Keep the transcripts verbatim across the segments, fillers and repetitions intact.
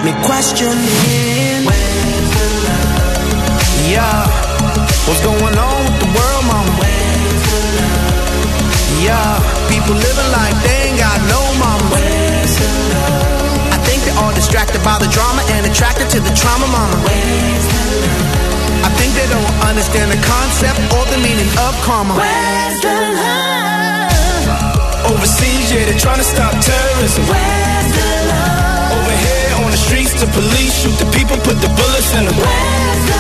me questioning. Where's the love? Yeah, what's going on with the world, mama? Where's the love? Yeah, people living like they ain't got no mama. Where's the love? I think they're all distracted by the drama and attracted to the trauma, mama. Where's the love? I think they don't understand the concept or the meaning of karma. Where's the love? Overseas, yeah, they're trying to stop terrorism. Where's the love? Over here on the streets, the police shoot the people, put the bullets in them. Where's the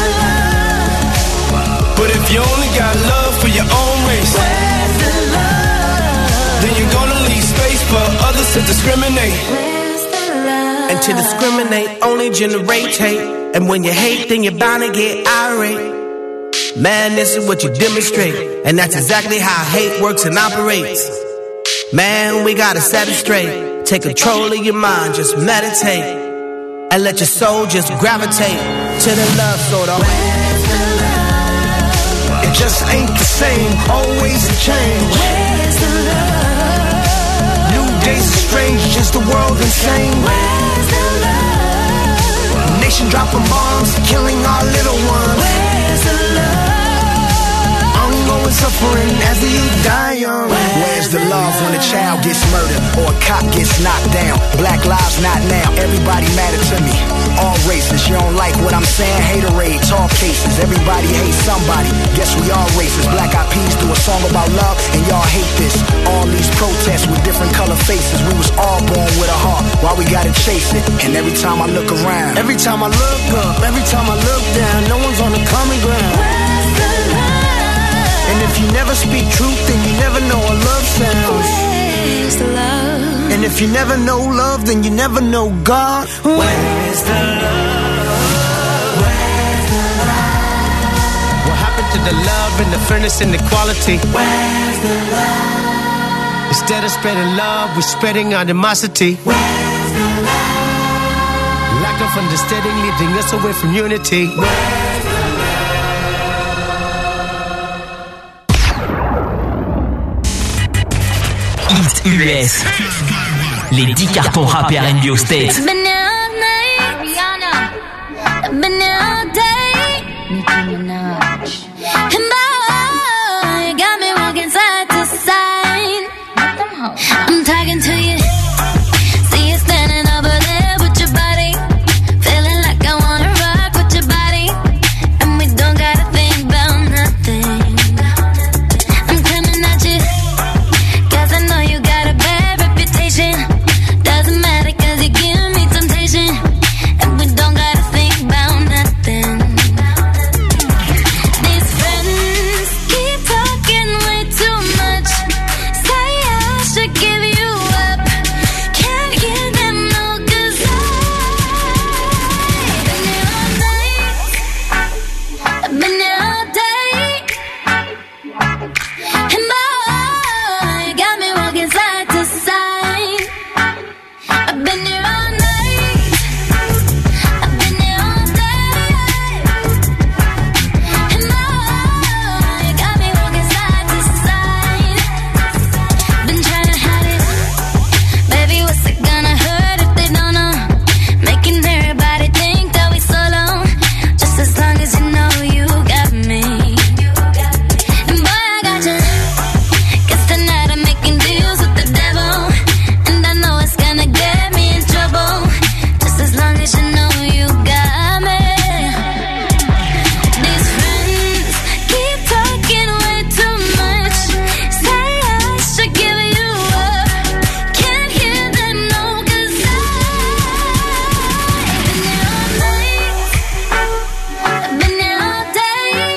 love? But if you only got love for your own race, where's the love? then you're gonna leave space for others to discriminate. Where's the love? And to discriminate only generates hate. And when you hate, then you're bound to get irate. Man, this is what you demonstrate. And that's exactly how hate works and operates. Man, we gotta set it straight. Take control of your mind, just meditate. And let your soul just gravitate to the love sort of. Where's the love? It just ain't the same, always a change. Where's the love? New days are strange, just the world insane. Where's the love? Nation dropping bombs, killing our little ones. Where's the love? Ongoing suffering as the youth die young. Where's the love when a child gets murdered or a cop gets knocked down? Black lives not now, everybody matter to me. All races, you don't like what I'm saying? Haterade, talk cases, everybody hates somebody. Guess we all racist. Black Eyed Peas do a song about love and y'all hate this. All these protests with different color faces. We was all born with a heart, why we gotta chase it? And every time I look around, every time I look up, every time I look down, no one's on the common ground. Where's the love? And if you never speak truth, then you never know what love sounds. Where's the love? And if you never know love, then you never know God. Where's the love? Where's the love? What happened to the love and the fairness and equality? Where's the love? Instead of spreading love, we're spreading animosity. Where's the love? Lack of understanding leading us away from unity. Where's the Hit U S. Les dix cartons rap et R and B aux States. Been there all night, Rihanna. Been there all day, Nicki Minaj. And boy, you got me walking side to side. I'm talking to you. See you standing over there with your body, feeling like I wanna rock with your body, and we don't gotta think about nothing. I'm coming at you, 'cause I know you got a bad reputation. Doesn't matter 'cause you give me temptation, and we don't gotta think about nothing. These friends keep talking way too much. Say I should give you up. Can't hear them no 'cause I've been there all night. I've been there all day. And boy, you got me walking side to side. I've been there all night. I've been there all day. And boy, you got me walking side to side. Been trying to hide it. Baby, what's it gonna hurt if they don't know? Making everybody think that we solo. Just as long as you know you got me. And boy, I got you. 'Cause tonight I'm making deals with the devil, and I know it's gonna get me in trouble. Just as long as you know you got me. These friends keep talking way too much. Say I should give you up. Can't hear them no 'cause I've been there all night. I've been there all day.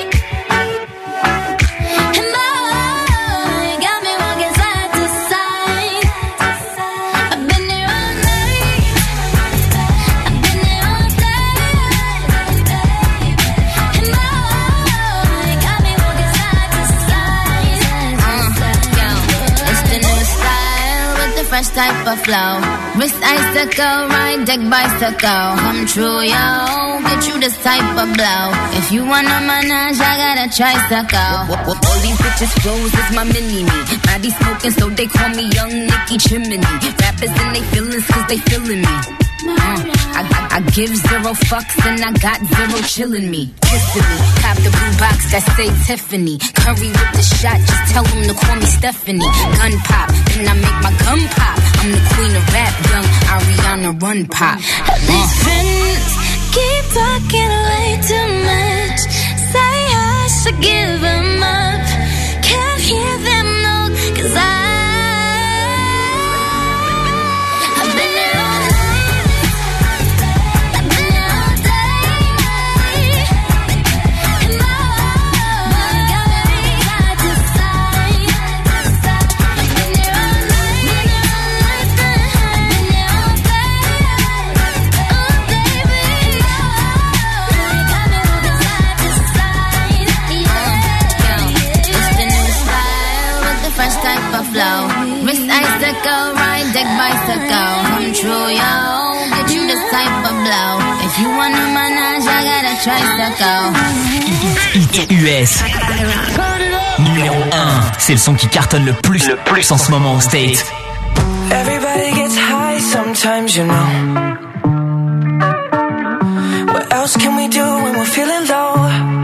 And boy, you got me walking side to side. I've been there all night. I've been there all day. And boy, you got me walking side to side. Uh, yo, it's the new style with the fresh type of flow. Wrist icicle, ride deck bicycle. Come true, yo. Get you this type of blow. If you wanna manage, I got a tricycle. All these bitches flows is my mini-me. Body smoking, so they call me Young Nicki Chimney. Rappers in they feelings, cause they feeling me. Uh, I, I, I give zero fucks and I got zero chillin' me. Kissing me, cop the blue box that say Tiffany. Curry with the shot, just tell him to call me Stephanie. Gun pop, then I make my gun pop. I'm the queen of rap, young Ariana Run Pop. These friends keep talking way too much. Say I should give them up. Can't hear them no, cause I I've been there all night. I've been there all day. And my heart got me side to side. I've been there all night. I've been there all day. Oh baby, got me moving side to side. Yeah. It's the new style with the fresh type of flow. Wrist icicle, ride deck bicycle. Come true, yo. Get you this type of blow. If you wanna manage, I got a tricycle. Hit U S. Numéro un. C'est le son qui cartonne le plus, le plus en ce moment au States. Everybody gets high sometimes, you know. What else can we do when we're feeling low?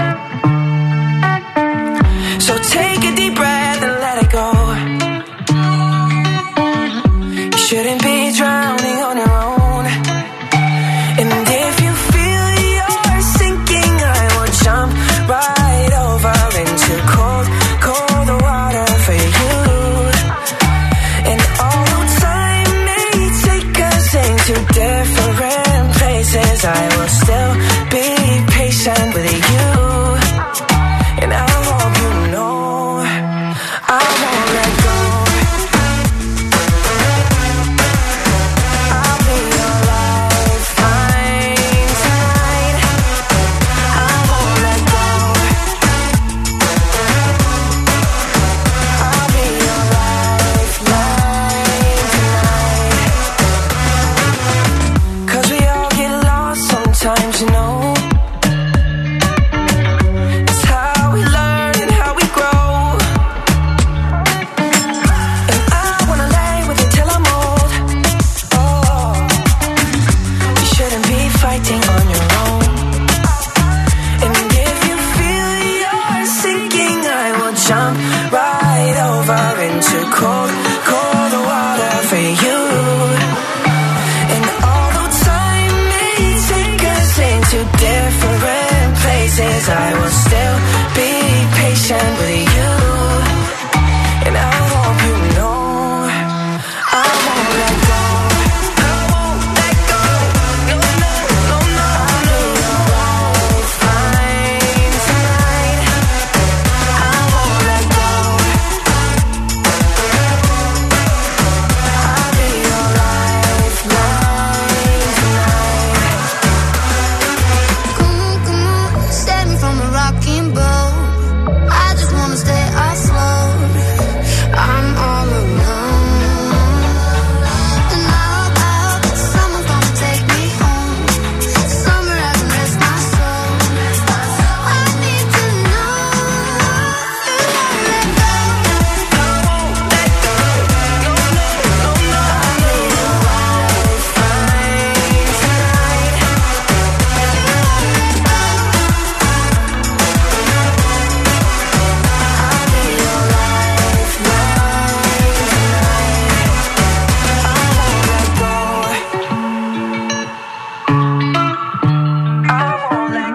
So take a deep breath and let it go. You shouldn't be drowning on your own. And if you feel you're sinking, I will jump right over into cold, cold water for you. And although time may take us into different places, I will still be patient with you. And I hope you know I won't let go. I'll be your lifeline tonight. I won't let go. I'll be your lifeline tonight. 'Cause we all get lost sometimes, you know. It's how we learn and how we grow. And I wanna lay with you till I'm old. Oh, you shouldn't be fighting on your own. And if you feel you're sinking, I will jump right over into cold, cold water for you. And although time may take us into different places, I will still be patient with you. And I hope you know I won't let go. I won't let go. No, no, no, no. I'll be your lifeline tonight. I won't let go. I'll be your lifeline tonight. Come on, come on, save me from a rocking boat. I just wanna stay afloat. I'm all alone. And I hope, I hope that someone's gonna take me home. Somewhere I can rest my soul. I need to know you won't let go. I won't let go. No, no, no, no. I'll be your lifeline tonight. I'll be your lifeline tonight. I won't let go. I won't let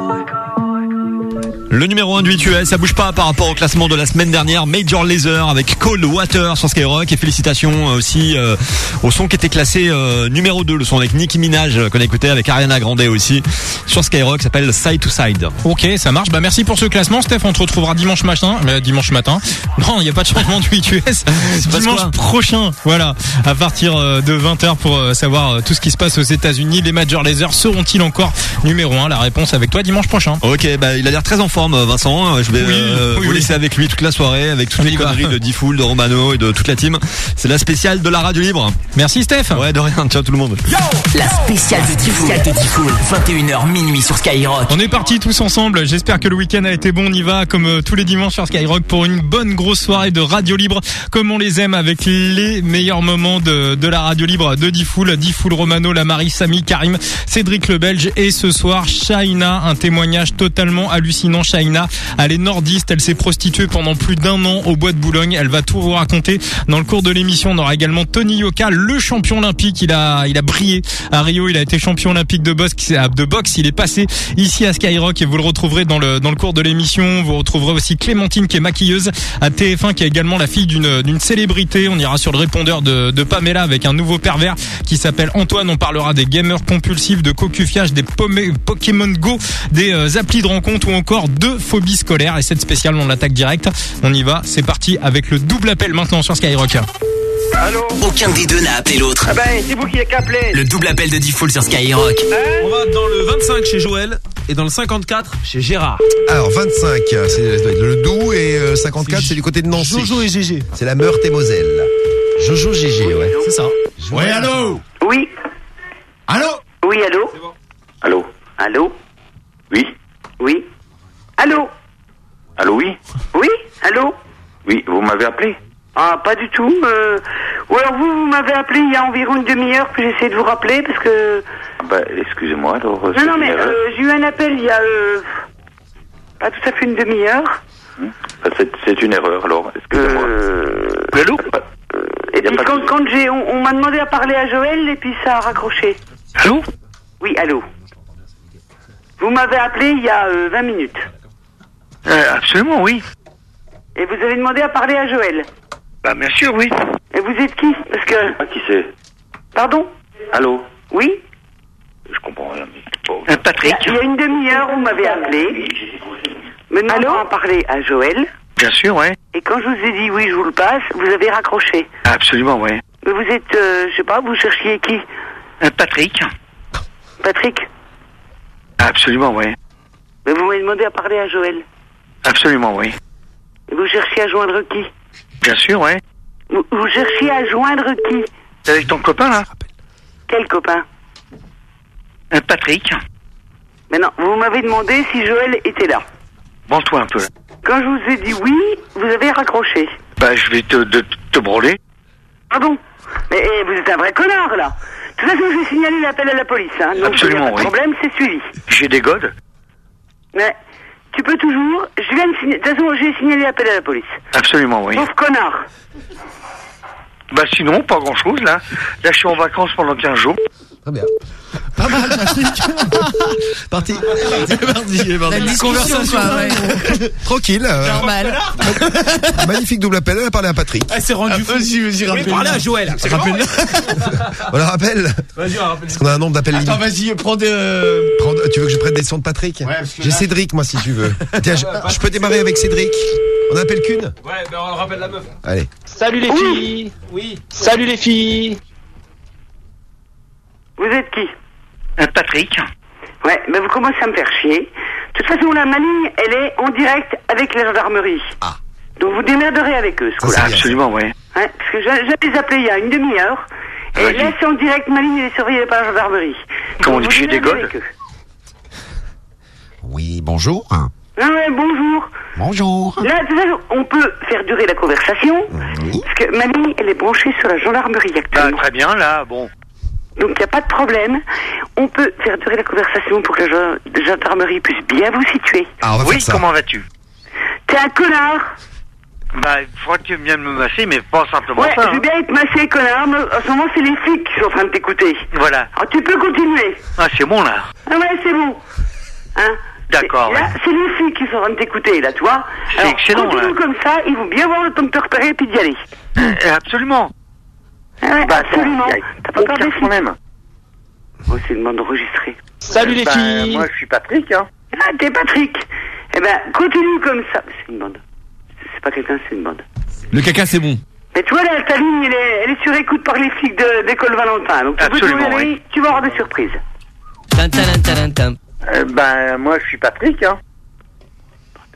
go. Le numéro un du hit U S, ça bouge pas par rapport au classement de la semaine dernière. Major Lazer avec Cold Water sur Skyrock. Et félicitations aussi euh, au son qui était classé euh, numéro deux, le son avec Nicki Minaj euh, qu'on a écouté avec Ariana Grande aussi sur Skyrock, s'appelle Side to Side. Ok, ça marche. Bah merci pour ce classement, Steph. On te retrouvera dimanche matin. Euh, dimanche matin. Non, il n'y a pas de changement du hit U S. Dimanche quoi prochain. Voilà, à partir euh, de vingt heures pour euh, savoir euh, tout ce qui se passe aux États-Unis. Les Major Lazer seront-ils encore numéro un? La réponse avec toi dimanche prochain. Ok, bah il a l'air très en forme. forme, Vincent. Je vais Oui, euh, oui, vous oui. laisser avec lui toute la soirée, avec toutes les Il va. conneries de D-Fool, de Romano et de toute la team. C'est la spéciale de la radio libre. Merci Steph. Ouais, de rien. Ciao tout le monde. La spéciale de Diffoul, de Diffoul, vingt et une heures minuit sur Skyrock. On est partis tous ensemble. J'espère que le week-end a été bon. On y va comme euh, tous les dimanches sur Skyrock pour une bonne grosse soirée de radio libre, comme on les aime, avec les meilleurs moments de, de la radio libre de Diffoul. Diffoul, Romano, Lamari, Samy, Karim, Cédric le Belge et ce soir Shaina, un témoignage totalement hallucinant. Shaina, elle est nordiste, elle s'est prostituée pendant plus d'un an au Bois de Boulogne. Elle va tout vous raconter dans le cours de l'émission. On aura également Tony Yoka, le champion olympique. Il a, il a brillé à Rio. Il a été champion olympique de boxe. De boxe. Il est passé ici à Skyrock et vous le retrouverez dans le dans le cours de l'émission. Vous retrouverez aussi Clémentine qui est maquilleuse à T F un, qui est également la fille d'une d'une célébrité. On ira sur le répondeur de, de Pamela avec un nouveau pervers qui s'appelle Antoine. On parlera des gamers compulsifs, de cocufiage, des pomé- Pokémon Go, des euh, applis de rencontre ou encore de phobies scolaires. Et cette spéciale, on l'attaque direct. On y va. C'est parti avec le double appel maintenant sur Skyrock. Allô? Aucun des deux n'a appelé l'autre. Ah ben, c'est vous qui avez appelé. Le double appel de Diffoul sur Skyrock. On va dans le vingt-cinq chez Joël et dans le cinquante-quatre chez Gérard. Alors vingt-cinq, c'est le Doubs et euh, cinquante-quatre, c'est du côté de Nancy. Jojo et Gégé. C'est la Meurthe et Moselle. Jojo Gégé, ouais. C'est ça. Ouais, allô? Oui. Allô? Oui, allô? Allô? Allô? Oui? Oui. Allô? Allô, oui? Oui? Allô? Oui, vous m'avez appelé? Ah, pas du tout. Euh... Ou alors vous, vous m'avez appelé il y a environ une demi-heure, puis j'ai essayé de vous rappeler parce que... Bah, excusez-moi, alors... Non, non, mais euh, j'ai eu un appel il y a... Euh... Pas tout à fait une demi-heure. Hum, bah, c'est, c'est une erreur, alors, excusez-moi. Euh... Allô? Et puis quand, quand j'ai... On, on m'a demandé à parler à Joël, et puis ça a raccroché. Allô? Oui, allô? Vous m'avez appelé il y a euh, vingt minutes. Euh, absolument, oui. Et vous avez demandé à parler à Joël. Bah, bien sûr, oui. Et vous êtes qui? Parce que... Ah, qui c'est? Pardon? Allô? Oui? Je comprends rien. Bon. Euh, Patrick? Il y a une demi-heure, vous m'avez appelé. Me demandant à parler à Joël. Bien sûr, ouais. Et quand je vous ai dit oui, je vous le passe, vous avez raccroché. Absolument, ouais. Mais vous êtes, euh, je sais pas, vous cherchiez qui? Euh, Patrick? Patrick? Absolument, ouais. Mais vous m'avez demandé à parler à Joël. Absolument, oui. Et vous cherchiez à joindre qui? Bien sûr, ouais. Vous, vous cherchiez à joindre qui? C'est avec ton copain, là? Quel copain? Euh, Patrick? Mais non, vous m'avez demandé si Joël était là. Branle-toi un peu, là. Quand je vous ai dit oui, vous avez raccroché. Bah, je vais te, de, te brûler. Pardon? Mais eh, vous êtes un vrai connard, là. De toute façon, j'ai signalé l'appel à la police, hein. Donc, Absolument, il n'y a pas de oui. problème, c'est suivi. J'ai des godes. Mais tu peux toujours... Je viens de signaler... De toute façon, j'ai signalé l'appel à la police. Absolument, oui. Sauf connard. Bah, sinon, pas grand-chose, là. Là, je suis en vacances pendant quinze jours. Très bien. Pas mal, Patrick. Parti. C'est parti, c'est parti. La discussion, quoi, ouais. Tranquille. euh, Normal. Magnifique double appel, elle a parlé à Patrick. Ah, c'est rendu fou. Vas-y, vas-y, rappelle. Parlez à Joël. C'est Rappelle-le. On la rappelle. Vas-y, rappelle. Parce qu'on a un nombre d'appels Attends, limités. vas-y, prends des... euh, Prends- Tu veux que je prenne des sons de Patrick? parce que J'ai là- Cédric, moi, si tu veux. Tiens, je, je peux démarrer avec Cédric. On appelle qu'une? Ouais, ben on rappelle la meuf. Allez. Salut les filles. Oui. Salut les filles. Vous êtes qui? Euh, Patrick? Ouais, mais vous commencez à me faire chier. De toute façon, la maligne, elle est en direct avec la gendarmerie. Ah. Donc vous démerderez avec eux, ce coup-là. Absolument, ouais. Hein, parce que je, je les ai appelés il y a une demi-heure. Et Vas-y. là, c'est en direct, ma ligne, elle est surveillée par la gendarmerie. Comment on Donc, dit que vous j'ai des démerdez godes? avec eux. Oui, bonjour. Ah ouais, bonjour. Bonjour. Là, de toute façon, on peut faire durer la conversation. Parce que ma ligne, elle est branchée sur la gendarmerie Bah, actuellement. très bien, là, bon. Donc, il n'y a pas de problème. On peut faire durer la conversation pour que la gen- gendarmerie puisse bien vous situer. Ah, on va Oui, faire ça. comment vas-tu? T'es un connard. Bah, il faudrait que tu viennes me masser, mais pas simplement Ouais, ça. je hein. veux bien être massé, connard, mais en ce moment, c'est les flics qui sont en train de t'écouter. Voilà. Alors, tu peux continuer. Ah, c'est bon, là. Ah ouais, c'est bon. Hein? D'accord, Là, ouais. c'est les filles qui sont en train de t'écouter, là, tu vois. C'est Alors, excellent, continue là. comme ça, ils vont bien voir le temps de te repérer et puis d'y aller. Euh, absolument. Ah ouais, Bah, absolument. attends, y a T'as pas peur aucun des flics? problème. Oh, c'est une bande enregistrée. Salut les Bah, filles. moi, je suis Patrick, hein. Ah, t'es Patrick. Eh ben, continue comme ça. C'est une bande. C'est pas quelqu'un, c'est une bande. Le caca, c'est bon. Mais tu vois, là, ta ligne, elle est, elle est sur écoute par les flics de- d'école Valentin. Donc, tu peux Absolument, toujours y aller, oui. tu vas avoir des surprises. Tan, tan, tan, tan, tan. Euh, bah, moi, je suis Patrick, hein.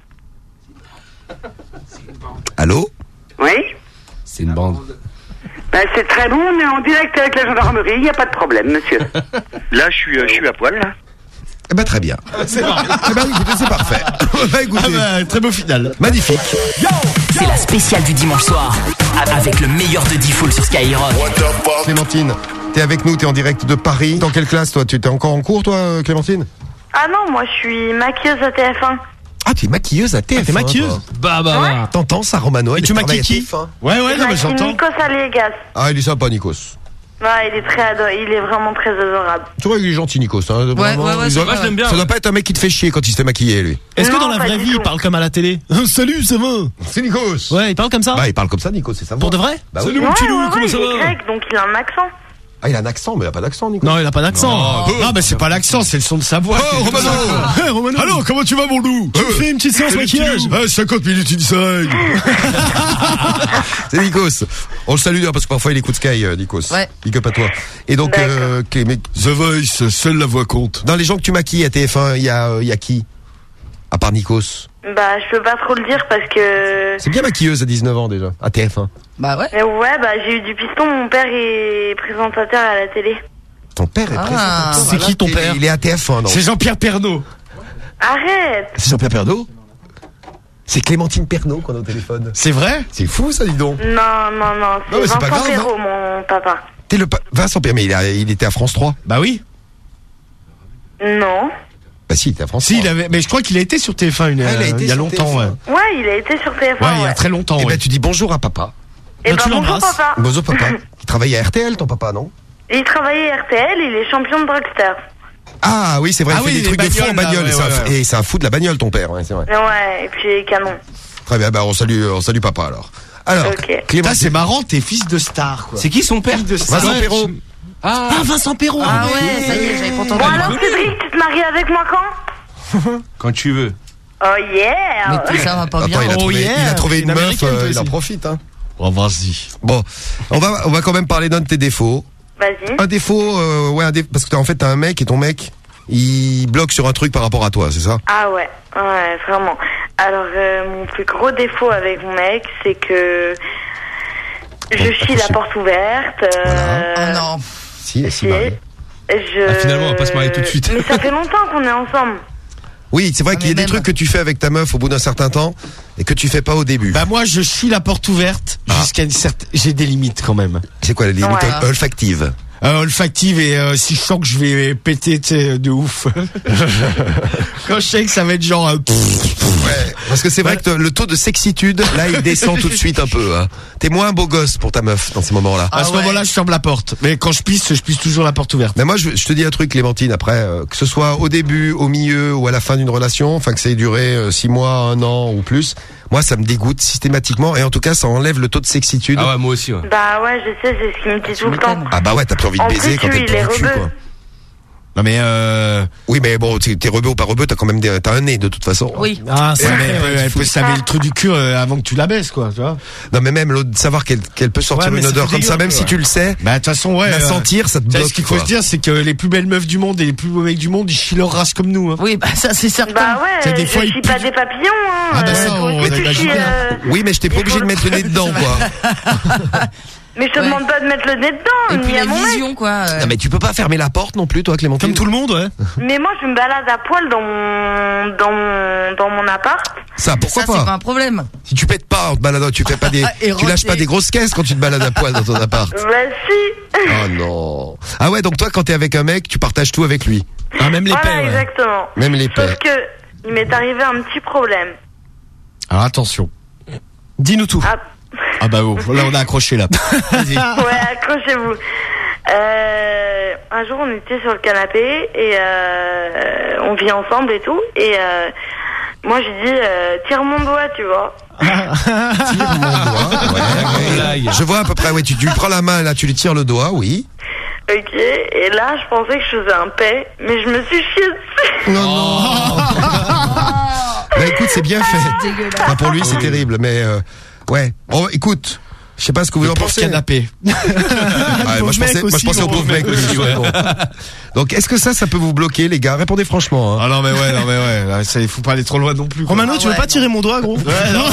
Allô? Oui. C'est une bande. Ben, c'est très bon, on est en direct avec la gendarmerie, il n'y a pas de problème, monsieur. Là, je suis, euh, je suis à poil, là. Eh ben, très bien. C'est parfait. Eh ben, écoutez, c'est parfait. Bah, écoutez. Ah bah, très beau final. Magnifique. C'est la spéciale du dimanche soir avec le meilleur de D-Fool sur Skyrock. Clémentine, t'es avec nous, t'es en direct de Paris. Dans quelle classe, toi? Tu étais encore en cours, toi, Clémentine? Ah non, moi je suis maquilleuse à T F un. Ah, tu es maquilleuse à T F un. Ah, t'es maquilleuse? Bah, bah, Ouais. bah. T'entends ça, Romano? Et tu maquilles qui? Ouais, ouais, non, mais C'est j'entends. Nikos Aliagas. Ah, il est sympa, Nikos. Ouais, il est très adorable, il est vraiment très adorable. Tu vois, il est gentil, Nikos. Hein, Ouais, vraiment. ouais, ouais, Il c'est doit- vrai, je l'aime bien, Ça ouais. doit pas être un mec qui te fait chier quand il se fait maquiller, lui. Est-ce que Non, dans la pas vraie du vie, il tout. parle comme à la télé? Salut, ça va? C'est Nikos. Ouais, il parle comme ça? Bah, il parle comme ça, Nikos, c'est ça. Pour de vrai? Bah, Salut, oui. mon petit loup, ouais, comment ouais, ça il va? est grec, donc il a un accent. Ah, il a un accent, mais il a pas d'accent, Nikos. Non, il a pas d'accent. Non. Ah, bah c'est pas l'accent, c'est le son de sa voix. Oh, Romano. Hey, Romano. Allô, comment tu vas, mon loup? Tu me fais une petite séance Salut, maquillage? petit loup. Ah, cinquante minutes inside. C'est Nikos. On le salue, hein, parce que parfois il écoute Sky, euh, Nikos. Ouais. Big up à toi. Et donc, euh, Clé- mais The Voice, seule la voix compte. Dans les gens que tu maquilles à T F un, il y a, euh, il y a qui? À part Nikos. Bah, je peux pas trop le dire parce que. C'est bien maquilleuse à dix-neuf ans déjà, à T F un. Bah ouais. Mais ouais, bah j'ai eu du piston, mon père est présentateur à la télé. Ton père est Ah. présentateur. C'est à la qui ton télé. père? Il est à T F un, non? C'est Jean-Pierre Pernaut. Arrête! C'est Jean-Pierre Pernaut? C'est Clémentine Pernaut qu'on a au téléphone. C'est vrai? C'est fou, ça, dis donc. Non, non, non, Non, c'est mais c'est pas Vincent grave, Perrault, mon papa. T'es le pa- Vincent Pernaut, mais il, a- il était à France trois. Bah oui. Non. Bah si, il était à France Si, trois. il avait, mais je crois qu'il a été sur T F un une, Ah, il a euh, été il y a sur longtemps, T F un. ouais. Ouais, il a été sur T F un. Ouais, il y a très longtemps, Et ouais. ben tu dis bonjour à papa. Et Non, bah tu bonjour l'embrasses. papa. Bonjour papa. Il travaille à R T L, ton papa, non? Il travaillait à R T L, il est champion de dragster. Ah oui, c'est vrai, Ah il oui, fait des les trucs de fou en bagnoles, là, bagnole. ouais, et c'est un- ouais, ouais. Et c'est un fou de la bagnole, ton père, ouais, c'est vrai. Ouais, et puis canon. Très bien, bah on salue, on salue papa alors. Alors, Ok. Clément, Putain, c'est marrant, t'es fils de star, quoi. C'est qui son père? de star. Vincent Ouais, Perrault. Ah, Ah, Vincent Perrault. Ah ouais, ça y est, j'avais pas entendu. Bon alors Cédric, tu te maries avec moi quand? quand tu veux. Oh yeah! Mais ça va pas Attends, bien. il a Oh trouvé, yeah, il a trouvé une une, meuf, américaine, euh, toi il en aussi. profite, hein. Oh, vas-y. Bon, on va, on va quand même parler d'un de tes défauts. Vas-y. Un défaut, euh, ouais, un dé- parce que t'as- en fait t'as un mec et ton mec, il bloque sur un truc par rapport à toi, c'est ça? Ah ouais, ouais, vraiment. Alors, euh, mon plus gros défaut avec mon mec, c'est que je chie la porte ouverte. Euh, Oh non. Si, si, si. Marie. Je... Ah, finalement, on va pas se marier tout de suite. Mais ça fait longtemps qu'on est ensemble. Oui, c'est vrai Ah, qu'il y a mais des même. trucs que tu fais avec ta meuf au bout d'un certain temps et que tu fais pas au début. Bah moi, je chie la porte ouverte jusqu'à une certaine. J'ai des limites quand même. C'est quoi les limites Ouais. olfactives? Euh, olfactive et euh, si je sens que je vais péter, tu sais, de ouf. Quand je sais que ça va être genre. euh, Ouais, parce que c'est vrai que le taux de sexitude, là, il descend tout de suite un peu. Hein. T'es moins beau gosse pour ta meuf dans ces moments-là. à ce ouais. moment-là, je ferme la porte. Mais quand je pisse, je pisse toujours la porte ouverte. Mais moi, je, je te dis un truc, Clémentine, après, euh, que ce soit au début, au milieu ou à la fin d'une relation, enfin que ça ait duré euh, six mois, un an ou plus, moi, ça me dégoûte systématiquement et en tout cas, ça enlève le taux de sexitude. Ah ouais, moi aussi, ouais. Bah ouais, je sais, c'est ce qu'il me dit tout le temps. Ah bah ouais, t'as plus envie de En baiser plus, quand lui, t'es il est tout cul, rebeu. quoi. Non mais euh. Oui, mais bon, t'es t'es rebeu ou pas rebeu, t'as quand même des, t'as un nez de toute façon. Oui. Ah, ça, Ouais, mais, ouais, euh, elle peut saver le trou du cul euh, avant que tu la baisses, quoi, tu vois. Non, mais même l'autre, savoir qu'elle qu'elle peut sortir Ouais, mais une ça odeur fait comme ça, dégueu, même quoi. si tu le sais, Bah de toute façon, ouais. la euh, sentir, ça te tu sais, bloque. ce qu'il faut quoi. se dire, c'est que les plus belles meufs du monde et les plus beaux mecs du monde, ils chient leur race comme nous. Hein. Oui, bah ça c'est certain. Bah C'est ouais, des je fois, il chie pue- pas des papillons, hein. Ah bah euh, ça, toi on aussi, a tu imaginé. chies, euh, Oui, mais je t'ai pas il obligé faut de le- mettre le nez dedans, quoi. Mais je te Ouais. demande pas de mettre le nez dedans, Et puis ni à la mon mec. vision, quoi. euh. Non, mais tu peux pas fermer la porte non plus, toi, Clémentine. Comme tout le monde, ouais. Mais moi, je me balade à poil dans mon, dans mon, dans mon appart. Ça, pourquoi Ça, c'est pas, pas un problème. Si tu pètes pas en te baladant, tu fais pas des, tu Éroté. lâches pas des grosses caisses quand tu te balades à poil dans ton appart. Bah si. Oh non. Ah ouais, donc toi, quand t'es avec un mec, tu partages tout avec lui. Ah, même les Voilà, paix, ouais. exactement. Même les Sauf paix. que, il m'est arrivé un petit problème. Alors attention. Dis-nous tout. Ah, Ah bah oh, là on a accroché là. Vas-y. ouais, accrochez-vous. Euh, un jour, on était sur le canapé et euh, on vit ensemble et tout. Et euh, moi, j'ai dit, euh, tire mon doigt, tu vois. Tire mon doigt. Ouais, ouais. Je vois à peu près. Oui, tu, tu lui prends la main là, tu lui tires le doigt, oui. Ok. Et là, je pensais que je faisais un paix, mais je me suis chié dessus. Non, non. Bah écoute, c'est bien fait. Enfin, pour lui, c'est terrible, mais euh, ouais. Bon, écoute, Je sais pas ce que vous Le en pauvre pensez. canapé. Ouais, moi, je pensais, moi, je pensais au pauvre mec aussi. Ouais, bon. Donc, est-ce que ça, ça peut vous bloquer, les gars? Répondez franchement. Hein. Ah non, mais ouais, non, mais ouais. Là, ça, il faut pas aller trop loin non plus. quoi. Romano, tu veux pas tirer mon doigt, gros? Ouais, non.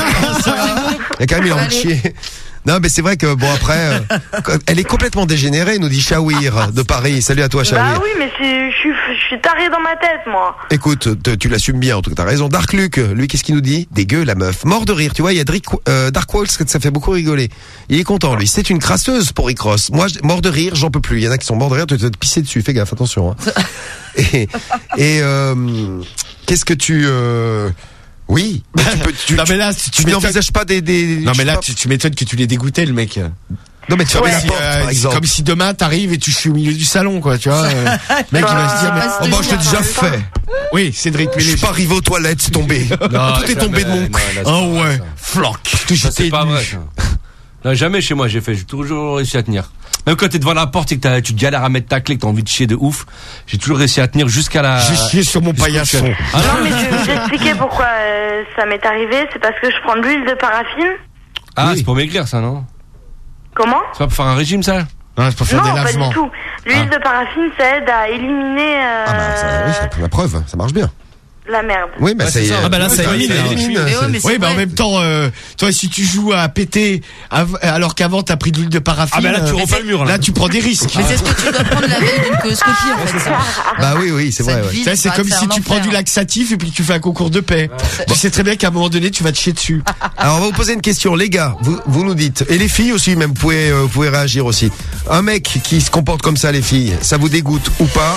Il y a quand même, il a envie de chier. Non, mais c'est vrai que bon après, euh, elle est complètement dégénérée, nous dit Chawir de Paris. Salut à toi, Chawir. Bah oui, mais c'est- je suis, je suis taré dans ma tête, moi. Écoute, te- tu l'assumes bien, en tout cas, t'as raison. Dark Luke, lui, qu'est-ce qu'il nous dit? Dégueu, la meuf. Mort de rire, tu vois, il y a Drick, euh, Dark Waltz, ça fait beaucoup rigoler. Il est content, lui. C'est une crasseuse pour Rick Ross. Moi, je- mort de rire, j'en peux plus. Il y en a qui sont morts de rire, tu vas te pisser dessus. Fais gaffe, attention. Hein. Et, et euh, qu'est-ce que tu... Euh, oui, mais tu peux... Tu, Non, mais là, tu, tu n'envisages pas des... des Non, je mais sais là, pas. tu, tu m'étonnes que tu l'aies dégoûté, le mec. Non, mais tu fermes Comme la si, porte, euh, par exemple. Comme si demain t'arrives et tu suis au milieu du salon, quoi, tu vois. euh, le mec, il va se dire, mais, Oh, bah, je l'ai déjà fait. Oui, Cédric, mais Je suis les... pas arrivé aux toilettes, c'est tombé. Non, Tout est tombé de mon cul. Oh ouais, floc. Ça, c'est pas vrai. ça. Non, jamais chez moi j'ai fait. J'ai toujours réussi à tenir. Même quand t'es devant la porte et que t'as- tu te galères à mettre ta clé, que t'as envie de chier de ouf, j'ai toujours réussi à tenir jusqu'à la. J'ai chié sur mon jusqu'au paillasson. cœur. Ah, Non, mais je vais vous expliquer pourquoi euh, ça m'est arrivé. C'est parce que je prends de l'huile de paraffine. Ah, Oui. c'est pour maigrir ça, non? Comment? C'est pas pour faire un régime ça? Non, c'est pour faire Non, des pas lavements. du tout. L'huile de paraffine, ça aide à éliminer euh, Ah bah, ça, oui, c'est la preuve, ça marche bien. la merde. Oui, bah Ouais, ça c'est y est. ça. Ah bah là, ça élimine, hein. élimine, Eh ouais, ça- mais c'est Oui, mais en vrai. même temps, euh, toi, si tu joues à péter, av- alors qu'avant t'as pris de l'huile de paraffine, Ah, bah là, tu euh, refais le mur, là. là, tu prends des risques. Mais c'est ce que tu dois prendre la veille d'une coloscopie, en fait. ça. Bah oui, oui, c'est Ça vrai. te ouais. vide. Tu sais, c'est Bah, comme c'est si un tu prends enfer. du laxatif et puis tu fais un concours de paix. Tu sais très bien qu'à un moment donné, tu vas te chier dessus. Alors on va vous poser une question, les gars. Vous, vous nous dites, et les filles aussi, même vous pouvez, euh, vous pouvez réagir aussi. Un mec qui se comporte comme ça, les filles, ça vous dégoûte ou pas?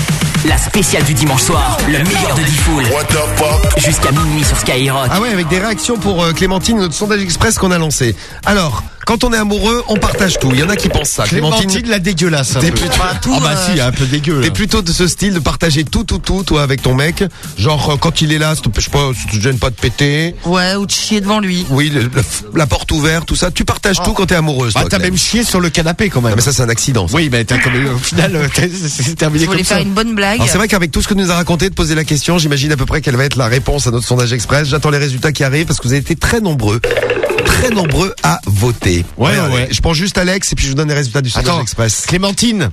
La spéciale du dimanche soir, le meilleur de D-Fool. Jusqu'à minuit sur Skyrock. Ah ouais, avec des réactions pour euh, Clémentine, notre sondage express qu'on a lancé. Alors, quand on est amoureux, on partage tout. Il y en a qui pensent ça. Clémentine, la dégueulasse. un t'es peu. plutôt, Ah bah si, un peu dégueu. t'es là. plutôt de ce style de partager tout, tout, tout, toi, avec ton mec. Genre, euh, quand il est là, je sais pas, ça te gêne pas de péter. Ouais, ou de chier devant lui. Oui, le- le- la porte ouverte, tout ça. Tu partages tout quand t'es amoureuse. Bah toi, t'as Clem. même chié sur le canapé quand même. Ah, mais ça, c'est un accident. ça. Oui, mais t'as quand même, au final, euh, t'as- c'est terminé Tu comme voulais ça. faire une bonne blague. Alors c'est vrai qu'avec tout ce que tu nous a raconté, de poser la question, j'imagine à peu près quelle va être la réponse à notre sondage express. J'attends les résultats qui arrivent parce que vous avez été très nombreux, très nombreux à voter. Ouais, Regardez, ouais. Je prends juste Alex et puis je vous donne les résultats du sondage Attends, express. Clémentine.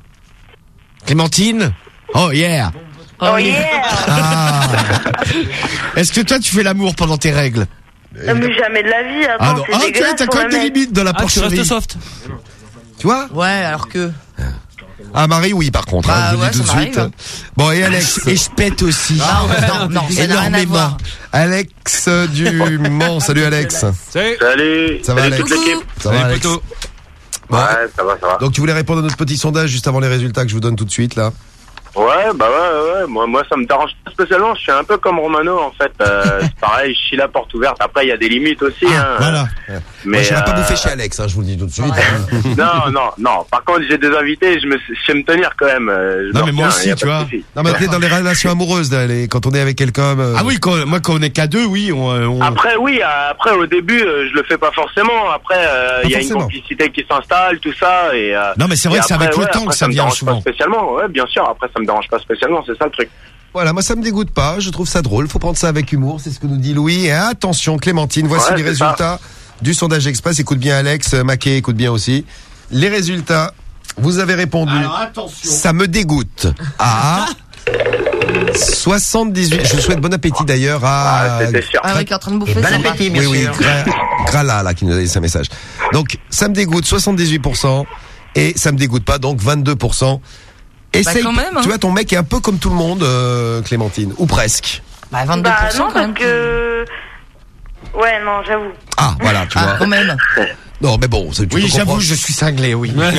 Clémentine. Oh yeah. Oh yeah. Ah. Est-ce que toi tu fais l'amour pendant tes règles? Euh, Mais jamais de la vie. Attends, Ah non. c'est Ah, tu vois, dégueulasse t'as pour quand un même des mec. limites dans la Ah, tu porcherie. restes soft. Tu vois? Ouais, alors que. Ah Marie, oui, par contre. Bah, hein, je vous le ouais, dis tout de ça suite. m'arrive. Bon, et Alex. Et je pète aussi. Ah, non, non, ça n'a rien à voir. Alex du Mans. Salut Alex. Salut. Salut. Ça va, Salut Alex? toute l'équipe. Ça va, Salut, Alex? poteau. Bon, Ouais, ça va, ça va. donc tu voulais répondre à notre petit sondage juste avant les résultats que je vous donne tout de suite là. Ouais, bah ouais, ouais. Moi, moi, ça me dérange pas spécialement. Je suis un peu comme Romano, en fait. Euh, c'est pareil, je chie la porte ouverte. Après, il y a des limites aussi. hein. Voilà. Mais Moi, j'irai pas euh, bouffer chez Alex, hein, je vous le dis tout de suite. non, non, non. Par contre, j'ai des invités. Je me, je sais me tenir quand même. euh, je Non, me mais moi retiens, aussi, y a tu pas de vois. souci. Non mais t'es dans les relations amoureuses, là, les- quand on est avec quelqu'un. euh, Ah oui, quand, moi quand on est qu'à deux, oui, on, on- Après, oui. euh, Après, au début, euh, je le fais pas forcément. Après, euh, Pas il y a une forcément. complicité qui s'installe, tout ça. Et euh, Non, mais c'est vrai et que c'est après, avec le ouais, temps après, que ça me vient dérange souvent. Pas spécialement. Ouais, bien sûr. Après, ça me dérange pas spécialement. C'est ça le truc. Voilà, moi ça me dégoûte pas, je trouve ça drôle, faut prendre ça avec humour, c'est ce que nous dit Louis. Et attention Clémentine, voici Ouais, les c'est résultats du sondage express. Écoute bien Alex, euh, Maquet, écoute bien aussi. Les résultats, vous avez répondu. Alors, attention. Ça me dégoûte. À soixante-dix-huit. Je vous souhaite bon appétit d'ailleurs à. Ah, c'était sûr. Ah ouais, qui est en train de bouffer. Bon ça va. appétit, oui, oui, Gra- Grala, là, qui nous a dit ce message. Donc, ça me dégoûte, soixante-dix-huit pour cent. Et ça me dégoûte pas, donc vingt-deux pour cent. Essaye, quand même, hein. tu vois, ton mec est un peu comme tout le monde, euh, Clémentine. Ou presque. Bah, vingt-deux Bah pour cent non, quand parce même. que... Ouais, non, j'avoue. Ah, voilà, tu Ah, vois. quand même. Non, mais bon, c'est- tu Oui, peux j'avoue, comprendre. je suis cinglé, oui. Voilà,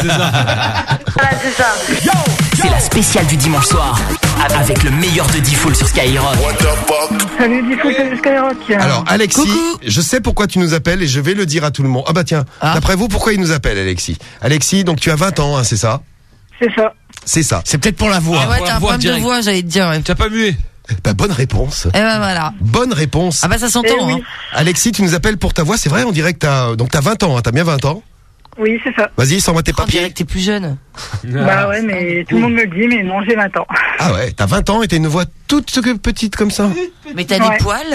c'est ça. C'est la spéciale du dimanche soir. Avec le meilleur de D-Fool sur Skyrock. Salut, Diffoul, salut Skyrock. Alors, Alexis, Coucou. je sais pourquoi tu nous appelles et je vais le dire à tout le monde. Ah bah tiens, Ah. d'après vous, pourquoi il nous appelle, Alexis? Alexis, donc tu as vingt ans, hein, c'est ça? C'est ça. C'est ça. C'est peut-être pour la voix. Ah ouais, pour t'as la un voix problème de direct. voix, j'allais te dire. Ouais. Tu as pas mué. Bah, bonne réponse. Eh ben voilà. Bonne réponse. Ah bah ça s'entend. Eh oui. Hein. Alexis, tu nous appelles pour ta voix, c'est vrai, on dirait que t'as, donc t'as vingt ans, hein, t'as bien vingt ans. Oui, c'est ça. Vas-y, sors-moi tes On dirait papiers. que t'es plus jeune. Bah ouais, mais tout le monde me le dit, mais non, j'ai vingt ans. Ah ouais, t'as vingt ans et t'as une voix toute petite comme ça. Mais t'as Ouais. des poils.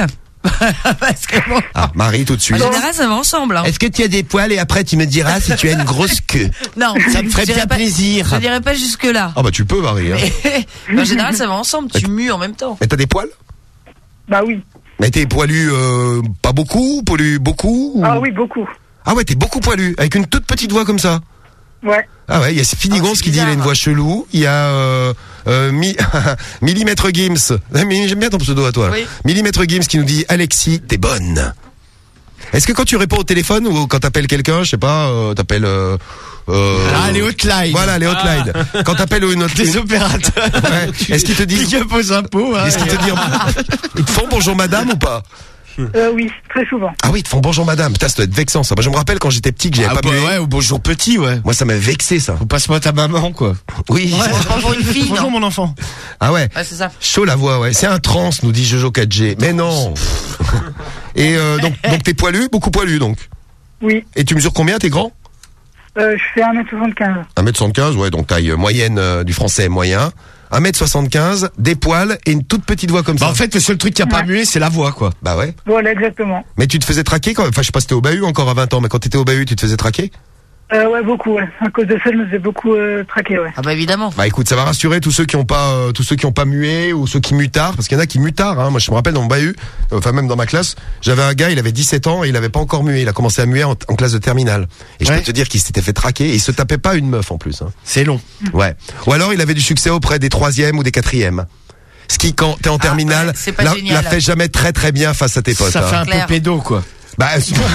Parce que bon, Ah, Marie, tout de en suite. général, ça va ensemble. Hein. Est-ce que tu as des poils et après tu me diras si tu as une grosse queue? Non, Ça me ferait je dirais bien pas- plaisir. Je dirais pas jusque là. Ah bah tu peux, Marie. Hein. Mais en général, ça va ensemble. Tu mues en même temps. Mais t'as des poils? Bah oui. Mais t'es poilu euh, pas beaucoup, poilu beaucoup ou- Ah oui, beaucoup. Ah ouais, t'es beaucoup poilu, avec une toute petite voix comme ça. Ouais. Ah ouais, il y a Finigons qui dit il a une voix chelou. Il y a euh, euh, Mi- Millimètre Gims. Mais j'aime bien ton pseudo à toi. Là. Oui. Millimètre Gims qui nous dit Alexis, t'es bonne. Est-ce que quand tu réponds au téléphone ou quand t'appelles quelqu'un, je sais pas, euh, t'appelles. Euh, euh, Ah, les hotlines. Voilà, les hotlines. Ah. Quand t'appelles une autre. Les opérateurs. Ouais. Est-ce qu'ils te disent. Big up aux impôts. Hein. Est-ce qu'ils te disent. Ils te font bonjour madame ou pas? Euh, oui, très souvent. Ah oui, ils te font bonjour madame. Putain, ça doit être vexant ça. Moi, je me rappelle quand j'étais petit que j'avais Ah, pas bah, mué. ouais, ou bonjour petit, ouais. Moi, ça m'a vexé ça. Ou passe-moi ta maman, quoi. Oui. Ouais, bonjour une fille. Bonjour non. mon enfant. Ah ouais. Ouais, c'est ça. Chaud la voix, ouais. C'est un trans, nous dit Jojo quatre G. Mais non. Et euh, donc, donc t'es poilu, beaucoup poilu donc. Oui. Et tu mesures combien? T'es grand? Euh, je fais un mètre soixante-quinze. un mètre soixante-quinze, ouais, donc taille moyenne euh, du français moyen. un mètre soixante-quinze, des poils et une toute petite voix comme Bah, ça. en fait, le seul truc qui a pas Ouais. mué, c'est la voix, quoi. Bah ouais. Voilà, exactement. Mais tu te faisais traquer quand, enfin je sais pas si t'étais au bahut encore à vingt ans, mais quand t'étais au bahut, tu te faisais traquer? Euh, ouais, beaucoup, ouais. À cause de ça, je me faisais beaucoup euh, traquer, ouais. Ah bah évidemment. Bah écoute, ça va rassurer tous ceux qui ont pas, euh, tous ceux qui ont pas mué ou ceux qui muent tard, parce qu'il y en a qui muent tard. Hein. Moi, je me rappelle dans mon bahut, euh, enfin même dans ma classe, j'avais un gars, il avait dix-sept ans et il avait pas encore mué. Il a commencé à muer en, en classe de terminale. Et je Ouais. peux te dire qu'il s'était fait traquer et il se tapait pas une meuf en plus. Hein. C'est long. Ouais. Ou alors il avait du succès auprès des troisièmes ou des quatrièmes. Ce qui, quand t'es en terminale, ouais, c'est pas la, génial. la fait jamais très très bien face à tes potes. Ça hein. fait un Claire. peu pédo, quoi. Bah,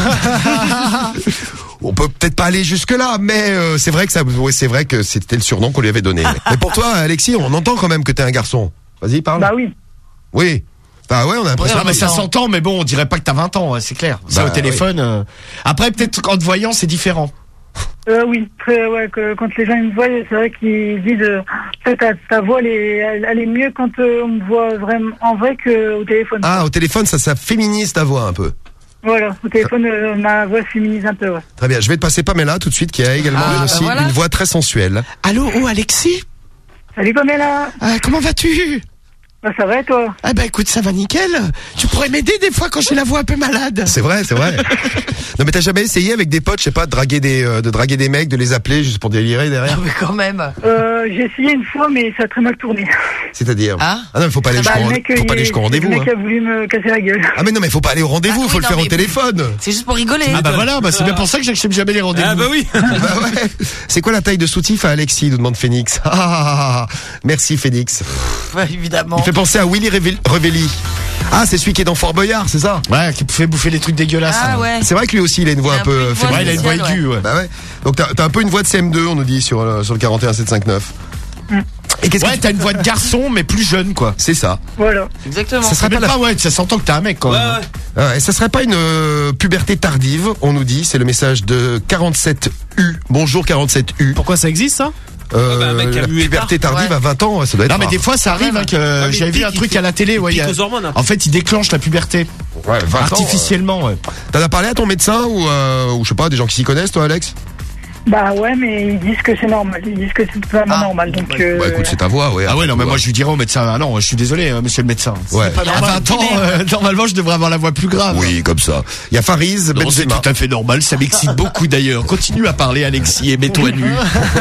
on peut peut-être pas aller jusque là, mais euh, c'est vrai que ça, ouais, c'est vrai que c'était le surnom qu'on lui avait donné. Mais pour toi, Alexis, on entend quand même que t'es un garçon. Vas-y, parle. Bah oui. Oui. Bah ouais, on a l'impression. Ah, mais que- ça s'entend, mais bon, on dirait pas que t'as vingt ans, ouais, c'est clair. Ça, Bah, au téléphone. euh. Après, peut-être qu'en te voyant, c'est différent. Euh, oui, très, ouais, que, quand les gens ils me voient, c'est vrai qu'ils disent euh, peut-être ta, ta voix elle est, elle, elle est mieux quand euh, on me voit vraiment en vrai qu'au téléphone. Ah, au téléphone, ça, ça féminise ta voix un peu. Voilà, au téléphone, euh, ma voix se féminise un peu, ouais. Très bien. Je vais te passer Pamela tout de suite, qui a également Ah, elle bah aussi voilà. une voix très sensuelle. Allô, oh, Alexis? Salut Pamela. Ah, comment vas-tu? Bah ça va et toi? Ah, bah écoute, ça va nickel. Tu pourrais m'aider des fois quand j'ai la voix un peu malade. C'est vrai, c'est vrai. Non, mais t'as jamais essayé avec des potes, je sais pas, de draguer des, euh, de draguer des mecs, de les appeler juste pour délirer derrière? Mais quand même. Euh, j'ai essayé une fois, mais ça a très mal tourné. C'est-à-dire? Ah. non, mais faut pas aller Bah, jusqu'au le rend- mec, faut pas il- aller jusqu'au rendez-vous. Le mec hein. a voulu me casser la gueule. Ah mais non, mais faut pas aller au rendez-vous, Ah faut oui, le faire non, au mais- téléphone. C'est juste pour rigoler. Ah, bah voilà, bah c'est bien pour ça que j'accepte jamais les rendez-vous. Ah bah oui. Bah ouais. C'est quoi la taille de soutif à Alexis, nous demande Phoenix. Ah, ah, ah, ah. Merci Phoenix. Ouais, évidemment. Il fait penser à Willy Revel- Revelli. Ah, c'est celui qui est dans Fort Boyard, c'est ça? Ouais, qui fait bouffer des trucs dégueulasses. Ah hein. ouais. C'est vrai que lui aussi, il a une voix Il a un peu une voix Ouais, il a une voix spéciale, aiguë, ouais. Bah ouais. Donc t'as t'as un peu une voix de C M deux, on nous dit sur le, sur le quarante et un sept cent cinquante-neuf. Et qu'est-ce Ouais, que t'as une voix de garçon, mais plus jeune, quoi. c'est ça? Voilà. Exactement. Ça serait Même pas la pas, ouais, ça s'entend que t'es un mec, quand Ouais, même. ouais. Ouais, ça serait pas une euh, puberté tardive, on nous dit, c'est le message de quarante-sept U. Bonjour quarante-sept U. Pourquoi ça existe ça? Euh, bah, un mec qui a la mué puberté tard. tardive Ouais. à vingt ans, ça doit être Non, mais rare. des fois, ça arrive, hein, que mais j'avais il vu un pique, truc il à la télé, il ouais. pique il y a- aux hormones, hein. En fait, il déclenche la puberté. Ouais, vingt ans, Artificiellement, ouais. euh, T'en as parlé à ton médecin ou, euh, ou je sais pas, des gens qui s'y connaissent, toi, Alex? Bah ouais, mais ils disent que c'est normal. Ils disent que c'est totalement Ah. normal. Donc, euh, Bah écoute, c'est ta voix, ouais. Ah ouais, non, mais Ouais. moi, je lui dirais au médecin, ah non, je suis désolé, euh, monsieur le médecin. Ouais. C'est pas normal. À vingt ans, euh, normalement, je devrais avoir la voix plus grave. Oui, comme ça. Il y a Fariz Non, c'est Benzema. tout à fait normal, ça m'excite beaucoup d'ailleurs. Continue à parler, Alexis, et mets-toi nu.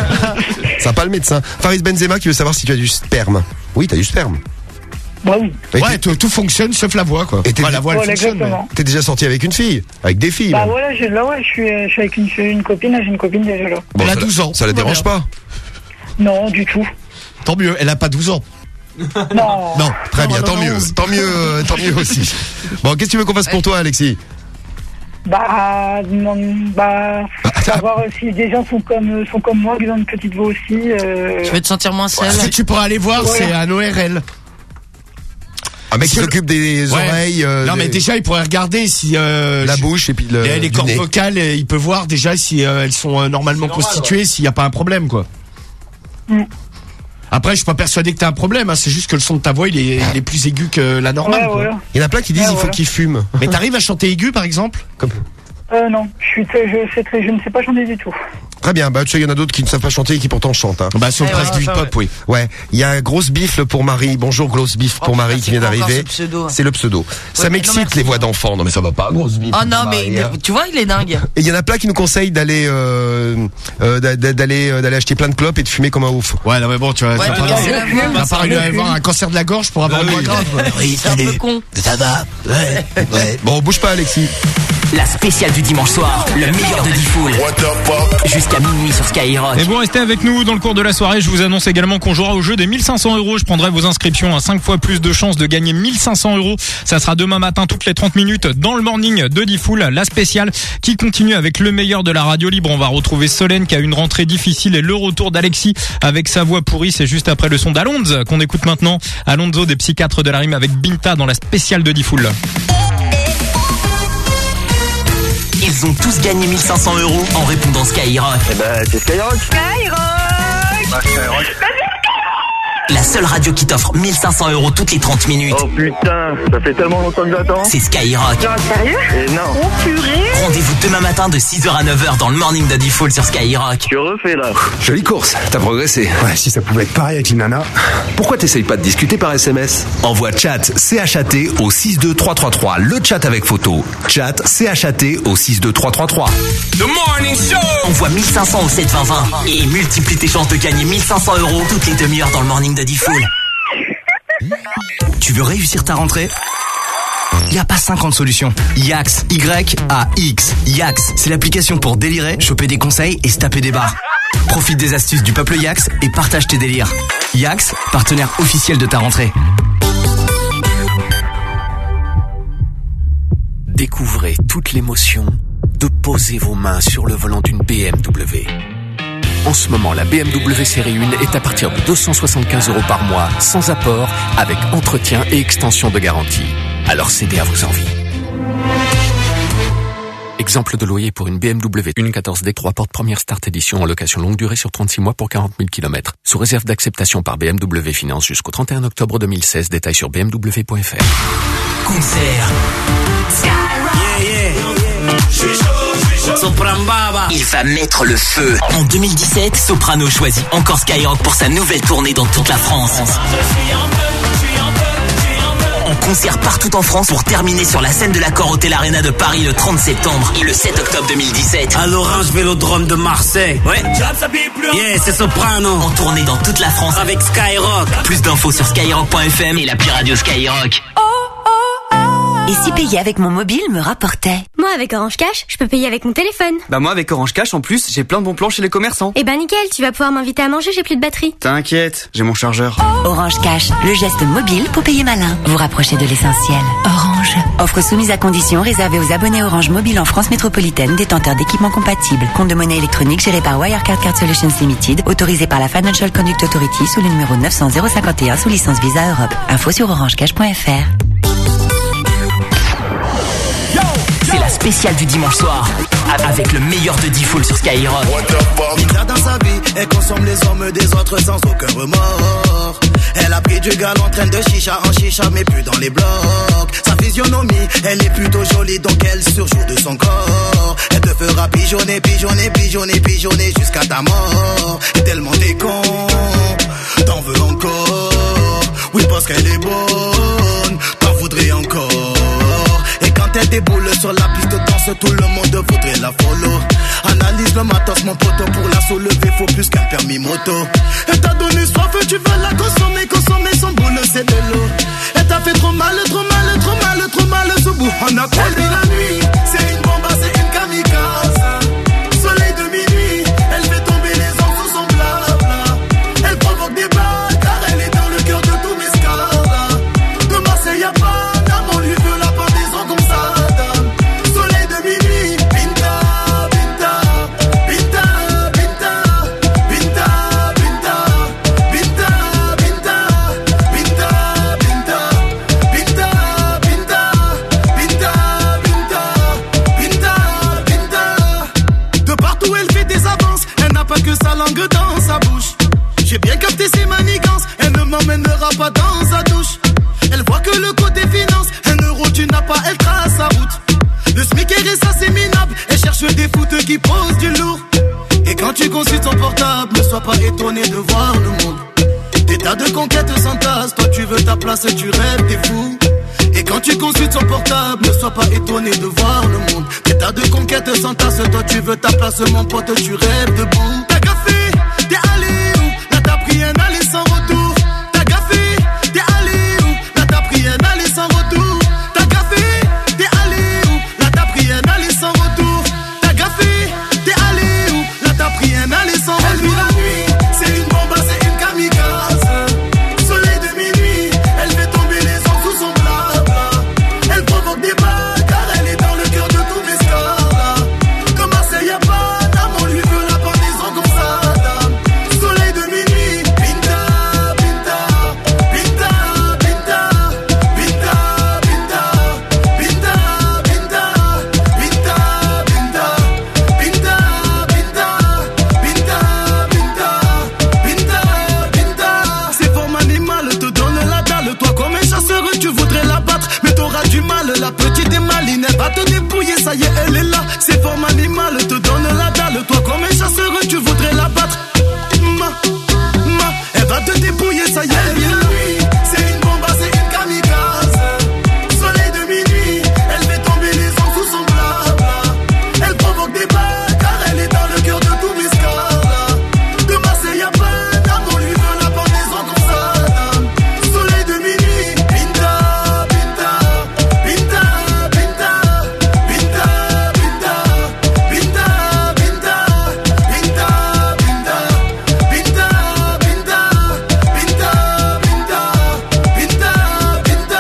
Ça pas le médecin. Faris Benzema qui veut savoir si tu as du sperme. Oui, t'as du sperme. bah oui. Et Ouais, t'es- tout, tout fonctionne sauf la voix, quoi. Et t'es- Enfin, la voix, elle Voilà, fonctionne. mais- exactement. T'es déjà sorti avec une fille? Avec des filles? Bah même. voilà, j'ai, là ouais, je suis, euh, je suis avec une, une copine, là, j'ai une copine déjà là. Bon, Elle a ça la- douze ans. Ça la dérange pas? Non, du tout. Tant mieux, elle a pas douze ans. Non. Non, très Non, bien, non, tant non, mieux. on- Tant mieux, euh, tant mieux aussi. Bon, qu'est-ce que tu veux qu'on fasse pour toi, Alexis? Bah, non, bah, savoir si des gens sont comme, sont comme moi, qui ont une petite voix aussi. Euh... Tu veux te sentir moins seul. Ce que tu pourras aller voir, Ouais. c'est un O R L. Un mec qui Parce que- s'occupe des Ouais. oreilles, euh, Non, mais des- déjà, il pourrait regarder si euh, la je- bouche et puis le, les, les du cordes nez. vocales, euh, il peut voir déjà si euh, elles sont euh, normalement normal, constituées, s'il n'y a pas un problème, quoi. Mm. Après, je suis pas persuadé que t'as un problème, hein, c'est juste que le son de ta voix, il est, il est plus aigu que la normale, Ouais, quoi. voilà. Il y en a plein qui disent Ouais, il faut voilà. qu'il fume. Mais t'arrives à chanter aigu, par exemple? Comme- Euh, non, je suis très, je sais très, je ne sais pas chanter du tout. Très bien, bah tu sais, il y en a d'autres qui ne savent pas chanter et qui pourtant chantent. Hein. Bah, sur le Eh presse ouais, du ça, hip-hop, oui. Ouais, il y a grosse bifle pour Marie. Bonjour grosse bifle pour Oh, Marie putain, qui vient c'est quoi d'arriver. encore ce pseudo C'est le pseudo. ça mais non, m'excite merci. les voix d'enfants. Non mais ça va pas, grosse bifle. Oh non, pour mais Marie, hein. tu vois, il est dingue. Et il y en a plein qui nous conseillent d'aller euh, euh, d'a- d'a- d'aller euh, d'aller acheter plein de clopes et de fumer comme un ouf. Ouais, non mais bon, tu vois, Ouais, ça mais part- c'est la voix. ça part une- avoir un cancer de la gorge pour avoir une voix grave. quoi. Oui, C'est un peu salut. con. Ça va? Ouais, ouais. Bon, bouge pas Alexis. La spéciale du dimanche soir, le meilleur de Diffoul. Jusqu'à minuit sur Skyrock. Et vous restez avec nous dans le cours de la soirée. Je vous annonce également qu'on jouera au jeu des mille cinq cents euros. Je prendrai vos inscriptions à cinq fois plus de chances de gagner mille cinq cents euros. Ça sera demain matin toutes les trente minutes dans le morning de Diffoul, la spéciale qui continue avec le meilleur de la radio libre. On va retrouver Solène qui a une rentrée difficile et le retour d'Alexis avec sa voix pourrie. C'est juste après le son d'Alonso qu'on écoute maintenant. Alonso des psychiatres de la rime avec Binta dans la spéciale de Diffoul. Ils ont tous gagné mille cinq cents euros en répondant Skyrock. Eh ben, c'est Skyrock. Skyrock. Bah, Skyrock. La seule radio qui t'offre mille cinq cents euros toutes les trente minutes. Oh putain, ça fait tellement longtemps que j'attends. C'est Skyrock. Non, sérieux? Et non. Oh purée. Rendez-vous demain matin de six heures à neuf heures dans le morning de Diffoul sur Skyrock. Tu refais là. Jolie course, t'as progressé. Ouais, si ça pouvait être pareil avec une nana. Pourquoi t'essayes pas de discuter par S M S? Envoie chat C H A T au six deux trois trois trois, le chat avec photo. Chat C H A T au six deux trois trois trois. The Morning Show. Envoie mille cinq cents au sept vingt vingt et multiplie tes chances de gagner mille cinq cents euros toutes les demi-heures dans le morning de Diffoul. Tu veux réussir ta rentrée? Y a pas cinquante solutions. Yax, Y A X. Yax, c'est l'application pour délirer, choper des conseils et se taper des barres. Profite des astuces du peuple Yax et partage tes délires. Yax, partenaire officiel de ta rentrée. Découvrez toute l'émotion de poser vos mains sur le volant d'une B M W. En ce moment, la B M W série un est à partir de deux cent soixante-quinze euros par mois, sans apport, avec entretien et extension de garantie. Alors cédez à vos envies. Exemple de loyer pour une B M W un quatorze D trois portes première Start Edition en location longue durée sur trente-six mois pour quarante mille kilomètres. Sous réserve d'acceptation par B M W Finance jusqu'au trente et un octobre deux mille seize. Détails sur b m w point f r. Concert. Yeah, yeah. Je suis chaud, je suis chaud. Sopran Baba. Il va mettre le feu. En deux mille dix-sept, Soprano choisit encore Skyrock pour sa nouvelle tournée dans toute la France. En concert partout en France pour terminer sur la scène de l'accord Hotel Arena de Paris le trente septembre et le sept octobre deux mille dix-sept. À l'Orange Vélodrome de Marseille. Ouais. Yeah, c'est Soprano. En tournée dans toute la France avec Skyrock. Plus d'infos sur skyrock point f m et l'appli radio Skyrock. Et si payer avec mon mobile me rapportait? Moi, avec Orange Cash, je peux payer avec mon téléphone. Bah moi, avec Orange Cash, en plus, j'ai plein de bons plans chez les commerçants. Eh ben nickel, tu vas pouvoir m'inviter à manger, j'ai plus de batterie. T'inquiète, j'ai mon chargeur. Orange Cash, le geste mobile pour payer malin. Vous rapprochez de l'essentiel. Orange. Offre soumise à conditions réservée aux abonnés Orange Mobile en France métropolitaine, détenteurs d'équipements compatibles. Compte de monnaie électronique géré par Wirecard Card Solutions Limited, autorisé par la Financial Conduct Authority sous le numéro neuf cent zéro cinquante et un sous licence Visa Europe. Info sur orangecash point f r. C'est la spéciale du dimanche soir avec le meilleur de Diffoul sur Skyrock. Linda dans sa vie, elle consomme les hommes des autres sans aucun remords. Elle a pris du galon en train de chicha en chicha mais plus dans les blocs. Sa physionomie, elle est plutôt jolie donc elle surjoue de son corps. Elle te fera pigeonner, pigeonner, pigeonner, pigeonner jusqu'à ta mort. Et tellement t'es con, t'en veux encore. Oui parce qu'elle est bonne, t'en voudrais encore. Et quand elle déboule sur la piste de danse, tout le monde voudrait la follow. Analyse le matos, mon poteau, pour la soulever, faut plus qu'un permis moto. Elle t'a donné soif, tu veux la consommer, consommer son boule, c'est de l'eau. Elle t'a fait trop mal, trop mal, trop mal, trop mal, ce bout. On a perdu la nuit, c'est une bombe, c'est une kamikaze. Soleil de minuit, elle fait tomber les anges sous son blabla. Elle provoque des balles, car elle est dans le cœur de tous mes scars. De Marseille à pas. sois pas étonné de voir le monde. Des tas de conquêtes s'entassent, toi tu veux ta place et tu rêves, t'es fou. Et quand tu consultes son portable, ne sois pas étonné de voir le monde. Des tas de conquêtes s'entassent, toi tu veux ta place, mon pote, tu rêves debout. T'as gaffé, t'es allé où? Là t'as pris un aller sans retour. T'as gaffé, t'es allé où? Là t'as pris un aller sans retour. T'as gaffé, t'es allé où? Là t'as pris un aller sans retour. T'as gaffé, t'es allé où? Là t'as pris un aller sans retour. Elle vit la nuit, c'est une bombe, c'est une kamikaze. Soleil de minuit, elle fait tomber les gens sous son blabla. Elle provoque des balles car elle est dans le cœur de tous mes stars là. Comme Marseille y'a pas d'âme, on lui veut la pendaison comme ça dame. Soleil de minuit, Pinta, Pinta, Pinta, Pinta, Pinta, Pinta, Pinta, Pinta, Pinta, Pinta, Pinta, Pinta, Pinta, Pinta, Pinta. C'est forme animale, te donne la dalle. Toi comme un chasseur, tu voudrais la battre, mais t'auras du mal. La petite est maline, elle va te débrouiller, ça y est, elle est là. C'est forme animale, te donne la dalle. Toi comme un chasseur, tu voudrais la battre. Ma, ma, elle va te débrouiller, ça y est, elle est là. C'est une bombe, c'est une kamikaze. Soleil de minuit, elle fait tomber les gens sous son blabla. Elle provoque des balles car elle est dans le cœur de tous mes scars là. De Marseille y'a pas d'âme, on lui veut la pendaison comme ça dame. Soleil de minuit, Pinta, Pinta, Pinta, Pinta, Pinta, Pinta, Pinta, Pinta, Pinta, Pinta, Pinta, Pinta, Pinta, Pinta, Pinta.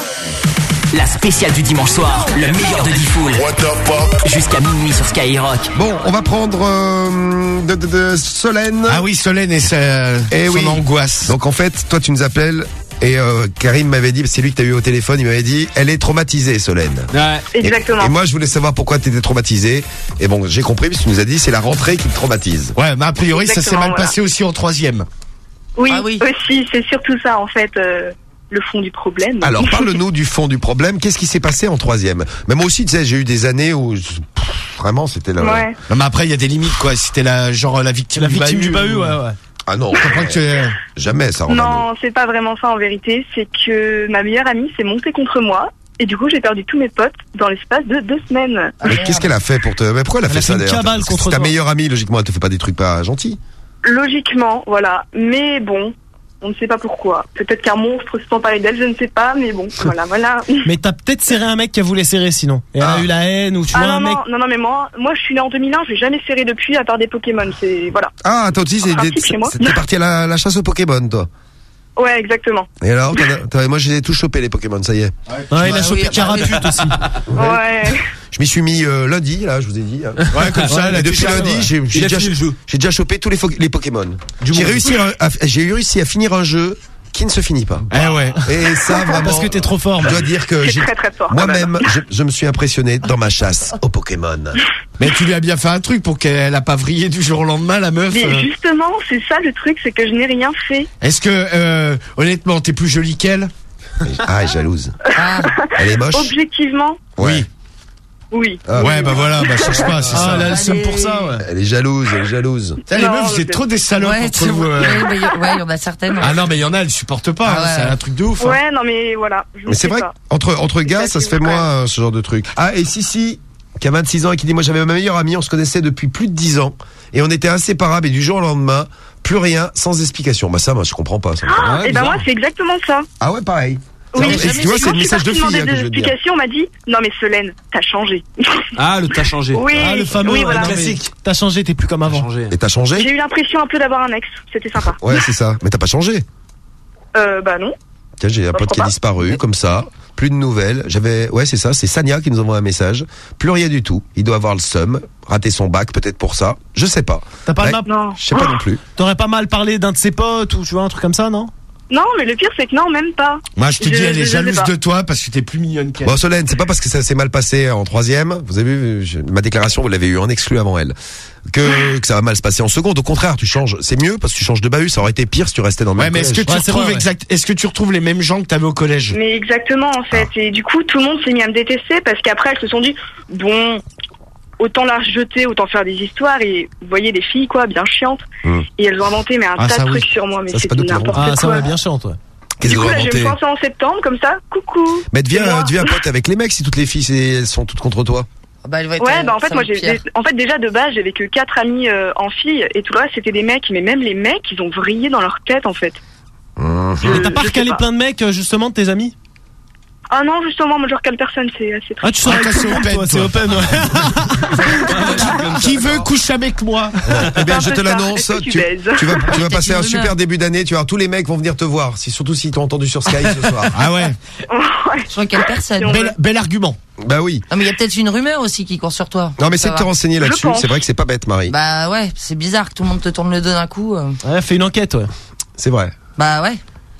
La spéciale du dimanche soir, le meilleur de Diffoul. Jusqu'à minuit sur Skyrock. Bon, on va prendre euh, de, de, de Solène. Ah oui, Solène et sa, Eh son oui. angoisse. Donc en fait, toi tu nous appelles et euh, Karim m'avait dit, c'est lui que t'as eu au téléphone, il m'avait dit, elle est traumatisée, Solène. Ouais. Et- Exactement. Et, moi je voulais savoir pourquoi t'étais traumatisée. Et bon, j'ai compris parce que tu nous as dit, c'est la rentrée qui te traumatise. Ouais, mais a priori, ça s'est Exactement, mal voilà. passé aussi en troisième. Oui, Ah oui. aussi, c'est surtout ça en fait, euh, le fond du problème. Alors parle-nous du fond du problème. Qu'est-ce qui s'est passé en troisième? Mais moi aussi, tu sais, j'ai eu des années où pff, vraiment c'était là. Ouais. Non, mais après, il y a des limites, quoi. Si t'es la, genre, la victime La du victime bahut. du bahut, ouais, ouais. Ah non, Je comprends que tu es- jamais ça. Romano. Non, c'est pas vraiment ça en vérité. C'est que ma meilleure amie s'est montée contre moi. Et du coup, j'ai perdu tous mes potes dans l'espace de deux semaines. Mais qu'est-ce qu'elle a fait pour te? Mais pourquoi elle a Elle fait a ça fait une d'ailleurs? cabale Parce que contre c'est ta toi. meilleure amie, logiquement, elle te fait pas des trucs pas gentils. Logiquement, voilà. Mais bon, on ne sait pas pourquoi. Peut-être qu'un monstre se sent parler d'elle, je ne sais pas. Mais bon, voilà, voilà. Mais t'as peut-être serré un mec qui a voulu serrer sinon. Et elle Ah. a eu la haine ou tu Ah vois non, un mec. non, non, non, mais moi, moi, je suis née en deux mille un. Je l'ai jamais serré depuis à part des Pokémon. C'est voilà. Ah, toi aussi, c'est En principe, chez moi. t'es parti à la, la chasse aux Pokémon, toi. Ouais, exactement. Et alors, t'en as- t'as- moi, j'ai tout chopé les Pokémon, ça y est. Ouais, il a Ouais, chopé oui, Carapute bah oui. aussi. Ouais. Je m'y suis mis euh, lundi, là, je vous ai dit. hein. Ouais, comme ça, Et là, depuis déjà, lundi, ouais. j'ai j'ai Il a déjà, fini le jeu. j'ai déjà chopé tous les, fo- les Pokémon. J'ai monde. réussi, à, à- j'ai réussi à finir un jeu qui ne se finit pas. Eh ouais. Et ça, vraiment. Parce que t'es trop fort. Je dois dire que C'est j'ai, très très fort. quand même. moi-même, je, je me suis impressionné dans ma chasse aux Pokémon. Mais tu lui as bien fait un truc pour qu'elle a pas vrillé du jour au lendemain, la meuf. Mais euh. justement, c'est ça le truc, c'est que je n'ai rien fait. Est-ce que, euh, honnêtement, t'es plus jolie qu'elle? Ah, elle est jalouse. Elle est moche. Objectivement, Ouais. oui. Ah, Ouais, bah voilà, bah cherche pas, c'est Ah, ça. elle a le seum pour ça, ouais. Elle est jalouse, elle est jalouse. Putain, les Non, meufs, vous êtes c'est- trop des salopes Ouais, entre tu vous. vois. euh. Ouais, mais y- ouais, il y en a certaines. Ah non, mais il y en a, elles supportent pas, Ah hein, ouais. c'est un truc de ouf. hein. Ouais, non mais voilà. Je Mais c'est sais vrai pas. qu'entre entre gars, Ça, ça se c'est fait vrai. moins euh, ce genre de truc. Ah, et Sissi, qui a vingt-six ans et qui dit, moi j'avais ma meilleure amie, on se connaissait depuis plus de dix ans, et on était inséparables, et du jour au lendemain, plus rien, sans explication. Bah ça, moi je comprends pas. Ça. Ah, et ben moi, c'est exactement ça. Ah ouais, pareil. Oui, Et tu vois, c'est quand le je suis message de partie fille demander hein, que des je veux dire. explications, on m'a dit non mais Solène, t'as changé. Ah, le t'as changé. Oui, Ah, le fameux oui, ouais, voilà. non, mais Classique. T'as changé, t'es plus comme avant. Changé. Et t'as changé? J'ai eu l'impression un peu d'avoir un ex. C'était sympa. Ouais, c'est ça. Mais t'as pas changé. Euh, bah non. Tiens, j'ai un Bah, pote qui a pourquoi pas. disparu, comme ça. Plus de nouvelles. J'avais, ouais, c'est ça. C'est Sania qui nous envoie un message. Plus rien du tout. Il doit avoir le seum. Rater son bac, peut-être pour ça. Je sais pas. T'as pas Ouais, le map Non. Je sais pas non plus. T'aurais pas mal parlé d'un de ses potes ou tu vois un truc comme ça, non? Non, mais le pire c'est que non, même pas. Moi, je te Je- dis, elle je- est je sais jalouse pas. de toi parce que t'es plus mignonne qu'elle. Bon, Solène, c'est pas parce que ça s'est mal passé en troisième. Vous avez vu, je- ma déclaration, vous l'avez eu en exclu avant elle. Que, que ça va mal se passer en seconde. Au contraire, tu changes. C'est mieux parce que tu changes de bahut. Ça aurait été pire si tu restais dans le Ouais, même mais est-ce que collège. tu Ouais, c'est retrouves vrai, ouais. exact, est-ce que tu retrouves les mêmes gens que t'avais au collège? Mais exactement en fait. Et du coup, tout le monde s'est mis à me détester parce qu'après, elles se sont dit bon, autant la rejeter, autant faire des histoires. Et vous voyez des filles quoi, bien chiantes. Mmh. Et elles ont inventé mais un Ah, tas ça, de oui. trucs sur moi, mais Ça, c'est c'est pas nous qui n'importe Ah, quoi. ça va bien chiant, toi. Qu'est-ce Du que coup vous là, je vais inventez? me lancer en septembre comme ça. Coucou. Mais deviens, C'est moi. euh, deviens pote avec les mecs si toutes les filles c'est- elles sont toutes contre toi. Bah, elle va être, Ouais, euh, bah en fait ça moi va être j'ai, pire. en fait déjà de base j'avais que quatre amis euh, en filles et tout le reste c'était des mecs, mais même les mecs ils ont vrillé dans leur tête en fait. Et t'as pas recalé plein de mecs, euh, justement, de tes amis? Ah non justement moi je recale personne, c'est assez Ah, tu sors avec tout le monde, toi, c'est open, ouais. Qui veut coucher avec moi? Eh bien, je un te peu ça. l'annonce, Est-ce que tu tu, baises tu vas, tu vas passer un une super honneur. début d'année, tu vas voir, tous les mecs vont venir te voir, si, surtout s'ils t'ont entendu sur Skype ce soir. Ah ouais. Je recale personne. Bel, bel argument. Bah oui. Non, mais il y a peut-être une rumeur aussi qui court sur toi. Non mais Ça c'est de te va. renseigner là-dessus, pense. c'est vrai que c'est pas bête Marie. Bah ouais, c'est bizarre que tout le monde te tourne le dos d'un coup. euh. Ouais, fais une enquête, ouais. C'est vrai. Bah ouais.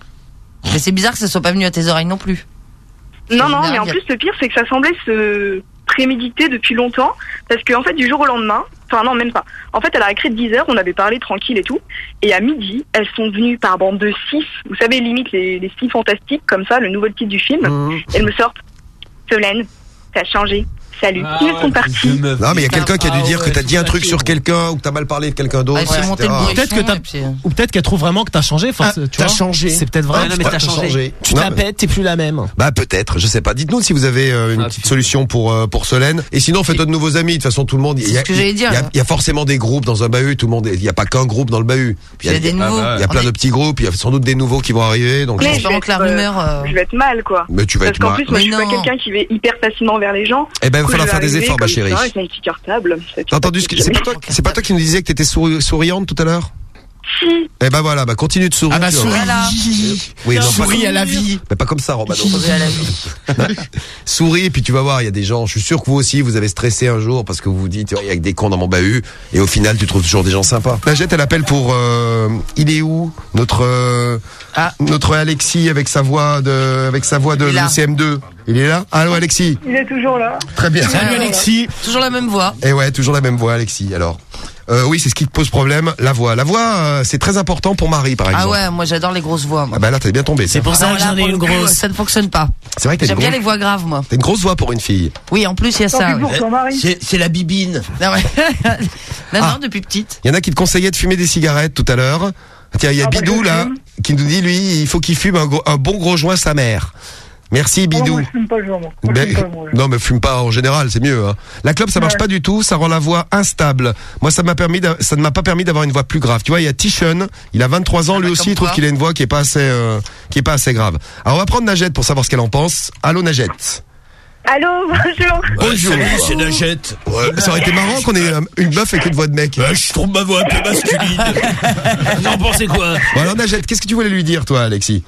Mais c'est bizarre que ça soit pas venu à tes oreilles non plus. Non, non, général, mais en il y a- plus, le pire, c'est que ça semblait se préméditer depuis longtemps. Parce qu'en fait, du jour au lendemain, enfin, non, même pas. En fait, à la récré de dix heures, on avait parlé tranquille et tout. Et à midi, elles sont venues par bande de six. Vous savez, limite, les, les six fantastiques, comme ça, le nouveau titre du film. Mmh. Elles me sortent. Solène, ça a changé. Salut. Ah Ils ouais, sont partis. Non mais il y a quelqu'un qui a dû Ah dire ouais, que t'as dit un tout à truc fait, sur bon. quelqu'un ou que t'as mal parlé de quelqu'un d'autre. Ah, il fait monter le et cetera. bruit. Peut-être que t'as, Et puis, euh, ou peut-être qu'elle trouve vraiment que t'as changé. Enfin, Ah, c'est- tu t'as vois, changé. C'est peut-être vrai. Ouais, non, mais t'as changé. Tu Non, te la mais- pètes, t'es plus la même. Bah peut-être, je sais pas. Dites-nous si vous avez euh, une Ah, petite putain. solution pour euh, pour Solène. Et sinon, faites-toi de nouveaux amis. De toute façon, tout le monde. Il y C'est a, ce que j'allais dire, il y a- là. il y a forcément des groupes dans un bahut. Tout le monde. Il y a pas qu'un groupe dans le bahut. Puis Il y a il y a, des nouveaux. il y a plein On de est- petits groupes. Il y a sans doute des nouveaux qui vont arriver. Donc. Mais je- je vais Espérons que la être, euh, rumeur. euh, Je vais être mal, quoi. Mais tu vas Parce être qu'en mal. plus, moi, je suis Mais pas non. quelqu'un qui va hyper facilement vers les gens. Eh ben, il va Du coup, falloir je faire vais des arriver efforts, ma comme chérie. ça, Avec mon petit cartable. T'as entendu ce que c'est pas toi, c'est pas toi qui nous disais que t'étais souri- souriante tout à l'heure? Si. Eh ben voilà, bah continue de sourire. Ah bah tu vois. souris. Voilà. Oui, non, pas Souris comme- à la vie. Mais pas comme ça, Romano. Souris à la vie. Souris et puis tu vas voir, il y a des gens, je suis sûr que vous aussi vous avez stressé un jour parce que vous vous dites il y a que des cons dans mon bahut et au final tu trouves toujours des gens sympas. Najette elle appelle pour euh, il est où notre euh, Ah. notre Alexis avec sa voix de avec sa voix de Il est là. le C M deux. Il est là? Allô Alexis? Il est toujours là. Très bien. Salut Alexis. Toujours la même voix. Et ouais, toujours la même voix Alexis. Alors euh, oui, c'est ce qui te pose problème, la voix. La voix euh, c'est très important pour Marie par exemple. Ah ouais, moi j'adore les grosses voix. Moi. Ah bah là t'es bien tombé. C'est pour Ah ça bah que là, j'en ai pour une le coup, grosse. Ça ne fonctionne pas. C'est vrai que t'as une, J'aime bien grosse- les voix graves, moi. t'as une grosse voix pour une fille. Oui, en plus il y a Tant ça. pis ouais. pour toi, Marie. C'est, c'est la bibine. Ah ouais. non, Ah. non, depuis petite. Il y en a qui te conseillaient de fumer des cigarettes tout à l'heure. Tiens, il y a Ah bah, Bidou je là fume. qui nous dit lui, il faut qu'il fume un, gros- un bon gros joint sa mère. Merci Ah non, Bidou. moi, je fume pas le jour, moi. Moi, je Ben, fume pas, moi. non mais fume pas en général, c'est mieux. Hein. La clope ça marche Ouais. pas du tout, ça rend la voix instable. Moi ça m'a permis, d'a- ça ne m'a pas permis d'avoir une voix plus grave. Tu vois, il y a Tishon, il a vingt-trois ans, Ah lui bah, aussi comme il trouve quoi. qu'il a une voix qui est pas assez, euh, qui est pas assez grave. Alors on va prendre Najette pour savoir ce qu'elle en pense. Allô Najette. Allô, bonjour. Bonjour. Salut, c'est Najette. Ouais, ça aurait été marrant qu'on ait euh, une meuf avec une voix de mec. Bah, je trouve ma voix un peu masculine. Vous en pensez quoi? Bon alors Najette, qu'est-ce que tu voulais lui dire toi, Alexis?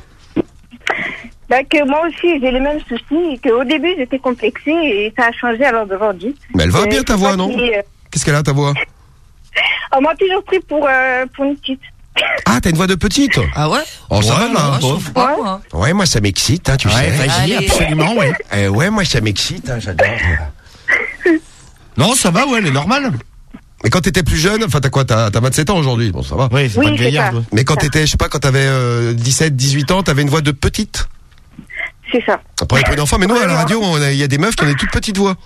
Bah, que moi aussi, j'ai les mêmes soucis et qu'au début, j'étais complexée et ça a changé alors d'aujourd'hui. Mais elle va Euh, bien ta c'est voix, pas non? qui, euh, Qu'est-ce qu'elle a ta voix? On m'a toujours pris pour, euh, pour une petite. Ah, t'as une voix de petite? Ah ouais? Oh, ça Ouais, va, là. Moi, je trouve pas, moi. Ouais, moi, ça m'excite, hein, tu Ouais, sais. vas-y, Allez. absolument, ouais. Eh ouais, moi, ça m'excite, hein, j'adore. Non, ça va, ouais, elle est normale. Mais quand t'étais plus jeune, enfin, t'as quoi? T'as t'as vingt-sept ans aujourd'hui, bon, ça va. Oui, c'est Oui, pas une c'est vieillarde. ça. ouais. Mais quand t'étais, je sais pas, quand t'avais euh, dix-sept, dix-huit ans, t'avais une voix de petite. C'est ça. Après, pour une enfant, mais nous, à la radio, on a- il y a des meufs qui ont des toutes petites voix.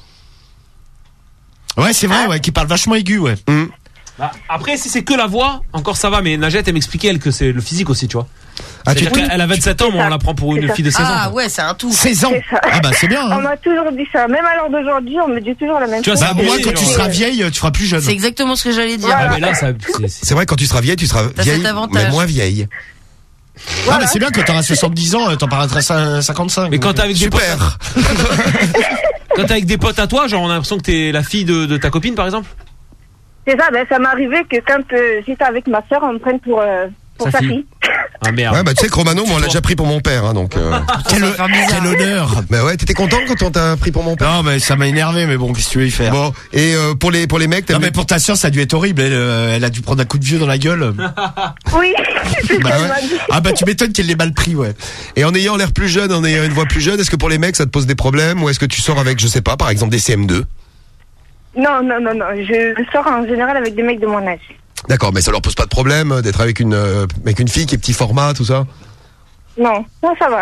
Ouais, c'est vrai, ouais, qui parle vachement aigu, ouais. Hum. Bah, après, si c'est que la voix, encore ça va, mais Najette, elle m'expliquait, elle, que c'est le physique aussi, tu vois. Ah, tu C'est-à-dire qu'elle a vingt-sept ans, mais on la prend pour une C'est ça. fille de seize ans. Ah quoi. ouais, c'est un tout. seize ans. C'est ça. Ah bah c'est bien. On Hein. m'a toujours dit ça. Même à l'heure d'aujourd'hui, on me dit toujours la même Tu vois, chose. ça, Bah moi, Oui, quand tu genre, seras euh, vieille, tu feras plus jeune. C'est exactement ce que j'allais dire. Ah, mais là, ça, c'est- c'est- C'est vrai, quand tu seras vieille, tu seras T'as vieille, cet avantage. mais moins vieille. Non, mais c'est bien, quand t'auras soixante-dix ans, euh, t'en paraîtras cinquante-cinq. Mais quand t'es avec des potes, Super. quand t'es avec des potes à toi, genre, on a l'impression que t'es la fille de, de ta copine, par exemple. C'est ça, ben, ça m'est arrivé que quand euh, j'étais avec ma sœur, on me prenne pour, euh, pour Sa sa fille. fille. Ah merde. Ouais, bah, tu sais que Romano, moi, on l'a déjà pris pour mon père, hein, donc, euh... Quel, quel honneur. Bah ouais, t'étais content quand on t'a pris pour mon père? Non, mais ça m'a énervé, mais bon, qu'est-ce que tu veux y faire? Bon, et euh, pour les pour les mecs, t'as Non, mais pour ta sœur, ça a dû être horrible. Elle, euh, elle a dû prendre un coup de vieux dans la gueule. Oui, c'est ce Bah qu'elle ouais. m'a dit. Ah bah tu m'étonnes qu'elle l'ait mal pris, ouais. Et en ayant l'air plus jeune, en ayant une voix plus jeune, est-ce que pour les mecs ça te pose des problèmes ou est-ce que tu sors avec, je sais pas, par exemple des C M deux? Non, non, non, non. Je sors en général avec des mecs de mon âge. D'accord, mais ça leur pose pas de problème d'être avec une euh, avec une fille qui est petit format, tout ça? Non, non, ça va.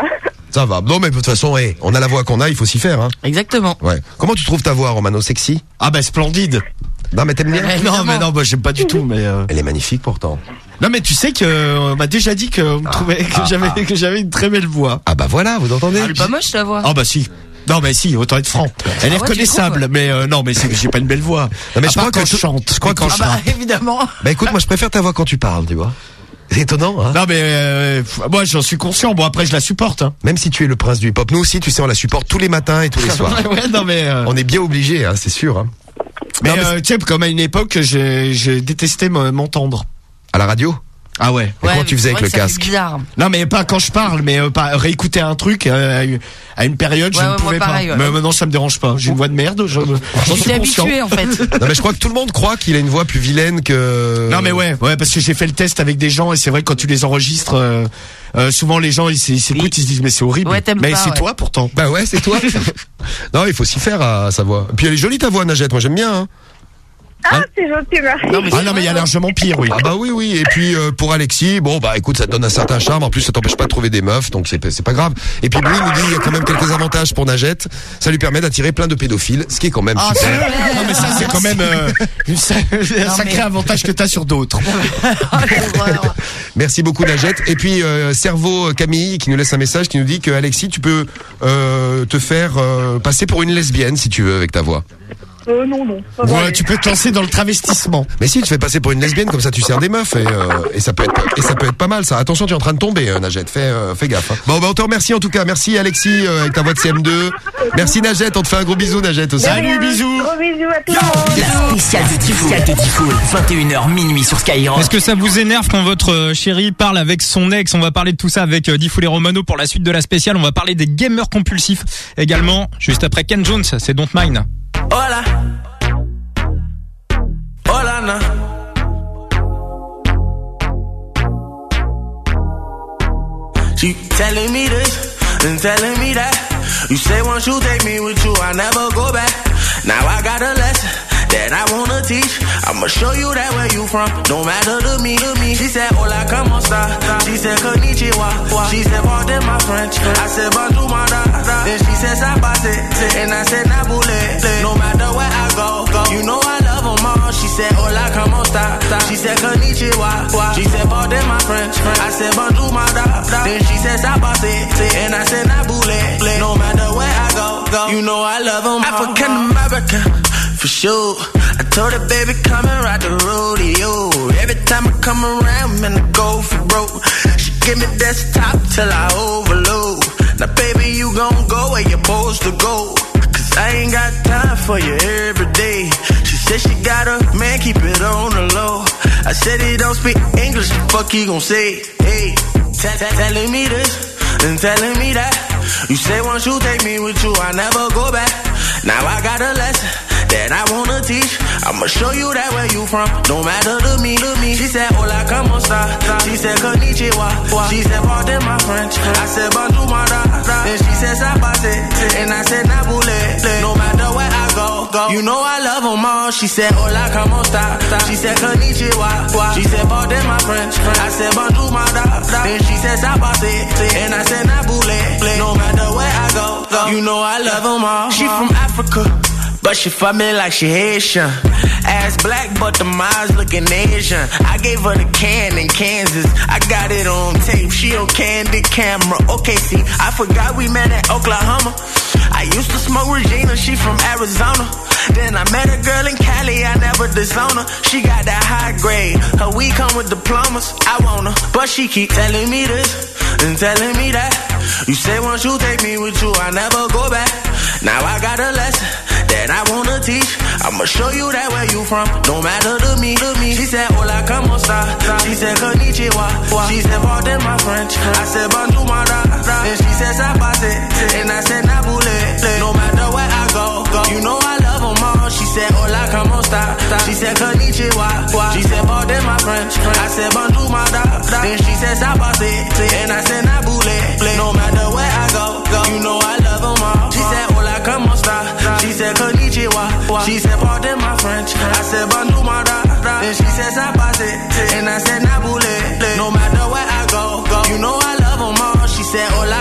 Ça va. Non, mais de toute façon, hey, on a la voix qu'on a, il faut s'y faire, hein. Exactement. Ouais. Comment tu trouves ta voix, Romano? Sexy? Ah bah splendide. Non, mais t'aimes bien? Eh, non, mais non, bah, j'aime pas du tout, mais. Euh... Elle est magnifique pourtant. Non, mais tu sais que on m'a déjà dit que on me trouvait que ah, j'avais ah. que j'avais une très belle voix. Ah bah voilà, vous entendez? Elle est pas moche ta voix. Ah bah si. Non mais si, autant être franc. Elle est Ah ouais, reconnaissable, mais euh, non mais c'est que j'ai pas une belle voix. Non mais à je part crois quand que je tu- chante. je crois quand que- je Ah bah chante. évidemment. Bah écoute, moi je préfère ta voix quand tu parles, tu vois. C'est étonnant, hein. Non mais euh, pff, moi j'en suis conscient. Bon après je la supporte. Hein. Même si tu es le prince du hip-hop, nous aussi, tu sais, on la supporte tous les matins et tous les soirs. ouais non mais. Euh... On est bien obligés, hein, c'est sûr. Hein. Mais, Non, mais euh, tu sais comme à une époque j'ai j'ai détesté me- m'entendre. À la radio? Ah ouais. Et comment tu faisais avec le casque? Bizarre. Non mais pas quand je parle, mais euh, pas réécouter un truc euh, à une- à une période, Ouais, je ouais, ne pouvais moi, pareil, pas. ouais. Mais maintenant ça me dérange pas. J'ai une voix de merde, je, j'en Je suis suis conscient. habitué en fait. Non mais je crois que tout le monde croit qu'il a une voix plus vilaine que... Non mais ouais, ouais parce que j'ai fait le test avec des gens et c'est vrai que quand tu les enregistres, euh, euh, souvent les gens ils s- ils s'écoutent, ils se disent mais c'est horrible. Ouais, t'aimes mais pas, c'est ouais. toi pourtant. Bah ouais, c'est toi. Non, il faut s'y faire à sa voix. Puis elle est jolie ta voix, Najette, moi j'aime bien, hein. Ah, c'est gentil, merci. Non, mais ah non mais il y a largement pire, oui. Ah bah oui oui, et puis euh, pour Alexis, bon bah écoute, ça te donne un certain charme, en plus ça t'empêche pas de trouver des meufs, donc c'est c'est pas grave. Et puis Louis nous dit il y a quand même quelques avantages pour Najette, ça lui permet d'attirer plein de pédophiles, ce qui est quand même Ah, super. c'est- Non mais ça c'est quand même euh, une sa- un sacré mais- avantage que t'as sur d'autres. Merci beaucoup Najette. Et puis euh, Cerveau Camille qui nous laisse un message qui nous dit que Alexis, tu peux euh, te faire euh, passer pour une lesbienne si tu veux avec ta voix. Euh, non, non. ça va Ouais, aller. tu peux te lancer dans le travestissement. Mais si tu te fais passer pour une lesbienne comme ça tu sers des meufs et, euh, et ça peut être et ça peut être pas mal ça. Attention, tu es en train de tomber euh, Najette, fais euh, fais gaffe. Hein. Bon bah on te remercie en tout cas. Merci Alexis euh, avec ta voix de C M deux. Merci Najette, on te fait un gros bisou Najette aussi. Salut, bisous. Gros bisous à tout le monde. La spéciale de Diffoul de Diffoul, vingt et une heures minuit sur Skyrock. Est-ce que ça vous énerve quand votre euh, chéri parle avec son ex? On va parler de tout ça avec euh, Diffoul et Romano pour la suite de la spéciale. On va parler des gamers compulsifs également, juste après Ken Jones, c'est Don't Mind. Hola. Hola, na. She telling me this and telling me that. You say once you take me with you, I never go back. Now I got a lesson that I wanna teach. I'ma show you that where you from, no matter to me, to me. She said, hola, como esta? She said, konnichiwa. She said, pardon my French. I said, bonjour, my da. Then she said, sabate. And I said, nabule. No matter where I go, go. You know I love them all. She said, hola, como esta? She said, konnichiwa. She said, pardon my French. I said, bonjour, my da. Then she said, sabate. And I said, nabule. No matter where I go, go. You know I love them all. African American. For sure, I told her, baby, come and ride the rodeo. Every time I come around, man, I go for broke. She give me desktop till I overload. Now, baby, you gon' go where you're supposed to go. Cause I ain't got time for you every day. She said she got a man, keep it on the low. I said he don't speak English, the fuck he gon' say? Hey, t- t- telling me this and telling me that. You say once you take me with you, I never go back. Now I got a lesson that I wanna teach. I'ma show you that where you from, no matter to me, to me. She said, hola, como esta? She said, konnichiwa. She said, pardon my French. I said, bonjour, my da. Then she said, sabate. And I said, nabule. No matter where I go, go. You know I love them all. She said, hola, como esta? She said, konnichiwa. She said, pardon my French. I said, bonjour, my da. Then she said, sabate. And I said, nabule. No matter where I go, go. You know I love them all. She from Africa, but she fuck me like she Haitian. Ass black, but the eyes looking Asian. I gave her the can in Kansas. I got it on tape. She on candid camera. Okay, see, I forgot we met at Oklahoma. I used to smoke Regina. She from Arizona. Then I met a girl in Cali. I never disown her. She got that high grade. Her weed come with diplomas. I want her, but she keep telling me this and telling me that. You say once you take me with you, I never go back. Now I got a lesson that I wanna teach. I'ma show you that where you from, no matter to me, to me. She said, hola, como esta? She said, konnichiwa. She said, pardon my French. I said, bonjour, my da. Then she said, sabate. And I said, nabule. No matter where I go, go. You know I love them all. She said, hola, como esta? She said, konnichiwa. She said, pardon my French. I said, bonjour, my da. Then she said, sabate. And I said, nabule. No matter where I go, go. You know I love them all. She said, hola, como esta? She said, konnichiwa. She said, pardon my French. I said, bonjour, my da. Then she said, sabate. And I said, nabule. No matter where I go, go. You know I love them all. She said, hola, como esta?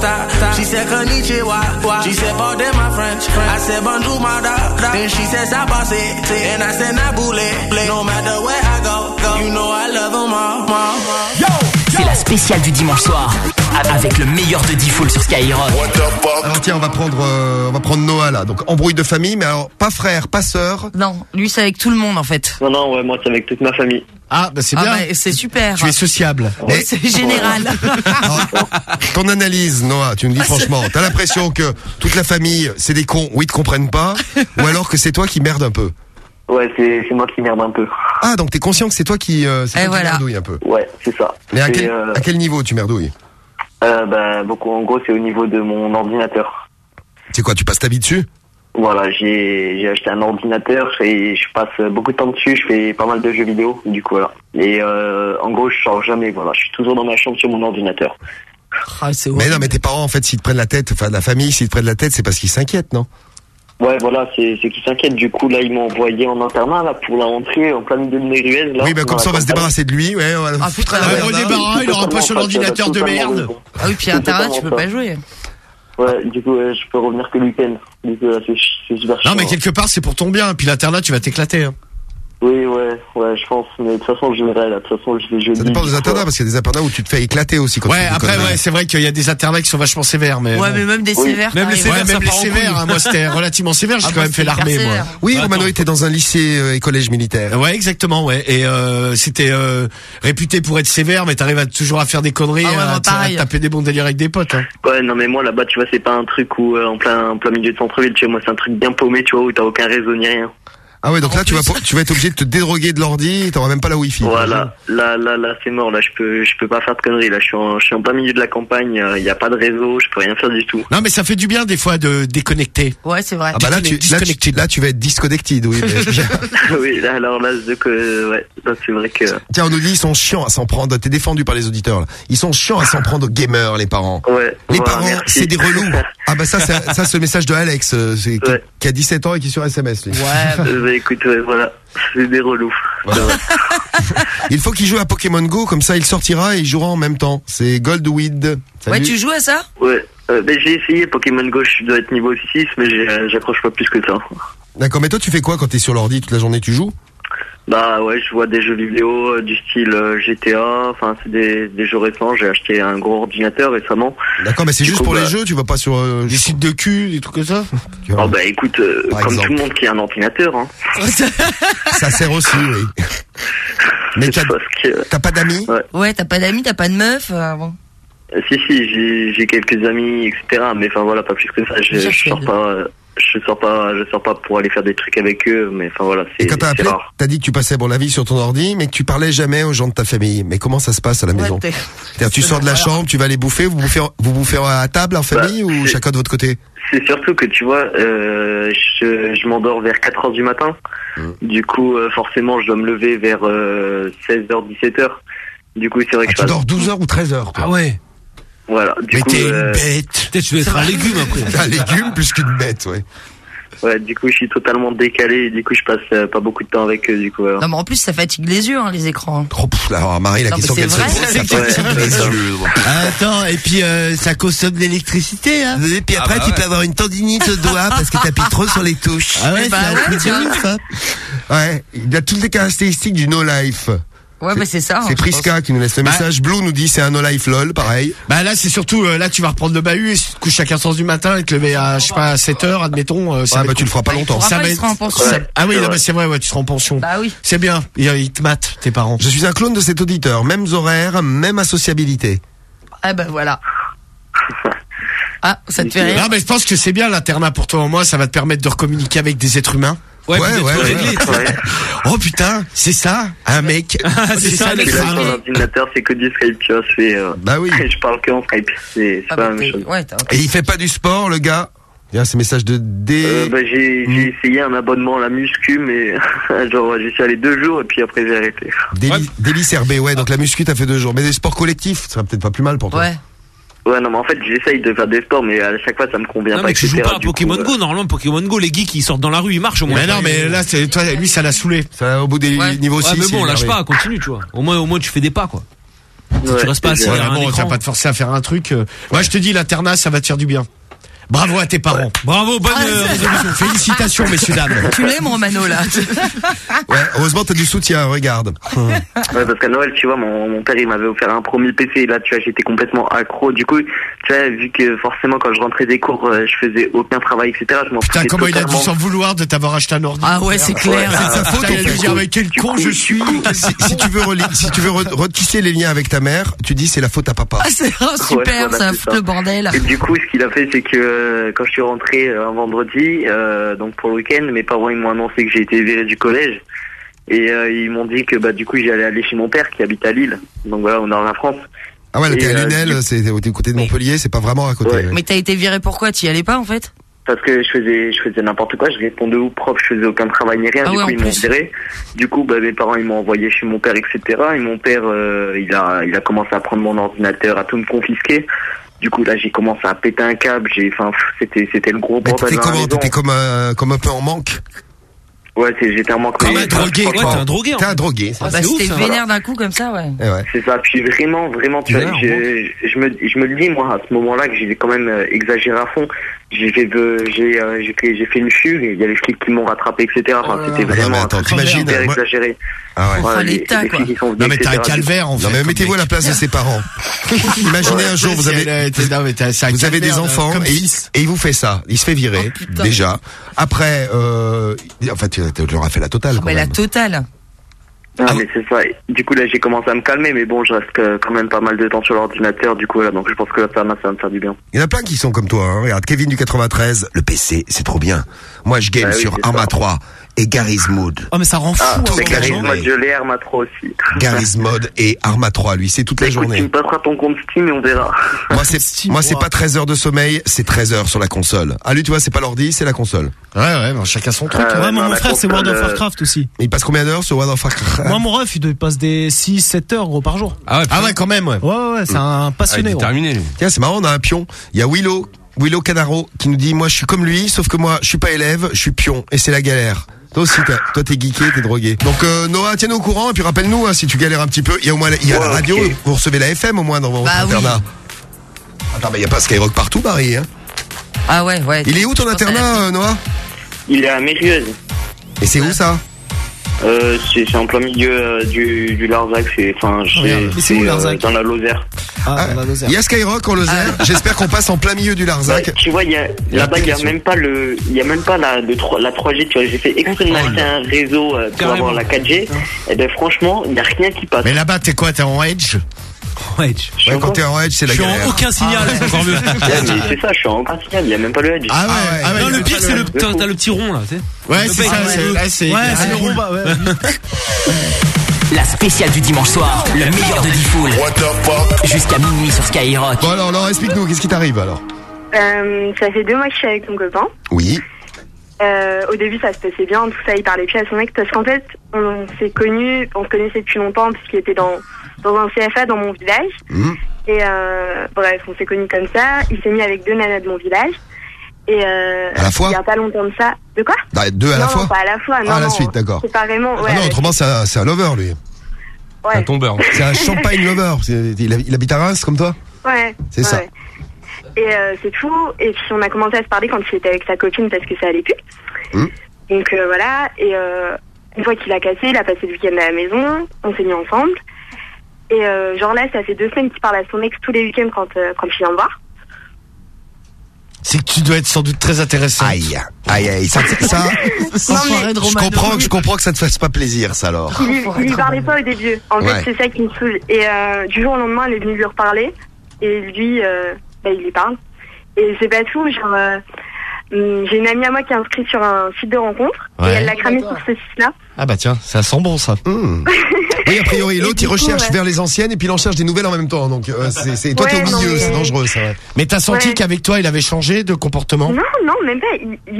stop. She said, konnichiwa. She said, pardon my French. I said, bonjour, my da. Then she said, sabase. And I said, naboule. No matter where I go, go. You know I love them all. Yo! C'est la spéciale du dimanche soir avec le meilleur de D-Fool sur Skyrock. Alors tiens, on va prendre euh, on va prendre Noah là. Donc embrouille de famille, mais alors pas frère, pas sœur. Non, lui c'est avec tout le monde en fait. Non non, ouais, moi c'est avec toute ma famille. Ah bah c'est Ah bien. bah, c'est super. Tu es sociable. Ouais, c'est général. Ton analyse, Noah, tu me dis franchement, t'as l'impression que toute la famille c'est des cons, ou ils te comprennent pas, ou alors que c'est toi qui merde un peu. Ouais, c'est c'est moi qui merde un peu. Ah, donc t'es conscient que c'est toi qui, euh, c'est Et toi qui voilà. merdouille un peu. Ouais, c'est ça. Mais à Et, quel, euh, à quel niveau tu merdouilles? euh, bah, beaucoup, en gros, c'est au niveau de mon ordinateur. C'est quoi, tu passes ta vie dessus? Voilà, j'ai j'ai acheté un ordinateur et je passe beaucoup de temps dessus, je fais pas mal de jeux vidéo, du coup, voilà. Et euh, en gros, je sors jamais, voilà, je suis toujours dans ma chambre sur mon ordinateur. Ah, c'est Mais non, mais tes parents, en fait, s'ils te prennent la tête, enfin, la famille, s'ils te prennent la tête, c'est parce qu'ils s'inquiètent, non? Ouais, voilà, c'est c'est qu'ils s'inquiètent. Du coup, là, ils m'ont envoyé en internat, là, pour la rentrée, en plein milieu de mes ruelles, là. Oui, bah, comme ça, on va se débarrasser de lui, ouais, on va le Ah, foutre putain, à la ouais, merde, au hein. débarras, il aura pas son ordinateur de merde. Ah oui, puis internet, tu peux pas jouer. Ouais, du coup, ouais, je peux revenir que le week-end. Du coup, là, c'est c'est super chiant. Non mais quelque part c'est pour ton bien. Puis l'internat tu vas t'éclater. Hein. Oui, ouais, ouais, je pense. Mais de toute façon, je verrai, là. De toute façon, je vais jeudi. Ça dépend des internats, parce qu'il y a des internats où tu te fais éclater aussi quand Ouais, tu après ouais, c'est vrai qu'il y a des internats qui sont vachement sévères, mais. Ouais, bon. mais même des sévères. Même les t'arrives. sévères, Ouais, même les sévères. Hein, moi c'était relativement sévère. J'ai Ah, quand moi, même fait c'est l'armée, hyper moi. sévère. Oui, Bah, Romano attends. était dans un lycée euh, et collège militaire. Ouais, exactement, ouais. Et euh, c'était euh, réputé pour être sévère, mais t'arrives à, toujours à faire des conneries, Ah ouais, à, moi, te- à pareil. taper des bons délires avec des potes. Hein. Ouais, non, mais moi, là-bas, tu vois, c'est pas un truc où, euh, en plein, en plein milieu de centre-ville, tu vois, moi, c'est un truc bien paumé, tu vois, où t'as aucun réseau ni rien. Ah ouais, donc là, tu vas, pas- tu vas être obligé de te dédroguer de l'ordi, t'auras même pas la wifi. Voilà, là, là, là, c'est mort, là, je peux, je peux pas faire de conneries, là, je suis en, je suis en plein milieu de la campagne, il y a pas de réseau, je peux rien faire du tout. Non, mais ça fait du bien des fois de déconnecter. Ouais, c'est vrai. Ah bah là, tu, là, tu, là, tu vas être disconnected, oui. mais- Oui, là, alors là, c'est que, ouais, là, c'est vrai que. Tiens, on nous dit ils sont chiants à s'en prendre. T'es défendu par les auditeurs là. Ils sont chiants à s'en prendre aux gamers, les parents. Ouais. Les voilà, parents, merci. c'est des relous. Ah bah ça, c'est, ça, c'est le message de Alex, euh, c'est, qui, Ouais. qui a dix-sept ans et qui est sur S M S. Lui. Ouais. Euh, bah, écoute, ouais, voilà, c'est des relous. Il faut qu'il joue à Pokémon Go, comme ça il sortira et il jouera en même temps. C'est Goldweed. Salut. Ouais, tu joues à ça? Ouais, euh, ben, j'ai essayé Pokémon Go, je dois être niveau six, mais j'ai- euh, j'accroche pas plus que ça. D'accord, mais toi tu fais quoi quand t'es sur l'ordi toute la journée? Tu joues? Bah ouais, je vois des jeux vidéo euh, du style euh, G T A, enfin c'est des, des jeux récents, j'ai acheté un gros ordinateur récemment. D'accord, mais c'est Du juste coup, pour bah, les jeux, tu vas pas sur euh, Des sites de cul, des trucs comme ça. Oh bah écoute, euh, Par comme exemple. tout le monde qui a un ordinateur, hein. Ça sert aussi, oui. Mais t'as, Parce que, t'as pas d'amis? ouais. Ouais, t'as pas d'amis, t'as pas de meuf. euh, bon. Euh, Si si, j'ai j'ai quelques amis, et cetera. Mais enfin voilà, pas plus que ça. Je, Ça, je c'est sors bien. pas, euh, je sors pas, je sors pas pour aller faire des trucs avec eux. Mais enfin voilà, Et c'est quand t'as c'est appelé, rare. t'as dit que tu passais bon la vie sur ton ordi, mais que tu parlais jamais aux gens de ta famille. Mais comment ça se passe à la maison? Ouais, t'es- C'est-à-dire, tu sors de la chambre, tu vas aller bouffer, vous bouffez, vous bouffez à table en famille Bah, ou c'est- chacun de votre côté? C'est surtout que tu vois, euh, je, je m'endors vers quatre heures du matin. Mmh. Du coup, euh, forcément, je dois me lever vers euh, seize heures, dix-sept heures. Du coup, c'est vrai Ah, que tu je dors douze heures ou treize heures, toi. Ah ouais. Voilà. Du Mais coup, t'es euh, une bête. Peut-être tu dois être un légume après. Un légume plus qu'une bête, ouais. ouais, du coup, je suis totalement décalé. Et du coup, je passe euh, pas beaucoup de temps avec eux. Du coup, voilà. Non, mais en plus, ça fatigue les yeux, hein, les écrans. Oh, pff, là, alors, Marie, la Non, question mais qu'elle c'est se vrai, pose, c'est ça vrai. fatigue Ouais, les c'est ça. yeux. Attends, et puis euh, ça consomme de l'électricité, hein. Et puis Ah après, bah tu ouais. peux avoir une tendinite au doigt parce que t'appuies trop sur les touches. Ah ouais, Bah c'est un ouais, truc de tiens. ouf, ça. Ouais, il a toutes les caractéristiques du no-life. Ouais, bah c'est ça. hein, C'est je Priska qui nous laisse le Bah. message. Blue nous dit c'est un no-life lol, pareil. Bah là c'est surtout euh, là tu vas reprendre le bahut et si tu te couches à quinze heures du matin et te lever à je sais pas à sept heures admettons euh, ça Ah va bah être tu le feras pas pense. longtemps. Il pourra Ça pas, va il être- sera en pension. Ouais. Ah oui, C'est non, vrai. mais c'est vrai, ouais, tu seras en pension. Bah oui. C'est bien, ils, ils te matent, tes parents. Je suis un clone de cet auditeur. Mêmes horaires, même associabilité. Ah bah voilà. Ah, ça te fait rire? Non mais je pense que c'est bien l'internat pour toi. Moi, ça va te permettre de recommuniquer avec des êtres humains. Ouais, Ouais, peut-être ouais, faut ouais. régler, tu vois. Ouais. Oh putain, c'est ça, un mec. c'est ça, les Et là, sur crânes. l'ordinateur, c'est que du Skype, tu vois. C'est, euh, Bah oui. je parle que en Skype. C'est c'est Ah pas bah la même t'es- chose. ouais, t'as- Et il fait pas du sport, le gars. Bien, ces messages de D. Euh, bah, j'ai j'ai essayé un abonnement à la muscu, mais genre j'y suis allé deux jours et puis après j'ai arrêté. Délice, Délice R B, ouais, donc la muscu t'as fait deux jours. Mais des sports collectifs, ça sera peut-être pas plus mal pour toi. Ouais. Ouais, non, mais en fait j'essaye de faire des sports, mais à chaque fois ça me convient Non, pas, mais tu joues et cetera. pas à Du coup, Pokémon euh, Go. Normalement, Pokémon Go, les geeks, ils sortent dans la rue, ils marchent au moins. Mais non, mais là, c'est toi, lui, ça l'a saoulé. Ça, au bout des Ouais. niveaux Ouais, six. mais bon, il est lâche énervé. pas, continue, tu vois. Au moins, au moins, tu fais des pas, quoi. Si tu restes pas assis Ouais, derrière un bon, tu vas écran. pas te forcer à faire un truc. euh. Moi, je te dis, l'internat, ça va te faire du bien. Bravo à tes parents. Bravo, bonne Ah, euh, c'est- résolution. Félicitations, messieurs, dames. Tu l'aimes, Romano, là. Ouais, heureusement t'as du soutien, regarde. Ouais, parce qu'à Noël, tu vois, mon, mon père, il m'avait offert un premier P C, et là, tu vois, j'étais complètement accro. Du coup, tu vois, vu que forcément, quand je rentrais des cours, euh, je faisais aucun travail, et cetera, je m'en Putain, foutais comment il a dû totalement. s'en vouloir de t'avoir acheté un ordi. Ah ouais, c'est clair. C'est de sa faute, Putain, il a en dû plus. dire, mais quel con je suis. Si, si tu veux reli- si tu veux re- retisser les liens avec ta mère, tu dis c'est la faute à papa. Ah, c'est oh, super, voilà, ça c'est fout ça. le bordel. Et du coup, ce qu'il a fait, c'est que euh, quand je suis rentré euh, un vendredi, euh, donc pour le week-end, mes parents ils m'ont annoncé que j'ai été viré du collège. Et euh, ils m'ont dit que bah du coup j'allais aller chez mon père qui habite à Lille. Donc voilà, on est en France. Ah ouais, là, t'es Et, à euh, Lunel, c'est au côté de Montpellier, c'est pas vraiment à côté. ouais. Mais t'as été viré pourquoi? Tu y allais pas, en fait? Parce que je faisais, je faisais n'importe quoi, je répondais aux profs, je faisais aucun travail ni rien. Ah du ouais, coup, en ils m'ont plus. viré. Du coup, bah, mes parents, ils m'ont envoyé chez mon père, et cetera. Et mon père, euh, il a, il a commencé à prendre mon ordinateur, à tout me confisquer. Du coup, là, j'ai commencé à péter un câble. J'ai, enfin, pff, c'était, c'était le gros Mais bordel t'étais dans la comment? maison. T'étais comme un, comme un peu en manque? Ouais, c'est, j'étais en manque. Comme Mais- un drogué, franchement, quoi. T'es un drogué, en T'es fait. un drogué. Bah, c'était vénère d'un coup, comme ça, ouais. Eh ouais. C'est ça. Puis vraiment, vraiment, tu vois, Vénère, je, je me, je me le dis moi à ce moment-là que j'ai quand même euh, exagéré à fond. J'ai fait, de- j'ai, euh, j'ai fait, j'ai fait une fugue. et Il y a les flics qui m'ont rattrapé, et cetera. Enfin, c'était Ah, non, vraiment mais attends, un truc t'imagines, hyper moi- exagéré. Ah ouais. Voilà, Enfin, les- l'État, les quoi. flics, ils sont venus, Non, mais t'as un et cetera. calvaire, en fait. Non mais mettez-vous à la place de ses parents. Imaginez un jour vous avez vous avez des enfants et, et il vous fait ça, il se fait virer déjà. Après euh, en fait tu tu leur as fait la totale quand Mais la même. totale. Ah, mais c'est ça. Du coup, là, j'ai commencé à me calmer, mais bon, je reste euh, quand même pas mal de temps sur l'ordinateur, du coup, là, donc je pense que là, ça va ça va me faire du bien. Il y en a plein qui sont comme toi, hein. Regarde, Kevin du quatre-vingt-treize, le P C, c'est trop bien. Moi, je game Ah oui, sur c'est Arma ça. trois et Garry's Mode. Oh, mais ça rend fou. Ah, hein, mais franchement. Garry's Mode, je l'ai, Arma trois aussi. Garry's Mode et Arma trois, lui, c'est toute la Écoute, journée. tu me passeras ton compte Steam et on verra. Moi, c'est, moi, c'est pas treize heures de sommeil, c'est treize heures sur la console. Ah, lui, tu vois, c'est pas l'ordi, c'est la console. Ouais, ouais, bon, chacun son truc. Ah, Ouais, ouais, moi, non, mon la frère, c'est World of console, euh, Warcraft aussi. Il passe combien d'heures sur World of Warcraft? Moi, mon ref, il passe des six sept heures, gros, par jour. Ah ouais, Ah ouais, quand même, ouais. Ouais, ouais, ouais, c'est un passionné, Ah, il est gros. terminé, lui. Tiens, c'est marrant, on a un pion. Il y a Willow, Willow Canaro, qui nous dit, moi, je suis comme lui, sauf que moi, je suis pas élève, je suis pion, et c'est la galère. Toi aussi, t'as- toi, t'es geeké, t'es drogué. Donc, euh, Noah, tiens-nous au courant, et puis rappelle-nous, hein, si tu galères un petit peu. Il y a au moins, la- il y a Ouais, la radio, ok. vous recevez la F M au moins dans votre Bah oui. internat. Attends, mais il y a pas Skyrock partout, Marie, hein. Ah ouais, ouais. Il est où ton Je pense à internat, euh, Noah? Il est à Mérieuse. Et c'est où ça? Euh, c'est, c'est en plein milieu euh, du, du Larzac, c'est, enfin, je Regarde, sais, mais c'est où, euh, Larzac dans la Lozère. Ah, dans la Lozère. Il y a Skyrock en Lozère. J'espère qu'on passe en plein milieu du Larzac. Ouais, tu vois, il y a, là-bas, il y a L'application. même pas le, il y a même pas la, de trois- la trois G, tu vois. J'ai fait exprès de m'acheter un réseau euh, pour Carrément. avoir la quatre G. Et ben, franchement, il y a rien qui passe. Mais là-bas, t'es quoi? T'es en Edge? Ouais, Ouais, quand t'es en Edge, c'est je la suis galère. en aucun signal, c'est encore mieux. Ouais, mais c'est ça, je suis en aucun signal, il y a même pas le Edge. Ah ouais, ouais. ah ouais. Non, le pire, pas c'est le, de t'as fou. t'as le petit rond, là, tu sais. Ouais, Le c'est bec, ça, ouais. c'est, là, c'est, Ouais, ah, c'est le ouais. rond, bah, ouais. La spéciale du dimanche soir, le meilleur de Diffoul. Jusqu'à minuit sur Skyrock. Bon alors, alors explique-nous, qu'est-ce qui t'arrive alors? Euh, ça fait deux mois que je suis avec mon copain. Oui. Euh, au début, ça se passait bien, tout ça, il parlait plus à son ex parce qu'en fait, on s'est connus, on se connaissait depuis longtemps puisqu'il était dans, dans un C F A dans mon village. Mmh. Et euh, bref, on s'est connus comme ça. Il s'est mis avec deux nanas de mon village. Et euh, À la fois il y a pas longtemps de ça. De quoi? Bah, deux à non, la fois non, pas à la fois. Non, Ah, à la non, suite, d'accord. C'est pas vraiment. Ouais, Ah non, avec- autrement, c'est un, c'est un lover, lui. ouais, Un tombeur. C'est un champagne lover. C'est- Il, il habite à Reims, comme toi? ouais, C'est ouais, ça. ouais. Et euh, c'est tout. Et puis on a commencé à se parler quand il était avec sa copine parce que ça allait plus. Mmh. Donc euh, voilà. Et euh, une fois qu'il a cassé, il a passé le week-end à la maison. On s'est mis ensemble. Et euh, genre là, ça fait deux semaines qu'il parle à son ex tous les week-ends quand euh, quand il vient me voir. C'est que tu dois être sans doute très intéressant. Aïe, aïe, aïe. Ça, ça, Non, mais- je comprends, je comprends que ça te fasse pas plaisir, ça, alors. Il, lui- il lui parlait pas au début. En fait, Ouais. c'est ça qui me saoule. Et euh, du jour au lendemain, elle est venue lui reparler. Et lui, euh, bah, il lui parle. Et c'est pas tout. Genre, euh, hum, j'ai une amie à moi qui est inscrite sur un site de rencontre. Ouais. Et elle l'a cramé sur ce site-là. Ah bah tiens, ça sent bon, ça. Mmh. Oui, a priori, l'autre, du il coup, recherche ouais. vers les anciennes et puis il en cherche des nouvelles en même temps. Donc, euh, c'est, c'est, toi, Ouais, t'es au non, milieu, mais- c'est dangereux, ça, ouais. Mais t'as senti Ouais. qu'avec toi, il avait changé de comportement? Non, non, même pas. Il, il,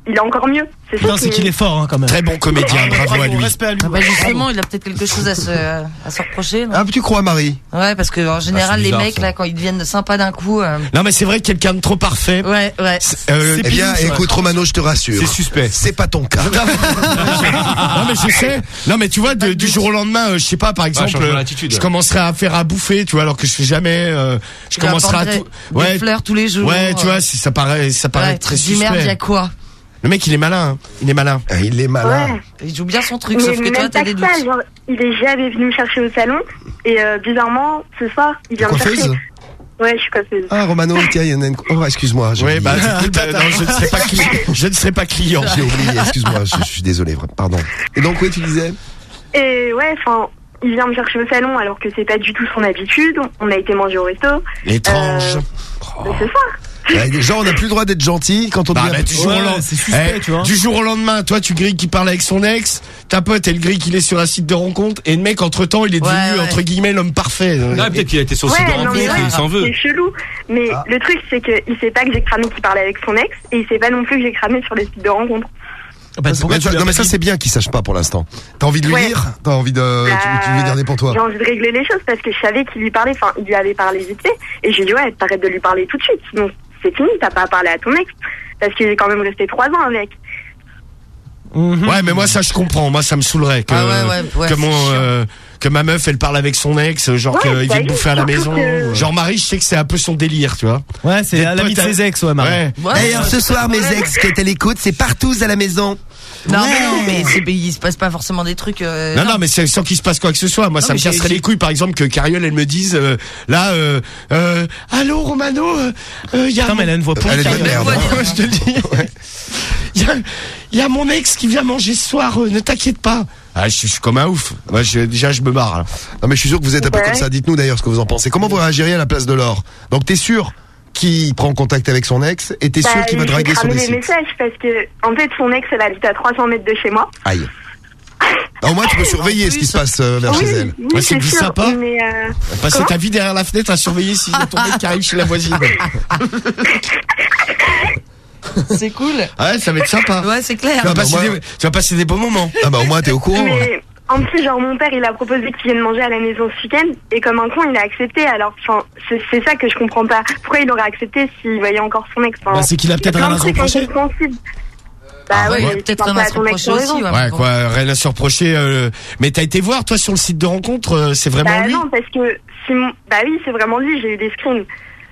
il est encore mieux. C'est ça Non, c'est qu'il est fort hein, quand même. Très bon comédien, bravo à lui. Respect à lui. Ah bah justement, il a peut-être quelque chose à se, à se reprocher. Non Ah, tu crois, Marie? Ouais, parce que en général, Ah, c'est les bizarre, mecs ça. là, quand ils deviennent sympas d'un coup. euh, Non, mais c'est vrai que quelqu'un de trop parfait. Ouais, ouais. Euh, C'est eh bien, pilouche, ouais. écoute, Romano, je te rassure. C'est suspect. C'est pas ton cas. Non mais je sais. Non mais tu vois, de- du jour au lendemain, euh, je sais pas, par exemple, changement euh, d'attitude. je commencerai à faire à bouffer, tu vois, alors que je fais jamais. euh, je Tu lui commencerai à apporterais tout. des fleurs tous les jours. Ouais, tu vois, si ça paraît, ça paraît Ouais, très tu te dis, suspect. merde, il y a quoi? Le mec, il est malin. Hein. Il est malin. Ah, il est malin. Ouais. Il joue bien son truc, Mais sauf que même toi, t'as pas des que doutes. ça, genre, il est jamais venu me chercher au salon. Et euh, bizarrement, ce soir, il vient me Coiffeuse chercher. Ouais, je suis coiffeuse. Ah, Romano, tiens, il y en a une. Oh, excuse-moi. j'ai Oui, oublié. bah, écoute, euh, non, je ne serai pas client. Je ne serai pas client. J'ai oublié, excuse-moi, je, je suis désolé, vraiment, pardon. Et donc, oui, tu disais? Et ouais, enfin, il vient me chercher au salon alors que c'est pas du tout son habitude. On a été manger au resto. Étrange. Euh, C'est ça. Ouais, déjà, on n'a plus le droit d'être gentil quand on Bah, devient. bah, du, jour au Ouais, lendemain, c'est suspect, Eh, tu vois. du jour au lendemain, toi tu grilles qui parle avec son ex, ta pote elle grille qu'il est sur un site de rencontre, et le mec entre temps il est devenu Ouais, ouais. entre guillemets l'homme parfait. Ah, peut-être qu'il a été sur le Ouais, site de non, rencontre mais et ouais, il s'en veut. c'est chelou. Mais le truc, c'est qu'il sait pas que j'ai cramé qu'il parlait avec son ex, et il sait pas non plus que j'ai cramé sur le site de rencontre. Bah, pourquoi Mais tu toi- lui as non, mais pas ça, dit c'est bien qu'il sache pas pour l'instant. T'as envie de lui Ouais. dire? T'as envie de. tu, tu veux garder pour toi? J'ai envie de régler les choses parce que je savais qu'il lui parlait, enfin, il lui avait parlé vite fait. Et j'ai dit, ouais, t'arrêtes de lui parler tout de suite. Sinon, c'est fini, t'as pas à parler à ton ex. Parce qu'il est quand même resté trois ans avec. Ouais, mais moi ça je comprends. Moi ça me saoulerait que Ah ouais, ouais, ouais, que c'est mon chiant. euh, que ma meuf elle parle avec son ex, genre Ouais, qu'il bah vient oui, bouffer à la surtout maison. que- Genre Marie, je sais que c'est un peu son délire, tu vois. Ouais, c'est D'être à l'ami de pote à- ses ex, ouais, Marie. Ouais. Ouais, D'ailleurs, ouais. ce soir, mes ex qui étaient à l'écoute, c'est partout à la maison. Non, Ouais. mais non, mais c'est- il se passe pas forcément des trucs. euh, Non, non, mais c'est sans qu'il se passe quoi que ce soit. Moi, Non, ça mais me casserait j'ai- les couilles, par exemple, que Cariole, elle me dise, euh, là, euh, euh, allô, Romano, euh, euh, y a Putain, mais elle a une voix pourrie. Elle est de Cariole. merde. Ouais, hein. Ouais, je te le dis. Il y a, y a mon ex qui vient manger ce soir, euh, ne t'inquiète pas. Ah, je suis je suis comme un ouf. Moi, je, déjà, je me barre. Là. Non, mais je suis sûr que vous êtes un peu Ouais. comme ça. Dites-nous d'ailleurs ce que vous en pensez. Comment vous réagiriez à la place de Laure? Donc, t'es sûr qu'il prend contact avec son ex et t'es sûr qu'il va j'ai draguer sur cramé des les sites? messages parce que, en fait, son ex, elle habite à trois cents mètres de chez moi. Aïe. Ah, au moins, tu peux surveiller En ce qui se plus. passe euh, vers oui, chez elle. oui, Ouais, c'est c'est plus sûr. sympa. Mais, euh, Passer comment ta vie derrière la fenêtre à surveiller s'il y a ton mec qui arrive chez la voisine. C'est cool. Ouais, ça va être sympa. Ouais, c'est clair. Tu vas, passer moi- des, tu vas passer des bons moments. Ah, bah, au moins, t'es au courant. Mais en plus, genre, mon père, il a proposé qu'il vienne manger à la maison ce week-end, et comme un con, il a accepté. Alors, enfin, c'est c'est ça que je comprends pas. Pourquoi il aurait accepté s'il voyait encore son ex? Enfin, Bah, c'est qu'il a peut-être il y rien à plein se de trucs reprocher. incompréhensibles. Bah Ah, ouais, ouais, mais peut-être tu penses rien pas à à se ton ex reprocher pour aussi, raison. ouais. Ouais, quoi, rien à se reprocher. Euh, mais t'as été voir, toi, sur le site de rencontre, euh, c'est vraiment Bah lui? non, parce que si mon- bah oui, c'est vraiment lui, j'ai eu des screens.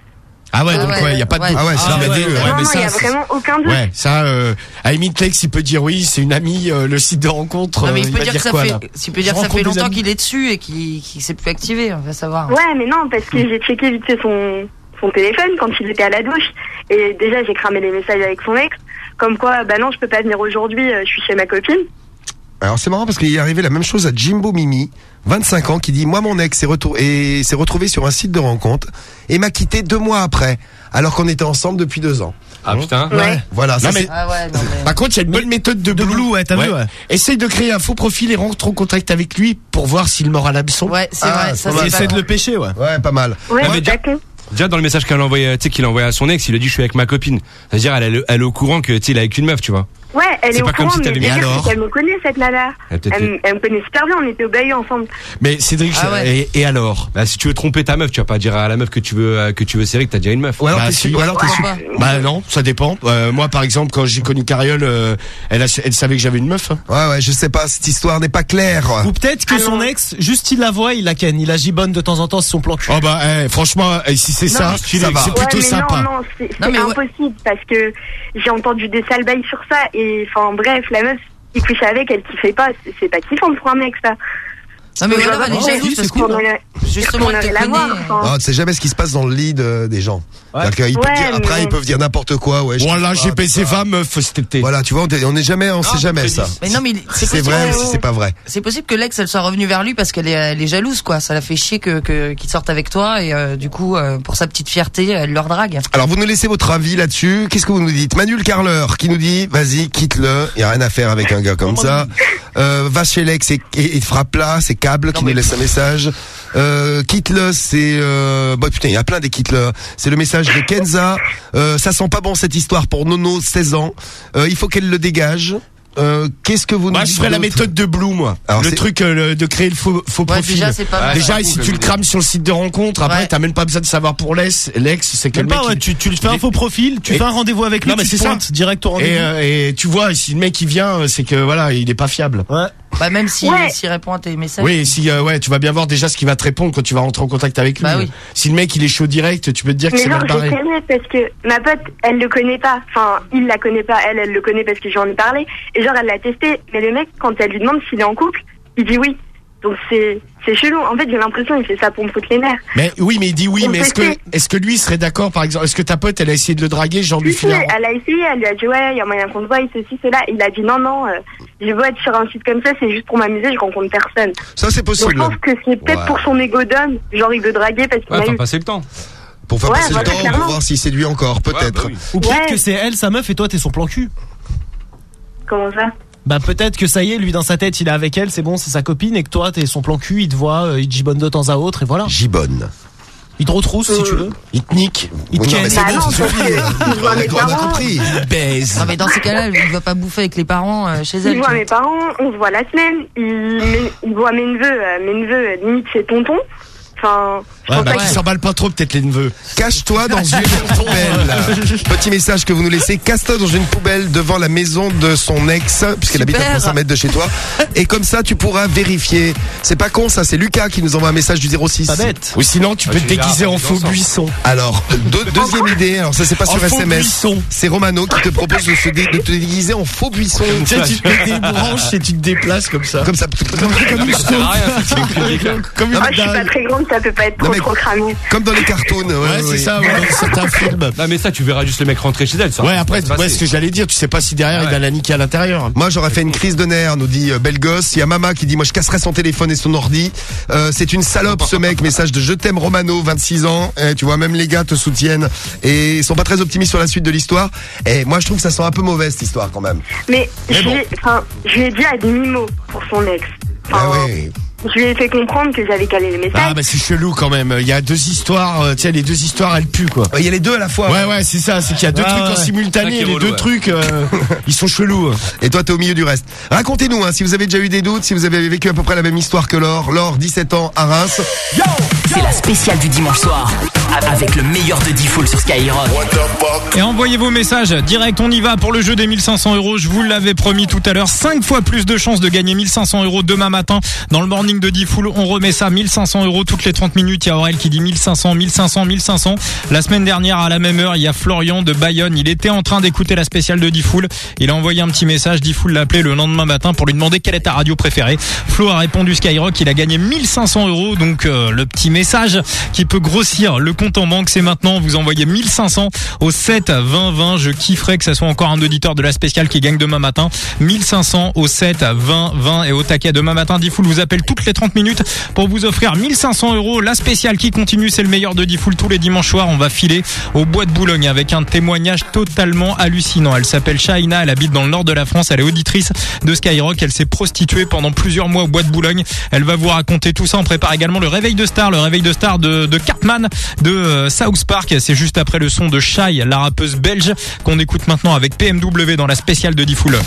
Ah ouais, Ah donc ouais, ouais, y a pas de ouais. doute. Ah ouais, c'est Ah la ouais, dégueu, ouais, ouais. non, mais non, il y a ça, vraiment aucun doute. ouais, ça, euh, à limite, Lex, il peut dire oui, c'est une amie, euh, le site de rencontre. Non, mais euh, il peut va dire que ça quoi, fait, là il peut dire Je que ça fait rencontre des longtemps amis. qu'il est dessus et qu'il qu'il s'est plus activé, on va savoir. Ouais, mais non, parce que j'ai checké vite fait son, son téléphone quand il était à la douche. Et déjà, j'ai cramé les messages avec son ex. Comme quoi, bah non, je peux pas venir aujourd'hui, euh, je suis chez ma copine. Alors c'est marrant parce qu'il est arrivé la même chose à Jimbo Mimi, vingt-cinq ans, qui dit moi mon ex s'est retrou- et s'est retrouvé sur un site de rencontre et m'a quitté deux mois après, alors qu'on était ensemble depuis deux ans. Ah putain. Ouais. Voilà. Ça, Non, mais- c'est- Ah ouais, non, mais... Par contre, il y a une bonne méthode de, De Blue, ouais, t'as vu, ouais. Essaye de créer un faux profil et rentre en contact avec lui pour voir s'il mord à l'hameçon. Ouais, c'est Ah, vrai, ça pas c'est mal. Essaie pas de le pêcher, ouais. Ouais, pas mal. Ouais, Ah, mais c'est déjà- pas con. Déjà dans le message qu'elle a envoyé, tu sais qu'il a envoyé à son ex, il a dit je suis avec ma copine. C'est-à-dire elle, est- elle est au courant que tu sais il est avec une meuf, tu vois. Ouais, elle C'est est au pas comme courant, si mais t'avais le mis pire, alors. c'est qu'elle me connaît, cette nana. Elle peut-être- Elle, me- elle me connaît super bien, on était au Bayeux ensemble. Mais Cédric, Ah ouais. et, et alors Bah si tu veux tromper ta meuf, tu vas pas dire à la meuf que tu veux euh, que tu veux serrer que t'as déjà une meuf. Ou alors Bah, t'es si. sûr. Ou alors t'es sûr. Pourquoi pas Bah non, ça dépend. Euh, moi, par exemple, quand j'ai connu Cariole, euh, elle, a, elle savait que j'avais une meuf. Hein. Ouais, ouais, je sais pas, cette histoire n'est pas claire. Ou peut-être que Ah son non. ex, juste il la voit, il la ken, il la gibonne de temps en temps, c'est son plan cul. Oh bah, eh, franchement, eh, si c'est Non, ça, mais- c'est ça va. c'est Ouais, plutôt mais sympa. non, non, c'est Non, c'est mais ouais. impossible parce que j'ai entendu des sales bails sur ça et enfin bref, la meuf qui couche avec, elle kiffait pas, c'est- c'est pas kiffant pour un mec ça. Non mais Je voilà, vois elle est pas jalouse pourquoi parce on que aurait- justement on elle aurait te la connaît. voir, enfin. Ah, tu sais jamais ce qui se passe dans le lit de- des gens. C'est-à-dire qu'ils peuvent Ouais, dire- après, mais- ils peuvent dire n'importe quoi. Ouais, je Voilà, sais j'ai pas, baissé tout ça. vingt meufs cet été. Voilà, tu vois, on, est- on est jamais, on sait jamais ça. Mais non mais il- c'est C'est possible, vrai ou euh, si c'est pas vrai. c'est possible que l'ex elle soit revenue vers lui parce qu'elle est, elle est jalouse quoi. Ça la fait chier que que- qu'il sorte avec toi et euh, du coup euh, pour sa petite fierté elle leur drague. Alors, vous nous laissez votre avis là-dessus. Qu'est-ce que vous nous dites? Manu le Carleur qui nous dit, vas-y, quitte-le. Il y a rien à faire avec un gars comme ça. Euh, va chez l'ex et, et, et frappe là. C'est Cable qui nous laisse un message. Euh, Kitle, c'est euh, bah putain, il y a plein des Kitle. C'est le message de Kenza. Euh, ça sent pas bon cette histoire pour Nono, seize ans. Euh, il faut qu'elle le dégage. Euh, qu'est-ce que vous nous Moi, je ferais la méthode de Blue, moi. Alors, le c'est... truc euh, le, de créer le faux, faux ouais, profil. Déjà, c'est pas mal. Déjà, si tu le crames sur le site de rencontre, après, ouais. t'as même pas besoin de savoir pour l'ex. L'ex, c'est quel mec. Pas, ouais, il... tu, tu fais un faux profil, tu et... fais un rendez-vous avec lui, non, mais tu c'est pointes ça. Direct au rendez-vous. Et, euh, et tu vois, si le mec il vient, c'est que voilà, il est pas fiable. Ouais. Bah même si ouais. s'il répond à tes messages. Oui, si euh, ouais, tu vas bien voir déjà ce qu'il va te répondre quand tu vas rentrer en contact avec lui. Bah oui. Si le mec il est chaud direct, tu peux te dire mais que c'est genre, mal barré. Mais genre, je sais parce que ma pote, elle le connaît pas. Enfin, il la connaît pas. Elle, elle le connaît parce que j'en ai parlé. Et genre, elle l'a testé. Mais le mec, quand elle lui demande s'il est en couple, il dit oui. Donc c'est c'est chelou. En fait, j'ai l'impression qu'il fait ça pour me foutre les nerfs. Mais oui, mais il dit oui. Pour mais est-ce que est-ce que lui serait d'accord, par exemple? Est-ce que ta pote, elle a essayé de le draguer, genre lui filer? Elle a essayé. Elle lui a dit ouais, il y a moyen qu'on se voie, ceci, cela. Il a dit non, non. Euh, je veux être sur un site comme ça, c'est juste pour m'amuser. Je rencontre personne. Ça, c'est possible. Donc, je pense que c'est peut-être ouais. pour son ego d'homme. Genre, il veut draguer parce qu'il ouais, a pour eu. passer le temps. Pour faire ouais, passer voilà, le temps, clairement. pour voir s'il séduit encore, peut-être. Ouais, bah oui. Ou peut-être ouais. que c'est elle, sa meuf, et toi, t'es son plan cul. Comment ça? Bah peut-être que ça y est, lui dans sa tête, il est avec elle, c'est bon, c'est sa copine, et que toi, t'es son plan cul, il te voit, euh, il te gibonne de temps à autre, et voilà. Gibonne. Il te retrousse euh... si tu veux. Il te nique. Il te oui, ken. Non, mais c'est bon, c'est suffit. On a compris. Il baise. Non mais dans ces cas-là, il va pas bouffer avec les parents euh, chez elle. Il voit mes parents, on se voit la semaine. Il, il voit mes neveux, euh, mes neveux, limite c'est tonton. Enfin, ouais, bah, qui s'emballe pas trop, peut-être les neveux. Cache-toi dans une poubelle. Petit message que vous nous laissez. Casse-toi dans une poubelle devant la maison de son ex, puisqu'elle habite à trois cents mètres de chez toi. Et comme ça, tu pourras vérifier. C'est pas con, ça. C'est Lucas qui nous envoie un message du zéro six. Pas bête. Ou sinon, tu peux te déguiser en faux buisson. Alors, deux, deuxième idée. Alors, ça, c'est pas sur S M S. Buisson. C'est Romano qui te propose de, se dé, de te déguiser en faux buisson. Tu sais, tu te mets des branches et tu te déplaces comme ça. Comme ça. Comme, comme une stone. Comme une ah, je suis pas très grande, ça peut pas être trop, trop cramé. Comme dans les cartoons. Ouais, ouais c'est ça, ouais, dans certains films. Non, mais ça, tu verras juste le mec rentrer chez elle, ça. Ouais, après, ouais, ce que j'allais dire, tu sais pas si derrière, ouais. il va la niquer à l'intérieur. Moi, j'aurais fait une crise de nerfs, nous dit euh, belle gosse. Il y a Mama qui dit, moi, je casserais son téléphone et son ordi. Euh, c'est une salope, ce mec. Message de je t'aime, Romano, vingt-six ans. Eh, tu vois, même les gars te soutiennent et ils sont pas très optimistes sur la suite de l'histoire. Et moi, je trouve que ça sent un peu mauvais, cette histoire, quand même. Mais, Mais je, bon. lui ai, je lui ai dit à demi-mot pour son ex. Enfin, ah oui. Je lui ai fait comprendre que j'avais calé les messages. Ah bah c'est chelou quand même. Il y a deux histoires, euh, tu sais les deux histoires elles puent quoi. Il y a les deux à la fois. Ouais ouais c'est ça, c'est qu'il y a deux ah, trucs ouais. en simultané, les relou, deux ouais. trucs euh, ils sont chelous. Et toi t'es au milieu du reste. Racontez-nous hein, si vous avez déjà eu des doutes, si vous avez vécu à peu près la même histoire que Laure. Laure, dix-sept ans à Reims. C'est la spéciale du dimanche soir avec le meilleur de D-Fool sur Skyrock. Et envoyez vos messages direct, on y va pour le jeu des mille cinq cents euros. Je vous l'avais promis tout à l'heure, cinq fois plus de chances de gagner mille cinq cents euros demain matin dans le morning de D-Fool. On remet ça mille cinq cents euros toutes les trente minutes. Il y a Aurel qui dit mille cinq cents, mille cinq cents, mille cinq cents. La semaine dernière à la même heure, il y a Florian de Bayonne. Il était en train d'écouter la spéciale de D-Fool. Il a envoyé un petit message. D-Fool l'a appelé le lendemain matin pour lui demander quelle est ta radio préférée. Flo a répondu Skyrock. Il a gagné mille cinq cents euros. Donc euh, le petit message qui peut grossir le compte en banque, c'est maintenant. Vous envoyez mille cinq cents au sept vingt vingt. Je kifferais que ça soit encore un auditeur de la spéciale qui gagne demain matin. mille cinq cents au sept vingt vingt et au taquet demain matin. D-Fool vous appelle toutes les trente minutes pour vous offrir mille cinq cents euros. La spéciale qui continue, c'est le meilleur de D-Fool tous les dimanches soirs. On va filer au Bois de Boulogne avec un témoignage totalement hallucinant. Elle s'appelle Shaina, elle habite dans le nord de la France, elle est auditrice de Skyrock. Elle s'est prostituée pendant plusieurs mois au Bois de Boulogne. Elle va vous raconter tout ça. On prépare également le réveil de star, le réveil de star de, de Cartman de euh, South Park. C'est juste après le son de Shai, la rappeuse belge, qu'on écoute maintenant avec P M W dans la spéciale de D-Fool.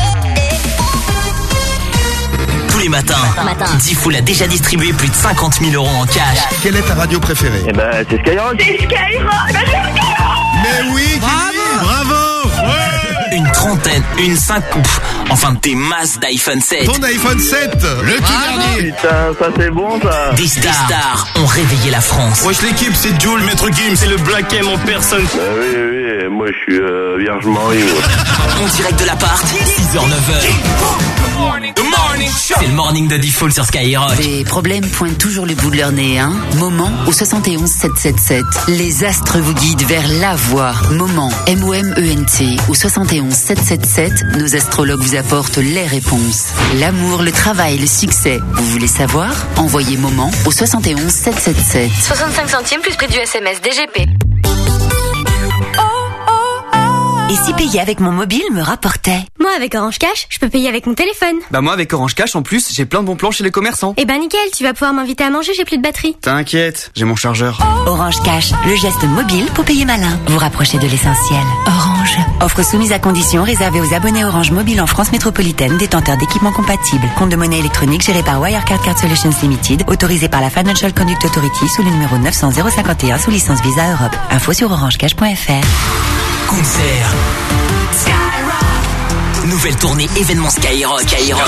Tous les matins, D-Fool a déjà distribué plus de cinquante mille euros en cash. Quelle est ta radio préférée? Eh ben, c'est Skyrock. C'est Skyrock. Mais oui, bravo, bravo. Ouais. Une trentaine, une cinq, pff, enfin des masses d'iPhone sept. Ton iPhone sept, le tout dernier. Putain, ça c'est bon ça. Des stars, des stars ont réveillé la France. Wesh l'équipe, c'est Jules, Maître Gims, c'est le Black M en personne. Bah oui, oui, oui, moi je suis euh, Vierge Marie. En direct de l'appart, six heures neuf heures. C'est le morning de D-Fool sur Skyrock. Les problèmes pointent toujours le bout de leur nez, hein. Moment au soixante et onze sept cent soixante-dix-sept. Les astres vous guident vers la voie. Moment, M O M E N T, au soixante et onze sept cent soixante-dix-sept. Nos astrologues vous apportent les réponses. L'amour, le travail, le succès. Vous voulez savoir? Envoyez Moment au soixante et onze sept cent soixante-dix-sept. soixante-cinq centimes plus prix du S M S D G P. Et si payer avec mon mobile me rapportait. Moi, avec Orange Cash, je peux payer avec mon téléphone. Bah moi avec Orange Cash en plus, j'ai plein de bons plans chez les commerçants. Eh ben nickel, tu vas pouvoir m'inviter à manger, j'ai plus de batterie. T'inquiète, j'ai mon chargeur. Orange Cash, le geste mobile pour payer malin. Vous rapprochez de l'essentiel. Orange. Offre soumise à condition réservée aux abonnés Orange Mobile en France métropolitaine, détenteurs d'équipements compatibles. Compte de monnaie électronique géré par Wirecard Card Solutions Limited, autorisé par la Financial Conduct Authority sous le numéro neuf cent zéro cinquante et un sous licence Visa Europe. Info sur orangecash point f r. Concert. Skyrock. Nouvelle tournée événement Skyrock. Skyrock.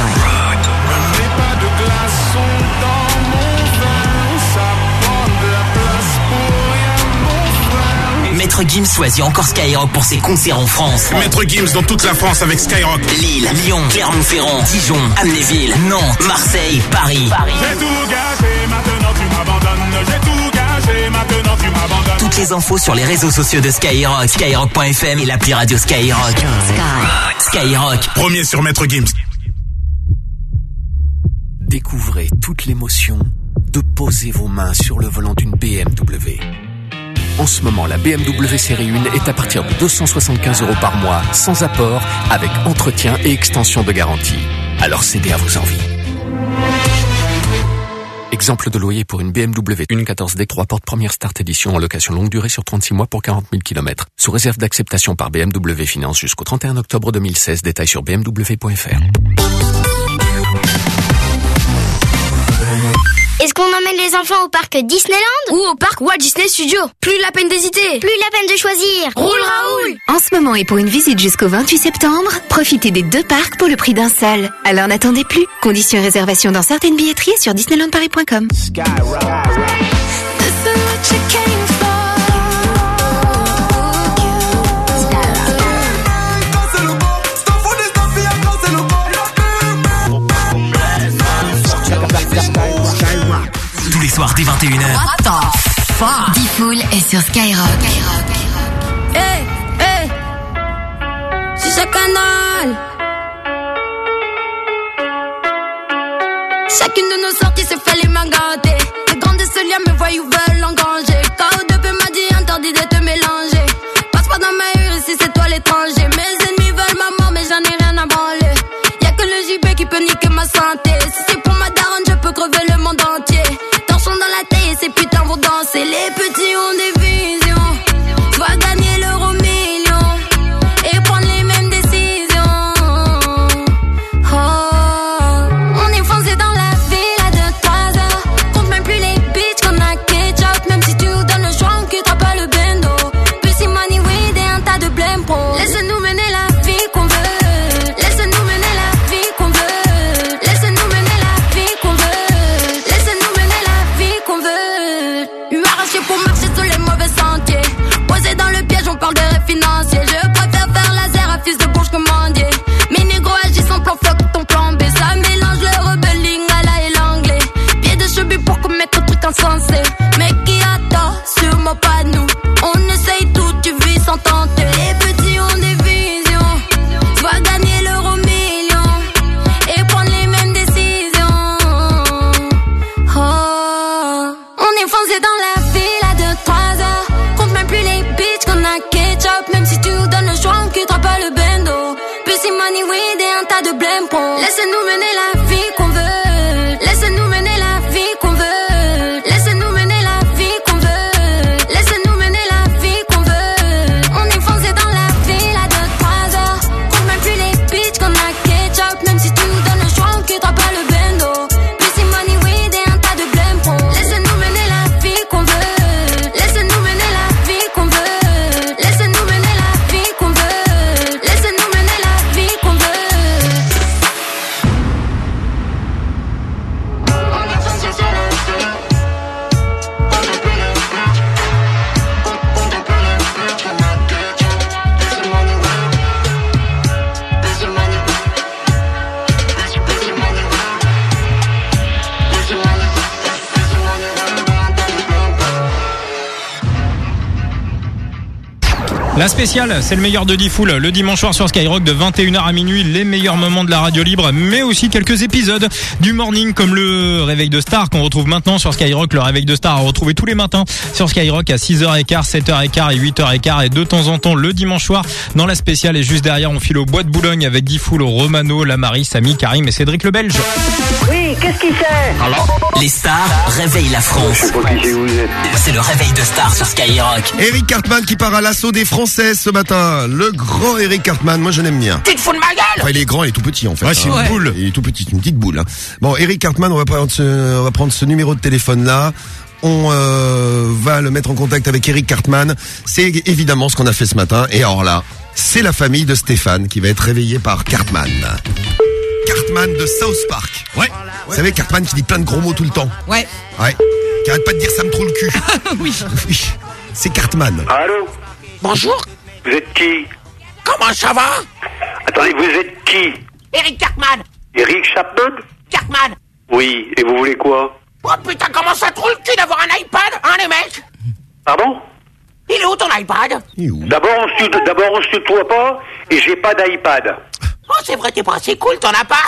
Maître Gims choisit encore Skyrock pour ses concerts en France. Maître Gims dans toute la France avec Skyrock. Lille, Lyon, Clermont-Ferrand, Dijon, Amnéville, Nantes, Marseille, Paris. Paris. J'ai tout gâché, maintenant tu m'abandonnes. J'ai tout gâché, maintenant tu m'abandonnes. Toutes les infos sur les réseaux sociaux de Skyrock, skyrock point f m et l'appli radio Skyrock. Sky. Skyrock. Premier sur Maître Gims. Découvrez toute l'émotion de poser vos mains sur le volant d'une B M W. En ce moment, la B M W série un est à partir de deux cent soixante-quinze euros par mois, sans apport, avec entretien et extension de garantie. Alors cédez à vos envies. Exemple de loyer pour une B M W un quatorze D trois portes première Start Edition en location longue durée sur trente-six mois pour quarante mille kilomètres. Sous réserve d'acceptation par B M W Finance jusqu'au trente et un octobre deux mille seize. Détails sur b m w point f r. Est-ce qu'on emmène les enfants au parc Disneyland ou au parc Walt Disney Studios? Plus la peine d'hésiter. Plus la peine de choisir. Roule Raoul. En ce moment et pour une visite jusqu'au vingt-huit septembre, profitez des deux parcs pour le prix d'un seul. Alors n'attendez plus. Conditions et réservations dans certaines billetteries et sur disneyland paris point com. Tous les soirs dès vingt et une heures. What the fuck? D-Fool est sur Skyrock. Hey, hey. C'est ce canal. Chacune de nos sorties se fait les mains gâtées. Les grands de ce lien me voient ou veulent engranger. K O deux P m'a dit interdit de te mélanger. Passe pas dans ma rue ici c'est toi l'étranger. Mes ennemis veulent ma mort mais j'en ai rien à branler. Y'a que le J B qui peut niquer ma santé. Si c'est pour ma daronne je peux crever le monde entier. Torchons dans la taille et ces putains vont danser. Les petits ont des visions. Tu vas gagner l'euro million et prendre les mêmes décisions. Oh, on est foncé dans la ville à deux trois heures. Compte même plus les bitches qu'on a ketchup. Même si tu nous donnes le choix on quittera pas le bendo. Plus si money weed et un tas de blême pro. Laisse-nous mener la vie qu'on veut. Laisse-nous mener la vie qu'on veut. Laisse-nous mener la vie qu'on veut. Laisse-nous mener la vie qu'on veut. Lui arracher pour marcher sur les mauvais sentiers. Posé dans le piège, on parle de rêve financier. Je préfère faire laser à fils de bourge commandier. Mes négros agissent en plan fuck ton plan B. Ça mélange le rebelling à la et l'anglais. Pied de cheveux pour commettre truc insensé. Mais qui attend, sûrement pas nous. On essaye tout, tu vis sans tenter. Les petits ont des visions. Tu vas gagner l'euro million et prendre les mêmes décisions. Oh, on est foncé dans la ville à deux trois heures. Compte même plus les bitches qu'on a ketchup. Même si tu nous donnes le choix, on quittera pas le bendo. Plus si money weed et un tas de blême pro. Laisse-nous mener la vie qu'on veut. Laisse-nous mener la vie qu'on veut. Laisse-nous mener la vie qu'on veut. Laisse-nous mener la vie qu'on veut. On est foncé dans la ville à deux trois heures. Compte même plus les bitches qu'on a ketchup. Même si tu nous donnes le choix, on quittera pas le bendo. Plus si money weed et un tas de blême pro. Laisse-nous mener la vie qu'on veut. Laisse-nous mener la vie qu'on veut. Laisse-nous mener la vie qu'on veut. Laisse-nous mener la vie qu'on veut. La spéciale, c'est le meilleur de Diffoul, le dimanche soir sur Skyrock de vingt et une heures à minuit, les meilleurs moments de la radio libre, mais aussi quelques épisodes du morning comme le réveil de Star qu'on retrouve maintenant sur Skyrock. Le réveil de Star à retrouver tous les matins sur Skyrock à six heures quinze, sept heures quinze et huit heures quinze, et de temps en temps le dimanche soir dans la spéciale. Et juste derrière, on file au Bois de Boulogne avec Diffoul, Romano, Lamari, Samy, Karim et Cédric le Belge. Oui, qu'est-ce qu'il fait? Les stars réveillent la France. C'est le réveil de Star sur Skyrock. Eric Cartman qui part à l'assaut des Françaises ce matin. Le grand Eric Cartman, moi je l'aime bien. Tu te fous de ma gueule? Enfin, il est grand, il est tout petit en fait. Ouais, c'est hein. une boule. Il est tout petit, une petite boule. Hein. Bon, Eric Cartman, on va prendre ce, on va prendre ce numéro de téléphone là. On euh, va le mettre en contact avec Eric Cartman. C'est évidemment ce qu'on a fait ce matin. Et alors là, c'est la famille de Stéphane qui va être réveillée par Cartman. Cartman de South Park. Ouais. Vous savez, Cartman qui dit plein de gros mots tout le temps. Ouais. Ouais. Qui arrête pas de dire ça me trouve le cul. Oui. Oui. C'est Cartman. Allô? Bonjour. Vous êtes qui? Comment ça va? Attendez, vous êtes qui? Eric Cartman. Eric Chapman? Cartman. Oui, et vous voulez quoi? Oh putain, comment ça trouve le cul d'avoir un iPad, hein les mecs? Pardon? Il est où ton iPad? D'abord on se tut- d'abord on se tutoie pas, et j'ai pas d'iPad. Oh c'est vrai, t'es pas assez cool, t'en as pas?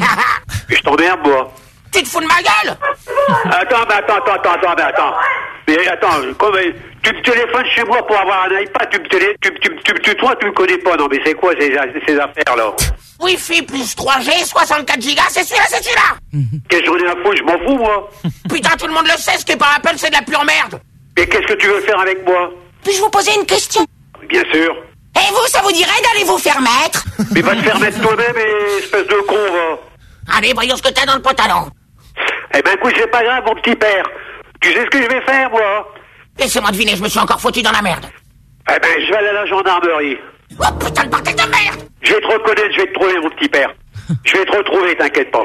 Et je t'emmerde, moi. Tu te fous de ma gueule? Attends, mais attends, attends, attends, attends, mais attends. Mais attends, comme, tu me téléphones chez moi pour avoir un iPad, tu me télé, tu, tu, tu, tu, toi, tu me connais pas, non mais c'est quoi ces, ces affaires-là? Wi-Fi plus trois G, soixante-quatre gigas, c'est celui-là, c'est celui-là. Qu'est-ce que j'en ai à foutre, je m'en fous, moi. Putain, tout le monde le sait, ce qui est par Apple, c'est de la pure merde. Mais qu'est-ce que tu veux faire avec moi? Puis-je vous poser une question? Bien sûr. Et vous, ça vous dirait d'aller vous faire mettre? Mais va te faire mettre toi-même, espèce de con, va. Allez, voyons ce que t'as dans le pantalon. Eh ben écoute, c'est pas grave, mon petit père. Tu sais ce que je vais faire, moi? Laissez-moi deviner, je me suis encore foutu dans la merde. Eh ben, je vais aller à la gendarmerie. Oh putain, le bordel de merde! Je vais te reconnaître, je vais te trouver, mon petit père. Je vais te retrouver, t'inquiète pas.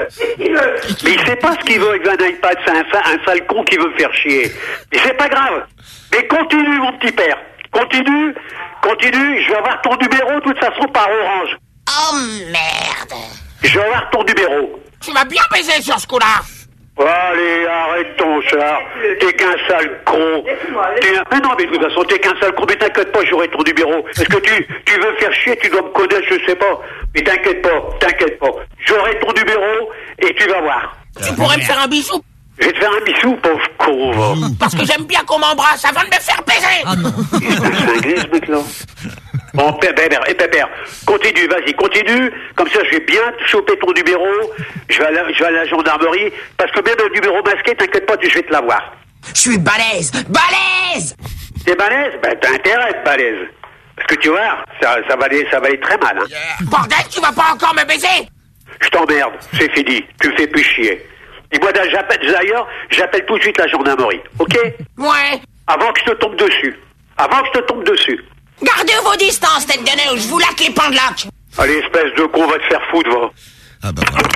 Mais il sait pas ce qu'il veut avec un iPad, c'est un, sa- un sale con qui veut me faire chier. Mais c'est pas grave. Mais continue, mon petit père. Continue, continue, je vais avoir ton numéro, de toute façon, par Orange. Oh merde! Je vais avoir ton numéro. Tu m'as bien baisé sur ce coup-là! Allez, arrête ton char. T'es qu'un sale con. T'es un... Mais non, mais de toute façon, t'es qu'un sale con. Mais t'inquiète pas, j'aurai ton numéro. Est-ce que tu, tu veux me faire chier? Tu dois me connaître, je sais pas. Mais t'inquiète pas, t'inquiète pas. J'aurai ton numéro et tu vas voir. Tu pourrais me faire un bisou? Je vais te faire un bisou, pauvre con, va. Parce que j'aime bien qu'on m'embrasse avant de me faire baiser! Ah non. C'est anglais, ce mec-là. Bon, père, père, et pépère, continue, vas-y, continue. Comme ça, je vais bien te choper ton numéro. Je vais à la, je vais à la gendarmerie. Parce que même un numéro masqué, t'inquiète pas, je vais te l'avoir. Je suis balèze! Balèze! T'es balèze? Ben, t'as intérêt à être balèze. Parce que tu vois, ça, ça va aller, ça va aller très mal, hein. Bordel, tu vas pas encore me baiser? Je t'emmerde, c'est fini. Tu me fais plus chier. Et moi, j'appelle, d'ailleurs, j'appelle tout de suite la gendarmerie. Ok? Ouais. Avant que je te tombe dessus. Avant que je te tombe dessus. Gardez vos distances, tête de nez, ou je vous laque les pandelacs. Allez, espèce de con, va te faire foutre, va. Ah bah voilà.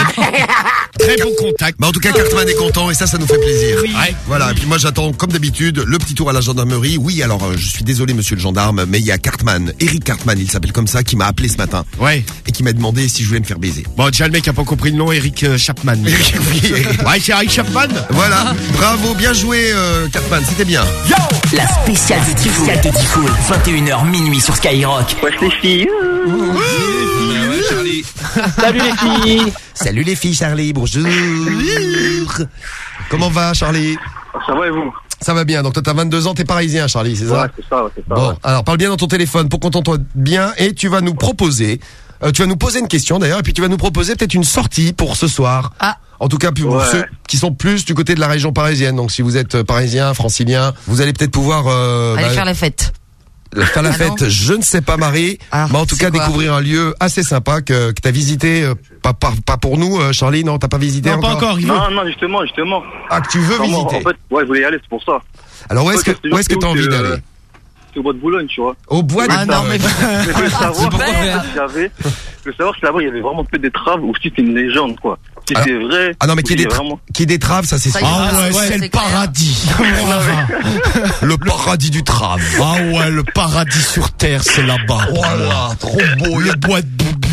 Très bon contact. Bah en tout cas, Cartman est content et ça, ça nous fait plaisir. Oui. Ouais. Voilà. Et puis moi, j'attends comme d'habitude le petit tour à la gendarmerie. Oui, alors euh, je suis désolé, monsieur le gendarme, mais il y a Cartman, Eric Cartman, il s'appelle comme ça, qui m'a appelé ce matin. Ouais. Et qui m'a demandé si je voulais me faire baiser. Bon, déjà le mec a pas compris le nom, Eric euh, Chapman. Oui, Eric. Ouais, c'est Eric Chapman. Voilà. Bravo, bien joué, euh, Cartman. C'était bien. Yo! La spéciale de Diffoul de Diffoul, vingt et une heures minuit sur Skyrock. Wesh les filles. Salut les filles. Salut les filles, Charlie. Bonjour. Comment va, Charlie? Ça va et vous? Ça va bien. Donc toi, t'as vingt-deux ans, t'es parisien, Charlie, c'est ça? Ouais, c'est ça, c'est ça. Bon, ouais. alors parle bien dans ton téléphone pour qu'on t'entende bien et tu vas nous proposer, euh, tu vas nous poser une question d'ailleurs et puis tu vas nous proposer peut-être une sortie pour ce soir. Ah. En tout cas, pour Ouais. ceux qui sont plus du côté de la région parisienne. Donc si vous êtes euh, parisien, francilien, vous allez peut-être pouvoir euh, Allez bah, faire la fête. faire la Ah fête. non. Je ne sais pas, Marie, Ah, mais en tout c'est cas quoi découvrir un lieu assez sympa que, que t'as visité. euh, pas, pas, pas pour nous, euh, Charlie. Non, t'as pas visité Non, pas encore, il veut. Non, non, justement, justement. Ah, que tu veux Non, moi, visiter. en fait, ouais, je voulais y aller, c'est pour ça. Alors où est-ce que Ouais, c'est où est-ce que juste t'as envie que, d'aller? euh, C'est au bois de Boulogne, tu vois. Au bois de Ah non, mais. Je voulais savoir, C'est pourquoi si faire j'avais- je veux savoir si là-bas il y avait vraiment fait des traves ou si c'est une légende, quoi. Si Alors- c'est vrai. Ah non, mais ou qu'il y ait si des, tra- vraiment. qu'il y ait des traves, ça c'est Ça sûr. y est, Ah ouais, ouais, c'est c'est le clair. paradis. Le paradis du trave. Ah ouais, le paradis sur terre, c'est là-bas. Voilà, trop beau. Le bois de Boubu.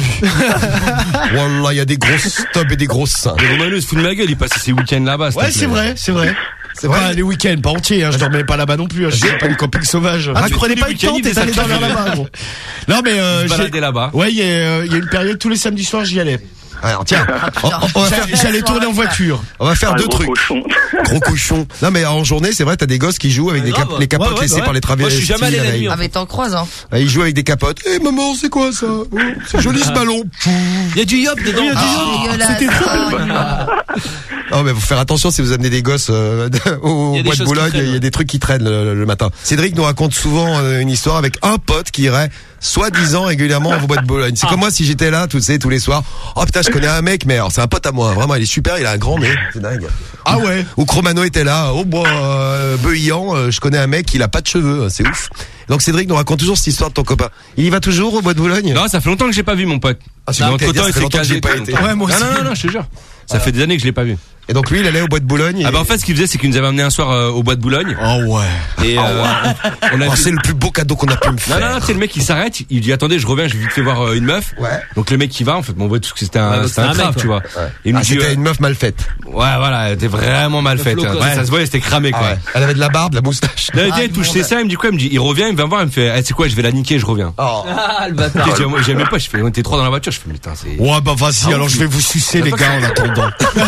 Voilà, il y a des grosses stubs et des grosses seins. Mais Romano, il se fout de ma gueule, il passe ses week-ends là-bas. s'il Ouais, te plaît. c'est vrai, c'est vrai. C'est vrai. Ah, les week-ends, pas entiers, hein, je dormais pas là-bas non plus, hein, je faisais pas une camping sauvage. Ah, tu prenais pas une tente et t'allais dormir là-bas, gros. Non, mais, euh, j'ai... là-bas. Ouais, il y, euh, y a une période, tous les samedis soirs, j'y allais. Alors, tiens, on, on va faire, j'allais tourner en voiture. On va faire ah, deux gros trucs. Cochon. Gros cochon. Non, mais en journée, c'est vrai, t'as des gosses qui jouent avec des cap- les capotes ouais, ouais, laissées ouais. par les travestis. Moi, je suis jamais allé la nuit. Ah, mais t'en croises, hein. Ils jouent avec des capotes. Eh, maman, c'est quoi ça? Oh, c'est joli ce ballon. Il y a du yop dedans. Il y a du yop. C'était trop. Non, mais faut faire attention si vous amenez des gosses euh, au bois de Boulogne, il y a des trucs qui traînent le, le matin. Cédric nous raconte souvent euh, une histoire avec un pote qui irait soi-disant régulièrement au bois de Boulogne. C'est ah. comme moi si j'étais là, tu sais, tous les soirs. Oh putain, je connais un mec, mais alors c'est un pote à moi. Vraiment, il est super, il a un grand nez, c'est dingue. Ah ouais. Ou Cromano était là, au bois euh, Beuillant, euh, je connais un mec, il a pas de cheveux, c'est ouf. Donc Cédric nous raconte toujours cette histoire de ton copain. Il y va toujours au bois de Boulogne? Non, ça fait longtemps que j'ai pas vu mon pote. Ah, c'est entre temps, il s'est casé. Ouais, moi aussi. Non, non, non, je te jure. Ça fait des années que je l'ai pas vu. Et donc lui, il allait au bois de Boulogne. Et... Ah bah en fait, ce qu'il faisait, c'est qu'il nous avait amené un soir euh, au bois de Boulogne. Oh ouais. Et euh, oh ouais. on a oh, fait... c'est le plus beau cadeau qu'on a pu me faire. Non non, non c'est le mec qui s'arrête, il dit attendez, je reviens, je vais vite fait voir euh, une meuf. Ouais. Donc le mec qui va, en fait, on voit tout ce que c'était un, ouais, c'était un, un trave, tu vois. Ouais. Et il ah, dit, c'était euh... une meuf mal faite. Ouais, voilà, elle était vraiment mal faite. Hein. Ouais. Ça se voyait, c'était cramé quoi. Ah ouais. Elle avait de la barbe, de la moustache. Là, il touche c'est ça, il me dit quoi? Il me dit, il revient, il me vient voir, il me fait, eh, c'est quoi, je vais la niquer, je reviens. Oh. Ah le bâtard. J'aimais pas, je fais, on était trois dans la voiture, je fais putain, c'est. Ouais bah vas-y, alors je vais vous sucer les gars en attendant.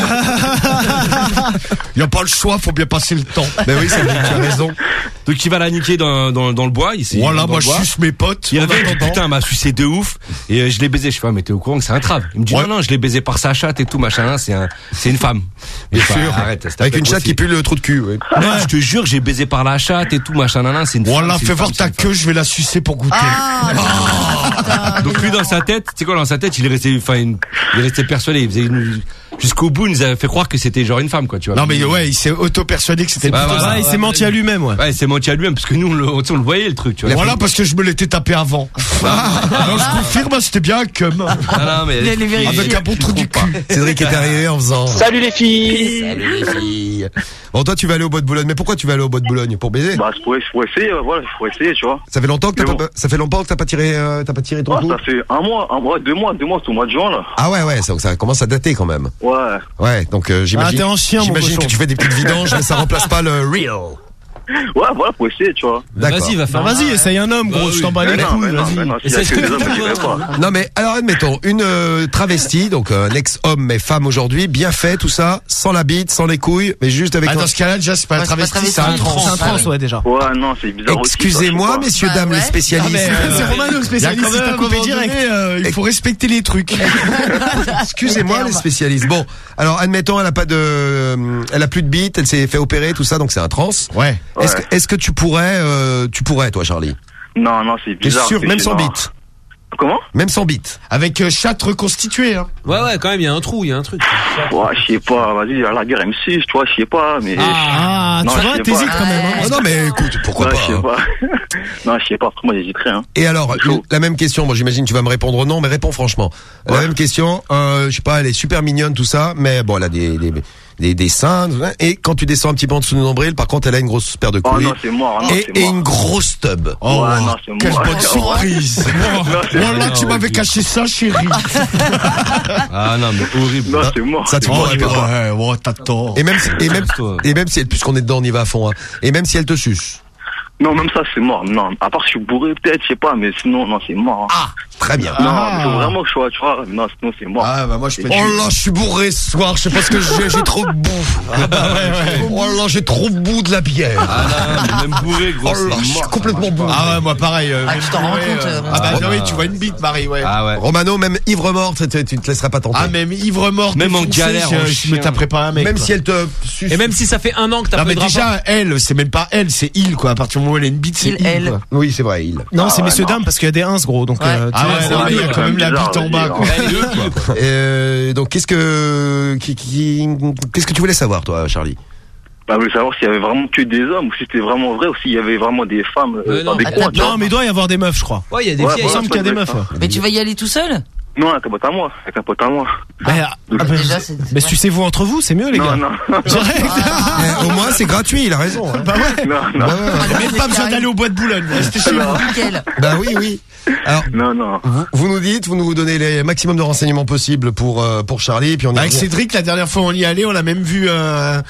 Il y a pas le choix, faut bien passer le temps. Mais oui, c'est vrai, tu as raison. Donc il va la niquer dans dans dans le bois, il s'est voilà, moi je suce mes potes. Il revient, il dit putain, m'a sucé de ouf et euh, je l'ai baisé, je fais ah, mais t'es au courant que c'est un trave. Il me dit ouais. non non, je l'ai baisé par sa chatte et tout machin, c'est un c'est une femme. Bien sûr. Arrête, avec une chatte qui pue le trou de cul, ouais. Non, je te jure, j'ai baisé par la chatte et tout machin nan, c'est une voilà, femme. Voilà, fais voir ta queue, je vais la sucer pour goûter. Ah, oh, donc lui dans sa tête, tu sais quoi, dans sa tête, il est resté enfin il est resté persuadé, il faisait une jusqu'au bout, il nous avait fait croire que c'était genre une femme, quoi, tu vois. Non, mais ouais, il s'est auto-persuadé que c'était bah, plutôt voilà, ça. Il s'est menti à lui-même, ouais. Ouais, il s'est menti à lui-même, parce que nous, on le, on le voyait, le truc, tu vois. Voilà, parce que je me l'étais tapé avant. Ah, alors, je confirme, c'était bien un cum. Ah, non, mais. Les, les avec un bon trou du cul. Cédric est arrivé en faisant. Salut les filles! Salut les filles! Bon, toi, tu vas aller au bois de Boulogne, mais pourquoi tu vas aller au bois de Boulogne? Pour baiser? Bah, faut, faut essayer, voilà, faut essayer, tu vois. Ça fait longtemps que t'as bon. pas, ça fait longtemps que t'as pas tiré, euh, t'as pas tiré ton ah, coup? Ça fait un mois, un mois, deux mois, deux mois, c'est au mois de juin, là. Ah ouais, ouais, ça, ça commence à dater quand même. Ouais. Ouais, donc, euh, j'imagine. Ah, t'es en chien, j'imagine que tu fais des petites vidanges, mais ça remplace pas le real. Ouais, voilà, faut essayer, tu vois. D'accord. Vas-y, va faire. Non, vas-y, essaye un homme, gros, bah, je t'en bats les couilles, vas-y. Non, mais alors, admettons, une euh, travestie, donc un ex-homme mais femme aujourd'hui, bien fait, tout ça, sans la bite, sans les couilles, mais juste avec. Ah, un... dans ce cas-là, déjà, c'est pas un travesti, c'est un trans. C'est un trans, ouais, déjà. Ouais, non, c'est bizarre. Excusez-moi, messieurs, dames, les spécialistes. C'est Romano, le spécialiste, il t'a coupé direct. Il faut respecter les trucs. Excusez-moi, les spécialistes. Bon, alors, admettons, elle a pas de, elle a plus de bite, elle s'est fait opérer, tout ça, donc c'est un trans. Ouais. Est-ce que, est-ce que tu pourrais, euh, tu pourrais, toi, Charlie? Non, non, c'est bizarre. T'es sûr, même sans bite? Comment? Même sans bite. Avec euh, chatte reconstituée, hein. Ouais, ouais, quand même, il y a un trou, il y a un truc. Ouais, je sais pas, vas-y, à la guerre M six, tu vois, je sais pas, mais. Ah, non, tu vois, t'hésites quand même, hein. Ah, non, mais écoute, pourquoi ouais, pas? Je sais pas. Non, je sais pas, moi, j'hésiterais, hein. Et alors, la même question, moi, j'imagine que tu vas me répondre non, mais réponds franchement. Ouais. La même question, euh, je sais pas, elle est super mignonne, tout ça, mais bon, elle a des, des, des, des seins, et quand tu descends un petit peu en dessous du nombril, par contre, elle a une grosse paire de couilles. Oh non, c'est mort, non, et, c'est mort. Et une grosse tub. Oh, ouais, non, c'est quelle mort. bonne surprise. Voilà, tu m'avais caché ça, chérie. Ah non, mais horrible. Non, c'est mort. Ça, tu pourrais pas. Ouais, ouais, t'as tort. Et même, et même, et même si elle, puisqu'on est dedans, on y va à fond, hein. Et même si elle te suce. Non, même ça, c'est mort. Non, à part si je suis bourré, peut-être, je sais pas, mais sinon, non, c'est mort. Ah, très bien. Non, ah. faut vraiment que je sois, tu vois, non, sinon, c'est mort. Ah, bah, moi, je peux. Oh là, je suis bourré ce soir, je sais pas ce que j'ai, j'ai trop bu. Ah, bah, ouais, ouais. Oh là, j'ai trop bu de la bière. Ah, non, même bourré, gros. Oh là, je suis complètement bourré. Ah, ouais, moi, pareil. Euh, ah, tu t'en rends compte. Euh, ah, bah, oui, tu vois une bite, Marie, ouais. Ah, ouais. Romano, même ivre mort, tu te laisseras pas tenter. Ah, même ivre mort. Même en galère, je me taperais pas un mec. Même si elle te suce. Et même si ça fait un an que t'as pas de rapport. Non, mais déjà, elle, c'est même pas elle, c'est il, quoi. À partir du moment où elle a une bite, c'est il. Elle. Oui, c'est vrai, il. Non, ah, c'est ouais, messieurs non. dames parce qu'il y a des uns gros, donc. Ouais. Euh, ah ouais, c'est vrai, il y a quand même la bite en bas, quoi. euh, donc, qu'est-ce que, qui, qui, qu'est-ce que tu voulais savoir, toi, Charlie? Bah, je voulais savoir s'il y avait vraiment que des hommes, ou si c'était vraiment vrai, ou s'il y avait vraiment des femmes euh, dans des coins. Non, mais il doit y avoir des meufs, je crois. Ouais, il y a des ouais, filles, voilà, il semble qu'il y a des meufs. Mais tu vas y aller tout seul? Non, avec un pote à moi, avec un pote à moi. Bah, ah, déjà, c'est, mais sucez-vous entre vous, c'est mieux, les non, gars. Non, non. Ah, au moins, c'est gratuit, il a raison. Hein. Bah ouais. Non, non. Bah ouais. Ah, même pas besoin d'aller au bois de Boulogne. C'était chez vous. Bah oui, oui. Alors, non, non. Vous, vous nous dites, vous nous donnez les maximum de renseignements possibles pour, euh, pour Charlie, puis on y Avec revient. Cédric, la dernière fois on y allait, on a même vu, euh,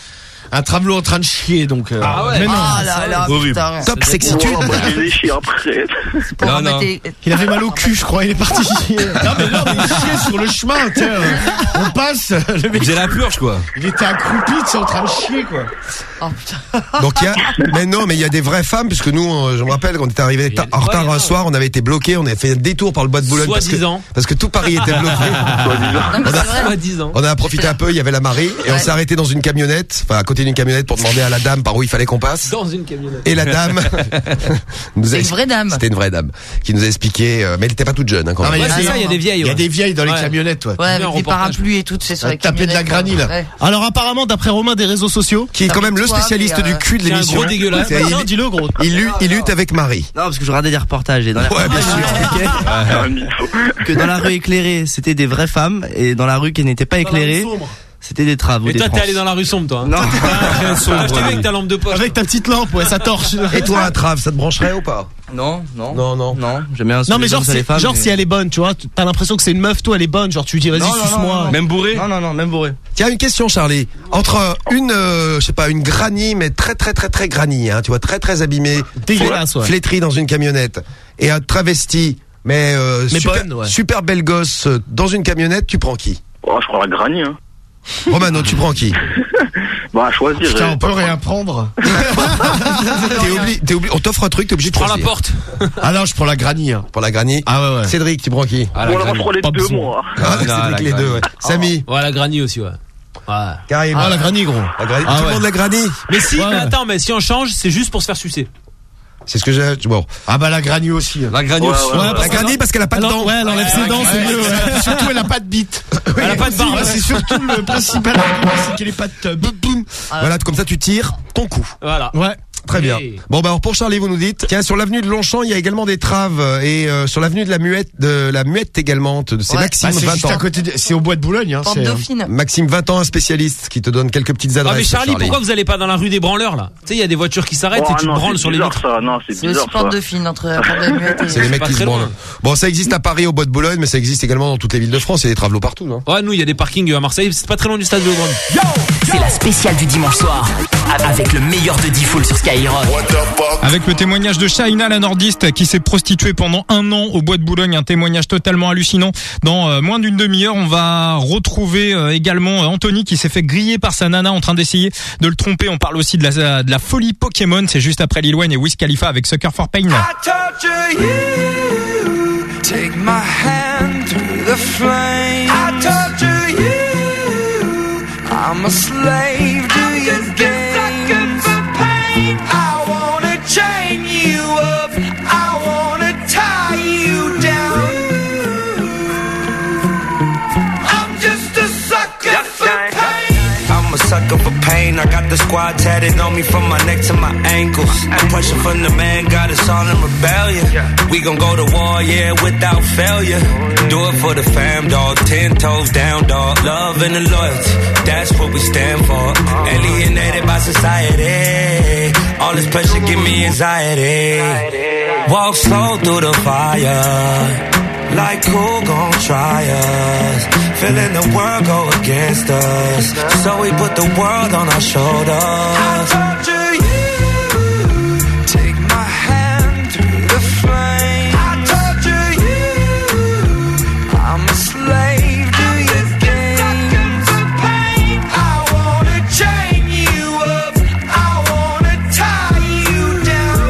un travelot en train de chier, donc. Euh... Ah ouais. Mais non. Ah là là, horrible. putain. Top sexitude. Oh, moi, je les chier après. Pour Non, ramasser- Il avait mal au cul, je crois. Il est parti chier. Non, mais non, mais il chiait sur le chemin, tu sais. euh, On passe, le mec. J'ai la purge, quoi. Il était accroupi, tu sais, en train de chier, quoi. Oh putain. Donc il y a, mais non, mais il y a des vraies femmes, puisque nous, euh, je me rappelle, quand on était arrivé ta- en retard un soir, on avait été bloqués, on avait fait un détour par le bois de Boulogne parce que, Soi-disant. parce que tout Paris était bloqué. Non, mais c'est vrai. Soi-disant. On a profité un peu, il y avait la marée, et on Ouais. s'est arrêté dans une camionnette, enfin à côté d'une camionnette pour demander à la dame par où il fallait qu'on passe. Dans une camionnette. Et la dame nous a C'est une expli- vraie dame. C'était une vraie dame qui nous a expliqué, euh, mais elle était pas toute jeune hein, quand Non, mais même. il y a Ouais, des- c'est ça, il y a des vieilles. Il y a ouais. des vieilles dans les Ouais. camionnettes, ouais. Ouais, avec Bien, des reportage. parapluies et tout, c'est sur Ça les tapait de la camionnettes, granny, là. ouais. Alors apparemment, d'après Romain des réseaux sociaux, Qui est quand même le Toi, spécialiste mais, euh, du cul de c'est un l'émission. gros dégueulasse. C'est- non, Il, dis-le gros. il lutte, il lutte avec Marie. Non, parce que je regardais des reportages et dans les Ouais, bien reportages, sûr. il expliquait que dans la rue éclairée, c'était des vraies femmes et dans la rue qui n'était pas éclairée, c'était des travaux. Et des toi, t'es trans. allé dans la rue sombre, toi. hein. Non. Ah, sombre, je t'ai vu avec ta lampe de poche. Avec ta petite lampe, ouais, ça torche. Et toi, un trave, ça te brancherait ou pas? Non, non. Non, non. Non, j'aime bien Non mais genre, sur les si, femmes. genre mais- si elle est bonne, tu vois, t'as l'impression que c'est une meuf, toi elle est bonne, genre tu lui dis vas-y Non, non, non, suce-moi. non. Même bourré. Non, non, non, même bourré. Tiens, une question, Charlie. Entre une, euh, je sais pas, une granny, mais très, très, très, très granny, hein, tu vois, très, très abîmée, Dégueulasse, ouais. flétrie dans une camionnette, et un travesti, mais, euh, Mais super, bonne, ouais. super belle gosse euh, dans une camionnette, tu prends qui? Oh, je prends la granny, hein. Romano, tu prends qui? Bah, à choisir. Putain, euh, on peut rien prendre. T'es obligé, t'es obligé, on t'offre un truc, t'es obligé de Prends la choisir. porte. Ah non, je prends la granny, hein. Pour la granny. Ah ouais, ouais. Cédric, tu prends qui? Ah, la Bon, alors, granny. je prends les Pas deux, besoin. moi. Ah, non, Cédric, la les granny. deux, ouais. Samy. Ouais, la granny aussi, ouais. Ouais. Carrément. Ah la granny gros. La granny. Ah tout le ouais. monde la granny. Mais si, Ouais. mais attends, mais si on change, c'est juste pour se faire sucer. C'est ce que j'ai, bon. Ah bah la granny aussi. hein. La granny Ouais, aussi. ouais, ouais. La granny parce qu'elle a pas de Alors, dents. ouais, elle enlève ses dents, c'est mieux. Ouais. Surtout, elle a pas de bite. Elle a pas de barbe. Ouais, c'est surtout le principal argument, c'est qu'elle est pas de tub. Voilà, comme ça tu tires ton coup. Voilà. Ouais. Très bien. Et- Bon bah alors pour Charlie, vous nous dites, tiens, sur l'avenue de Longchamp, il y a également des traves et euh, sur l'avenue de la Muette, de la Muette également. t- C'est Ouais. Maxime, Bah, c'est juste vingt à ans. côté de- c'est au bois de Boulogne, hein. Porte c'est, euh, Dauphine. Maxime, vingt ans, un spécialiste qui te donne quelques petites Ah adresses. mais Charlie, pourquoi vous allez pas dans la rue des branleurs là? Tu sais, il y a des voitures qui s'arrêtent Oh, et tu te non, branles c'est sur les bizarre, vitres. ça. Non, c'est C'est bizarre, aussi Porte ça. Dauphine entre la Porte de la Muette et... C'est les mecs pas qui se très loin. branlent. Bon, ça existe à Paris au bois de Boulogne, mais ça existe également dans toutes les villes de France. Il y a des travelots partout, non? Ouais, nous, il y a des parkings à Marseille, c'est pas très loin du stade de Vélodrome. C'est la spéciale du dimanche soir. Avec le meilleur de D-Full sur Skyrock. Avec le témoignage de Shaina, la nordiste, qui s'est prostituée pendant un an au bois de Boulogne, un témoignage totalement hallucinant. Dans euh, moins d'une demi-heure, on va retrouver euh, également euh, Anthony qui s'est fait griller par sa nana en train d'essayer de le tromper. On parle aussi de la, de la folie Pokémon. C'est juste après Lil Wayne et Wiz Khalifa avec Sucker for Pain. torture you. Take my hand through the flame. I torture you. I'm a slave to your games. For pain. I wanna chain you up. I wanna tie you down. I'm just a sucker for pain. I'm a sucker for pain. I got the squad tatted on me from my neck to my ankles. The pressure from the man got us all in rebellion. We gon' go to war, yeah, without failure. Do it for the fam, dog. Ten toes down, dog. Love and the loyalty, that's what we stand for. Alienated by society. All this pressure give me anxiety. Walk slow through the fire. Like who gon' try us? Feeling the world go against us. So we put the world on our shoulders. I torture you. Take my hand through the flame. I torture you. I'm a slave to your games. For pain. I wanna chain you up. I wanna tie you down.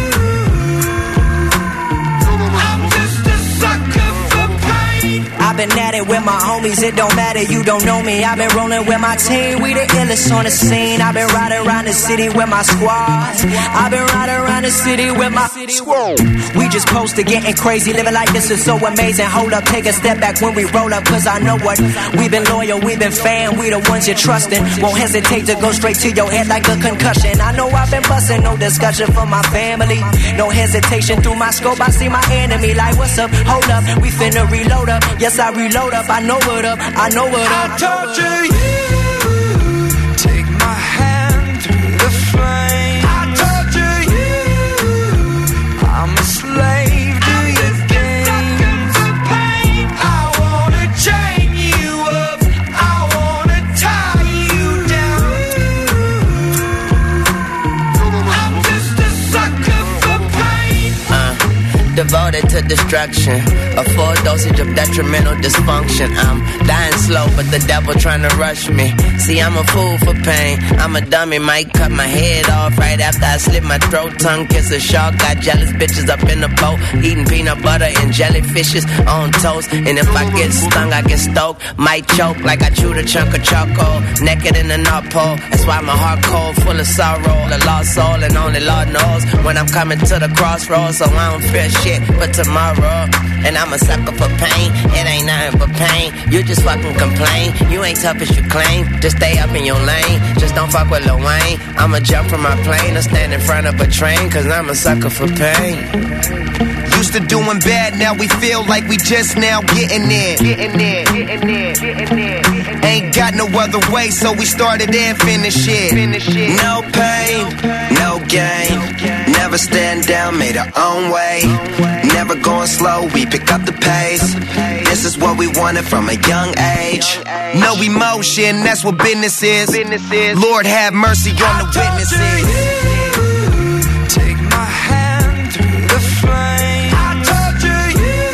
I'm just a sucker for pain. I've been at it with my homies, it don't matter, you don't know me. I've been rolling with my team, we the illest on the scene. I've been riding around the city with my squad. I've been riding around the city with my squad. We just posted getting crazy, living like this is so amazing. Hold up, take a step back when we roll up, cause I know what. We've been loyal, we've been fan, we the ones you're trusting. Won't hesitate to go straight to your head like a concussion. I know I've been busting, no discussion for my family. No hesitation through my scope, I see my enemy like, what's up, hold up, we finna reload up. Yes, I reload up, I know what up, I know what up. I torture you. Take my hand through the flame. I torture you. I'm a slave to your games. For pain. I wanna chain you up. I wanna tie you down. of destruction, a full dosage of detrimental dysfunction. I'm dying slow, but the devil trying to rush me. See, I'm a fool for pain. I'm a dummy, might cut my head off right after I slit my throat. Tongue kiss a shark, got jealous bitches up in the boat, eating peanut butter and jellyfishes on toast. And if I get stung, I get stoked, might choke like I chewed a chunk of charcoal. Naked in the North Pole, that's why my heart cold, full of sorrow. A lost soul, and only Lord knows when I'm coming to the crossroads. So I don't fear shit but tomorrow. And I'm a sucker for pain, it ain't nothing but pain. You just fucking complain, you ain't tough as you claim. Just stay up in your lane, just don't fuck with Lil Wayne. I'ma jump from my plane or stand in front of a train, cause I'm a sucker for pain. Used to doing bad, now we feel like we just now getting in. Getting in, getting in, getting in. Ain't got no other way, so we started and finished it. No pain, no gain. Never stand down, made our own way. Never going slow, we pick up the pace. This is what we wanted from a young age. No emotion, that's what business is. Lord have mercy on the witnesses. Take my hand through the flame. I torture you.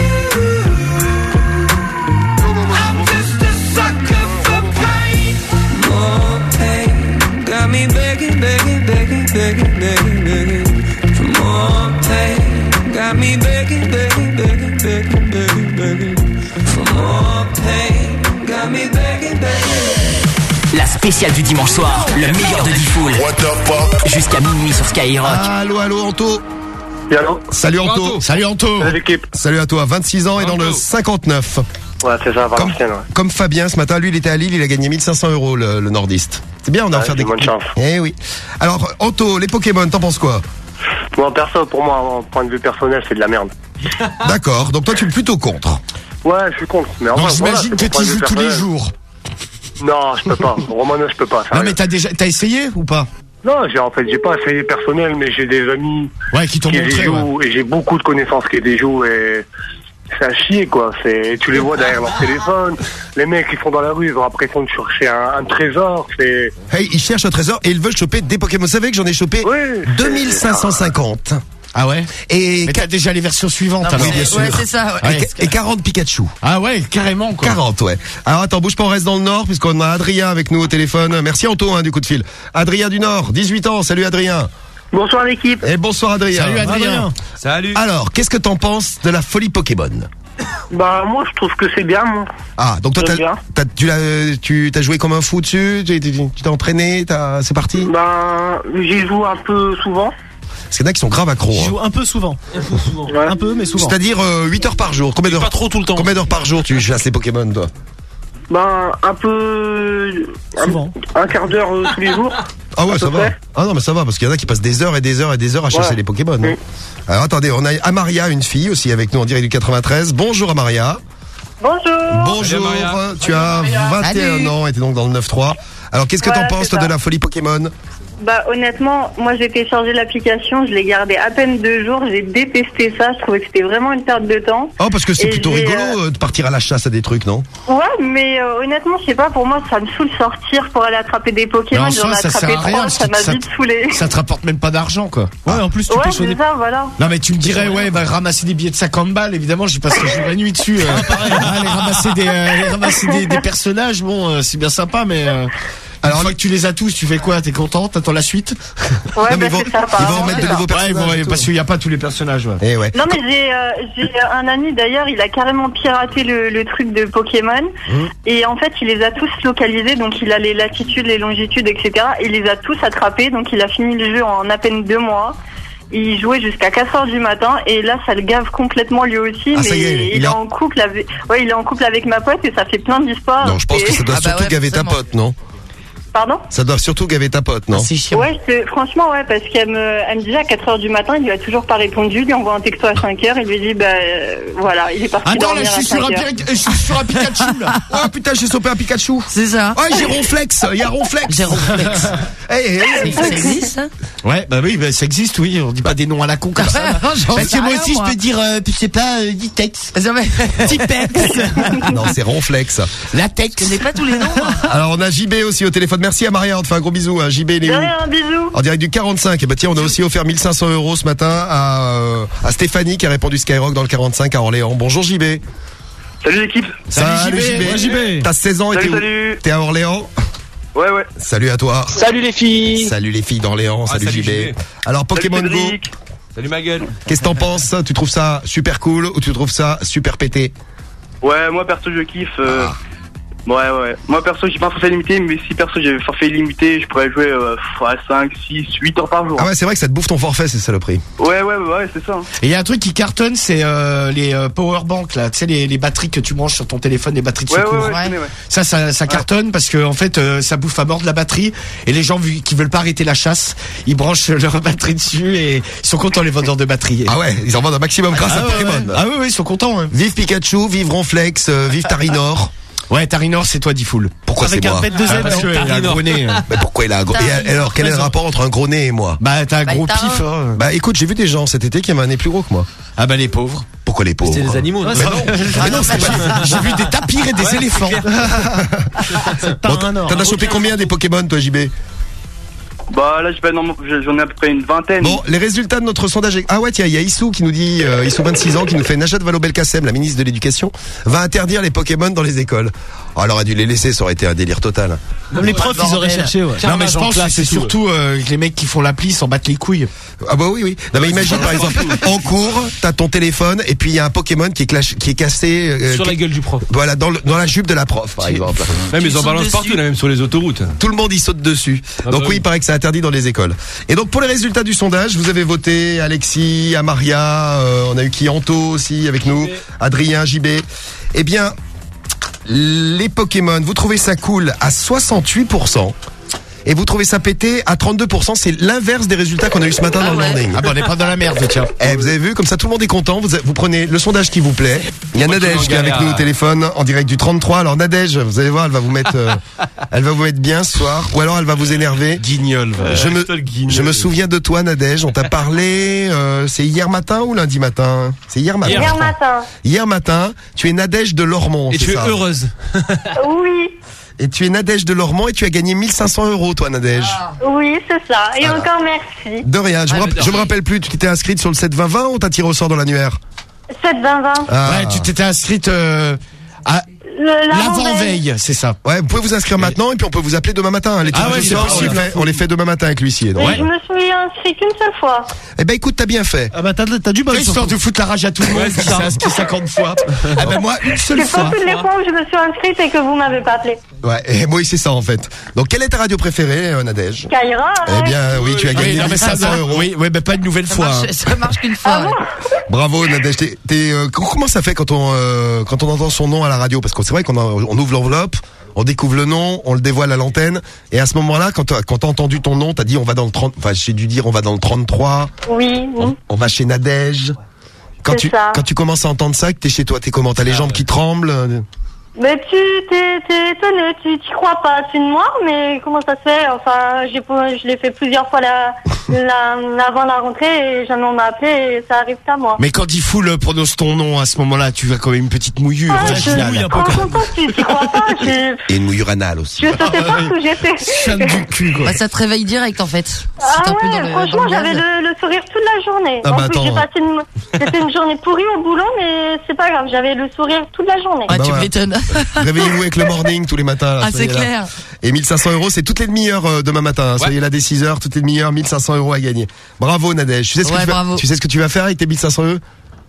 I'm just a sucker for pain. More pain got me begging, begging, begging, begging, begging, begging for more pain. Got me begging, begging, begging, begging, begging, begging for more pain. Got me begging, begging. La spéciale du dimanche soir, le meilleur de Diffoul. Jusqu'à minuit sur Skyrock. Allô, allô, Anto. Allô. Salut Anto. Anto. Salut Anto. Salut l'équipe. Salut à toi, vingt-six ans et dans le cinquante-neuf. Ouais, c'est ça, Comme, Valenciennes, ouais. comme Fabien ce matin, lui il était à Lille, il a gagné mille cinq cents euros le, le nordiste. C'est bien, on a Ouais, offert j'ai des bonne chance. Eh oui. Alors Anto, les Pokémon, t'en penses quoi? Moi, perso, pour moi, en point de vue personnel, c'est de la merde. D'accord, donc toi tu es plutôt contre. Ouais, je suis contre. Mais Donc enfin, voilà, j'imagine c'est que mon point tu de vue joues tous les personnel. jours. Non, je peux pas. Romano, je peux pas. Non sérieux. mais t'as déjà t'as essayé ou pas? Non, j'ai en fait, j'ai pas essayé personnel, mais j'ai des amis Ouais, qui t'ont qui montré. les jouent et j'ai beaucoup de connaissances qui les jouent et c'est à chier quoi. C'est, tu les vois derrière leur téléphone. Les mecs ils sont dans la rue, ils ont l'impression de chercher un, un trésor. C'est. Hey, ils cherchent un trésor et ils veulent choper des Pokémon. Vous savez que j'en ai chopé deux mille cinq cent cinquante. Ah ouais. Et mais t'as déjà les versions suivantes. Ah, alors. oui, bien sûr. Ouais, c'est ça, ouais. Et, et quarante Pikachu. Ah ouais, carrément quoi. quarante, ouais. Alors attends, bouge pas, on reste dans le Nord puisqu'on a Adrien avec nous au téléphone. Merci Anto hein, du coup de fil. Adrien du Nord, dix-huit ans. Salut Adrien. Bonsoir l'équipe. Et bonsoir Adrien. Salut Adrien. Salut. Alors, qu'est-ce que t'en penses de la folie Pokémon? Bah moi je trouve que c'est bien moi. Ah, donc toi J'aime t'as, bien. t'as, tu l'as, tu t'as joué comme un fou dessus, tu, tu, tu t'es entraîné, t'as, c'est parti. Bah j'y joue un peu souvent. Parce qu'il y en a qui sont grave accros. Je Hein. joue un peu souvent. Un peu mais souvent. C'est-à-dire euh, huit heures par jour. Combien d'heures? Pas trop tout le temps. Combien d'heures par jour tu chasses les Pokémon toi? Bah un peu. Souvent. Un, un quart d'heure euh, tous les jours. Ah ouais, à ça peu va. près. Ah non, mais ça va, parce qu'il y en a qui passent des heures et des heures et des heures à chasser Ouais. les Pokémon. hein. Oui. Alors attendez, on a Amaria, une fille aussi avec nous en direct du quatre-vingt-treize. Bonjour Amaria. Bonjour. Bonjour, Amaria. tu as vingt et un Salut. ans et t'es donc dans le neuf trois. Alors qu'est-ce que Voilà, t'en penses c'est toi ça. de la folie Pokémon? Bah honnêtement, moi j'ai téléchargé l'application, je l'ai gardée à peine deux jours, j'ai détesté ça, je trouvais que c'était vraiment une perte de temps. Oh, parce que c'est Et plutôt j'ai, rigolo euh, euh, de partir à la chasse à des trucs, non? Ouais, mais euh, honnêtement, je sais pas, pour moi ça me saoule sortir pour aller attraper des Mais Pokémon, en j'en soi, ai ça sert attrapé à rien, trois, parce ça que m'a ça- vite saoulé. Ça te rapporte même pas d'argent quoi. Ouais, en plus tu Ouais, peux choisir. c'est ça, voilà. Non mais tu me dirais ouais bah ramasser des billets de cinquante balles évidemment j'y passerai jour et nuit dessus euh, aller ramasser des euh, aller ramasser des, des personnages bon euh, c'est bien sympa mais euh, alors une fois que tu les as tous tu fais quoi, t'es content, t'attends la suite? Ouais, Non, mais bah, ils vont- c'est ça, ils vont apparemment, remettre c'est de ça. nouveaux Ouais, personnages bon, ouais, et tout. parce qu'il y a pas tous les personnages ouais. Eh ouais. Non mais j'ai euh, j'ai un ami d'ailleurs, il a carrément piraté le, le truc de Pokémon Mmh. et en fait il les a tous localisés, donc il a les latitudes, les longitudes, et cetera. Il les a tous attrapés, donc il a fini le jeu en à peine deux mois. Il jouait jusqu'à quatre heures du matin et là ça le gave complètement lui aussi, Ah, mais ça y est, il, il est a- en couple avec ouais il est en couple avec ma pote et ça fait plein d'histoires. Non, je pense Et- que ça doit Ah bah surtout ouais, gaver ta forcément. pote, non? Pardon? Ça doit surtout gaver ta pote, non? C'est chiant. Ouais, c'est- franchement, ouais, parce qu'elle me, elle me dit à quatre heures du matin, il lui a toujours pas répondu, il lui envoie un texto à cinq heures, il lui dit, bah, euh, voilà, il est parti Attends là dormir je suis à sur cinq un, heures. Pira- je suis sur un Pikachu là. Oh putain, j'ai chopé un Pikachu. C'est ça. Oh, j'ai Ronflex. Il y a Ronflex. J'ai Ronflex. Hey, hey, hey. Ça existe, ça? Ouais bah oui bah, ça existe oui on dit pas des noms à la con comme ça. là. J'en Parce sais que moi rien, aussi moi. je peux dire euh, je sais pas euh, Ditex, Tipex, Non, c'est Ronflex. Latex. Je connais pas tous les noms, moi. Alors on a J B aussi au téléphone. Carton. Merci à Maria, on te fait un gros bisou. Hein. J B, il est où? Un bisou. En direct du quarante-cinq. Et bah tiens, on a aussi offert mille cinq cents euros ce matin à, euh, à Stéphanie qui a répondu Skyrock dans le quarante-cinq à Orléans. Bonjour J B. Salut l'équipe. Salut, J B. Ouais, J B. T'as seize ans et Salut, t'es où? salut. T'es à Orléans? Ouais, ouais. Salut à toi. Salut les filles. Salut les filles d'Orléans. Ah, salut, salut, J B. J B. Alors Pokémon Go. Salut ma gueule. Qu'est-ce que t'en penses? Tu trouves ça super cool ou tu trouves ça super pété? Ouais, moi perso je kiffe. Euh... Ah. Ouais, ouais. Moi perso j'ai pas un forfait limité, mais si perso j'avais forfait limité, je pourrais jouer euh, à cinq, six, huit heures par jour. Ah ouais, c'est vrai que ça te bouffe ton forfait, c'est ça le prix. Ouais, ouais, ouais, c'est ça. hein. Et il y a un truc qui cartonne, c'est euh, les euh, power banks là, tu sais les, les batteries que tu branches sur ton téléphone, les batteries de Ouais, secours. ouais, ouais, je connais, ouais. Ça, ça, ça cartonne parce que en fait, euh, ça bouffe à mort de la batterie et les gens vu, qui veulent pas arrêter la chasse, ils branchent leur batterie dessus et ils sont contents les vendeurs de batteries. Ah ouais, ils en vendent un maximum grâce Ah à ouais, Pokémon. ouais. Ah oui, oui, ils sont contents. Hein. Vive Pikachu, vive Ronflex, euh, vive Tarinor. Ouais, Tarinor, c'est toi, Diffoul. Pourquoi Avec c'est un moi bête de Z, Ah, parce non, que il a un Tarinor. gros nez. Mais pourquoi il a un gros nez? Et alors, quel est le rapport entre un gros nez et moi? Bah, t'as un Bah, gros t'as pif. un- Hein. Bah écoute, j'ai vu des gens cet été qui avaient un nez plus gros que moi. Ah bah les pauvres. Pourquoi les pauvres? C'est des animaux. Ouais, Mais ça non. va. Mais non, c'est pas... J'ai vu des tapirs et des Ouais, éléphants. Bon, t'en t'en as chopé combien des Pokémon toi J B? Bah là j'ai pas énormément- j'en ai à peu près une vingtaine. Bon, les résultats de notre sondage. est- Ah ouais, tiens, il y a Issou qui nous dit, euh, Issou vingt-six ans, qui nous fait Najat Vallaud-Belkacem, la ministre de l'Éducation, va interdire les Pokémon dans les écoles. Oh, elle aurait dû les laisser, ça aurait été un délire total. Même les profs, ils auraient cherché, ouais. Non mais je pense que c'est et tout, surtout euh, que les mecs qui font l'appli s'en battent les couilles. Ah bah oui, oui. Non mais imagine par exemple, en cours, t'as ton téléphone et puis il y a un Pokémon qui est, clash- qui est cassé. euh, Sur qui- la gueule du prof. Voilà, dans, le- dans la jupe de la prof, par exemple. Même ils en sautes balancent dessus. partout, là, même sur les autoroutes. Tout le monde y saute dessus. Ah Donc bah oui, oui. il paraît que c'est interdit dans les écoles. Et donc pour les résultats du sondage, vous avez voté Alexis, Amaria, euh, on a eu qui Anto aussi avec nous, Adrien, J B. Eh bien, les Pokémon, vous trouvez ça cool à soixante-huit pour cent. Et vous trouvez ça pété à trente-deux pour cent, c'est l'inverse des résultats qu'on a eu ce matin dans le morning. Ah bah on est pas dans la merde, tiens. Eh, vous avez vu, comme ça tout le monde est content, vous, vous prenez le sondage qui vous plaît. Il y a Moi qui Nadège qui est avec m'en nous au téléphone, en direct du trente-trois. Alors Nadège, vous allez voir, elle va vous mettre, euh, elle va vous mettre bien ce soir, ou alors elle va vous énerver. Guignol. Je me, je me souviens de toi Nadège, on t'a parlé, euh, c'est hier matin ou lundi matin? C'est hier matin. Hier matin. Hier matin, tu es Nadège de Lormont. Et c'est tu es ça heureuse. Oui, Et tu es Nadège de Lormont et tu as gagné mille cinq cents euros toi Nadège. oui, c'est ça. Et Voilà. encore merci. De rien, je, Ah, me, mais de rapp- je me rien. rappelle plus, tu t'étais inscrite sur le sept vingt vingt ou t'as tiré au sort dans l'annuaire? sept vingt vingt. Ah. Ouais, tu t'étais inscrite euh, à Le- l'avant-veille, c'est ça. Ouais, vous pouvez vous inscrire maintenant et puis on peut vous appeler demain matin. Les Ah tirages ouais, au c'est sort, possible. On les fait, on les fait demain matin avec l'huissier. donc. Et je me suis inscrit qu'une seule fois. Eh ben écoute, t'as bien fait. Ah bah t'as, t'as du bol. Histoire de foutre la rage à tout le monde, Ouais, c'est qui ça. s'est inscrit cinquante fois. Ah ben moi, une seule C'est pas fois. toutes les fois où je me suis inscrite et que vous m'avez pas appelé. Ouais, et moi c'est ça en fait. Donc quelle est ta radio préférée, euh, Nadège? Kaira. Eh bien oui, tu as Oui, gagné non, mais mille ça, cinq cents ça, euros. oui, ouais, ben pas une nouvelle Ça fois. marche, hein. ça marche qu'une fois. Ah bon ouais. Bravo Nadège. T'es, t'es, euh, comment ça fait quand on euh, quand on entend son nom à la radio? Parce que c'est vrai qu'on a- on ouvre l'enveloppe, on découvre le nom, on le dévoile à l'antenne, et à ce moment-là, quand t'as, quand t'as entendu ton nom, t'as dit on va dans le trente, enfin j'ai dû dire on va dans le trente-trois, Oui, oui. on, on va chez Nadège. Quand C'est tu ça. quand tu commences à entendre ça, que t'es chez toi, t'es comment? T'as les jambes qui tremblent? euh, Mais tu t'es, t'es étonné, tu t'y crois pas. Tu me noirs, mais comment ça se fait? Enfin, j'ai, pas- je l'ai fait plusieurs fois la, la, avant la rentrée et jamais on m'a appelé et ça arrive qu'à moi. Mais quand il fout le prononce ton nom à ce moment-là, tu as quand même une petite mouillure Ah, je, vaginale. franchement, tu t'y crois pas. Je, Et une mouillure anale aussi. je sautais pas où j'étais. Chante du cul, quoi. Bah, ça te réveille direct en fait. Si Ah t'es un peu dans ouais, le- franchement, dans le j'avais gaz. le, le sourire toute la journée. Ah en bah plus, attends. j'ai passé une, c'était une journée pourrie au boulot, mais c'est pas grave, j'avais le sourire toute la journée. Ouais, Bah tu ouais. m'étonnes. Réveillez-vous avec le morning tous les matins. Là, Ah, c'est soyez là. clair. Et mille cinq cents euros, c'est toutes les demi-heures euh, demain matin. hein. Soyez là dès six heures, toutes les demi-heures, mille cinq cents euros à gagner. Bravo Nadège. Tu sais ce que, Ouais, tu, vas, bravo. tu sais ce que tu vas faire avec tes mille cinq cents euros?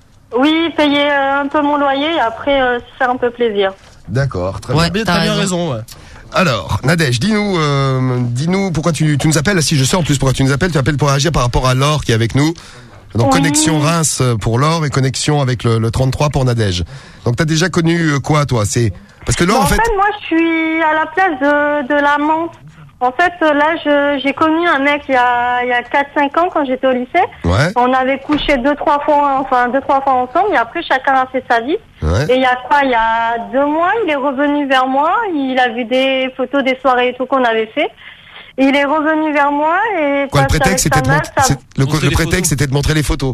Oui, payer euh, un peu mon loyer et après euh, se faire un peu plaisir. D'accord, très Ouais, bien. T'as bien raison, ouais. Alors, Nadège, dis-nous, euh, dis-nous pourquoi tu, tu nous appelles. Si je sais en plus pourquoi tu nous appelles, tu appelles pour réagir par rapport à Laure qui est avec nous. Donc Oui. connexion Reims pour Laure et connexion avec le, le trente-trois pour Nadège. Donc t'as déjà connu euh, quoi toi? C'est parce que Laure Bah, en fait. moi, je suis à la place de, de la menthe. En fait, euh, là, je, j'ai connu un mec il y a, il y a quatre cinq ans quand j'étais au lycée. Ouais. On avait couché deux, trois fois, enfin, deux, trois fois ensemble, et après, chacun a fait sa vie. Ouais. Et il y a quoi, il y a deux mois, il est revenu vers moi, il a vu des photos des soirées et tout qu'on avait fait. Et il est revenu vers moi et Quoi, le parce prétexte c'était qu'avec de sa mont- meuf, ça- c'est- le, le prétexte c'était de montrer les photos.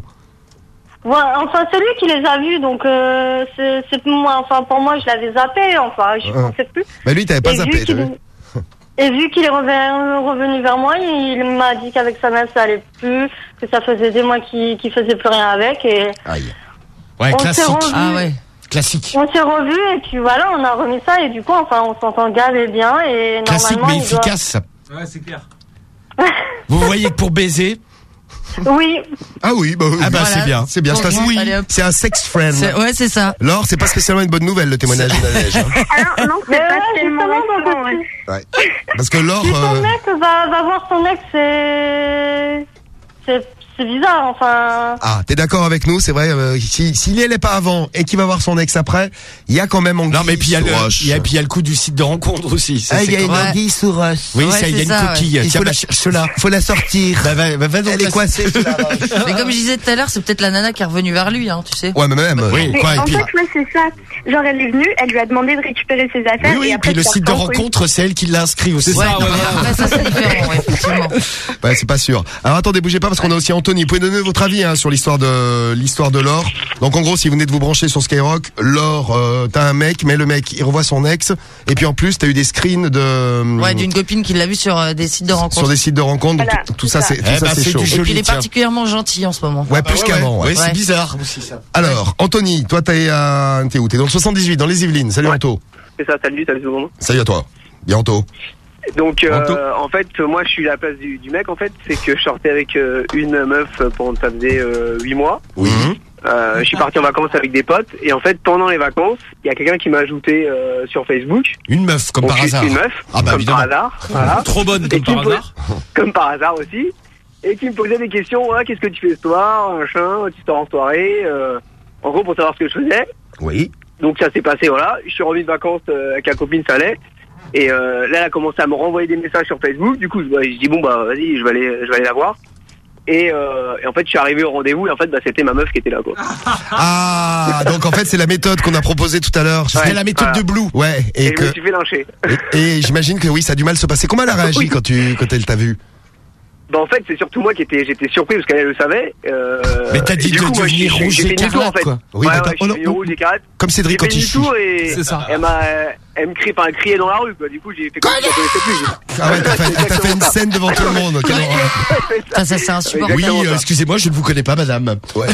Voilà, enfin, c'est lui qui les a vus, donc euh, c'est, c'est moi, enfin, pour moi, je l'avais zappé, enfin, je Ah. pensais plus. Mais lui, il t'avait pas Et vu zappé, qu'il- t'as vu? Et vu qu'il est revenu, revenu vers moi, il m'a dit qu'avec sa mère ça allait plus, que ça faisait des mois qu'il qu'il faisait plus rien avec et. Aïe. Ouais, on classique. s'est revus. Ah ouais. Classique. On s'est revus et puis voilà, on a remis ça et du coup, enfin, on s'entend gavé bien et Classique normalement. mais il doit- efficace. Ouais, c'est clair. Vous voyez que pour baiser. Oui. Ah oui, bah, oui. Ah bah Voilà. c'est bien. C'est bien, c'est Oui. un- Allez, hop. c'est un sex friend. C'est- Ouais, c'est ça. Laure, c'est pas spécialement une bonne nouvelle le témoignage de Nadège. hein. Alors, non, c'est pas tellement récent, ouais. Ouais. Parce que Laure, Si ton euh, mec va, va voir son ex, c'est. C'est c'est bizarre, enfin. ah, t'es d'accord avec nous, c'est vrai. Euh, si s'il y allait pas avant et qu'il va voir son ex après, il y a quand même anguille Non mais puis il y a sous le, roche. il y a, puis il y a le coup du site de rencontre aussi. Ça, Ah, il y a c'est une quand même- anguille sous roche. Oui, Ouais, ça, il y a c'est une ça, coquille. Il Tiens, faut bah, la- cherche-la. Faut la sortir. Bah, va, va, va donc Elle est la- coincée sous la roche. Mais comme je disais tout à l'heure, c'est peut-être la nana qui est revenue vers lui, hein, tu sais. Ouais, mais même. Oui, Mais quoi, et en puis, fait, ouais, c'est ça. Genre, elle est venue, elle lui a demandé de récupérer ses affaires. oui, oui, et et après, puis le ça site de reprend, oui. rencontre, c'est elle qui l'a inscrit aussi. C'est Ouais, ça, non, ouais, mais voilà. après, ça c'est différent, ouais, effectivement. Ouais, c'est pas sûr. Alors attendez, bougez pas parce qu'on a aussi Anthony. Vous pouvez donner votre avis hein, sur l'histoire de l'histoire de Laure. Donc en gros, si vous venez de vous brancher sur Skyrock, Laure, euh, t'as un mec, mais le mec il revoit son ex, et puis en plus t'as eu des screens de Ouais, d'une copine qui l'a vu sur euh, des sites de rencontres. sur des sites de rencontres. Donc Voilà, tout, tout c'est ça, ça. c'est tout Eh ça ben, c'est c'est chaud. du Et puis joli, il est tiens. particulièrement gentil en ce moment. Ouais, plus ouais, qu'avant. ouais. Ouais. Ouais, c'est bizarre aussi ça. Alors Anthony, toi t'es à t'es où? T'es dans le soixante-dix-huit, dans les Yvelines. Salut Anto. C'est ça, salut, salut tout le monde. Salut à toi. Bientôt. Donc, euh, Anto. en fait, moi, je suis à la place du, du mec, en fait. C'est que je sortais avec euh, une meuf pendant, ça faisait euh, huit mois. Oui. Euh, je suis parti en vacances avec des potes. Et en fait, pendant les vacances, il y a quelqu'un qui m'a ajouté euh, sur Facebook. Une meuf, comme Donc, par une- hasard. Une meuf, Ah bah comme évidemment. par hasard. Voilà. Trop bonne Et comme qui par me pose- hasard. Comme par hasard aussi. Et qui me posait des questions. Ouais, qu'est-ce que tu fais ce soir, machin, tu sors en soirée. Euh, en gros, pour savoir ce que je faisais. Oui. Donc ça s'est passé, voilà. Je suis revenu de vacances euh, avec la copine, ça allait. Et euh, là, elle a commencé à me renvoyer des messages sur Facebook. Du coup, je, bah, je dis bon bah vas-y, je vais aller, je vais aller la voir. Et, euh, et en fait, je suis arrivé au rendez-vous et en fait, bah, c'était ma meuf qui était là, quoi. Ah, donc en fait c'est la méthode qu'on a proposée tout à l'heure. Ouais, C'était la méthode voilà. de Blue. Ouais. Et, Et je que me suis fait lyncher. et, et j'imagine que oui, ça a du mal se passer. Comment elle a réagi Oui. quand tu quand elle t'a vu? Bah en fait, c'est surtout moi qui étais, j'étais surpris parce qu'elle le savait. Euh, Mais t'as et dit du de coup, moi, devenir j'ai- rouge j'ai fait demi-tour, en écarlate, fait. quoi. Oui, ouais, bah, ouais, t'as- j'ai oh, fait non, rouge écarlate. Comme Cédric J'ai fait quand il chie. demi-tour et C'est ça. elle m'a, elle me crie, enfin, elle criait dans la rue, quoi. Du coup, j'ai fait comme si je la connaissais plus. Ah ouais, t'as fait, t'as fait une scène devant tout le monde. Quelle horreur. Ça, ça c'est insupportable. Oui, euh, excusez-moi, je ne vous connais pas, madame. Ouais.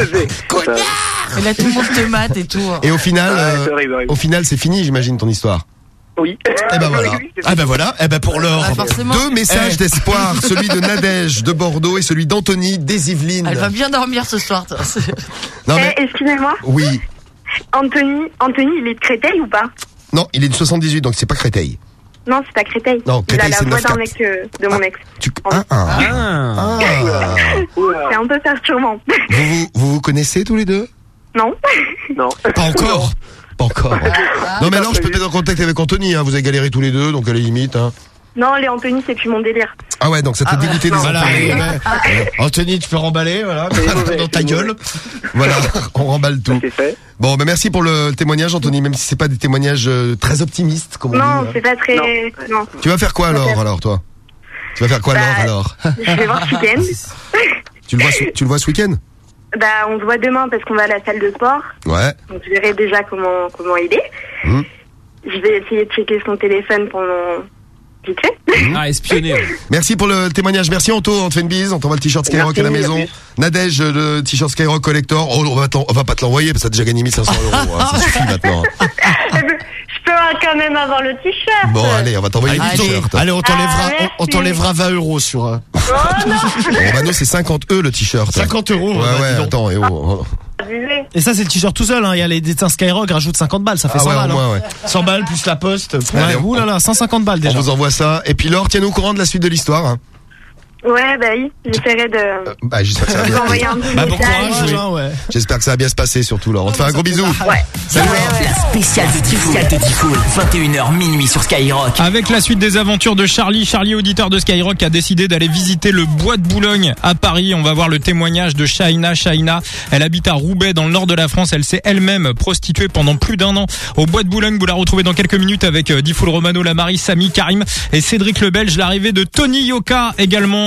Et là, tout le monde te mate et tout. Et au final, Ouais, euh, c'est horrible, horrible. au final, c'est fini, j'imagine ton histoire. Oui. Eh ben voilà. Oui, c'est Ah ben voilà, eh ben pour l'or. Bah, forcément. Deux messages Eh. d'espoir, celui de Nadège de Bordeaux et celui d'Anthony des Yvelines. Elle va bien dormir ce soir. toi. Non mais Eh, excusez-moi, oui. Anthony, Anthony, il est de Créteil ou pas? Non, il est du soixante-dix-huit, donc c'est pas Créteil. Non, c'est pas Créteil. Non, il a Créteil, la c'est voix d'un neuf mec euh, de mon ex. Tu... Ah, ah. Ah. Ah. C'est un peu perturbant. Vous, vous, vous vous connaissez tous les deux? Non? Non. Pas encore. Pas encore. Non mais alors je peux te mettre en contact avec Anthony, hein. Vous avez galéré tous les deux, donc à la limite. Hein. Non, les Anthony, c'est plus mon délire. Ah ouais, donc ça t'a Ah ouais. dégoûté des Voilà, enfants. eh ben, Anthony, tu peux remballer, voilà, dans ta gueule. Voilà, on remballe tout. C'est fait. Bon, ben merci pour le témoignage, Anthony, même si c'est pas des témoignages euh, très optimistes, comme on Non, dit. hein. c'est pas très... Non. Tu vas faire quoi alors, Peut-être. alors toi? Tu vas faire quoi Bah, alors, alors Je vais voir ce week-end. Tu le vois, ce- tu le vois ce week-end? Bah, on se voit demain parce qu'on va à la salle de sport. Ouais. Donc, je verrai déjà comment, comment il est. Hum. Je vais essayer de checker son téléphone pendant... vite fait. Ah, espionner. Merci pour le témoignage. Merci Anto, on te fait une bise. On t'envoie le t-shirt Skyrock Merci, à la à maison. plus. Nadège, le t-shirt Skyrock Collector. Oh, on va, t'en- on va pas te l'envoyer parce que t'as déjà gagné mille cinq cents euros. hein. Ça suffit maintenant. Je peux quand même avoir le t-shirt. Bon, allez, on va t'envoyer le Allez, t-shirt. allez, on t'enlèvera, Ah, on, on merci. t'enlèvera vingt euros sur euh, Oh non. Bon, bah non, c'est cinquante euros le t-shirt. cinquante euros. Ouais, bah, dis ouais, donc. attends, et oh. Abusé. Et ça, c'est le t-shirt tout seul, hein. Il y a les dessins Skyrock, rajoute cinquante balles, ça fait Ah cent ouais, au balles. moins, hein. ouais. cent balles plus la poste. Allez, Ouais, on- ouh là là, cent cinquante balles On déjà. vous envoie ça. Et puis Laure, tiens-nous au courant de la suite de l'histoire. Hein. Ouais, bah oui, j'essaierai de... Bah, j'espère que ça va vous bien. envoyer un petit Bah, bon message. courage, oui. hein, ouais. J'espère que ça va bien se passer surtout, Laure. On te fait un gros bisou. Ouais. Salut, Laure. La spéciale de Tifoul, de Tifoul, vingt et une heures minuit sur Skyrock. Avec la suite des aventures de Charlie, Charlie auditeur de Skyrock a décidé d'aller visiter le bois de Boulogne à Paris. On va voir le témoignage de Shaina. Shaina, elle habite à Roubaix dans le nord de la France. Elle s'est elle-même prostituée pendant plus d'un an au bois de Boulogne. Vous la retrouvez dans quelques minutes avec euh, Difool Romano, Lamari, Samy, Karim et Cédric le Belge. L'arrivée de Tony Yoka également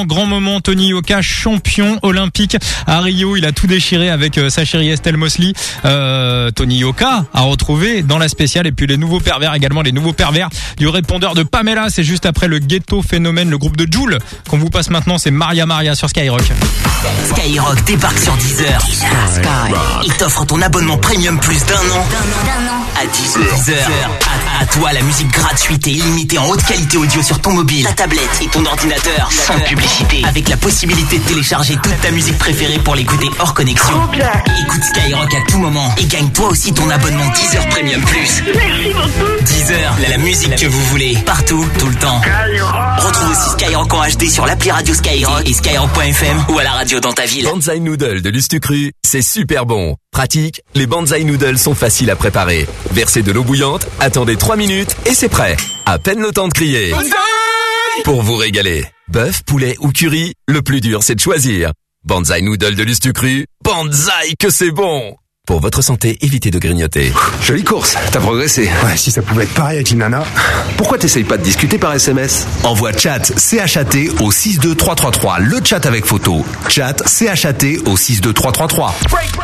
grand moment, Tony Yoka, champion olympique à Rio. Il a tout déchiré avec euh, sa chérie Estelle Mosley. Euh, Tony Yoka a retrouvé dans la spéciale. Et puis les nouveaux pervers également, les nouveaux pervers du répondeur de Pamela. C'est juste après le Ghetto Phénomène, le groupe de Jul qu'on vous passe maintenant. C'est Maria Maria sur Skyrock. Skyrock débarque sur Deezer. Il t'offre ton abonnement premium plus d'un an. À Deezer. Deezer. À, à toi la musique gratuite et illimitée en haute qualité audio sur ton mobile, ta tablette et ton ordinateur. Sans publicité. Avec la possibilité de télécharger toute ta musique préférée pour l'écouter hors connexion. Écoute Skyrock à tout moment et gagne toi aussi ton abonnement Deezer Premium Plus. Merci beaucoup. Deezer, la, la musique que vous voulez, partout, tout le temps. Retrouve aussi Skyrock en H D sur l'appli radio Skyrock et skyrock point f m ou à la radio dans ta ville. Banzai Noodle de Lustucru, c'est super bon. Pratique, les Banzai Noodles sont faciles à préparer. Versez de l'eau bouillante, attendez trois minutes et c'est prêt. À peine le temps de crier. Banzai! Pour vous régaler. Bœuf, poulet ou curry, le plus dur c'est de choisir. Banzai Noodle de Lustucru, Banzai que c'est bon! Pour votre santé, évitez de grignoter. Jolie course, t'as progressé. Ouais, si ça pouvait être pareil avec une nana. Pourquoi t'essayes pas de discuter par S M S? Envoie chat C H A T au six deux trois trois trois. Le chat avec photo. Chat C H A T au six deux trois trois trois.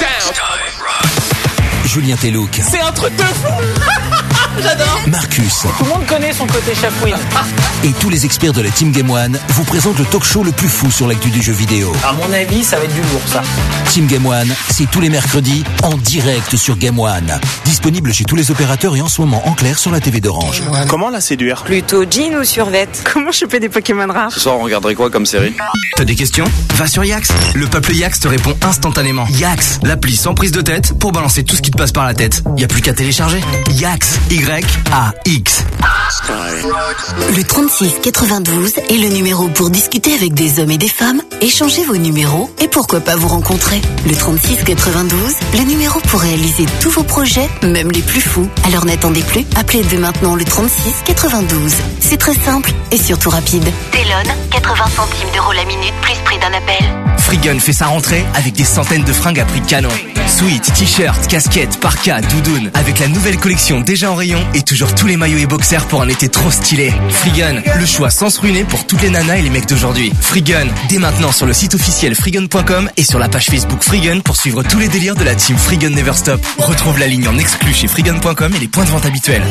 Julien Telouk. C'est un truc de fou. J'adore. Marcus. Tout le monde connaît son côté chapouine. Et tous les experts de la Team Game One vous présentent le talk show le plus fou sur l'actu du jeu vidéo. À mon avis, ça va être du lourd, ça. Team Game One, c'est tous les mercredis en direct sur Game One. Disponible chez tous les opérateurs et en ce moment en clair sur la T V d'Orange. Comment la séduire? Plutôt jean ou survette? Comment choper des Pokémon rares? Ce soir, on regarderait quoi comme série? T'as des questions? Va sur Yax. Le peuple Yax te répond instantanément. Yax, l'appli sans prise de tête pour balancer tout ce qui te passe par la tête. Y a plus qu'à télécharger. Yax, Y A X. Le trente-six quatre-vingt-douze est le numéro pour discuter avec des hommes et des femmes, échanger vos numéros et pourquoi pas vous rencontrer. Le trente-six quatre-vingt-douze, le numéro pour réaliser tous vos projets, même les plus fous. Alors n'attendez plus, appelez dès maintenant le trente-six quatre-vingt-douze. C'est très simple et surtout rapide. Telon, quatre-vingts centimes d'euros la minute plus prix d'un appel. Freegun fait sa rentrée avec des centaines de fringues à prix canon. Sweat, t-shirt, casquettes, parka, doudoune. Avec la nouvelle collection déjà en rayon et toujours tous les maillots et boxers pour un été trop stylé. Freegun, le choix sans se ruiner pour toutes les nanas et les mecs d'aujourd'hui. Freegun, dès maintenant sur le site officiel freegun point com et sur la page Facebook Freegun pour suivre tous les délires de la team Freegun Never Stop. Retrouve la ligne en exclu chez freegun point com et les points de vente habituels.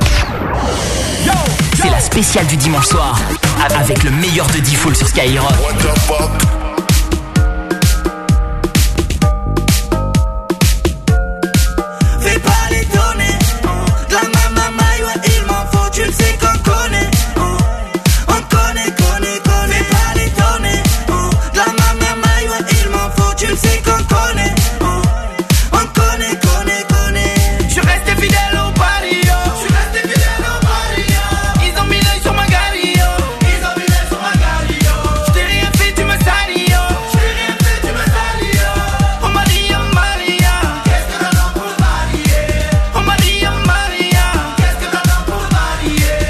C'est la spéciale du dimanche soir avec le meilleur de D-Fool sur Skyrock. Fais pas l'étonner. De la mamama, ouais, il m'en faut, tu le sais qu'on connaît. On connaît, connaît, connaît. Fais pas l'étonner. De la mamama, ouais, il m'en faut, tu le sais qu'on connaît. On connaît, connaît, connaît. Je suis resté fidèle au barrio. Je suis resté fidèle au barrio. Ils ont mis l'œil sur ma gario. Ils ont mis l'œil sur ma gario. Je t'ai rien fait, tu me salis, yo. Je t'ai rien fait, tu me salis, yo. Oh Maria, Maria, qu'est-ce que t'as dans pour varier? Oh Maria, Maria, qu'est-ce que t'as dans pour varier?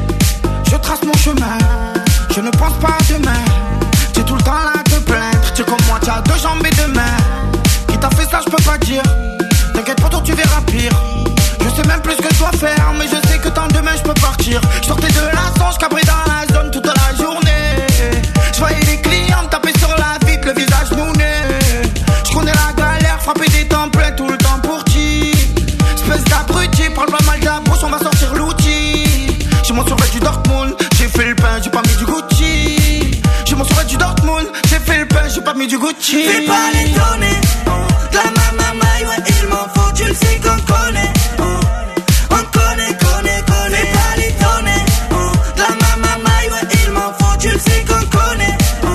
Je trace mon chemin, je ne pense pas à demain. Tu es tout le temps là à te plaindre. Tu es comme moi, tu as deux jambes et deux mains. Qui t'a fait ça, je peux pas dire. T'inquiète pas, toi tu verras pire. Je sais même plus ce que je dois faire, mais je sais que tant demain je peux partir. Je sortais de la songe, cabré dans la zone toute la journée. Je voyais les clients me taper sur la vitre, le visage mouné. Je connais la galère, frapper des templates tout le temps pour qui? Espèce d'abruti, parle pas mal de la bouche, on va sortir l'outil. J'ai mon survêt du Dortmund, j'ai fait le pain, j'ai pas mis du Gucci. J'ai mon survêt du Dortmund, j'ai fait le pain, j'ai pas mis du Gucci. Fais pas l'étonner. De la mamama, ouais, il m'en faut, tu le sais qu'on connaît. On connaît, connaît, connaît. Fais pas l'étonner. De la mamama, ouais, il m'en faut, tu le sais qu'on connaît.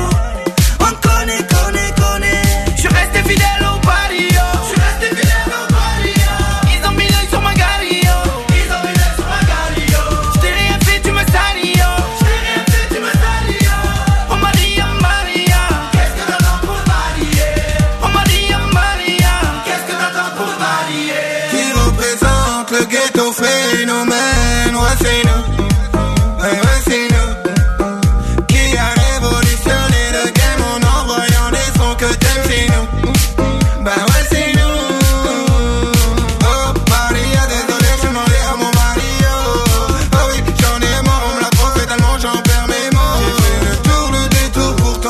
On connaît, connaît, connaît. Je suis resté fidèle au barrio. Je suis resté fidèle au barrio. Ils ont mis l'œil sur ma gario. Ils ont mis l'œil sur ma gario. Je t'ai rien fait, tu me salis, yo. Je t'ai rien fait, tu me salis, yo. Oh Maria, Maria, qu'est-ce que t'as dans pour varier? Oh Maria, Maria, qu'est-ce que t'as dans pour varier? Qui représente le ghetto phénomène? Ouais, c'est nous. Ouais, ouais, c'est nous. Qui a révolutionné le game en envoyant des sons que t'aimes chez nous? Ben ouais, c'est nous. Oh, Maria, désolé, je suis demandé à mon Mario. Oh oui, j'en ai marre, on me l'a trop fait tellement j'en perds mes mots. J'ai fait le tour, le détour pour te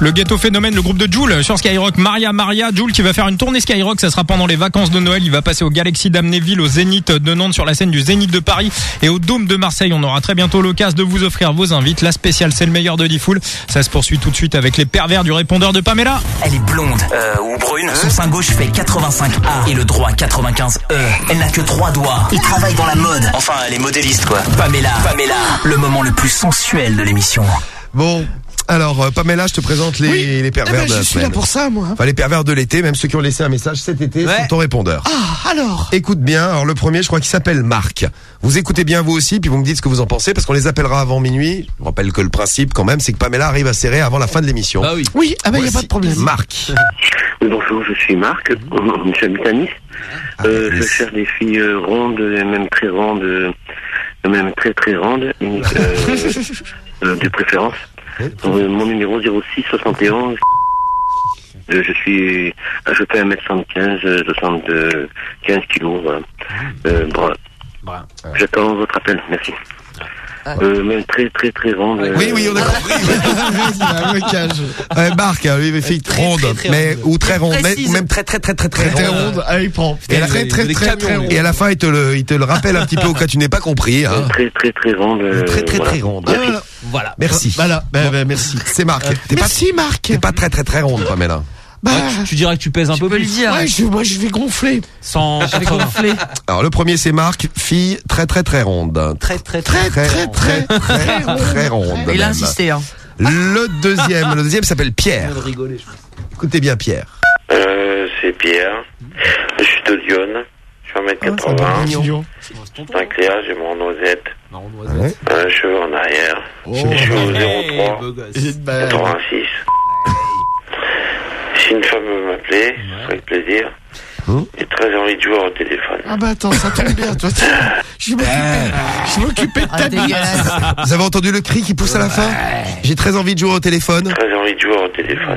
Le Ghetto Phénomène, le groupe de Jul sur Skyrock. Maria Maria, Jul qui va faire une tournée Skyrock. Ça sera pendant les vacances de Noël. Il va passer au Galaxy d'Amnéville, au Zénith de Nantes, sur la scène du Zénith de Paris et au Dôme de Marseille. On aura très bientôt l'occasion de vous offrir vos invites. La spéciale, c'est le meilleur de D-Fool. Ça se poursuit tout de suite avec les pervers du répondeur de Pamela. Elle est blonde euh, ou brune. Son sein gauche fait quatre-vingt-cinq A et le droit quatre-vingt-quinze E. Elle n'a que trois doigts. Il travaille dans la mode. Enfin, elle est modéliste, quoi. Pamela, Pamela, le moment le plus sensuel de l'émission. Bon. Alors, euh, Pamela, je te présente les, oui. les pervers eh ben, de la je suis semaine. là pour ça, moi. Enfin, les pervers de l'été, même ceux qui ont laissé un message cet été Ouais. sur ton répondeur. Ah, alors. Écoute bien. Alors, le premier, je crois qu'il s'appelle Marc. Vous écoutez bien vous aussi, puis vous me dites ce que vous en pensez, parce qu'on les appellera avant minuit. Je rappelle que le principe, quand même, c'est que Pamela arrive à serrer avant la fin de l'émission. Bah oui. Oui, ah bah, il n'y a Voici pas de problème. Marc. Bonjour, je suis Marc, j'habite à Nice. Euh, je cherche des filles euh, rondes, même très rondes, euh, même très très rondes, unique, euh, euh, de préférence. Euh, mon numéro zéro six soixante et onze. Euh, je suis, je fais un mètre soixante-quinze, soixante-quinze kilos, voilà. Euh, voilà. J'attends votre appel, merci. Euh, même très très très ronde. Euh... Oui, oui, on a compris. euh, Marc, lui, il fait très ronde, très, très mais ronde. Ou très ronde, mais, ou même très très très très très, très ronde. ronde. Ah, il prend. Et, la, très, très, très, très ronde. Et à la fin, il te le, il te le rappelle un petit peu au cas où tu n'es pas compris. Hein. Très très très ronde. Euh, très très voilà. très ronde. Merci. Voilà. Voilà. Merci. Voilà. Bah, bon. bah, merci. C'est Marc. Euh, T'es merci pas, Marc. T'es pas très très très ronde, Pamela. Bah, ouais, tu, tu dirais que tu pèses un tu peu peux plus. Le dire. Ouais, je, moi je vais gonfler. cent gonfler. Alors le premier c'est Marc, fille très très très ronde. Très très très très très très très très ronde. Il a insisté. Hein. Le deuxième, le deuxième s'appelle Pierre. Rigoler, je pense. Écoutez bien Pierre. Euh, c'est Pierre. Je suis de Lyon. Je suis un mètre quatre-vingts. C'est un clair, j'ai mon noisette. Ouais. Un cheveu en arrière. Oh, je suis au zéro trois bah, quatre-vingt-six. Si une femme veut m'appeler, ce serait avec plaisir. Hum? J'ai très envie de jouer au téléphone. Ah bah attends, ça tombe bien, toi. Je vais m'occuper, je vais m'occuper de ta Ah, bite. Vous avez entendu le cri qui pousse à la fin? J'ai très envie de jouer au téléphone. Très envie de jouer au téléphone.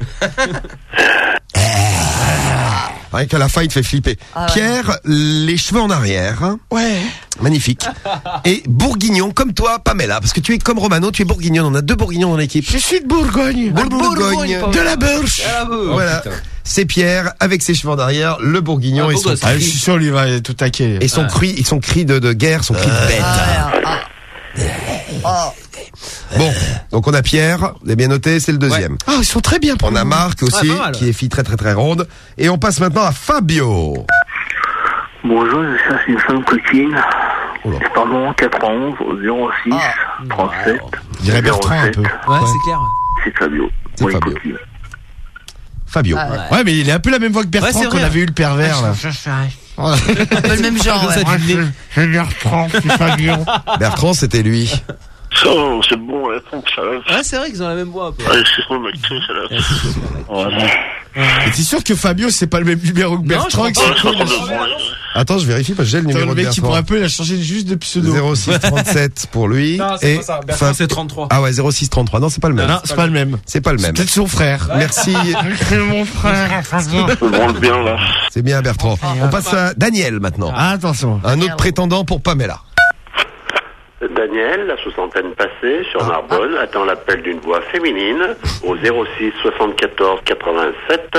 Rien qu'à la fin, il te fait flipper. Ah ouais. Pierre, les cheveux en arrière. Ouais. Magnifique. Et bourguignon, comme toi, Pamela. Parce que tu es comme Romano, tu es bourguignon. On a deux bourguignons dans l'équipe. Je suis de Bourgogne. Bourgogne. De la Beurche. Voilà. C'est Pierre, avec ses cheveux en arrière, le bourguignon Ah, et beau son gosse. Ah, je suis sûr, lui va être tout taqué. et son cri, et son cri de, de guerre, son cri de bête. Ah, ah. Bon, donc on a Pierre, vous avez bien noté, c'est le deuxième. Ah, ils sont très bien pour On a nous. Marc aussi, Ouais, pas mal. qui est fille très très très ronde. Et on passe maintenant à Fabio. Bonjour, je cherche une femme coquine. Oula. Pardon, quatre-vingt-onze au zéro six trente-sept. Je dirais Bertrand un peu. Ouais, c'est clair. C'est Fabio. C'est Oui, Fabio. coquine. Fabio. Ah, Ouais. ouais, mais il est un peu la même voix que Bertrand Ouais, c'est qu'on vrai. avait eu le pervers, là. Un peu le même genre. Ouais. C'est Bertrand, c'est Fabien. Bertrand, c'était lui. Ça, c'est bon, la pompe, ça va. Ouais, c'est vrai qu'ils ont la même voix un peu. Ouais, c'est son mec, ça va. Voilà. Et t'es sûr que Fabio, c'est pas le même numéro que Bertrand? je que c'est Ouais, quoi, ça le- ressemble vraiment. Attends, je vérifie parce que j'ai le Attends, numéro le de mec, il Bertrand. pourrait un peu, il a changé juste de pseudo. zéro six trente-sept pour lui. Non, c'est et pas ça. Bertrand, Fab- c'est trente-trois. Ah ouais, zéro six trente-trois. Non, c'est pas le même. Non, c'est pas le même. C'est pas le même. Peut-être son frère. Merci. C'est mon frère. Je me branle bien, là. C'est bien Bertrand. On passe à Daniel maintenant. Ah, attention. Un autre prétendant pour Pamela. Daniel, la soixantaine passée, sur Narbonne, attend l'appel d'une voix féminine au zéro six soixante-quatorze quatre-vingt-sept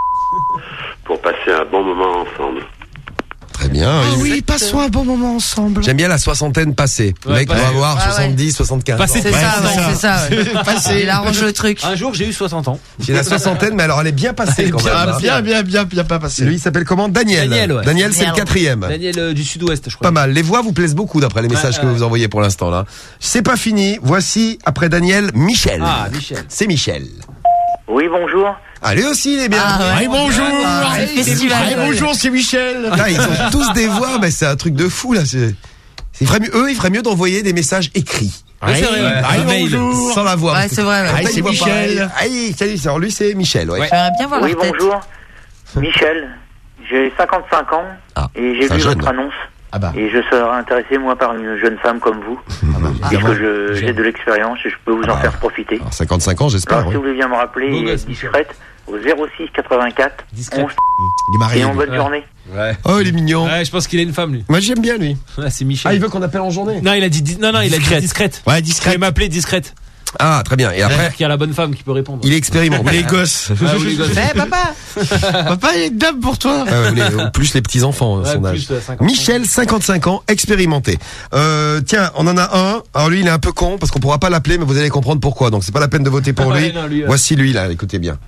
pour passer un bon moment ensemble. Très bien. Ah Il- oui, passons un bon moment ensemble. J'aime bien la soixantaine passée. Le Ouais, mec passé. va avoir Ah ouais. soixante-dix, soixante-quinze. Passé. ans. C'est Ouais, ça, c'est ouais, ça. c'est ça. Ouais. Passé. Il arrange le truc. Un jour, j'ai eu soixante ans. J'ai la soixantaine, mais alors elle est bien passée quand même. Ah, hein. bien, bien, bien, bien pas passé. Lui, il s'appelle comment? Daniel. Daniel, ouais. c'est le Daniel. quatrième. Daniel euh, du Sud-Ouest, je crois. Pas mal. Les voix vous plaisent beaucoup d'après les messages Ouais, que ouais. vous envoyez pour l'instant là. C'est pas fini. Voici après Daniel, Michel. Ah, Michel. C'est Michel. Oui, bonjour. Ah, lui aussi, il est bien. Ah, ouais. Allez, bonjour. Ah, Allez, c'est festival. Allez, bonjour, c'est Michel. Là, ils ont tous des voix, mais c'est un truc de fou là. C'est, c'est ferait mieux, eux, il ferait mieux d'envoyer des messages écrits. Ouais, c'est vrai, ouais. Allez, Un mail. bonjour. Sans la voix. Ouais, parce que- c'est vrai, ouais. Après, Allez, il c'est voit Michel. pareil. Allez, salut. Alors lui, c'est Michel, ouais. J'aimerais bien voir Oui, leur tête. bonjour. Michel, j'ai cinquante-cinq ans Ah, et j'ai c'est un vu jeune. votre annonce. Ah bah. Et je serais intéressé, moi, par une jeune femme comme vous. Puisque je, j'ai de l'expérience et je peux vous Ah en bah. faire profiter. Alors, cinquante-cinq ans, j'espère. Alors, si oui. vous voulez bien me rappeler, Beau et gosse, être discrète, au zéro six quatre-vingt-quatre Discrète. onze. Il est marié. Et en lui. bonne Ouais. journée. Ouais. Oh, il est mignon. Ouais, je pense qu'il a une femme, lui. Moi, j'aime bien lui. Ouais, c'est Michel. Ah, il veut qu'on appelle en journée. Non, il a dit, dis- non, non, il a dit discrète. Ouais, Il discret. m'appeler discrète. Ah, très bien. Et après, qu'il y a la bonne femme qui peut répondre. il est expérimenté. Les gosses. Ah, ou les gosses. Eh, papa. Papa, il y a une dame pour toi. Ah ouais, les- plus les petits enfants, Ouais, son plus âge. de cinquante-cinq. Michel, cinquante-cinq ans, expérimenté. Euh, tiens, on en a un. Alors lui, il est un peu con parce qu'on pourra pas l'appeler, mais vous allez comprendre pourquoi. Donc c'est pas la peine de voter pour Ouais, lui. non, lui, ouais. Voici lui là. Écoutez bien.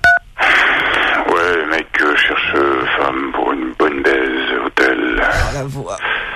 Ouais, mec, euh, cherche euh, femme pour une bonne baise, hôtel. La voix.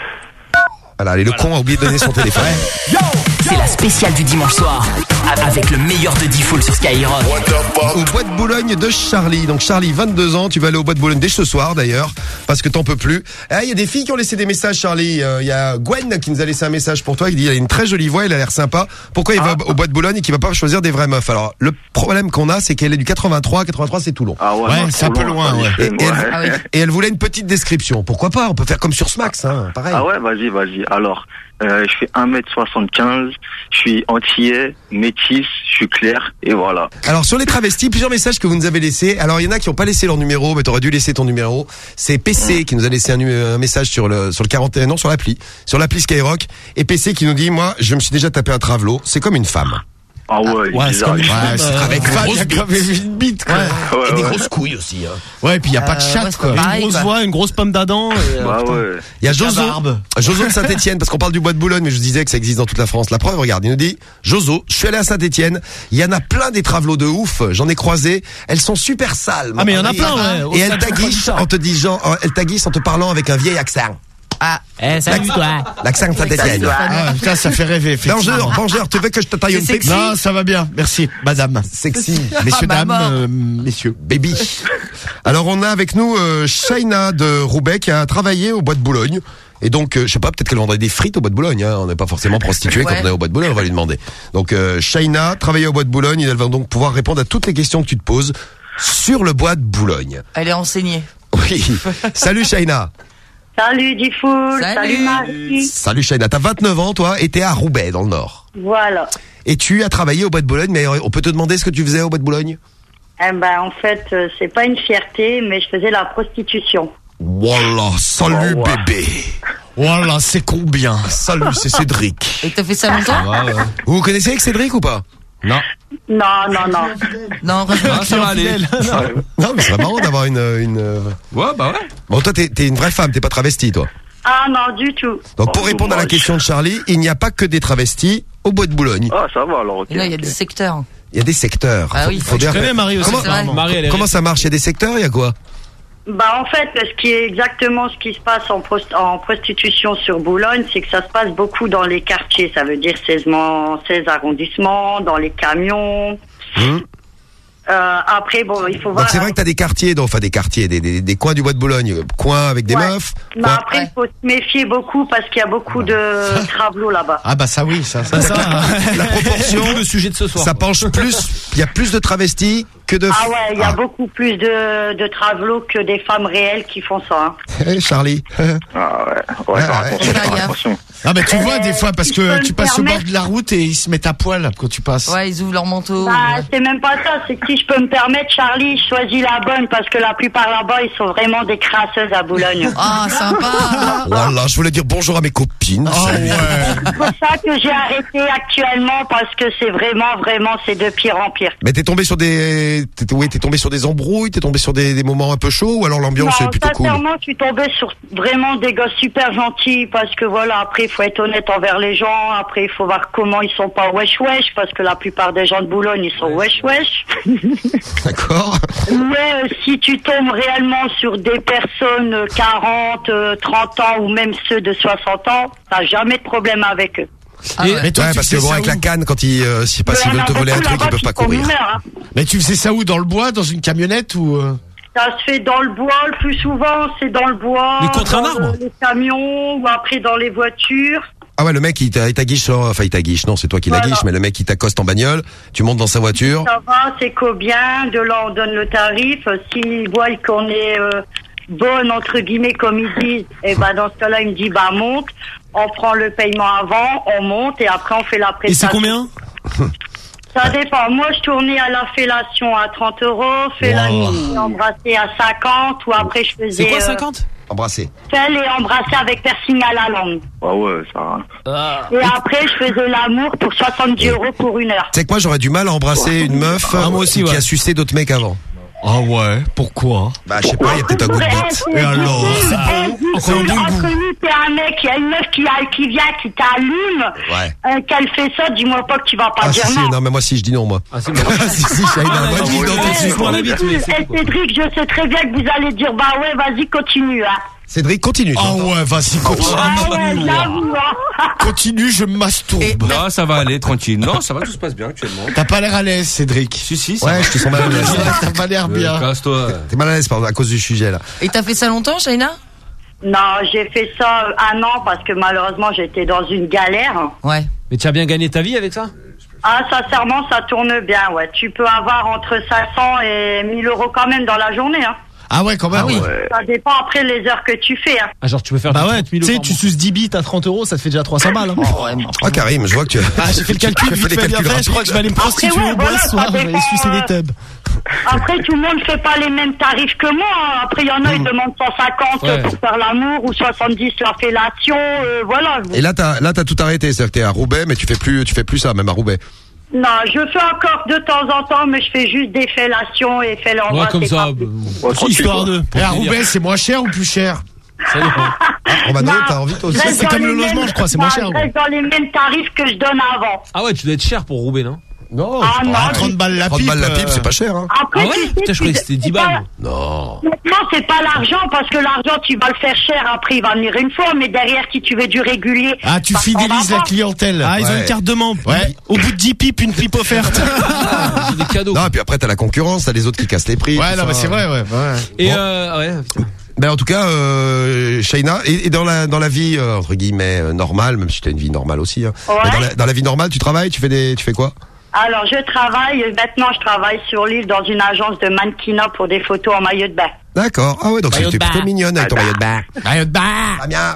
Voilà, et le con a oublié de donner son téléphone. C'est la spéciale du dimanche soir avec le meilleur de D-Fool sur Skyrock. Au bois de Boulogne de Charlie. Donc Charlie, vingt-deux ans, tu vas aller au bois de Boulogne dès ce soir d'ailleurs, parce que t'en peux plus. Ah, il y a des filles qui ont laissé des messages, Charlie. Il euh, y a Gwen qui nous a laissé un message pour toi. Il dit il a une très jolie voix, il a l'air sympa. Pourquoi il va au bois de Boulogne et qu'il va pas choisir des vraies meufs? Alors le problème qu'on a, c'est qu'elle est du quatre-vingt-trois. quatre-vingt-trois, c'est Toulon. Ah ouais, Ouais, non, c'est un trop peu loin, ouais. Et, et elle, Ah oui. et elle voulait une petite description. Pourquoi pas? On peut faire comme sur Smax, hein. Pareil. Ah ouais, vas-y, vas-y. Alors, euh, je fais un mètre soixante-quinze, je suis antillais, métis, je suis clair, et voilà. Alors sur les travestis, plusieurs messages que vous nous avez laissés. Alors il y en a qui n'ont pas laissé leur numéro, mais t'aurais dû laisser ton numéro. C'est P C qui nous a laissé un, nu- un message sur le sur le quarante et un, non, sur l'appli, sur l'appli Skyrock. Et P C qui nous dit, moi, je me suis déjà tapé un travelot. C'est comme une femme. Ah ouais, il est Ouais, c'est bizarre, comme une il est femme, Ouais, c'est euh, avec femme, grosse il y a quand même une bite, quoi. Ouais, Et des ouais. grosses couilles aussi. Hein. Ouais, et puis il y a pas de Euh, chat, ouais, c'est quoi. pas Une pareil, grosse quoi. voix, une grosse pomme d'Adam. et, euh, Bah putain. ouais. Il y a La Jozo, barbe. Jozo de Saint-Etienne, parce qu'on parle du bois de Boulogne, mais je vous disais que ça existe dans toute la France. La preuve, regarde, il nous dit, Jozo, je suis allé à Saint-Etienne, il y en a plein des travelots de ouf, j'en ai croisé, elles sont super sales. Ah, mais il y en a Et- plein, ouais. Au Et elles stade, je crois t'aguichent que ça. en te disant, elles t'aguichent en te parlant avec un vieil accent. Ah, Eh, salut toi. L'accent de Saint-Etienne. Ah, putain, ça fait rêver, effectivement. Vengeur, vengeur, tu veux que je te taille une C'est Pepsi? sexy. Non, ça va bien. Merci, madame. Sexy. Messieurs, Ah, dames, maman. euh, messieurs. Baby. Alors on a avec nous euh, Shaina de Roubaix qui a travaillé au bois de Boulogne. Et donc, euh, je sais pas, peut-être qu'elle vendrait des frites au bois de Boulogne. Hein. On n'est pas forcément prostitué Ouais. quand on est au bois de Boulogne, on va lui demander. Donc, euh, Shaina, travailler au bois de Boulogne, elle va donc pouvoir répondre à toutes les questions que tu te poses sur le bois de Boulogne. elle est enseignée. Oui. Salut Shaina. Salut Diffoul, Salut. salut Marie. Salut Shaina. T'as vingt-neuf ans, toi, et t'es à Roubaix, dans le Nord. Voilà. Et tu as travaillé au bois de Boulogne, mais on peut te demander ce que tu faisais au bois de Boulogne? Eh ben, en fait, euh, c'est pas une fierté, mais je faisais la prostitution. Voilà, salut Oh, ouais. bébé. Voilà, c'est combien? Salut, c'est Cédric. Et t'as fait ça longtemps? Vous vous connaissez avec Cédric ou pas? Non. Non, non, non. Non, Ah, ça va aller. Non, mais c'est pas marrant d'avoir une, une. Ouais, bah ouais. Bon, toi, t'es, t'es une vraie femme, t'es pas travestie, toi. Ah non, du tout. Donc, pour répondre à la question de Charlie, il n'y a pas que des travestis au bois de Boulogne. Ah, ça va alors, ok. Et là, il y a des secteurs. Il y a des secteurs. Ah oui. Faut Je dire- connais Marie aussi. Comment, c'est vrai. Marie, elle est comment ça marche? Il y a des secteurs, il y a quoi? Bah en fait, ce qui est exactement ce qui se passe en, prost- en prostitution sur Boulogne, c'est que ça se passe beaucoup dans les quartiers. Ça veut dire seize, seize arrondissements, dans les camions. Hum. Euh, après, bon, il faut voir. Donc, c'est vrai que t'as des quartiers, donc, enfin, des quartiers, des, des, des coins du bois de Boulogne. euh, Coins avec des Ouais. meufs. Mais coins- après, il faut se méfier beaucoup parce qu'il y a beaucoup de travelots là-bas. Ah bah ça oui, ça. ça, Ça, La proportion, le sujet de ce soir. ça penche plus. Il y a plus de travestis que de. Ah ouais, il y a Ah. beaucoup plus de, de travelots que des femmes réelles qui font ça. Hein. Eh, Charlie. Ah ouais, ouais, Ah, faire ouais. attention, Fais faire gaffe. attention. Ah bah tu Euh, vois des fois parce si je peux que me tu passes au bord permettre. de la route et ils se mettent à poil quand tu passes. Ouais, ils ouvrent leur manteau. Bah, c'est même pas ça, c'est que si je peux me permettre, Charlie, je choisis la bonne parce que la plupart là-bas, ils sont vraiment des crasseuses à Boulogne. Ah, sympa. Voilà, je voulais dire bonjour à mes copines. Oh Salut. ouais. C'est pour ça que j'ai arrêté actuellement parce que c'est vraiment, vraiment, c'est de pire en pire. Mais t'es tombé sur des, t'es, oui, t'es tombé sur des embrouilles, t'es tombé sur des, des moments un peu chauds, ou alors l'ambiance Non, est plutôt cool. sincèrement, je suis tombée sur vraiment des gars super gentils parce que voilà, après, il faut être honnête envers les gens. Après, il faut voir comment ils sont pas wesh wesh parce que la plupart des gens de Boulogne, ils sont wesh wesh. D'accord. Ouais, euh, si tu tombes réellement sur des personnes euh, quarante, euh, trente ans ou même ceux de soixante ans, t'as jamais de problème avec eux. Ah ouais. Mais toi, Ouais, tu parce faisais que bon, ça avec où la canne, quand ils, euh, je sais pas Mais s'ils il y en veulent a te voler un beaucoup truc, ils là-bas peuvent qui pas font courir. l'humeur, hein. Mais tu faisais ça où? Dans le bois, dans une camionnette ou euh Ça se fait dans le bois, le plus souvent, c'est dans le bois. Mais contre un dans arbre. le- les camions ou après dans les voitures. Ah ouais, le mec, il t'a- il t'aguiche sur, enfin, il t'aguiche, non, c'est toi qui Voilà. l'aguiche, mais le mec, il t'accoste en bagnole, tu montes dans sa voiture. Ça va, c'est qu'au bien, de là on donne le tarif. S'ils voient qu'on est euh, bonne, entre guillemets, comme ils disent, et ben dans ce cas-là, il me dit, bah monte, on prend le paiement avant, on monte et après on fait la Et c'est prestation. combien? Ça dépend. Moi, je tournais à la fellation à trente euros, fellation embrassée à cinquante, ou après je faisais... C'est quoi euh, cinquante? Embrasser. Fais les embrasser avec piercing à la langue. Ah ouais, ça. Ah. Et après, je faisais l'amour pour soixante-dix euros pour une heure. Tu sais que moi, j'aurais du mal à embrasser une meuf Ah, moi aussi, qui ouais. a sucé d'autres mecs avant. Ah ouais, pourquoi? Bah, je sais pas, il y a peut-être un goût de bite. Et alors? C'est un bon goût. T'es un mec, il y a une meuf qui, a, qui vient, qui t'allume, Ouais. euh, qu'elle fait ça, dis-moi pas que tu vas pas Ah, dire si, si, non. non, mais moi, si, je dis non, moi. Ah, c'est si, si, Shaina, moi, je dis non, Eh, t'es sûr. eh, Cédric, je sais très bien que vous allez dire, bah ouais, vas-y, continue, hein. Cédric, continue. Ah ouais, vas-y, continue. Ah ouais, j'avoue, hein. Continue, je me masturbe. Non, ça va aller, tranquille. Non, ça va, tout se passe bien actuellement. T'as pas l'air à l'aise, Cédric. Si, si, ça Ouais, va. je te sens mal à l'aise. T'as pas l'air bien. Euh, Casse-toi. T'es mal à l'aise, pardon, à cause du sujet, là. Et t'as fait ça longtemps, Shaina? Non, j'ai fait ça un an parce que malheureusement, j'étais dans une galère. Ouais. Mais tu as bien gagné ta vie avec ça? Ah, sincèrement, ça tourne bien, ouais. Tu peux avoir entre cinq cents et mille euros quand même dans la journée, hein. Ah ouais, quand même. Ah oui. Ouais. Ça dépend après les heures que tu fais, hein. Ah, genre, tu peux faire Bah du ouais, trente mille tu sais, euros tu suces dix bits à trente euros, ça te fait déjà trois cents balles. Hein. Oh, ouais, mais- Ah, Karim, je vois que tu as. Ah, j'ai fait le calcul, tu as vite fait fait les bien calculs fait, je crois que je vais aller me Après, prostituer ouais, au bois voilà, ce soir, ça je vais aller dépend, sucer euh, des tubs. Après, tout le monde fait pas les mêmes tarifs que moi, hein. Après, il y en a, ils demandent cent cinquante Ouais. pour faire l'amour ou soixante-dix la fellation, euh, voilà. Et là, t'as, là, t'as tout arrêté. C'est-à-dire que t'es à Roubaix, mais tu fais plus, tu fais plus ça, même à Roubaix. Non, je fais encore de temps en temps, mais je fais juste des fellations et fais l'embrasse. Ouais, comme et ça. pas plus. bah, Histoire de. Et à Roubaix, c'est moins cher ou plus cher? Ça dépend. Romano, Non, t'as envie toi aussi? reste C'est dans comme les le logement, mêmes- je crois, c'est moins non, cher, je ouais. reste dans les mêmes tarifs que je donne avant. Ah ouais, tu dois être cher pour Roubaix, non? Non, Ah non, Ah, trente balles la trente pipe. balles la pipe, euh, c'est pas cher, hein. Après, Ah ouais? tu sais, Putain, je croyais que tu- c'était dix c'est balles. pas- Non. Maintenant, c'est pas l'argent, parce que l'argent, tu vas le faire cher, après, il va venir une fois, mais derrière, si tu veux du régulier. Ah, tu bah, fidélises on va la pas. clientèle. Ah, ils ont Ouais. une carte de membre. Ouais. Au bout de dix pipes, une pipe offerte. J'ai des cadeaux. Non, et puis après, t'as la concurrence, t'as les autres qui cassent les prix. Ouais, tout non, ça. mais c'est vrai, ouais. ouais. Et Bon. euh, ouais. Ben, en tout cas, euh, Shaina, et, et dans la, dans la vie, euh, entre guillemets, euh, normale, même si t'as une vie normale aussi, hein. Ouais. Mais dans la, dans la vie normale, tu travailles, tu fais des, tu fais quoi? Alors, je travaille, maintenant, je travaille sur l'île dans une agence de mannequinat pour des photos en maillot de bain. D'accord. Ah ouais, donc Maillot c'était de bain. plutôt mignonne avec ton maillot de bain. Maillot de bain. Ah bien.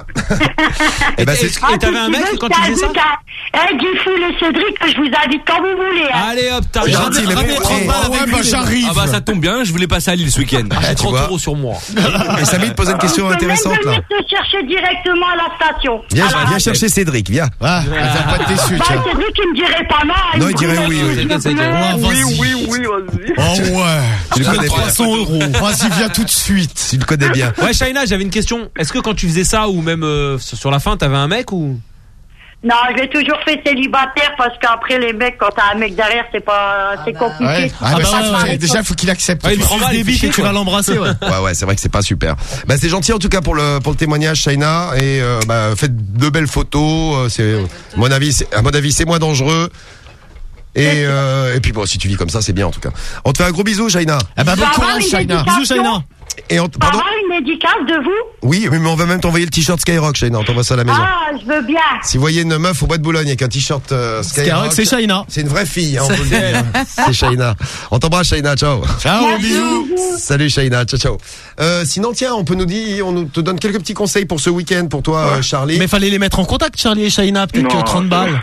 Eh ben, c'est, Et t'avais un mec quand tu faisais ça? Eh, Guifoul et Cédric, je vous invite quand vous voulez. Hein. Allez hop, t'as C'est gentil, mais ramené bon, trente eh, balles ouais, avec bah, lui. j'arrive. Ah bah ça tombe bien, je voulais passer à Lille ce week-end. Ah, J'ai tu trente vois. euros sur moi. et Samy te posait une question Vous pouvez intéressante, même là. venir te chercher directement à la station. Viens, À la viens radio. chercher Cédric, viens. Ah, il va pas être déçu, Bah, tiens. Cédric, il me dirait pas non. Non, me il dirait oui, oui. s'il te plaît. Oui, oui, oui, vas-y. Oh ouais. Tu le connais bien. trois cents euros. Vas-y, viens tout de suite. Tu le connais bien. Ouais, Shaina, j'avais une question. Est-ce que quand tu faisais ça ou même euh, sur la fin, t'avais un mec ou? Non, je l'ai toujours fait célibataire parce qu'après les mecs, quand t'as un mec derrière, c'est pas, c'est compliqué. Ouais. Ah, Ah bah, bah ça, ouais, faut- ouais. déjà, faut qu'il accepte. Ouais, il Tu prend suces mal, des il fait bites chier, et tu quoi. vas l'embrasser, ouais. Ouais, ouais, c'est vrai que c'est pas super. Bah, c'est gentil en tout cas pour le pour le témoignage, Shaina, et euh, bah, faites de belles photos. euh, C'est, à mon avis, c'est, à mon avis, c'est moins dangereux. Et euh, et puis bon, si tu vis comme ça, c'est bien en tout cas. On te fait un gros bisou, Shaina. Ah bah, bon Ça va, courage, une Shaina. dédicace, Bisous, Shaina. non Et on, Ça pardon. va, une dédicace de vous? Oui, mais on va même t'envoyer le t-shirt Skyrock, Shaina. On t'envoie ça à la maison. Ah, je veux bien. Si vous voyez une meuf au bois de Boulogne avec un t-shirt euh, Skyrock, Skyrock, c'est Shaina. c'est une vraie fille, hein, on vous le dit. hein. C'est Shaina. On t'embrasse, Shaina. Ciao. Ciao, bisous. Salut Shaina, ciao ciao. Euh, sinon tiens, on peut nous dire, on nous te donne quelques petits conseils pour ce week-end pour toi, euh, Charlie. Mais fallait les mettre en contact, Charlie et Shaina, peut-être Non, que trente balles.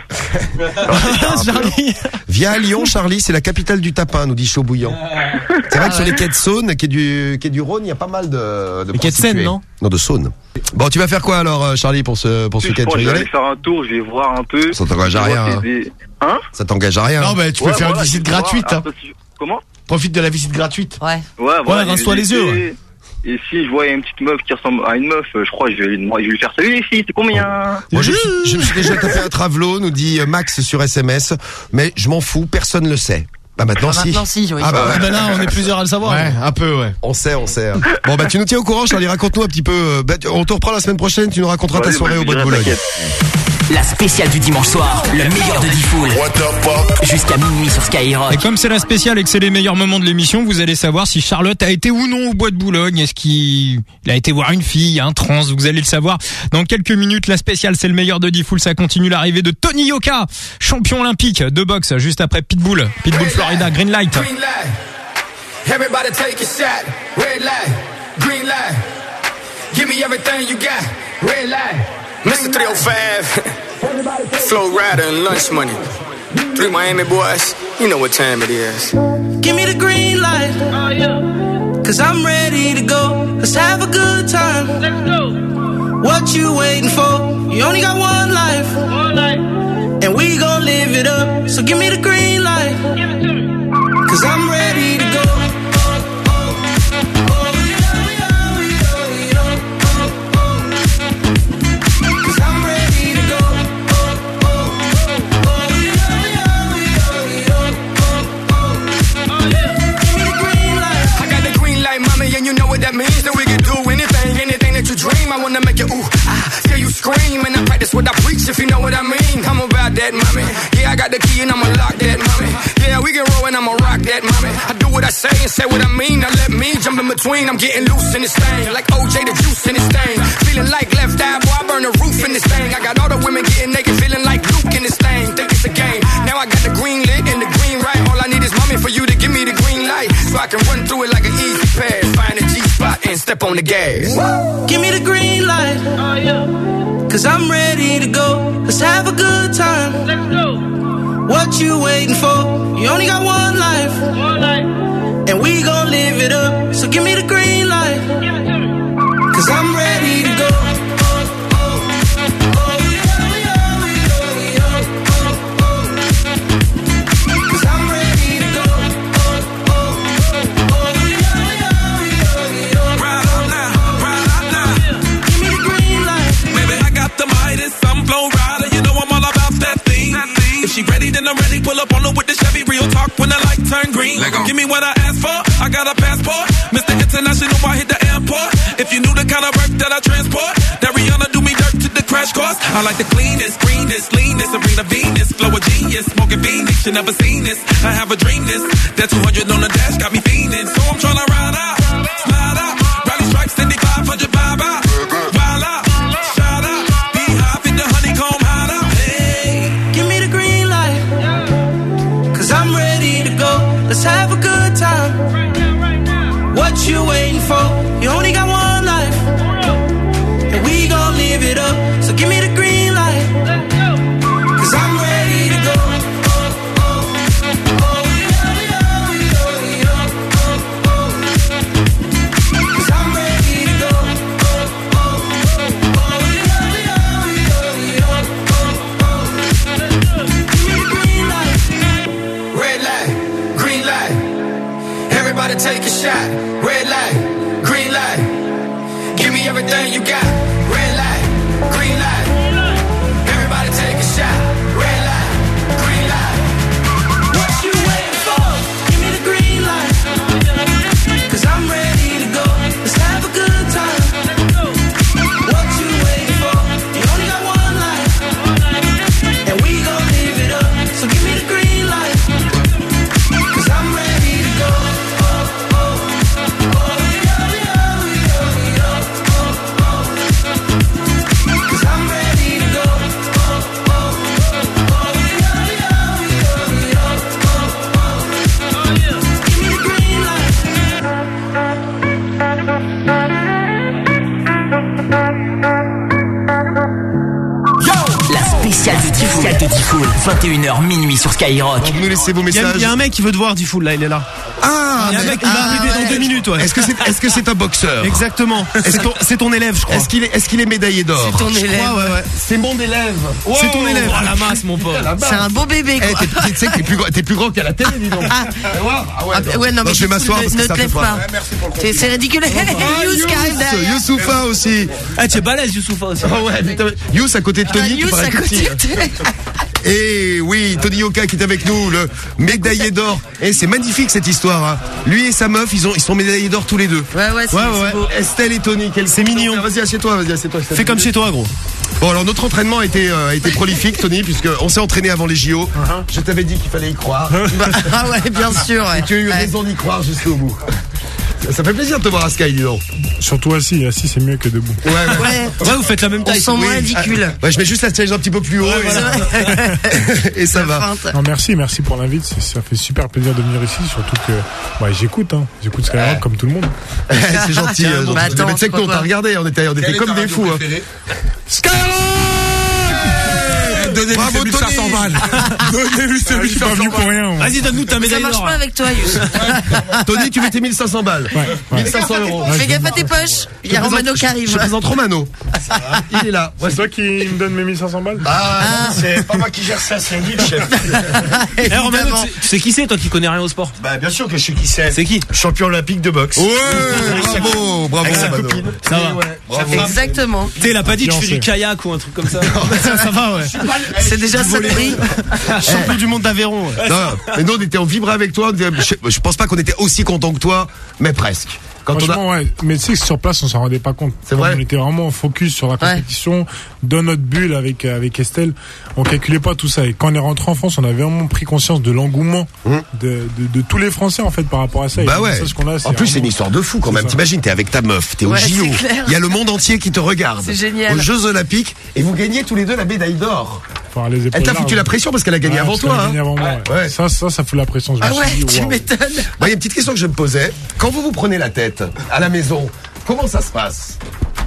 Charlie. Viens à Lyon, Charlie, c'est la capitale du tapin, nous dit Chaud Bouillant. C'est vrai que sur les quais de Saône, quai du, quai du Rhône, il y a pas mal de, de Les quais de Seine, prostituées. non Non, de Saône. Bon, tu vas faire quoi alors, euh, Charlie, pour ce, pour ce Je week-end? pense Tu que je vais rigoles aller faire un tour, je vais voir un peu. Ça t'engage à Je vais rien, voir hein. s'il y a des- Hein? Ça t'engage à rien. Non, bah, tu peux Ouais, faire voilà, une visite je vais voir gratuite. un hein. peu si- Comment? Profite de la visite gratuite. Ouais. Oh, Ouais, voilà. Ouais, rince-toi je vais les yeux, essayer. Et si je vois une petite meuf qui ressemble à une meuf, je crois que je vais, moi, je vais lui faire salut les filles, c'est combien? Moi, je, je me suis déjà tapé un travelo, nous dit euh, Max sur S M S, mais je m'en fous, personne le sait. Bah maintenant, Ah, si. maintenant, si, oui. Ah bah, ouais. Ah bah là, on est plusieurs à le savoir. Ouais, un peu, ouais. On sait, on sait. hein. Bon bah tu nous tiens au courant, Charlie, raconte-nous un petit peu. euh, Bah, tu- on te reprend la semaine prochaine, tu nous raconteras ta Ouais, soirée moi, au je bois de dirais, Boulogne. t'inquiète. La spéciale du dimanche soir, le meilleur de Diffoul. Jusqu'à minuit sur Skyrock. Et comme c'est la spéciale et que c'est les meilleurs moments de l'émission, vous allez savoir si Charlotte a été ou non au bois de Boulogne. Est-ce qu'il il a été voir une fille, un trans? Vous allez le savoir dans quelques minutes. La spéciale, c'est le meilleur de Diffoul. Ça continue l'arrivée de Tony Yoka, champion olympique de boxe, juste après Pitbull. Pitbull Florida, Green Light. Green light. Everybody take a shot. Red light. Green light. Give me everything you got. Red light. Mister three oh five. Flow Rider and Lunch Money. Three Miami boys. You know what time it is. Give me the green light. Cause I'm ready to go. Let's have a good time. Let's go. What you waiting for? You only got one life. One life. And we gon' live it up. So give me the green light. Give it to me. Cause I'm ready to go. And you know what that means, that we can do anything, anything that you dream. I wanna make you ooh, ah, hear you scream. And I practice what I preach, if you know what I mean. I'm about that, mommy. Yeah, I got the key and I'ma lock that, mommy. Yeah, we can roll and I'ma rock that, mommy. I do what I say and say what I mean. Now let me jump in between. I'm getting loose in this thing, like O J the juice in this thing. Feeling like left eye, boy, I burn the roof in this thing. I got all the women getting naked, feeling like Luke in this thing. Think it's a game. Now I got the green lit and the green right. All I need is mommy for you to give me the green light, so I can run through it like an easy pass. Find a G-spot and step on the gas. Give me the green light. Oh, yeah. Cause I'm ready to go. Let's have a good time. Let's go. What you waiting for? You only got one life. One life. And we gon' live it up. So give me the green light. Give it to me. Cause I'm ready to go. If she ready, then I'm ready. Pull up on her with the Chevy. Real talk when the light turn green. Give me what I asked for. I got a passport. Mister International, I hit the airport. If you knew the kind of work that I transport, that Rihanna do me dirt to the crash course. I like the cleanest, greenest, leanest, Serena Venus, flow of genius, smoking Phoenix. You never seen this. I have a dream this. That two hundred on the dash got me fiending. So I'm tryna ride out, slide out, rally stripes, seventy-five hundred vibe out, wild out, shout out, beehive in the honeycomb hideout. Hey, give me the green light. Cause I'm ready to go. Let's have a good time. What you waiting for? You only got one life. And we gon' live it up. So give me the green light. Cause I'm ready to go. Cause I'm ready to go. Give me the green light. Red light, green light. Everybody take a shot. Red light, green light. Give me everything you got. Red light, green light. Everybody take a shot. Red light, green light. What you waiting for? Give me the green light. Cause I'm ready to go. Let's have a good time. What you waiting for? You only got one life. And we gon' live it up. So give me the green light. Cause I'm ready to go. Spécial de Diffoul, de Diffoul, vingt et une heures minuit sur Skyrock. Vous nous laissez vos Il y, a- messages. il y a un mec qui veut te voir, Diffoul, là, il est là. Ah, Il y a un mec qui va ah, arriver ouais. dans deux minutes, ouais. Est-ce que c'est, est-ce que c'est un boxeur? Exactement. C'est ton, c'est ton élève, je crois. Est-ce qu'il est, est-ce qu'il est médaillé d'or? C'est ton Je élève. crois, ouais, ouais. C'est mon élève. C'est ton élève. Oh, la masse, mon pote. C'est un beau bébé, Eh, quoi. t'es, t'es- tu sais que t'es plus grand, t'es plus grand qu'à la télé, dis donc. Ah. Ah ouais, Ah, ouais, non, mais je vais du m'asseoir coup, parce ne que ça te fait lève pas. pas. Ouais, merci pour le C'est c'est ridicule. Ah, Yous qui arrive derrière. Youssoufa aussi. Ah, tu es balèze, Youssoufa aussi. Oh ouais, putain. Youss à côté de Tony, Ah, qui Yous paraît à tout côté petit. de- Et oui, Tony Yoka qui est avec nous, le médaillé d'or. Et c'est magnifique cette histoire. Hein. Lui et sa meuf, ils ont, ils sont médaillés d'or tous les deux. Ouais, ouais, c'est ouais, c'est ouais. beau. Estelle et Tony, quel C'est mignon. Vas-y, assieds-toi, vas-y, assieds-toi. Fais comme chez toi, gros. Bon, alors notre entraînement a été, euh, a été prolifique, Tony, puisque on s'est entraîné avant les J O. Uh-huh. Je t'avais dit qu'il fallait y croire. Bah, ah ouais, bien sûr. Ouais. Et tu as eu Ouais. raison d'y croire jusqu'au bout. Ça fait plaisir de te voir à Sky, dis donc. Surtout assis, assis c'est mieux que debout. Ouais, ouais. Ouais. Ouais, vous faites la même On taille. sent moins ridicule. Ouais, je mets juste la stage un petit peu plus haut. et, ça... et ça va. Non, merci, merci pour l'invite. C'est- Ça fait super plaisir de venir ici, surtout que ouais, j'écoute, hein. J'écoute Skyrock Ouais. comme tout le monde. C'est gentil. euh, Bah, gentil. attends, Mais tu sais que nous, on t'a regardé, on était, on était comme des fous. Hein. Skyrock donnez-lui Bravo, ses mille cinq cents balles. Donnez-lui ses mille cinq cents balles. Vas-y, donne-nous ta Ça médaille marche d'or. pas avec toi, Yous. Tony, tu mettais mille cinq cents balles. mille cinq cents euros. Fais gaffe à tes poches. Il y a Romano qui arrive. Je présente Romano. Il est là. C'est toi qui me donne mes mille cinq cents balles? Ah, c'est pas moi qui gère ça, c'est lui le chef. Eh, Romano, tu sais- tu sais qui c'est, toi qui connais rien au sport? Bah, bien sûr que je sais qui c'est. C'est qui? Champion olympique de boxe. Ouais, bravo, bravo, Avec sa Romano. copine. Ça va. Bravo. Exactement. Tu sais, il a pas dit que tu fais Fiancé. du kayak ou un truc comme ça. Ça, ça va, ouais. C'est déjà ça de prix. Champion du monde d'Aveyron. ouais. Non, mais nous, on était, on vibrait avec toi. Je, je pense pas qu'on était aussi contents que toi, mais presque. Quand on a, Franchement, ouais. Mais tu sais que sur place, on s'en rendait pas compte. C'est vrai. On était vraiment focus sur la compétition, dans notre bulle avec, euh, avec Estelle. On calculait pas tout ça. Et quand on est rentré en France, on a vraiment pris conscience de l'engouement Hum. de, de, de tous les Français, en fait, par rapport à ça. Et bah le ouais. message qu'on a, En plus, c'est une vraiment- histoire de fou quand même. ça. T'imagines, t'es avec ta meuf, t'es au Ouais, J O. c'est clair. Il y a le monde entier qui te regarde. C'est génial. Aux Jeux Olympiques, et vous gagnez tous les deux la médaille d'or. Faut avoir les épaules Elle t'a larges. foutu la pression parce qu'elle a gagné Ouais, avant parce toi. qu'elle a Hein. gagné avant moi, ouais. Ouais. Ça, ça, ça fout la pression. Je me Ah suis ouais, dit, tu waouh. m'étonnes. Bon, il y a une petite question que je me posais. Quand vous vous prenez la tête à la maison, comment ça se passe?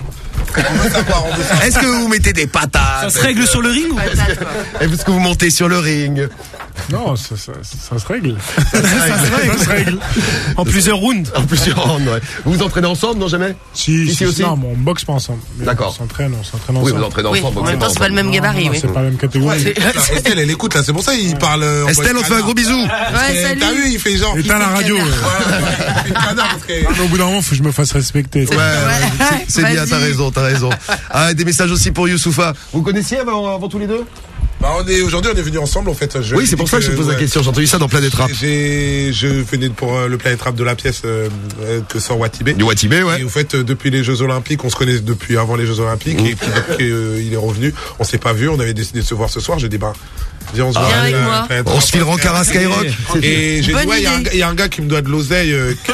Est-ce que vous mettez des patates? Ça se règle sur le ring ou pas? Est-ce que vous montez sur le ring? Non, ça, ça, ça se règle. Ça se règle. Ça se règle. En plusieurs rounds. En plusieurs rounds, ouais. Vous vous entraînez ensemble, non jamais? Si, Ici si, aussi. non, mais on boxe pas ensemble. Mais D'accord. On s'entraîne, on s'entraîne Oui, ensemble. vous entraînez Oui, ensemble. en même temps, c'est pas le même gabarit, Non, oui. c'est pas la même catégorie. Putain, Estelle, elle écoute là, c'est pour ça qu'il parle. euh, en Estelle, mode on te fait un canard. gros bisou. Ouais, T'as salut. vu, il fait genre. Éteins la radio. ouais. Il fait canard parce que. Ah, mais au bout d'un moment, faut que je me fasse respecter. Ouais, ouais, c'est- c'est bien, Vas-y. t'as raison, t'as raison. Ah, des messages aussi pour Youssoufa. Vous connaissiez avant, avant tous les deux? Bah, on est, aujourd'hui, on est venus ensemble, en fait. Je Oui, lui c'est dis pour ça que je te pose la ouais. question. J'ai entendu ça dans Planète Rap. J'ai, je venais pour euh, le Planète Rap de la pièce euh, euh, que sort Watibé. Du Watibé, ouais. Et au fait, euh, depuis les Jeux Olympiques, on se connaît depuis avant les Jeux Olympiques. Et puis depuis qu'il est revenu, on s'est pas vu. On avait décidé de se voir ce soir. J'ai dit, bah, viens, on se Viens voit. avec euh, moi. Planète On Rap. se file rencard à Skyrock. Et j'ai dit, Bonne ouais, il y, a un idée. gars- il y a un gars qui me doit de l'oseille. Euh, que,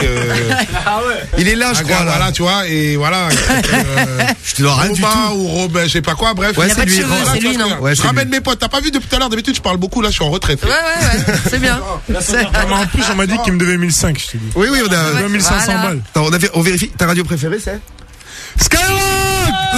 Il est là, je un crois, gars, là. Voilà, tu vois. Et voilà. Euh, Je te dois rien du Romain tout. ou Robin, je sais pas quoi. Bref. Ouais, Il a c'est pas de lui. cheveux, Voilà, c'est tu vois lui, ce que non? je veux dire. Ouais, Je c'est ramène lui. mes potes. T'as pas vu depuis tout à l'heure? D'habitude, je parle beaucoup. Là, je suis en retraite. Ouais, ouais, ouais. C'est bien. C'est- Ah, mais en plus, on m'a dit qu'il me devait mille cinq, je te dis. Oui, oui, on a. Ouais, mille cinq cents Voilà. balles. Attends, on, a, on vérifie. Ta radio préférée, c'est Skyrock. Ouais,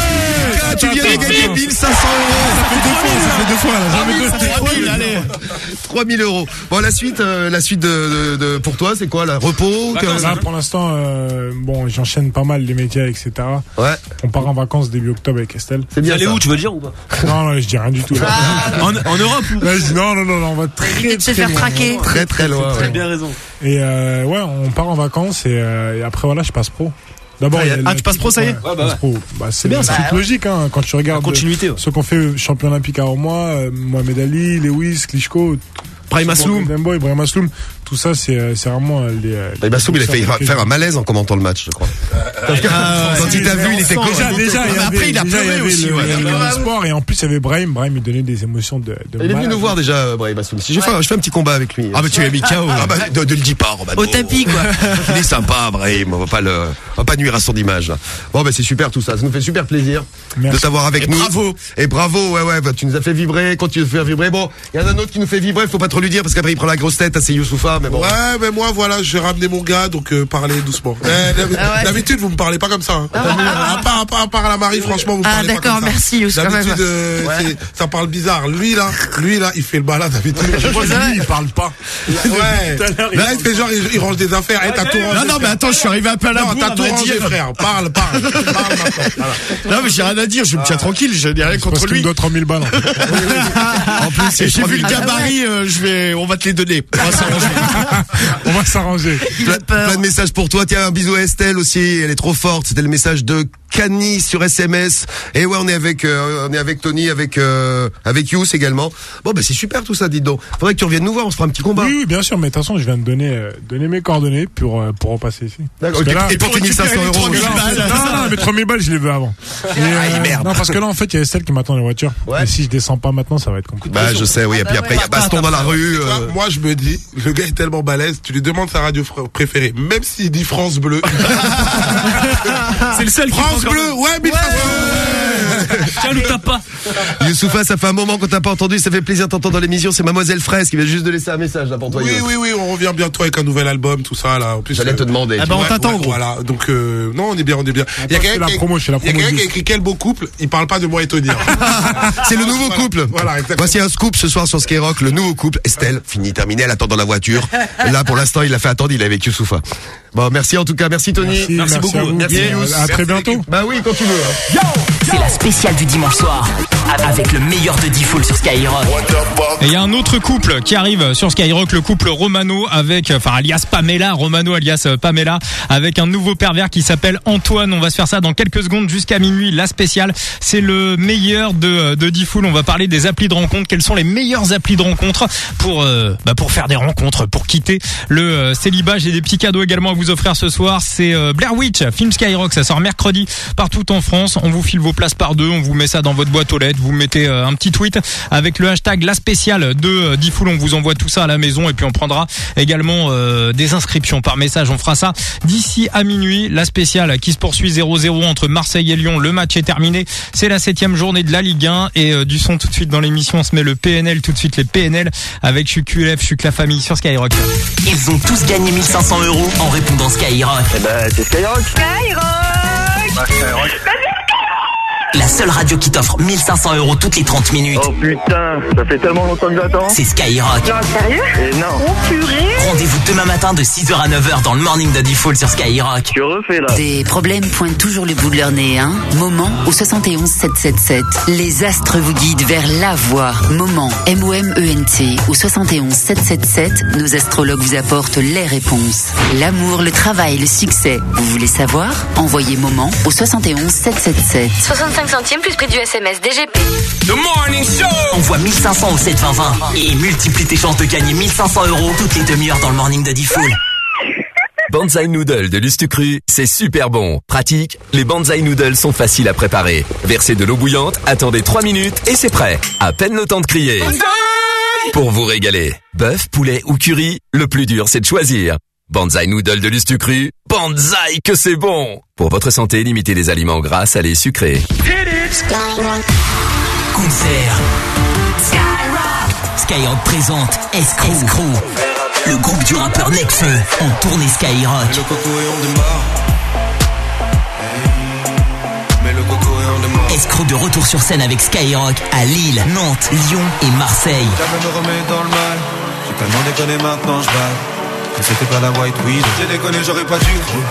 tu viens de gagner mille cinq cents euros. Ça fait deux fois, ça fait deux fois, là. Jamais deux. trois mille, allez. trois mille euros. Bon, la suite, euh, la suite de, de, de- pour toi, c'est quoi, là? Repos? que- Là, pour l'instant, euh, bon, j'enchaîne pas mal les médias, et cetera. Ouais. On part en vacances début octobre avec Estelle. C'est bien. Allez ça. où, tu veux le dire ou pas? Non, non, je dis rien du tout. En, en Europe ou? Là, je dis non, non, non, non, on va très, Évite de se très faire loin. traquer. Très, très loin. T'as ouais. bien raison. Et euh, ouais, on part en vacances et, euh, et après voilà, je passe pro. D'abord, Ah, il y a ah, le- tu passes pro, ça y est? Ouais, Ouais, bah je passe ouais. pro. Bah, c'est bien, bien, ça. c'est Bah, ouais. logique hein, quand tu regardes La continuité, ouais. ceux qu'on fait champion olympique avant moi, euh, Mohamed Ali, Lewis, Klitschko, Brahim Asloum. Dembo, Ibrahim Asloum, tout ça c'est euh, c'est vraiment euh, les. euh, Bah, Bassoum, il a failli les- faire un malaise en commentant le match, je crois. Parce que quand il t'a vu, il était Déjà, content. déjà, il y Mais avait, après, il a déjà, il y pleuré avait aussi, le, ouais. le- le sport et en plus il y avait Brahim. Brahim, il donnait des émotions de. de Il est venu malade. nous voir déjà, euh, Brahim Bassoum. Si je fais, un- je fais un petit combat avec lui. Ah, bah, tu l'as mis K O. Ah bah, ne, ne le dis pas, Romano. Au tapis, quoi. Il est sympa, Brahim. On va pas le, on va pas nuire à son image, là. Bon, bah, c'est super tout ça. Ça nous fait super plaisir Merci. de t'avoir avec Et nous. bravo. Et bravo, ouais, ouais. Bah, tu nous as fait vibrer. Continue de faire vibrer. Bon, il y en a un autre qui nous fait vibrer. Faut pas trop lui dire parce qu'après il prend la grosse tête. C'est Youssoufa, mais bon. Ouais, mais moi, voilà, j'ai ramené mon gars, donc euh, parlez doucement. Eh, d'hab- Ah ouais. D'habitude, vous me parlez pas comme ça. Hein. À, part, à, part, à part à la Marie, franchement, vous me Ah, parlez pas d'accord, comme ça. merci, Youssou, quand même. D'habitude, euh, c'est- ça parle bizarre. Lui, là, lui, là, il fait le balade d'habitude. Je vois, lui, il parle pas. Ouais. Tout à l'heure, il Là, il fait genre, il, il range des affaires. Eh, t'as tout rangé. Non, non, mais frère. attends, je suis arrivé un peu à la Non, bourre. t'as tout on va rangé, dire. frère. Parle, parle. Parle maintenant. Voilà. Non, mais j'ai rien à dire, je me tiens tranquille, je n'ai rien Parce contre qu'il me lui. doit trois mille balles. en fait. En plus, Et j'ai vu le trois mille. gabarit, euh, je vais, on va te les donner. On va s'arranger. On va s'arranger. Plein, plein de messages pour toi. Tiens, un bisou à Estelle aussi. Elle est trop forte. C'était le message de Cani sur S M S. Et ouais, on est avec, euh, on est avec Tony, avec, euh, avec Yous également. Bon, bah, c'est super tout ça, dites donc. Faudrait que tu reviennes nous voir. On se fera un petit combat. Oui, oui, bien sûr, mais de toute façon, je viens de donner, euh, donner mes coordonnées pour, euh, pour repasser ici. D'accord. Parce que là- Et pour tes mille cinq cents euros. Parce que là, en fait- Non, non, mais trois mille balles, je les veux avant. Et, euh, merde. Non, parce que là, en fait, il y a Estelle qui m'attend dans la voiture. Ouais. Et si je descends pas maintenant, ça va être compliqué. Bah, je sais, oui. Et puis après, il y a baston dans la rue. Tu vois, euh. moi, je me dis, le gars est tellement balèze, tu lui demandes sa radio fr- préférée, même s'il dit France Bleu. C'est le seul qui France France Bleu, ouais, mille cinq cents. Tiens, nous tape pas. Youssoufa, ça fait un moment qu'on t'a pas entendu, ça fait plaisir de t'entendre dans l'émission. C'est Mademoiselle Fraise qui vient juste de laisser un message là pour toi. Oui, Youss. oui, oui, on revient bientôt avec un nouvel album, tout ça là. En plus, J'allais te demander. Ah bah on Ouais, t'attend ouais, gros. Voilà, donc euh, non, on est bien, on est bien. Il y a c'est quelqu'un la qui, promo, c'est la il y a promo quelqu'un qui a juste. écrit quel beau couple. Il parle pas de moi et Tony. C'est le nouveau Voilà. couple. Voilà, exactement. Voici un scoop ce soir sur Skyrock, le nouveau couple. Estelle, fini, terminé, elle attend dans la voiture. Là, pour l'instant, il a fait attendre, il est avec Youssoufa. Bon, merci en tout cas, merci Tony. Merci, merci à beaucoup. vous. Merci Yeah. Youss. À très Merci, bientôt. l'équipe. Bah oui, quand tu veux. hein. C'est la spéciale du dimanche soir avec le meilleur de D-Fool sur Skyrock. Et il y a un autre couple qui arrive sur Skyrock, le couple Romano avec, enfin alias Pamela, Romano alias Pamela, avec un nouveau pervers qui s'appelle Antoine. On va se faire ça dans quelques secondes jusqu'à minuit. La spéciale, c'est le meilleur de de D-Fool. On va parler des applis de rencontre. Quelles sont les meilleures applis de rencontre pour euh, bah pour faire des rencontres, pour quitter le euh, célibat. J'ai des petits cadeaux également à vous offrir ce soir. C'est euh, Blair Witch, film Skyrock. Ça sort mercredi partout en France. On vous file vos places par deux. On vous met ça dans votre boîte aux lettres. Vous mettez euh, un petit tweet avec le hashtag la spéciale de euh, D-Fool. On vous envoie tout ça à la maison et puis on prendra également euh, des inscriptions par message. On fera ça d'ici à minuit. La spéciale qui se poursuit zéro zéro entre Marseille et Lyon. Le match est terminé. C'est la septième journée de la Ligue un et euh, du son tout de suite dans l'émission. On se met le P N L tout de suite, les P N L avec je suis Q L F, je suis que la famille sur Skyrock. Ils ont tous gagné mille cinq cents euros en répondant Skyrock. Eh ben, c'est Skyrock. Skyrock. Bah, Skyrock. La seule radio qui t'offre mille cinq cents euros toutes les trente minutes. Oh putain, ça fait tellement longtemps que j'attends. C'est Skyrock. Non, sérieux? Et non. Oh purée. Rendez-vous demain matin de six heures à neuf heures dans le morning de D-Fool sur Skyrock. Tu refais là. Des problèmes pointent toujours le bout de leur nez, hein. Moment au soixante et onze sept cent soixante-dix-sept. Les astres vous guident vers la voie. Moment, M O M E N T au soixante et onze sept cent soixante-dix-sept. Nos astrologues vous apportent les réponses. L'amour, le travail, le succès. Vous voulez savoir? Envoyez Moment au soixante et onze sept cent soixante-dix-sept. soixante-cinq centimes plus prix du S M S D G P. The Morning Show. Envoie mille cinq cents au sept vingt vingt et multiplie tes chances de gagner mille cinq cents euros toutes les demi-heures dans le morning de D-Fool. Banzai Noodles de Lustucru, c'est super bon. Pratique, les Banzai Noodles sont faciles à préparer. Versez de l'eau bouillante, attendez trois minutes et c'est prêt. À peine le temps de crier. Pour vous régaler. Bœuf, poulet ou curry, le plus dur c'est de choisir. Banzai Noodles de Lustucru, Banzai que c'est bon. Pour votre santé, limitez les aliments gras, salés, sucrés. Concert. Skyrock. Skyrock présente Escroc. Le groupe du rappeur Nekfeu en tournée Skyrock. Le coco et on démarre. Mais le coco et on démarre. Escroc de retour sur scène avec Skyrock à Lille, Nantes, Lyon et Marseille. Jamais me remettre dans le mal. J'ai tellement déconné maintenant, je bats. Mais c'était pas la white weed. J'ai déconné, j'aurais pas dû.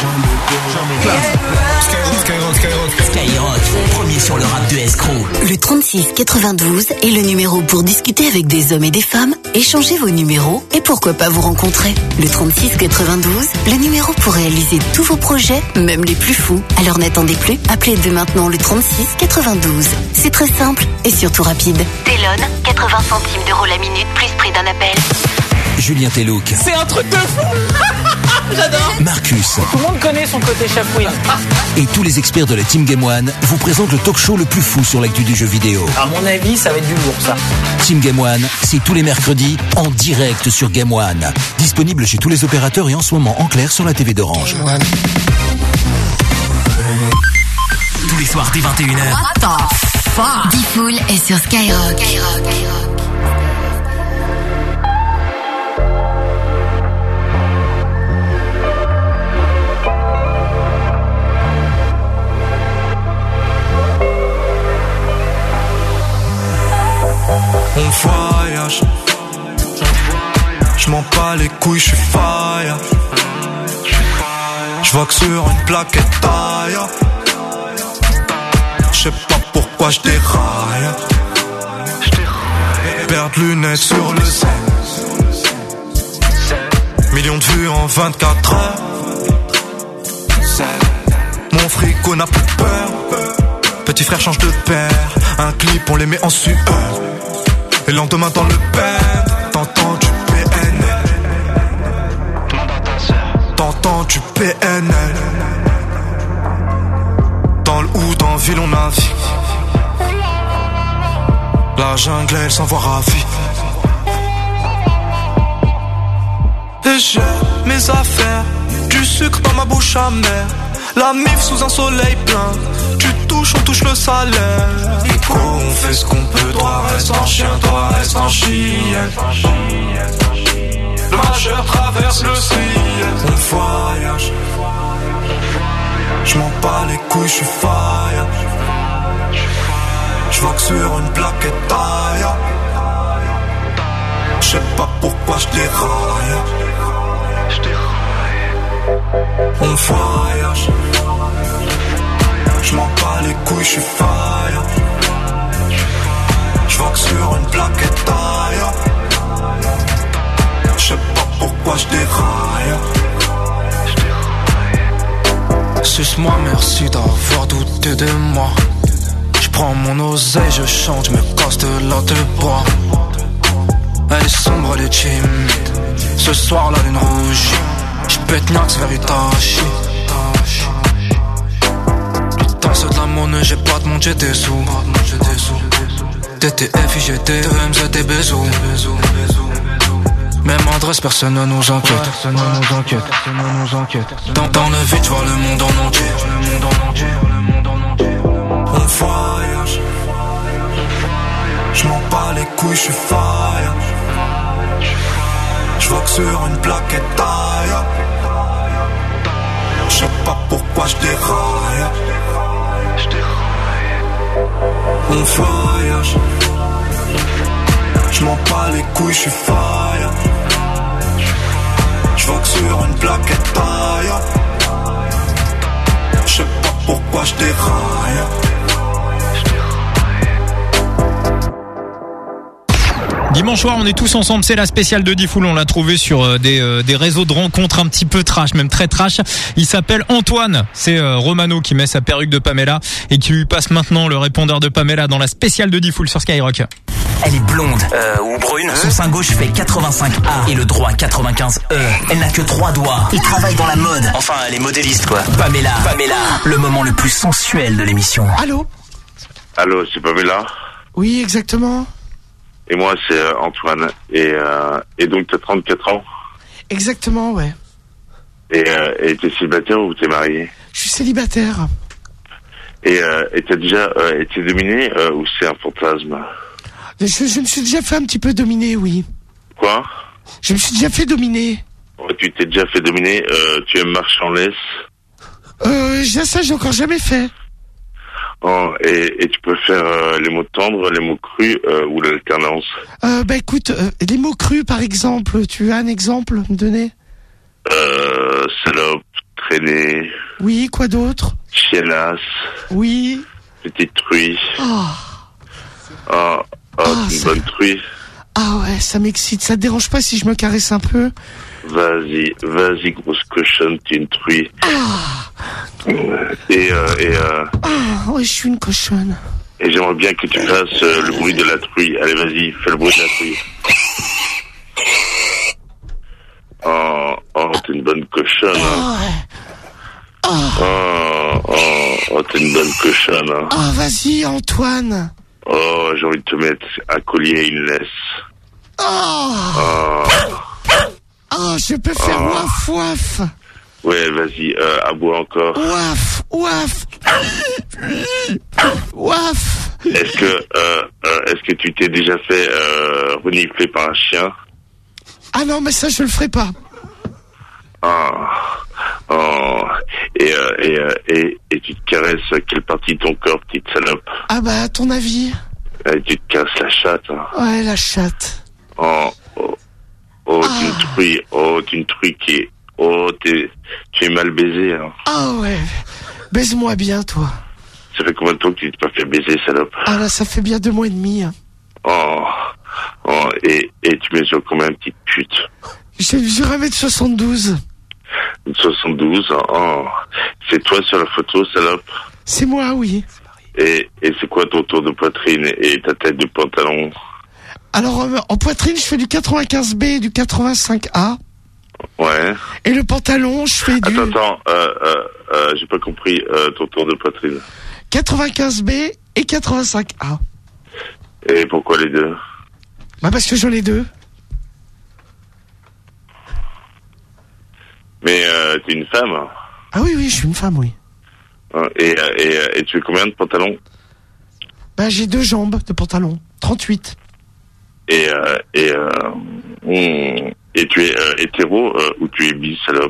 Skyrock, Skyrock, Skyrock. Skyrock, premier sur le rap de Escroc. Le trente-six quatre-vingt-douze est le numéro pour discuter avec des hommes et des femmes, échanger vos numéros et pourquoi pas vous rencontrer. Le trente-six quatre-vingt-douze, le numéro pour réaliser tous vos projets, même les plus fous. Alors n'attendez plus, appelez dès maintenant le trente-six quatre-vingt-douze. C'est très simple et surtout rapide. Télone, quatre-vingts centimes d'euros la minute plus prix d'un appel. Julien Telouk, C'est un truc de fou. J'adore. Marcus Tout le monde connaît son côté chafouine. et tous les experts de la Team Game One vous présentent le talk show le plus fou sur l'actu du jeu vidéo. À mon avis, ça va être du lourd, ça. Team Game One, c'est tous les mercredis en direct sur Game One. Disponible chez tous les opérateurs et en ce moment en clair sur la T V d'Orange. Tous les soirs dès vingt et une heures. What the fuck? D-Fool est sur Skyrock. Skyrock. On voyage. Je m'en bats les couilles, je suis fire. Je vois que sur une plaquette taille. Je sais pas pourquoi je déraille. Perdre lunettes sur le scène. Millions de vues en vingt-quatre heures. Mon frigo n'a plus peur. Petit frère change de père. Un clip on les met en sueur. Et le lendemain dans le père. T'entends du P N L. T'entends du P N L. Dans le hood, en ville on navigue. La jungle elle s'envoie ravie. Et j'ai mes affaires, du sucre dans ma bouche amère. La mif sous un soleil plein. Tu touches, on touche le salaire. Nico, on fait ce qu'on peut. Toi reste en chien, toi reste en chien. Le majeur traverse le ciel. On voyage. Je m'en bats les couilles, je suis fire. Je vois que sur une plaquette taille. Je sais pas pourquoi je déraille. On voyage. Je m'en bats les couilles, je suis fire. Je vois que sur une plaquette taille. Je sais pas pourquoi je déraille. Suce-moi, merci d'avoir douté de moi. Je prends mon oseille, je chante, je me casse de la de bois. Elle est sombre, elle est timide. Ce soir la lune rouge. Je pète Nax vers Itachi. Putain c'est de la monnaie, j'ai pas de monde, j'ai des sous. T T F I G T E M Z des bisous. Même adresse, personne ne nous enquête. Personne ne nous enquête. Personne ne nous enquête. Dans, dans le vide, je vois le monde en entier. Le monde en entier. Le monde en entier. On voyage. Je m'en bats les couilles, je suis fire. Je vois que sur une plaquette taille. Je sais pas pourquoi je déraille. On voyage. Je m'en bats les couilles, je suis fire. Je vois que sur une plaquette taille. Je sais pas pourquoi je déraille. Dimanche soir, on est tous ensemble, c'est la spéciale de Diffoul, on l'a trouvé sur euh, des, euh, des réseaux de rencontres un petit peu trash, même très trash. Il s'appelle Antoine, c'est euh, Romano qui met sa perruque de Pamela et qui lui passe maintenant le répondeur de Pamela dans la spéciale de Diffoul sur Skyrock. Elle est blonde euh, ou brune. Son sein gauche fait quatre-vingt-cinq A et le droit quatre-vingt-quinze E. Elle n'a que trois doigts. Il travaille dans la mode. Enfin, elle est modéliste quoi. Pamela, Pamela, le moment le plus sensuel de l'émission. Allô? Allô, c'est Pamela? Oui, exactement. Et moi, c'est euh, Antoine. Et, euh, et donc, t'as trente-quatre ans? Exactement, ouais. Et euh, et t'es célibataire ou t'es marié? Je suis célibataire. Et euh, et t'as déjà euh, été dominé euh, ou c'est un fantasme? Je, je me suis déjà fait un petit peu dominer, oui. Quoi? Je me suis déjà fait dominer. Oh, tu t'es déjà fait dominer, euh, tu aimes marcher en laisse? Euh, ça, j'ai encore jamais fait. Oh, et, et tu peux faire euh, les mots tendres, les mots crus euh, ou l'alternance? Euh, bah écoute, euh, les mots crus par exemple, tu as un exemple à me donner? Euh, salope, traîner. Oui, quoi d'autre? Chiennasse. Oui. Petite truie. Oh. Oh, oh, Oh, c'est une ça- bonne truie. Ah ouais, ça m'excite. Ça te dérange pas si je me caresse un peu? Vas-y, vas-y, grosse cochonne, t'es une truie. Ah. Et, euh, et, euh, Ah, ouais, je suis une cochonne. et j'aimerais bien que tu fasses euh, le bruit de la truie. Allez, vas-y, fais le bruit de la truie. Oh, oh, t'es une bonne cochonne. Hein. Oh, oh, oh, t'es une bonne cochonne. Hein. Ah, vas-y, Antoine. Oh, j'ai envie de te mettre un collier et une laisse. Oh. Oh, Oh, je peux faire Oh. waf waf. ouais, vas-y, euh, aboie encore. Waf waf. Waf. Est-ce que, euh, euh, est-ce que tu t'es déjà fait euh, renifler par un chien? Ah non, mais ça, je le ferai pas. Ah, oh, et, euh, et, euh, et, et tu te caresses quelle partie de ton corps, petite salope? Ah bah, à ton avis? Et tu te casses la chatte. Hein. Ouais, la chatte. Oh, oh, oh, t'es une truie, oh, t'es une truie qui est, oh, t'es, tu es mal baisé. Hein. Ah ouais. Baise-moi bien, toi. Ça fait combien de temps que tu t'es pas fait baiser, salope? Ah là, ça fait bien deux mois et demi. hein. Oh, oh, et, et tu mesures combien, petite pute? J'ai mesuré un mètre soixante-douze. soixante-douze, oh. C'est toi sur la photo, salope? C'est moi, oui. Et, et c'est quoi ton tour de poitrine et ta tête de pantalon? Alors, euh, en poitrine, je fais du quatre-vingt-quinze B et du quatre-vingt-cinq A. Ouais. Et le pantalon, je fais du Attends, attends, euh, euh, euh, j'ai pas compris euh, ton tour de poitrine. quatre-vingt-quinze B et quatre-vingt-cinq A. Et pourquoi les deux? Bah parce que j'en ai deux. Mais euh, t'es une femme? Ah oui, oui, je suis une femme, oui. Euh, Et, euh, et, euh, et tu fais combien de pantalons? Bah, j'ai deux jambes de pantalon. trente-huit. Et, euh, et, euh, hmm, et tu es euh, hétéro euh, ou tu es bi, salope?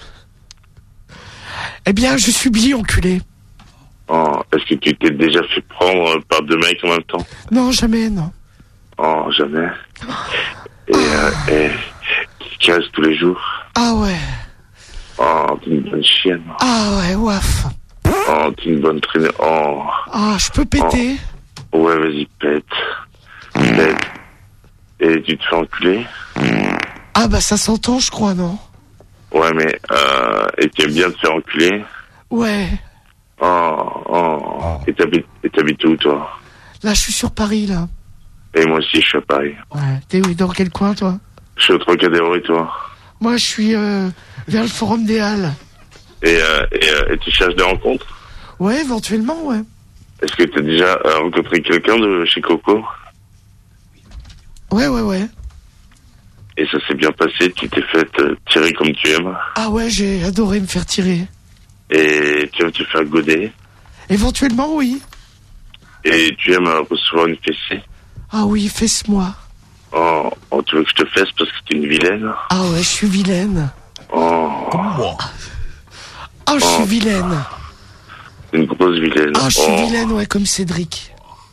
Eh bien, je suis bi, enculé. Oh, est-ce que tu t'es déjà fait prendre par deux mecs en même temps? Non, jamais, non. Oh, jamais. Et, euh, et tu te caresses tous les jours? Ah ouais. Oh, t'es une bonne chienne. Ah ouais, waf. Oh, t'es une bonne traînée. Oh. Ah, je peux péter? Oh. Ouais, vas-y, pète. Pète. Et tu te fais enculer? Ah bah ça s'entend, je crois, non? Ouais, mais euh, et tu aimes bien te faire enculer? Ouais. Oh, oh. Et t'habites, et t'habites où, toi? Là, je suis sur Paris, là. Et moi aussi, je suis à Paris. Ouais. T'es où, dans quel coin, toi? Je suis au Trocadéro, et toi? Moi, je suis euh, vers le Forum des Halles. Et, euh, et, euh, et tu cherches des rencontres? Ouais, éventuellement, ouais. Est-ce que t'as déjà euh, rencontré quelqu'un de chez Coco? Ouais, ouais, ouais. Et ça s'est bien passé? Tu t'es fait euh, tirer comme tu aimes? Ah ouais, j'ai adoré me faire tirer. Et tu aimes te faire goder? Éventuellement, oui. Et tu aimes euh, recevoir une fessée? Ah oui, fesse-moi. Oh, oh, tu veux que je te fesse parce que t'es une vilaine? Ah ouais, je suis vilaine. Oh. Comme moi. Ah, je suis Oh. vilaine. Une grosse vilaine. Ah, je suis oh. vilaine, ouais, comme Cédric.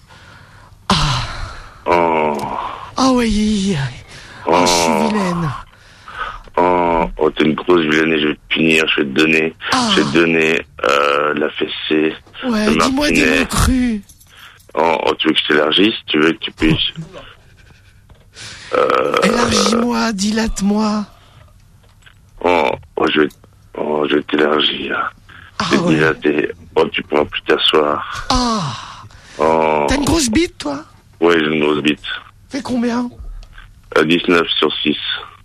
Oh. Ah oui. Ah, je suis vilaine. Oh, oh t'es une grosse vilaine et je vais te punir, je vais te donner, Ah. je vais te donner euh, la fessée. Ouais, le dis-moi des martinet. mots crus. Oh, oh, tu veux que je t'élargisse? Tu veux que tu puisses... Euh, Élargis-moi, dilate-moi. oh, oh, je vais, oh, je vais t'élargir. je vais te dilater. Oh, tu pourras plus t'asseoir. Ah. Oh. T'as une grosse bite, toi? Ouais, j'ai une grosse bite. Fais combien? Euh, dix-neuf sur six.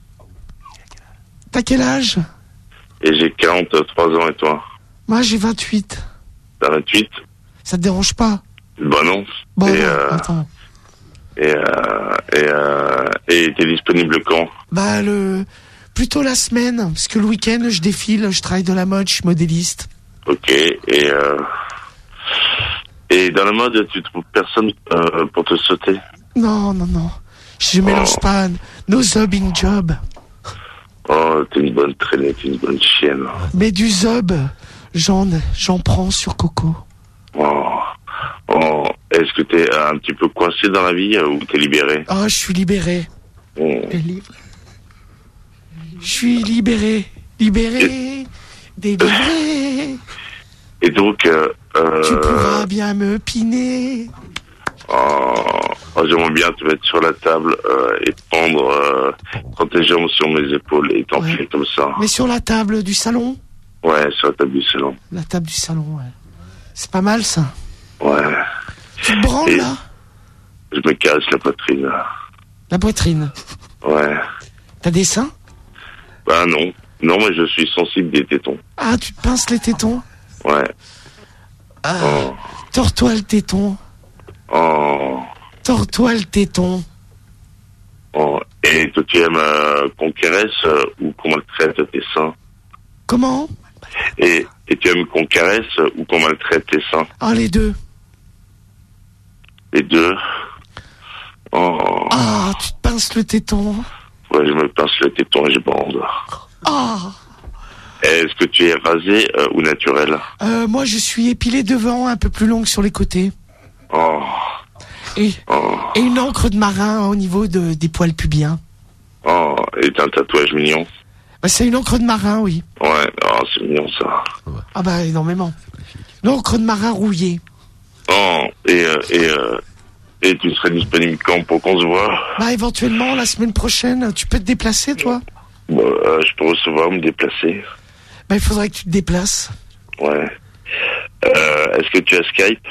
T'as quel âge? Et j'ai quarante-trois ans, et toi? Moi, j'ai vingt-huit. T'as vingt-huit? Ça te dérange pas? Bah non. Bon, et, non, euh, attends. Et, euh, et, euh, et t'es disponible quand? Bah, le... Plutôt la semaine, parce que le week-end, je défile, je travaille de la mode, je suis modéliste. Ok, et euh, et dans la mode, tu trouves personne euh, pour te sauter? Non, non, non. Je mélange pas nos zob in job. Oh, t'es une bonne traînée, t'es une bonne chienne. Mais du zob, j'en, j'en prends sur Coco. Oh, oh, est-ce que t'es un petit peu coincé dans la vie euh, ou t'es libéré? Ah, je suis libéré. Oh. Je suis libéré. Libéré. Délivré. Et donc, euh, euh, Tu pourras bien me piner. oh, oh, j'aimerais bien te mettre sur la table euh, et prendre euh, prendre tes jambes sur mes épaules et t'enfiler comme ça. Mais sur la table du salon? Ouais, sur la table du salon. La table du salon, ouais. C'est pas mal, ça. Ouais. Tu te branles, Et là? Je me caresse la poitrine. là. La poitrine. Ouais. T'as des seins? Bah non. Non, mais je suis sensible des tétons. Ah, tu te pinces les tétons? Ouais. Ah. Oh. Tords-toi le téton. Oh. Tords-toi le téton. Oh. Et toi, tu aimes euh, qu'on caresse euh, ou qu'on maltraite tes seins? Comment? Et, et tu aimes qu'on caresse euh, ou qu'on maltraite tes seins? Ah, les deux. Les deux. Oh. Ah, tu te pinces le téton. Ouais, je me pince le téton et je bande. Ah. Est-ce que tu es rasé euh, ou naturel? Euh, moi, je suis épilé devant, un peu plus longue sur les côtés. Oh. Et, Oh. et une encre de marin au niveau de, des poils pubiens. Oh. Et t'as un tatouage mignon? Bah, c'est une encre de marin, oui. Ouais. Oh, c'est mignon ça. Ah bah, énormément. Une encre de marin rouillée. Oh. Et, euh, et, euh, et tu serais disponible quand pour qu'on se voit? Bah, éventuellement, la semaine prochaine, tu peux te déplacer, toi? Bon, euh, je peux recevoir, me déplacer. Bah, il faudrait que tu te déplaces. Ouais. Euh, est-ce que tu as Skype?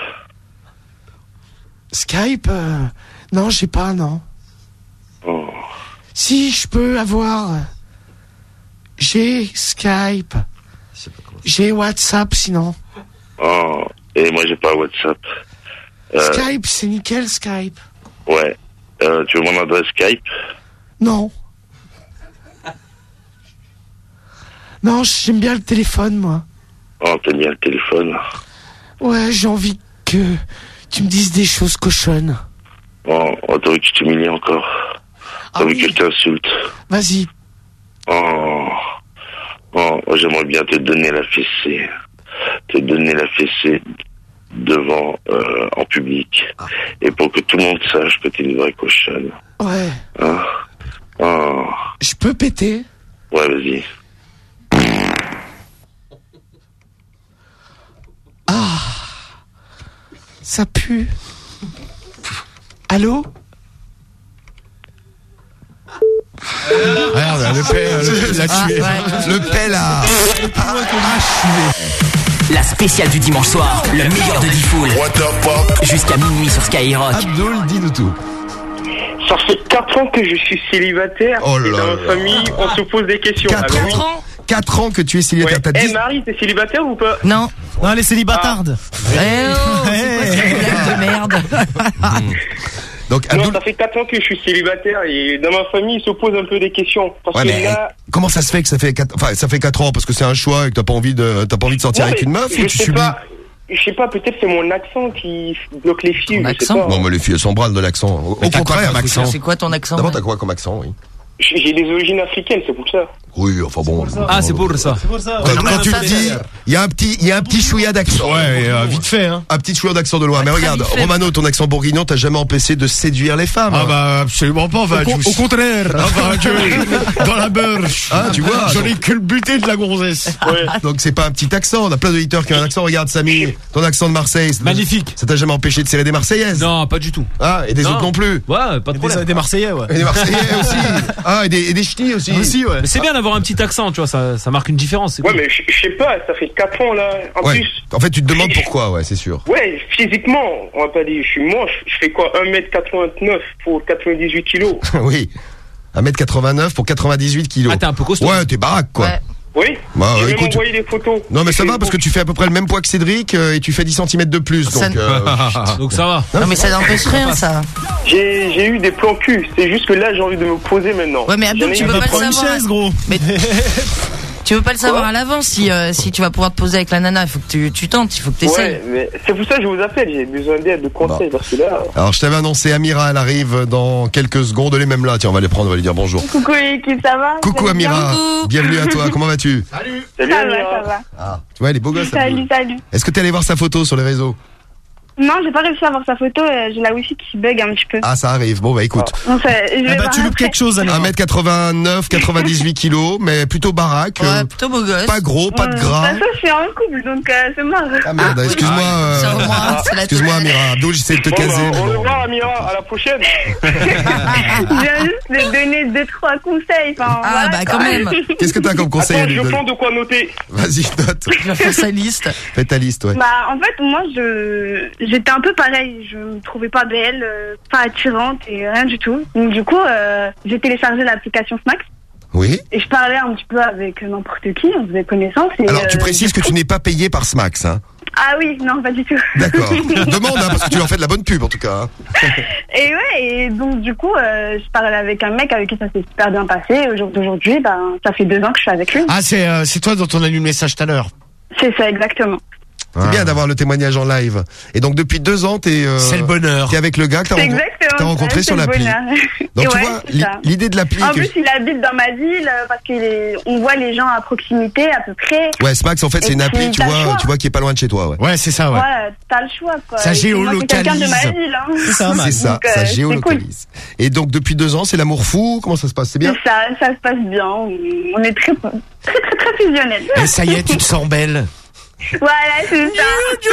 Skype euh, Non, j'ai pas, non. Oh. Si, je peux avoir... J'ai Skype. J'ai WhatsApp, sinon. Oh. Et moi, j'ai pas WhatsApp. Euh, Skype, c'est nickel, Skype. Ouais. Euh, tu veux mon adresse Skype? Non. Non, j'aime bien le téléphone, moi. Oh, t'as mis un téléphone. Ouais, j'ai envie que tu me dises des choses cochonnes. Oh, oh t'as envie que je t'humilie encore. T'as Ah envie oui. que je t'insulte. Vas-y. Oh, oh, oh, j'aimerais bien te donner la fessée. Te donner la fessée devant, euh, en public. Et pour que tout le monde sache que t'es une vraie cochonne. Ouais. Hein? Oh. Je peux péter? Ouais, vas-y. Ah. Ça pue. Allô? Regarde, le paix, le, l'a Ah, tué. ouais. Le paix là. La spéciale du dimanche soir, le meilleur de Diffoul. Jusqu'à minuit sur Skyrock. Abdul, dis-nous tout. Ça fait quatre ans que je suis célibataire. Oh là et dans là. ma famille, on se pose des questions. quatre Alors, oui. ans quatre ans que tu es célibataire. Ouais. T'as Eh dit... Marie, t'es célibataire ou pas? Non. Non, elle est célibatarde. Eh oh, c'est quoi cette blague de merde? Donc, Non, Abdul... ça fait quatre ans que je suis célibataire et dans ma famille, ils se posent un peu des questions. Parce Ouais, que mais là, comment ça se fait que ça fait quatre, enfin, ça fait quatre ans parce que c'est un choix et que t'as pas envie de, t'as pas envie de sortir Ouais, avec une meuf je ou tu sais subis? pas, je sais pas, peut-être c'est mon accent qui bloque les filles. je sais pas. Non, mais les filles, elles s'embrallent de l'accent. Au, au Mais t'as quoi contraire, comme accent C'est quoi ton accent? D'abord, t'as quoi comme accent, oui? J'ai j'ai des origines africaines, c'est pour ça. Oui, enfin bon. Ah, c'est pour ça. Quand, quand tu le dis, il y a un petit, il y a un petit chouïa d'accent. Ouais, euh, vite fait, hein. Un petit chouïa d'accent de loin. Mais très regarde, vite fait. Romano, ton accent bourguignon t'a jamais empêché de séduire les femmes. Ah bah absolument pas, va. Au con- au contraire, dans la beurre. Ah, tu vois. J'en ai que le buté de la gonzesse. Donc c'est pas un petit accent. On a plein d'auditeurs qui ont un accent. Regarde, Samy, ton accent de Marseille. ça- Magnifique. Ça t'a jamais empêché de serrer des Marseillaises? Non, pas du tout. Ah, et des Non. autres non plus. Ouais, pas de problème. Des Marseillais, ouais. Et des Marseillais aussi. Ah, et des, et des ch'tis aussi. Aussi, ouais. Mais c'est bien d'avoir un petit accent, tu vois, ça, ça marque une différence. c'est Ouais, cool. mais je je sais pas, ça fait quatre ans là. En Ouais. plus, En fait, tu te demandes pourquoi, ouais, c'est sûr. ouais, physiquement, on va pas dire, je suis moche. Je fais quoi, un mètre quatre-vingt-neuf pour quatre-vingt-dix-huit kilos? Oui. un mètre quatre-vingt-neuf pour quatre-vingt-dix-huit kilos. Ah, t'es un peu costaud. Ouais, t'es baraque, quoi. Oui. Bah, J'ai même écoute- envoyé des photos. Non, mais ça J'ai va parce que tu fais à peu près le même poids que Cédric euh, et tu fais dix centimètres de plus. Ça Donc, ne- euh, Donc ça va. Non, mais ça n'empêche rien, ça. J'ai j'ai eu des plans cul. C'est juste que là, j'ai envie de me poser maintenant. Ouais, mais Abdul, J'en ai tu eu peux des pas le plans- savoir. gros. Mais tu veux pas le savoir à l'avance si, euh, si tu vas pouvoir te poser avec la nana. Il faut que tu, tu tentes, il faut que tu essayes. Ouais, mais c'est pour ça que je vous appelle. J'ai besoin d'aide, de conseils parce que là. Alors, je t'avais annoncé, Amira, elle arrive dans quelques secondes. Elle est même là. Tiens, on va les prendre, on va lui dire bonjour. Coucou l'équipe, ça va? Coucou Vous allez bien? Amira, bienvenue à toi. Comment vas-tu? Salut. Ça va, ça va. Ah, tu vois, elle est beau gosse. Salut, salut. Est-ce que t'es allé voir sa photo sur les réseaux? Non, j'ai pas réussi à voir sa photo, euh, j'ai la wifi qui bug un petit peu. Ah, ça arrive. Bon, bah écoute. Bon, ça- je vais voir après. un mètre quatre-vingt-neuf, quatre-vingt-dix-huit kilos, mais plutôt baraque. euh, Plutôt beau gosse. Pas gros, pas de Ouais, gras. De toute façon, je suis en couple, donc euh, c'est mort. Ah merde, excuse-moi. euh, Sur moi, c'est la Excuse-moi, Amira. Abdul, j'essaie de te Bon, caser. bah, mais au bon. revoir, Amira. À la prochaine. Je viens juste de donner deux, trois conseils. Enfin, Ah, voilà, bah quoi. quand même. Qu'est-ce que t'as comme conseil à Attends, lui je donner? prends de quoi noter. Vas-y, note. Je vais faire sa liste. Fais ta liste, ouais. Bah, en fait, moi, je j'étais un peu pareil. Je me trouvais pas belle, euh, pas attirante et rien du tout. Donc, du coup, euh, j'ai téléchargé l'application Smax Oui. et je parlais un petit peu avec n'importe qui, on faisait connaissance. Et, Alors, tu euh, précises que tu n'es pas payé par Smax, hein? Ah oui, non, pas du tout. D'accord. Demande, hein, parce que tu leur fais de la bonne pub, en tout cas. hein. Et ouais, et donc du coup, euh, je parlais avec un mec avec qui ça s'est super bien passé. Au jour d'aujourd'hui, ben, ça fait deux ans que je suis avec lui. Ah, c'est euh, c'est toi dont on a lu le message tout à l'heure. C'est ça, exactement. C'est bien d'avoir le témoignage en live. Et donc, depuis deux ans, t'es, euh, C'est le bonheur. T'es avec le gars que t'as C'est rencontré, exactement t'as rencontré ça, sur c'est le l'appli. bonheur. Donc, Et tu ouais, vois, c'est li- ça. l'idée de l'appli. En que- plus, il habite dans ma ville euh, parce qu'on voit les gens à proximité à peu près. Ouais, Smax, en fait, c'est Et une appli, puis, tu t'as le vois, choix. tu vois, qui est pas loin de chez toi, ouais. Ouais, c'est ça, ouais. Voilà, t'as le choix, quoi. Ça Et puis, moi, c'est quelqu'un de ma géolocalise. ville, hein. C'est ça, Donc, ça, euh, c'est cool. géolocalise. Et donc, depuis deux ans, c'est l'amour fou. Comment ça se passe? C'est bien? C'est ça, ça se passe bien. On est très, très, très, très fusionnels. Et ça y est, tu te sens belle. Voilà, c'est ça.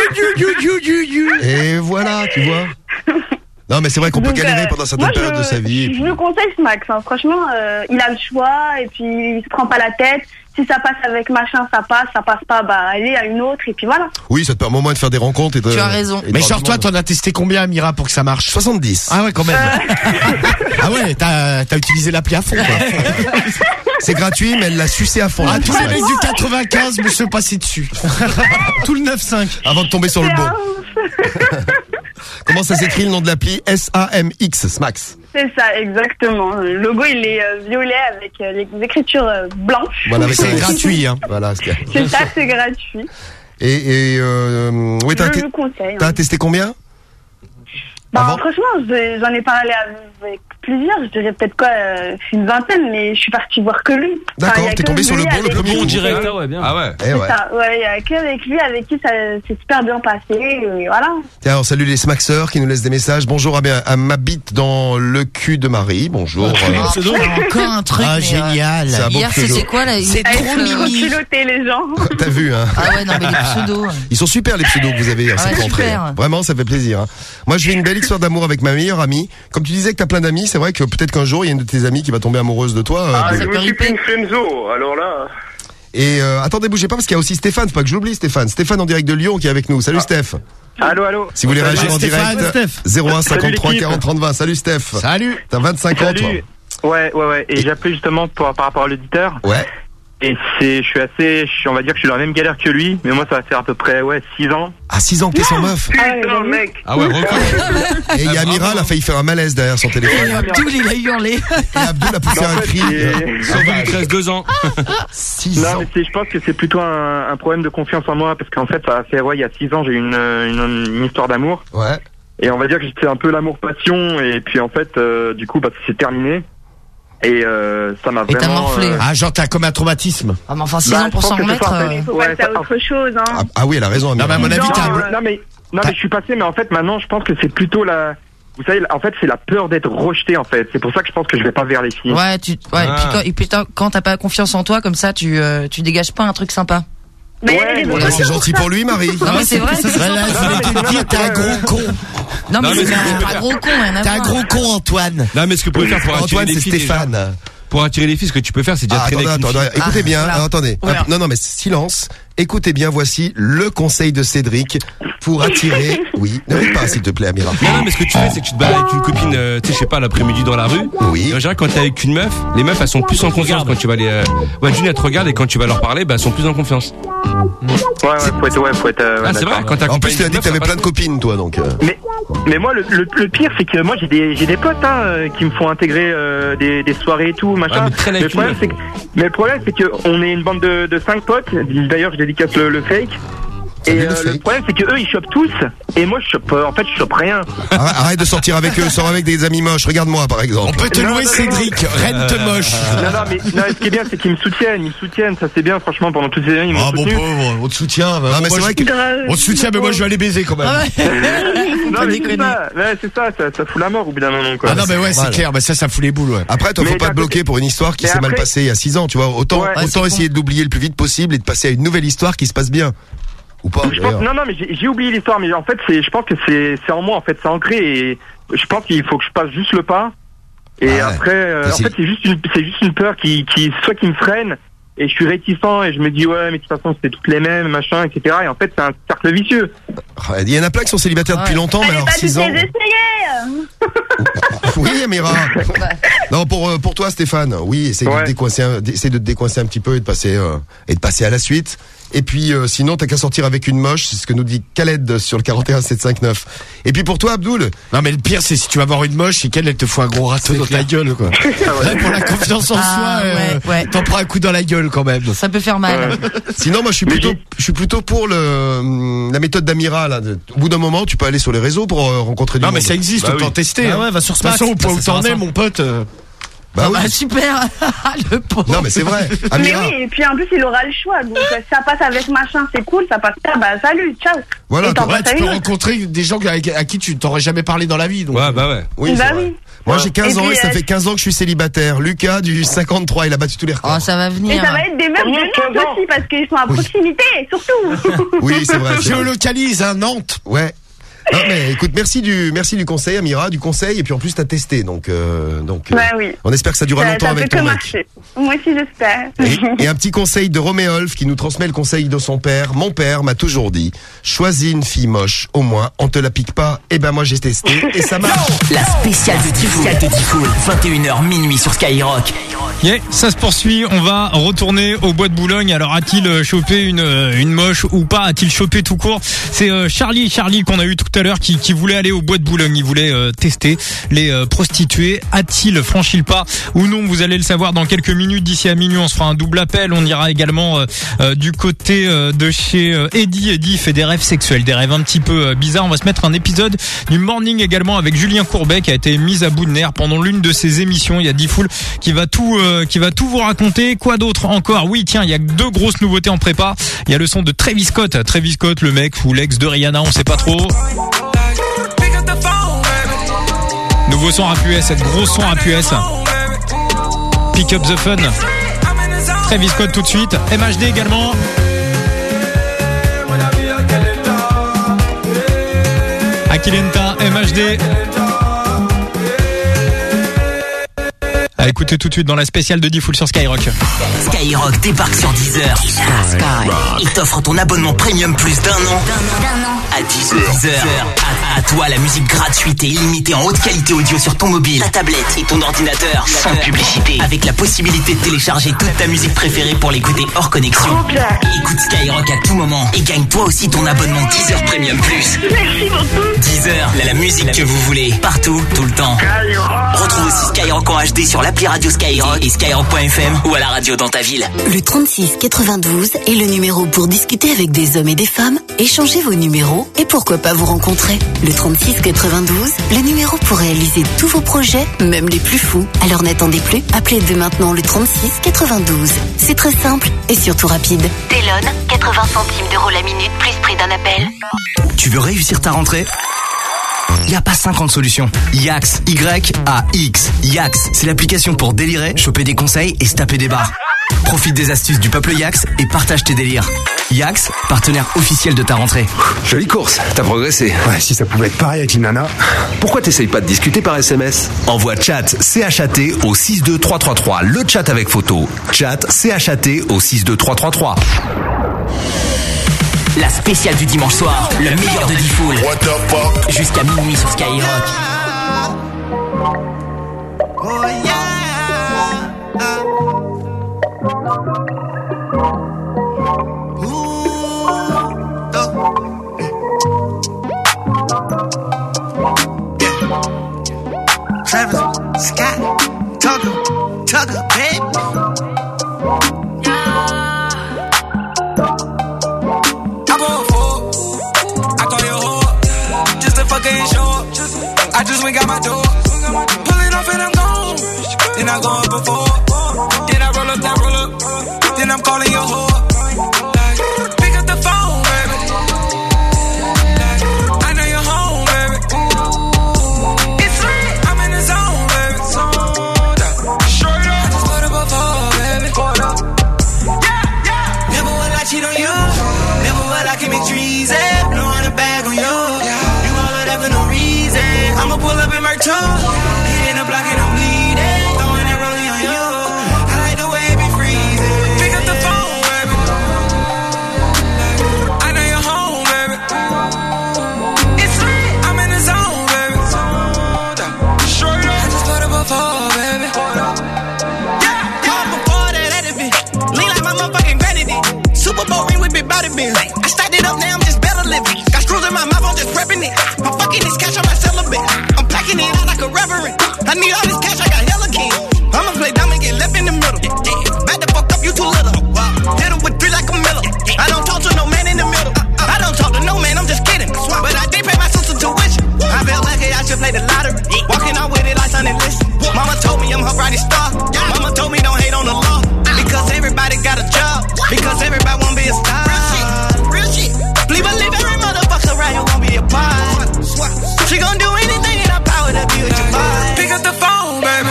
Et voilà, tu vois. Non, mais c'est vrai qu'on peut Donc, galérer euh, pendant certaines moi, je- périodes de sa vie. et Je puis- le conseille ce Max, hein. Franchement, euh, il a le choix et puis il se prend pas la tête. Si ça passe avec machin, ça passe. Ça passe pas, bah allez à une autre et puis voilà. Oui, ça te permet au moins de faire des rencontres et de. Tu as raison. et de Mais voir genre, du toi, monde. t'en as testé combien, Amira, pour que ça marche? soixante-dix. Ah ouais, quand même. Ah ouais, t'as t'as utilisé l'appli à fond, quoi. C'est gratuit, mais elle l'a sucé à fond. Ah, la tous petite les mecs Smax. du quatre-vingt-quinze me sont passés dessus. Tout le neuf cinq. Avant de tomber sur le C'est bon. un- Comment ça s'écrit le nom de l'appli? S A M X, Smax. C'est ça, exactement. Le logo, il est euh, violet avec euh, les écritures euh, blanches. Voilà, avec C'est un- gratuit, hein. Voilà, c'est bien. C'est ça, c'est gratuit. Et, et euh, ouais, t'as, Je le conseille. t'as hein. testé combien? Bah, Avant franchement, je- j'en ai parlé avec plusieurs, je dirais peut-être quoi, euh, une vingtaine, mais je suis partie voir que lui. D'accord, Enfin, il y a t'es que tombé sur le lui bon, le avec premier qui- coup. direct, ah ouais, bien. Ah ouais. Eh C'est ouais. ça, ouais, il y a que avec lui avec qui ça s'est super bien passé, et voilà. Tiens, on salue les Smaxeurs qui nous laissent des messages. Bonjour à, à ma bite dans le cul de Marie. Bonjour. Ah, putain, encore un truc. Ah, mais, génial. C'est un bon Hier, pseudo. c'était quoi là? C'est Une trop boucle, euh, mimi. Culotter les gens. T'as vu, hein? Ah ouais, non, mais les pseudos. Ils sont super les pseudos que vous avez à Ah cette ouais, rentrée. super. Vraiment, ça fait plaisir. Hein. Moi, je vis une belle histoire d'amour avec ma meilleure amie. Comme tu disais que t'as plein d'amis, c'est vrai que peut-être qu'un jour il y a une de tes amies qui va tomber amoureuse de toi. euh, Ah, Abdul. je me suis pris une flemzo, alors là. Et euh, attendez, bougez pas parce qu'il y a aussi Stéphane. Faut pas que je l'oublie, Stéphane. Stéphane en direct de Lyon qui est avec nous. Salut Steph. Allô, allô. Si vous voulez Salut, réagir en Stéphane. direct, zéro un cinquante-trois l'équipe. quarante trente vingt. Salut Steph. Salut. T'as vingt-cinq ans, toi. Salut. Ouais, ouais, ouais. Et j'appelais justement pour, par rapport à l'auditeur. Ouais. Et c'est, je suis assez, je suis, on va dire que je suis dans la même galère que lui, mais moi ça va faire à peu près, ouais, six ans. Ah, six ans que t'es sans meuf. Putain, mec. Ah ouais, record. Et il y a Amira, elle a failli faire un malaise derrière son téléphone. Et Abdul, il a hurlé. Et Abdul a poussé En un fait, cri. c'est- Sauvage, treize, deux ans. six Non, ans. mais c'est, je pense que c'est plutôt un, un problème de confiance en moi, parce qu'en fait, ça a fait, ouais, il y a six ans, j'ai eu une, une, une histoire d'amour. Ouais. Et on va dire que c'était un peu l'amour-passion, et puis en fait, euh, du coup, bah, c'est terminé. Et euh, ça m'a Et t'as vraiment. morflé. euh, Ah, genre t'as comme un traumatisme. Ah, mais enfin, six Bah, ans pour je pense s'en que c'est remettre. ça, en euh, fait. Il faut Ouais, passer ça- à autre chose, hein. Ah, ah oui, elle a raison, Non, Amira. mais à mon avis, non, t'as un... euh, non, mais, non, mais je suis passé, mais en fait, maintenant, je pense que c'est plutôt la. Vous savez, en fait, c'est la peur d'être rejeté, en fait. C'est pour ça que je pense que je vais pas vers les filles. Ouais, tu, ouais, Ah. et puis quand, et puis quand- quand t'as pas confiance en toi, comme ça, tu, euh, tu dégages pas un truc sympa. Mais Ouais, il y a les mais- autres Ah, c'est gentil pour lui, Marie. Non, mais c'est vrai. Voilà, je voulais te dire, t'es un gros con. Non, mais Non, mais c'est c'est- pas gros con, rien à T'es un voir. gros con, Antoine. Non, mais ce que vous pouvez faire pour attirer Antoine, les c'est filles. déjà, Stéphane. Pour attirer les filles, ce que tu peux faire, c'est déjà Ah, traîner attendez, avec une attendez, fille. écoutez Ah, bien, voilà. hein, attendez. Voilà. Non, non, mais silence. Écoutez bien, voici le conseil de Cédric pour attirer. Oui, ne ris pas, s'il te plaît, Amira. Non, non, mais ce que tu fais, c'est que tu te bats avec une copine, euh, tu sais, je sais pas, l'après-midi dans la rue. Oui. Et en général, quand t'es avec une meuf, les meufs, elles sont plus en confiance quand tu vas les. Euh... Ouais, d'une, elles te regardent et quand tu vas leur parler, bah, elles sont plus en confiance. Ouais, ouais, faut être, ouais, faut être. euh, ouais, Ah, c'est d'accord. vrai, quand t'as En plus, tu as dit que t'avais plein de copines, toi, donc. euh. Mais, mais moi, le, le, le pire, c'est que moi, j'ai des, j'ai des potes hein, euh, qui me font intégrer euh, des, des soirées et tout, machin. Ouais, mais traîne le avec problème, une c'est que, mais le problème, c'est que on est une bande de, de cinq potes. D'ailleurs, je dédicace le, le fake. Salut, Et le euh, le fake. problème, c'est que eux, ils chopent tous, et moi, je chope. euh, en fait, je chope rien. Arrête arrête de sortir avec eux, sors avec des amis moches. Regarde-moi, par exemple. On peut te Non, louer non, Cédric, reine te moche. Non, non, mais non, ce qui est bien, c'est qu'ils me soutiennent. Ils me soutiennent, ça c'est bien, franchement, pendant toutes ces années, ils m'ont Ah bon soutenu. pauvre, on te soutient. bah, Non, mais moi, c'est vrai je- que. On te soutient, mais moi je vais aller baiser quand même. Ah ouais. Non, Pas mais c'est déconner. ça, ouais, c'est ça, ça, ça fout la mort au bout d'un moment, quoi. Ah non, mais ouais, c'est normal. clair, mais ça, ça fout les boules, ouais. Après, toi, faut Mais pas d'un te bloquer côté- pour une histoire qui Mais s'est mal après- passée il y a six ans, tu vois. Autant, Ouais, autant c'est essayer de l'oublier le plus vite possible et de passer à une nouvelle histoire qui se passe bien. Ou pas, Je pense- d'ailleurs. non, non, mais j'ai j'ai oublié l'histoire, mais en fait, c'est, je pense que c'est, c'est en moi, en fait, c'est ancré, et je pense qu'il faut que je passe juste le pas. Et Ah ouais. après, euh, Ça, en c'est- fait, c'est juste une, c'est juste une peur qui, qui, soit qui me freine, et je suis réticent, et je me dis, ouais, mais de toute façon, c'était toutes les mêmes, machin, et cetera. Et en fait, c'est un cercle vicieux. Il y en a plein qui sont célibataires depuis Ouais. longtemps, mais Allez, alors pas six toutes ans. les essayer. Oui, Amira. Non, pour euh, pour toi, Stéphane. Oui, essaye de Ouais. te décoincer, un- essaye de te décoincer un petit peu et de passer euh, et de passer à la suite. Et puis euh, sinon, t'as qu'à sortir avec une moche, c'est ce que nous dit Khaled sur le quarante et un sept cinq neuf. Et puis pour toi, Abdoul. Non, mais le pire, c'est si tu vas voir une moche et qu'elle, elle te fout un gros râteau dans ta gueule, quoi. Là, pour la confiance en Ah, soi, euh, ouais, ouais. t'en prends un coup dans la gueule quand même. Ça peut faire mal. Sinon, moi, je suis plutôt, je suis plutôt pour le hum, la méthode d'Amira. Là, De- au bout d'un moment, tu peux aller sur les réseaux pour euh, rencontrer du Non, monde. mais ça existe, Bah autant oui. tester. Ah hein. ouais, va sur De toute façon, Smack, au point ça, où ça t'en sert à es, ça. mon pote. euh, Bah Ah oui. bah super. Le pauvre. Non, mais c'est vrai. Mais Amira. oui, et puis en plus, il aura le choix. Donc, euh, si ça passe avec machin, c'est cool. Ça passe pas, bah salut, ciao. Voilà, Et t'en Ouais, passes à tu une peux autre. rencontrer des gens à, à qui tu t'aurais jamais parlé dans la vie. Donc. Ouais, bah ouais. Oui, Bah c'est vrai. oui. Moi, j'ai quinze Et ans puis, et ça euh, fait quinze ans que je suis célibataire. Lucas du cinquante-trois, il a battu tous les records. Oh, ça va Et venir. ça va être des meufs Combien, de quinze Nantes ans aussi, parce qu'ils sont à Oui. proximité, surtout. Oui, c'est vrai. c'est vrai. Géolocalise, hein, Nantes. Ouais. Non, mais écoute, merci du merci du conseil, Amira, du conseil, et puis en plus t'as testé, donc euh, donc. euh, Bah oui. On espère que ça durera Ça, longtemps ça avec peut ton que mec. marcher. Moi aussi, j'espère. Et, et un petit conseil de Roméolf qui nous transmet le conseil de son père. Mon père m'a toujours dit, choisis une fille moche, au moins, on te la pique pas. Et ben moi j'ai testé et ça marche. La spéciale de Diffoul, vingt et une heures minuit sur Skyrock. Yeah, ça se poursuit. On va retourner au bois de Boulogne. Alors, a-t-il euh, chopé une, euh, une moche ou pas? A-t-il chopé tout court? C'est euh, Charlie, Charlie qu'on a eu tout tout à l'heure qui, qui voulait aller au bois de Boulogne. Il voulait euh, tester les euh, prostituées. A-t-il franchi le pas ou non? Vous allez le savoir dans quelques minutes. D'ici à minuit, on se fera un double appel. On ira également euh, euh, du côté euh, de chez euh, Eddie. Eddie fait des rêves sexuels, des rêves un petit peu euh, bizarres. On va se mettre un épisode du Morning également avec Julien Courbet qui a été mis à bout de nerfs pendant l'une de ses émissions. Il y a D-Fool qui va tout euh, qui va tout vous raconter. Quoi d'autre encore? Oui, tiens, il y a deux grosses nouveautés en prépa. Il y a le son de Travis Scott. Travis Scott, le mec ou l'ex de Rihanna, on sait pas trop. Nouveau son rap U S, cette gros son rap U S. Pick Up The Fun. Travis Scott tout de suite. M H D également. Akilenta, M H D. À écouter tout de suite dans la spéciale de D-Fool sur Skyrock. Skyrock débarque sur Deezer. Il t'offre ton abonnement premium plus d'un an. À Deezer. Deezer. À, à toi la musique gratuite et illimitée en haute qualité audio sur ton mobile, ta tablette et ton ordinateur. Sans publicité. Avec la possibilité de télécharger toute ta musique préférée pour l'écouter hors connexion. Écoute Skyrock à tout moment et gagne toi aussi ton abonnement Deezer Premium Plus. Merci beaucoup. Deezer, la, la musique que vous voulez. Partout, tout le temps. Retrouve aussi Skyrock en H D sur l'appli radio Skyrock et skyrock point f m ou à la radio dans ta ville. Le trente-six quatre-vingt-douze est le numéro pour discuter avec des hommes et des femmes, échanger vos numéros et pourquoi pas vous rencontrer. Le trente-six quatre-vingt-douze, le numéro pour réaliser tous vos projets, même les plus fous. Alors n'attendez plus, appelez dès maintenant le trente-six quatre-vingt-douze. C'est très simple et surtout rapide. Télone, quatre-vingts centimes d'euros la minute plus prix d'un appel. Tu veux réussir ta rentrée ? Y a pas cinquante solutions. Yax, Y A X. Yax, c'est l'application pour délirer, choper des conseils et se taper des barres. Profite des astuces du peuple Yax et partage tes délires. Yax, partenaire officiel de ta rentrée. Jolie course, t'as progressé. Ouais, si ça pouvait être pareil avec une nana. Pourquoi t'essayes pas de discuter par S M S ? Envoie chat C H A T au six deux trois trois trois. Le chat avec photo. Chat C H A T au six deux trois trois trois. La spéciale du dimanche soir, le meilleur de D-Fool. Jusqu'à minuit sur Skyrock. Oh yeah. Travis Scott, Tugger, Tugger, baby. I just went got my door. Pulling off and I'm gone. Then I go up before. Then I roll up, that roll up. Then I'm calling your whore. Like, pick up the phone, baby. Like, I know you're home, baby. It's lit. I'm in the zone, baby. Straight up. I just put up a phone, baby. Yeah, yeah. Never will I cheat on you. Never will I commit treason. Blowing a bag on you. You all of that for no reason. I'ma pull up in my two. Hit in the block and I'm bleeding. Throwing that rolling on you. I like the way it be freezing. Pick up the phone, baby. I know you're home, baby. It's lit. I'm in the zone, baby. Straight up. I just put up a phone, baby. Yeah, yeah. Before that, let it be. Lean like my motherfucking granny did. Super Bowl ring with big body bins. I stacked it up, now I'm just better living. Got screws in my mouth, I'm just prepping it. I'm fucking this cash on my celibate. I'm packing it out like a reverend. I need all this cash, I got hella king. I'ma play dumb and get left in the middle. Back the fuck up, you too little. Hit him with three like a miller. I don't talk to no man in the middle. I don't talk to no man, I'm just kidding. But I did pay my sister tuition. I felt like I should play the lottery. Walking out with it like Sunday list. Mama told me I'm her brightest star. Mama told me don't hate on the law. Because everybody got a job. Because everybody wanna be a star. Real shit, real shit. Please believe every motherfucker around you gon' be a part. She gon' do anything in her power to be with your vibe. Pick up the phone, baby.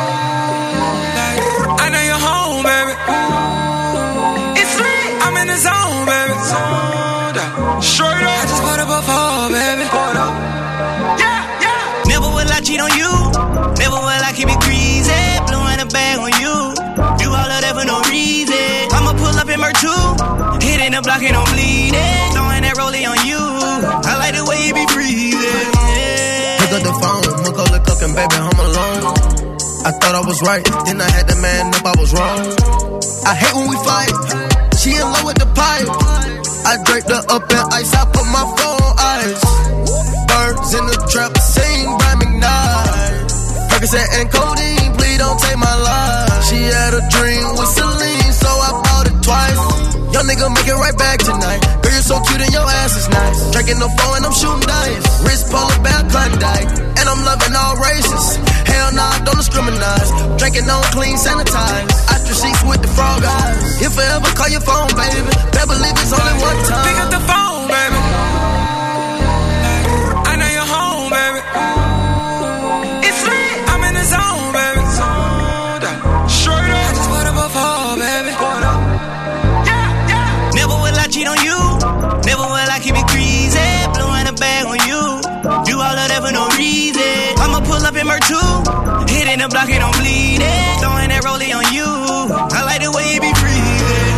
I know you're home, baby. It's lit. I'm in the zone, baby. Straight up. I just put up a phone, baby. Yeah, yeah. Never will I cheat on you. Never will I keep it greasy. Blowing a bag on you. Do all of that for no reason. I'ma pull up in my two. Hitting the block and I'm bleeding. Throwing that rollie on you. I like the way you be breathing. Pick up the phone, Macaulay Culkin, baby, home alone. I thought I was right, then I had to man up, I was wrong. I hate when we fight, she in love with the pipe. I draped her up in ice, I put my phone on ice. Percocet and codeine, please don't take my life. She had a dream with Celine, so I bought it twice. Young nigga make it right back tonight. Girl, you're so cute and your ass is nice. Drinking no phone and I'm shooting dice. Wrist polar bear Klondike, and I'm loving all races. Hell nah, don't discriminate. Drinking on clean, sanitized. After sheets with the frog eyes. If I ever call your phone, baby, better believe it's only one time. Pick up the phone, baby. I know you're home, baby. It's lit. I'm in the zone, baby. Straight up. I just put up a fall, baby. Yeah, yeah. Never will I cheat on you. Never will I keep it greasy. Blowing a bag on you. Do all of that for no reason. I'ma pull up in Mer two. Hitting the block, it don't bleed it. Throwing that rollie on you. I like the way you be breathing.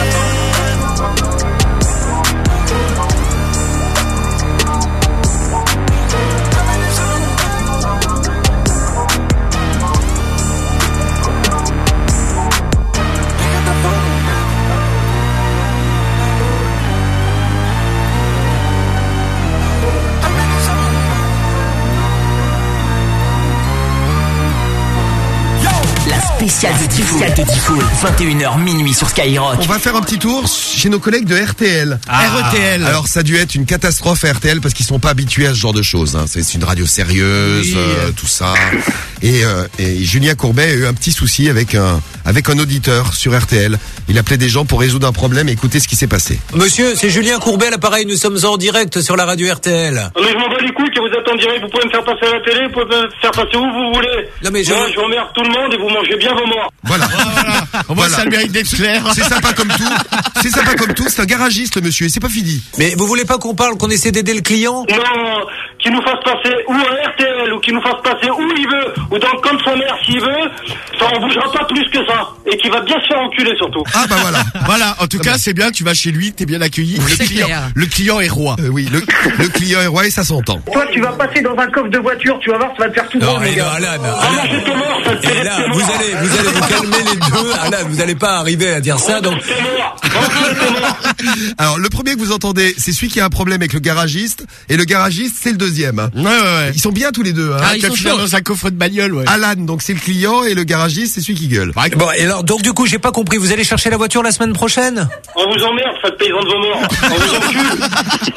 Spécial de Diffoul, vingt et une heures minuit sur Skyrock. On va faire un petit tour chez nos collègues de R T L. Ah. R E T L. Alors ça a dû être une catastrophe à R T L parce qu'ils sont pas habitués à ce genre de choses. Hein. C'est une radio sérieuse, oui. euh, tout ça. Et, euh, et Julien Courbet a eu un petit souci avec un avec un auditeur sur R T L. Il appelait des gens pour résoudre un problème et écouter ce qui s'est passé. Monsieur, c'est Julien Courbet à l'appareil. Nous sommes en direct sur la radio R T L. Mais je m'en bats les couilles que vous êtes en direct. Vous pouvez me faire passer à la télé, vous pouvez me faire passer où vous voulez. Non mais je... Moi, je emmerde tout le monde et vous mangez bien vos morts. Voilà. Voilà. Au moins, Voilà. ça a le mérite d'être clair. C'est sympa comme tout. C'est sympa comme tout. C'est un garagiste, le monsieur. Et c'est pas fini. Mais vous voulez pas qu'on parle, qu'on essaie d'aider le client? Non, qu'il nous fasse passer ou à R T L, ou qu'il nous fasse passer où il veut, ou dans le camp de sa mère s'il veut, ça on bougera pas plus que ça. Et qu'il va bien se faire enculer surtout. Ah bah voilà. Voilà, en tout cas, c'est bien, tu vas chez lui, t'es bien accueilli. Le C'est client, clair. le client est roi. Euh, oui, le, le client est roi et ça s'entend. Toi, tu vas passer dans un coffre de voiture, tu vas voir, ça va te faire tout Non, drôle, mon mais non, gars. Alan, Ah non, j'étais mort, ça te Et fait là, rester vous mort. allez, vous allez vous calmer les deux. Alan, vous allez pas arriver à dire ça, donc. T'es mort. Non, t'es mort. Alors le premier que vous entendez, c'est celui qui a un problème avec le garagiste. Et le garagiste, c'est le deuxième. Hein. Ouais, ouais, ouais. Ils sont bien tous les deux. Hein. Ah, ils qui a sont filé chauds. dans un coffre de bagnole, ouais. Alan, donc c'est le client, et le garagiste, c'est celui qui gueule. Bon, et alors, donc du coup, j'ai pas compris. Vous allez chercher la voiture la semaine prochaine? On vous emmerde, faites paysan de vos morts. On vous encule.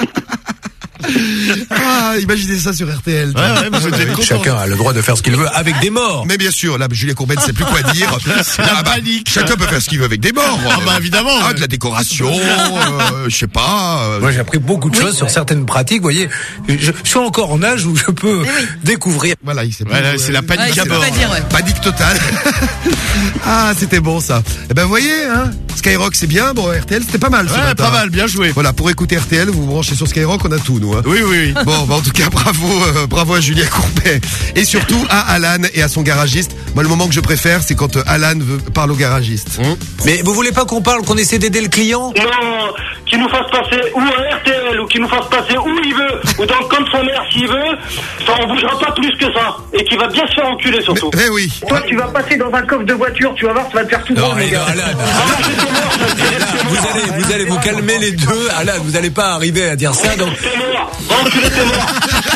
Ah, imaginez ça sur R T L. Ouais, ouais, mais vous êtes content. Chacun a le droit de faire ce qu'il veut avec des morts. Mais bien sûr, là, Julien Courbet ne sait plus quoi dire. C'est la Ah bah, panique. chacun peut faire ce qu'il veut avec des morts. Ah bah, évidemment. Ah, de la décoration, euh, je sais pas. euh, Moi, j'ai appris beaucoup de choses sur certaines pratiques. Vous voyez, je, je suis encore en âge où je peux découvrir. Voilà, il sait plus. Voilà, c'est la panique Ouais, il à sait bord. pas dire, ouais. Panique totale. Ah, c'était bon ça. Eh ben, vous voyez, hein, Skyrock c'est bien, bon, R T L c'était pas mal. ce Ouais, matin. pas mal, bien joué. Voilà, pour écouter R T L, vous vous branchez sur Skyrock, on a tout, nous. Hein. Oui, oui, oui. Bon, bah, en tout cas, bravo, euh, bravo à Julien Courbet. Et surtout à Alan et à son garagiste. Moi, le moment que je préfère, c'est quand euh, Alan veut, parle au garagiste. Mais vous voulez pas qu'on parle, qu'on essaie d'aider le client? Non, qu'il nous fasse passer ou à R T L, ou qu'il nous fasse passer où il veut, ou dans le camp de sa mère s'il veut, ça on bougera pas plus que ça. Et qu'il va bien se faire enculer surtout. Eh oui. Toi, tu vas passer dans un coffre de voiture, tu vas voir, ça va te faire tout Non, drôle, mon mais non, gars. Alan, Alan, vous allez, vous allez vous calmer les deux. Alan, vous allez pas arriver à dire ça, donc. T'es mort. Enculé, t'es mort.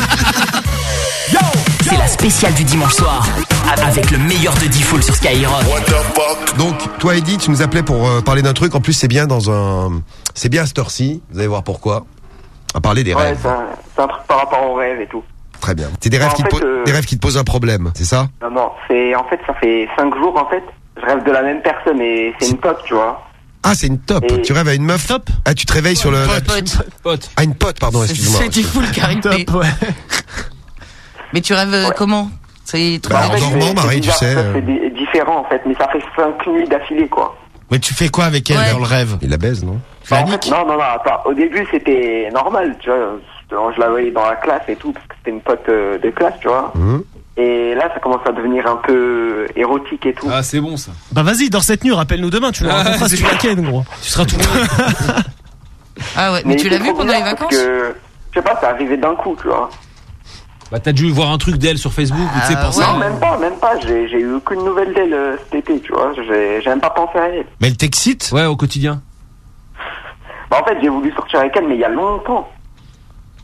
C'est la spéciale du dimanche soir avec le meilleur de Diffoul sur Skyrock. Donc, toi, Eddie, tu nous appelais pour euh, parler d'un truc. En plus, c'est bien dans un, c'est bien à cette heure-ci. Vous allez voir pourquoi. À parler des Ouais, rêves. c'est un, c'est un truc par rapport aux rêves et tout. Très bien. C'est des rêves En qui te fait, po- euh, des rêves qui te posent un problème, c'est ça? Non, non, c'est, en fait, ça fait cinq jours, en fait, je rêve de la même personne et c'est une pote, tu vois. Ah, c'est une top. Et- Tu rêves à une meuf. Top. Ah, tu te réveilles sur le. Pote. Pote. Ah, une pote, pardon, excuse-moi. C'est du full carité. Mais tu rêves euh, comment? C'est trop Bah, En en fait, dormant, c'est- Marie, c'est tu bizarre, sais, ça, euh. C'est di- différent, en fait, mais ça fait cinq nuits d'affilée, quoi. Mais tu fais quoi avec elle Ouais. dans le rêve? Il la baise, non? Tu la Bah, en fait, niques? non, non, non, attends. Au début, c'était normal, tu vois. Je la voyais dans la classe et tout, parce que c'était une pote euh, de classe, tu vois. Hum. Et là, ça commence à devenir un peu érotique et tout. Ah, c'est bon ça. Bah vas-y, dors cette nuit, rappelle-nous demain, tu nous Ah, raconteras c'est si tu la ken, gros. Tu seras tout. Ah ouais, mais tu c'est l'as vu trop pendant les bizarre parce vacances? que, je sais pas, c'est arrivé d'un coup, tu vois. Bah, t'as dû voir un truc d'elle sur Facebook, ou tu sais, Ah, penser. Non, même pas, même pas. J'ai, j'ai eu aucune nouvelle d'elle euh, cet été, tu vois. J'ai, j'ai même pas pensé à elle. Mais elle t'excite? Ouais, au quotidien. Bah, en fait, j'ai voulu sortir avec elle, mais il y a longtemps.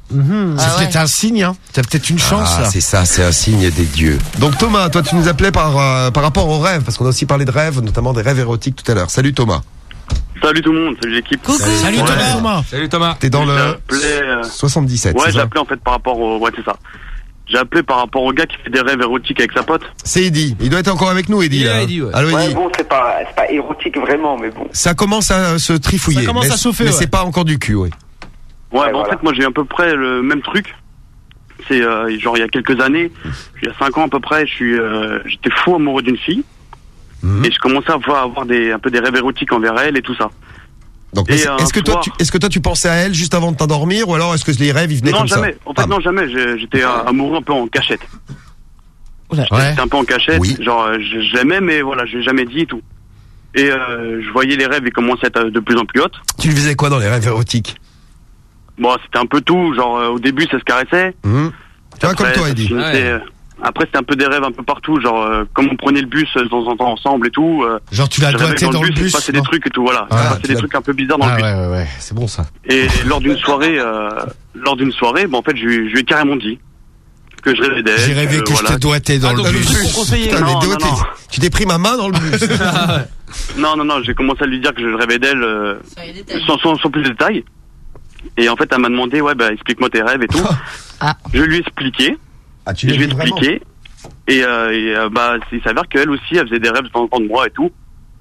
Mmh, c'est Ah ouais. peut-être un signe, hein. T'as peut-être une chance. Ah, là. c'est ça, c'est un signe des dieux. Donc Thomas, toi tu nous appelais par euh, par rapport aux rêves, parce qu'on a aussi parlé de rêves, notamment des rêves érotiques tout à l'heure. Salut Thomas. Salut tout le monde, salut l'équipe. Coucou. Salut Ouais. Thomas. Thomas. Salut Thomas. T'es dans le J'appelais, euh, soixante-dix-sept. Ouais, c'est j'ai ça appelé en fait par rapport au. Ouais, c'est ça. J'ai appelé par rapport au gars qui fait des rêves érotiques avec sa pote. C'est Eddie. Il doit être encore avec nous, Eddie. Il est là. là, Eddie, ouais. Allô, Ouais, Eddie. bon, c'est pas, c'est pas érotique vraiment, mais bon. Ça commence à se trifouiller. Ça commence mais, à chauffer, mais ouais. c'est pas encore du cul, oui. Ouais, Ouais, bah, en voilà. fait, moi j'ai eu à peu près le même truc. C'est euh, genre il y a quelques années, il y a cinq ans à peu près, je suis, euh, j'étais fou amoureux d'une fille Mhm. et je commençais à avoir, avoir des un peu des rêves érotiques envers elle et tout ça. Donc, Et est-ce un est-ce que toi, soir- tu, est-ce que toi tu pensais à elle juste avant de t'endormir, ou alors est-ce que les rêves ils venaient Non, comme jamais. ça En fait, Ah, non, jamais. J'ai- J'étais euh, amoureux un peu en cachette. Ouais. J'étais un peu en cachette. Oui. Genre, euh, je je l'aimais, mais voilà, je l'ai jamais dit et tout. Et euh, je voyais les rêves, ils commençaient à être de plus en plus hautes. Tu faisais quoi dans les rêves érotiques? Bon, c'était un peu tout. Genre, euh, au début, ça se caressait. Mhm. Tu vois, comme Après, toi, ça Eddie. finissait, Ouais. euh, Après, c'était un peu des rêves un peu partout. Genre, euh, comme on prenait le bus euh, de temps en temps ensemble et tout. euh, Genre tu l'as je rêvais doigté que dans le il se bus. passait des non trucs et tout. Voilà, il Ah, se passait tu des l'as- trucs un peu bizarres dans Ah le bus. ouais ouais ouais, c'est bon ça. Et lors d'une soirée, euh, lors d'une soirée, bon, en fait, je lui, je lui ai carrément dit que je rêvais d'elle. J'ai rêvé que je voilà. t'ai doigté dans Ah, le donc, bus. juste pour conseiller. Putain, mais Non, Déo, non, t'es- non. tu t'es pris ma main dans le bus. Non, non, non, j'ai commencé à lui dire que je rêvais d'elle euh, sans, sans, sans plus de détails. Et en fait, elle m'a demandé, ouais, bah, explique-moi tes rêves et tout. Ah. Je lui ai expliqué. Ah, tu je l'as lui ai dit vraiment expliqué. Et, euh, et euh, bah, il s'avère qu'elle aussi, elle faisait des rêves de temps en temps de moi et tout.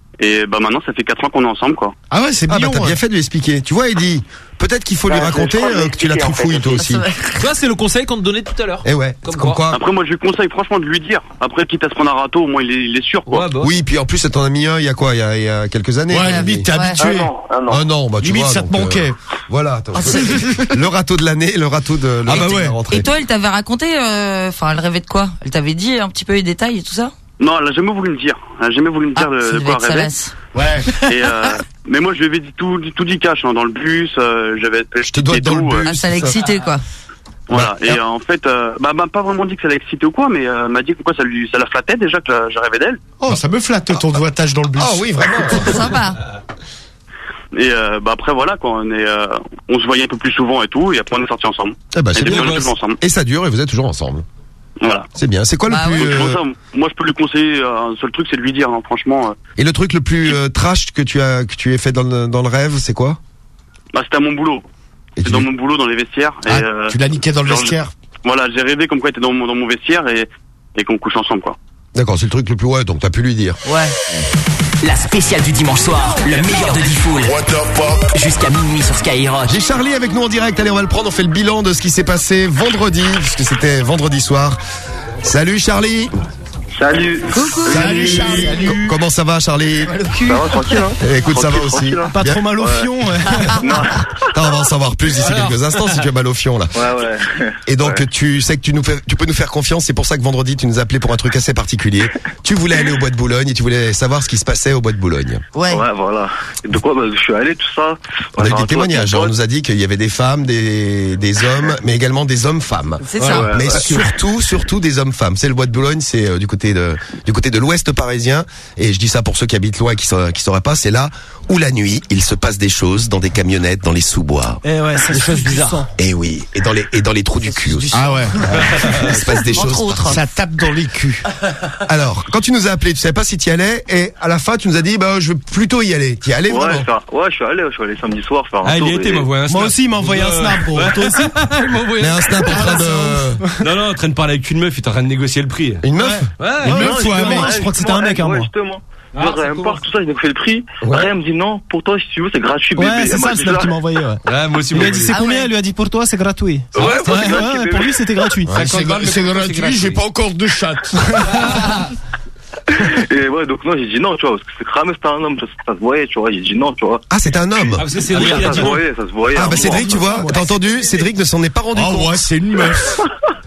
Et bah maintenant, ça fait quatre ans qu'on est ensemble, quoi. Ah ouais, c'est Ah bah mignon. t'as bien ouais. fait de lui expliquer. Tu vois, Eddie, peut-être qu'il faut lui Bah, je- raconter je crois que je euh, l'ai que tu la expliqué, en trifouilles fait, toi aussi. aussi. Toi, c'est le conseil qu'on te donnait tout à l'heure. Eh ouais, Comme comme quoi. quoi. Après, moi, je lui conseille franchement de lui dire. Après, quitte à ce qu'on a râteau, au moins, il est, il est sûr, quoi. Ouais, bah. Oui, puis en plus, ça t'en a mis un il y a quoi, il y a, il y a quelques années. Ouais, hein, limite, t'es Ouais. habitué. Ah non, ah non. Ah non, bah tu Limite, vois, ça te donc, manquait. euh, voilà, attends, Ah, c'est- le râteau de l'année, le râteau de, le Ah bah râteau de ouais. la rentrée. Et toi, elle t'avait raconté, euh, enfin, elle rêvait de quoi? Elle t'avait dit un petit peu les détails et tout ça? Non, elle a jamais voulu me dire. Elle a jamais voulu me dire Ah, de, ça de devait quoi être elle rêvait. salace. Ouais. Et euh, mais moi, je lui avais dit tout, tout dit cash, hein, dans le bus. Euh, j'avais. Je te dois et dans tout, le euh, bus. Ah, ça l'a excité, quoi. Voilà. Ouais. Et euh, en fait, euh, bah, m'a pas vraiment dit que ça l'a excité ou quoi, mais euh, m'a dit que quoi, ça lui, ça la flattait déjà que euh, je rêvais d'elle. Oh, ça me flatte ton doigtage dans le bus. Ah oui, vraiment. Sympa. Et euh, bah après voilà, quoi, on est, euh, on se voyait un peu plus souvent et tout, et après on est sortis ensemble. Eh bah, Et c'est depuis, bien. on est toujours ensemble. Et ça dure et vous êtes toujours ensemble. Voilà. C'est bien. C'est quoi Bah le plus Donc, c'est pour euh, ça, moi, je peux lui conseiller euh, un seul truc, c'est de lui dire, hein, franchement. euh, et le truc le plus euh, trash que tu as que tu aies fait dans le, dans le rêve, c'est quoi? bah, c'était à mon boulot. Et C'est tu- dans mon boulot, dans les vestiaires. Ah, et, euh, tu l'as niqué dans le genre, vestiaire. Voilà, j'ai rêvé comme quoi il était dans mon, dans mon vestiaire et, et qu'on couche ensemble, quoi. D'accord, c'est le truc le plus ouais, donc t'as pu lui dire. Ouais. La spéciale du dimanche soir, le meilleur de D-Fool. Jusqu'à minuit sur Skyrock. J'ai Charlie avec nous en direct. Allez, on va le prendre. On fait le bilan de ce qui s'est passé vendredi, puisque c'était vendredi soir. Salut Charlie. Salut. Coucou. Salut Charlie. Co- Comment ça va Charlie? Ça va, tranquille, hein. Eh, Écoute, ça va Tranquille, aussi. tranquille, hein. Pas Bien. trop mal au fion. ouais. Non. Attends, on va en savoir plus d'ici Alors. quelques instants si tu as mal au fion là. Ouais, ouais. Et donc Ouais. tu sais que tu nous fais, tu peux nous faire confiance. C'est pour ça que vendredi tu nous as appelé pour un truc assez particulier. Tu voulais aller au Bois de Boulogne et tu voulais savoir ce qui se passait au Bois de Boulogne. Ouais. Ouais, voilà. Et de quoi, bah, je suis allé, tout ça. On a eu Enfin, des témoignages. toi, On nous a dit qu'il y avait des femmes, des, des hommes, mais également des hommes-femmes. C'est Ouais, ça. ouais. Mais surtout, surtout des hommes-femmes. C'est le Bois de Boulogne, c'est euh, du côté de, du côté de l'Ouest parisien. Et je dis ça pour ceux qui habitent loin et qui sauraient, qui sauraient pas. C'est là où la nuit, il se passe des choses dans des camionnettes, dans les sous-bois. Eh ouais, c'est des choses bizarres. Et oui, et dans les, et dans les trous du cul aussi. Ah ouais. Il se passe des Entre choses. autres. Ça tape dans les culs. Alors, quand tu nous as appelé, tu savais pas si tu y allais, et à la fin, tu nous as dit, bah, je veux plutôt y aller. Tu y allais Ouais, vraiment? faire- ouais, je suis allé, je suis allé samedi soir faire un Ah, il tour y était, et- m'a envoyé un snap. Moi aussi, il m'a envoyé un snap, gros. Toi aussi? Il m'a envoyé Mais un snap en train de... Non, non, en train de parler avec une meuf, il est en train de négocier le prix. Une meuf? Ouais, Une Ouais, meuf non, ou un justement, mec? ouais, Je crois que c'était un mec, hein, ouais, moi. justement. Ah, Genre, ça elle me commence. parle, tout ça, il a fait le prix. Ouais. Après, elle me dit non, pour toi, si tu veux, c'est gratuit, bébé. Ouais, c'est Elle ça m'a le dit snap ça. qu'il m'a envoyé, ouais. Ouais, moi aussi, Il moi lui a dit c'est Ah combien? ouais. Elle lui a dit pour toi c'est gratuit. Ouais, Ouais, pour c'est gratuit, ouais, bébé. pour lui c'était gratuit. Ouais, c'est balles, c'est mais gratuit, gratuit. j'ai pas encore de chatte. Et ouais, donc non, j'ai dit non, tu vois, parce que c'est cramé, c'était un homme, ça, ça se voyait, tu vois, j'ai dit non, tu vois. Ah, c'est un homme. Ah, parce que Cédric, il a Ça dit se non. voyait, ça se voyait. Ah, un bah, moment. Cédric, tu vois, t'as entendu? Cédric ne s'en est pas rendu Oh compte. ouais, c'est une meuf.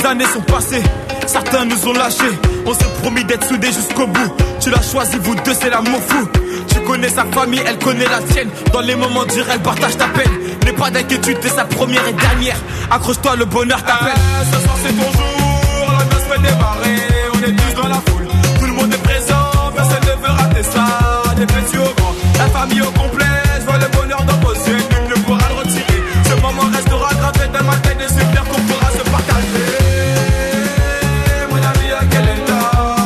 années sont passées. certains nous ont lâchés. On s'est promis d'être soudés jusqu'au bout. Tu l'as choisi, vous deux, c'est l'amour fou. Tu connais sa famille, elle connaît la tienne. Dans les moments durs, elle partage ta peine. N'aie pas d'inquiétude, t'es sa première et dernière. Accroche-toi, le bonheur t'appelle. Ah, ce soir c'est ton jour, la noce fait démarrer. On est tous dans la foule, tout le monde est présent. Personne ne veut rater ça, des petits au grand. La famille au complet, je vois le bonheur dans vos yeux. Nul ne pourra le retirer. Ce moment restera gravé dans ma tête et c'est bien qu'on pourra se partager. Mon ami, à quel état?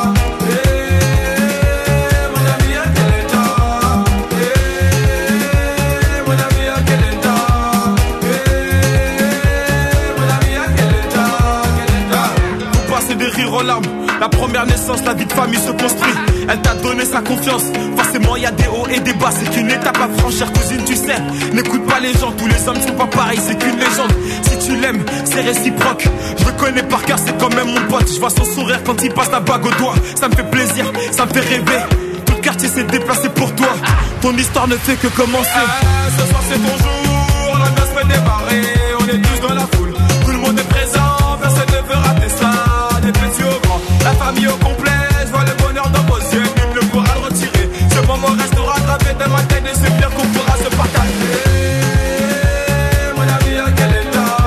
La première naissance, la vie de famille se construit. Elle t'a donné sa confiance. Forcément, y a des hauts et des bas. C'est qu'une étape à franchir, cousine, tu sais. N'écoute pas les gens, tous les hommes sont pas pareils. C'est qu'une légende. Si tu l'aimes, c'est réciproque. Je le connais par cœur, c'est quand même mon pote. Je vois son sourire quand il passe la bague au doigt. Ça me fait plaisir, ça me fait rêver. Tout le quartier s'est déplacé pour toi. Ton histoire ne fait que commencer. Ah, ce soir, c'est ton jour. La noce fait démarrer. On est tous dans la foule. Tout le monde est présent. Personne ne veut rater ça. Des petits au grand, la famille au complet, je vois le bonheur dans vos yeux, nul ne pourra le retirer. Ce moment restera gravé dans ma tête et c'est bien qu'on pourra se partager. Mon ami, à quel état?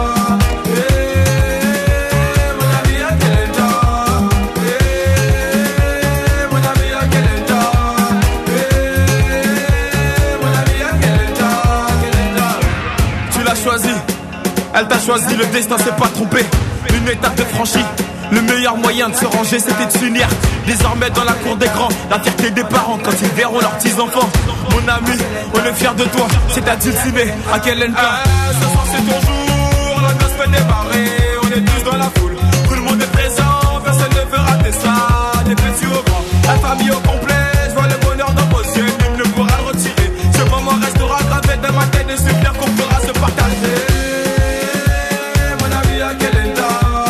Mon ami, à quel état? Mon ami, à quel état? Mon ami, à quel état? Quel état? Tu l'as choisi, elle t'a choisi, le destin s'est pas trompé. Une étape de franchie. Le meilleur moyen de se ranger, c'était de s'unir. Désormais dans la cour des grands, la fierté des parents quand ils verront leurs petits-enfants. Mon ami, on est fiers de toi, c'est à dulcimer, à quel end ah, ce soir c'est ton jour, la noce fait démarrer. On est tous dans la foule, tout le monde est présent. Personne ne veut rater ça, des petits au grand. La famille au complet, je vois le bonheur dans vos yeux. Nul ne pourra le retirer. Ce moment restera gravé dans ma tête et c'est bien qu'on pourra se partager. Mon ami, à quel état?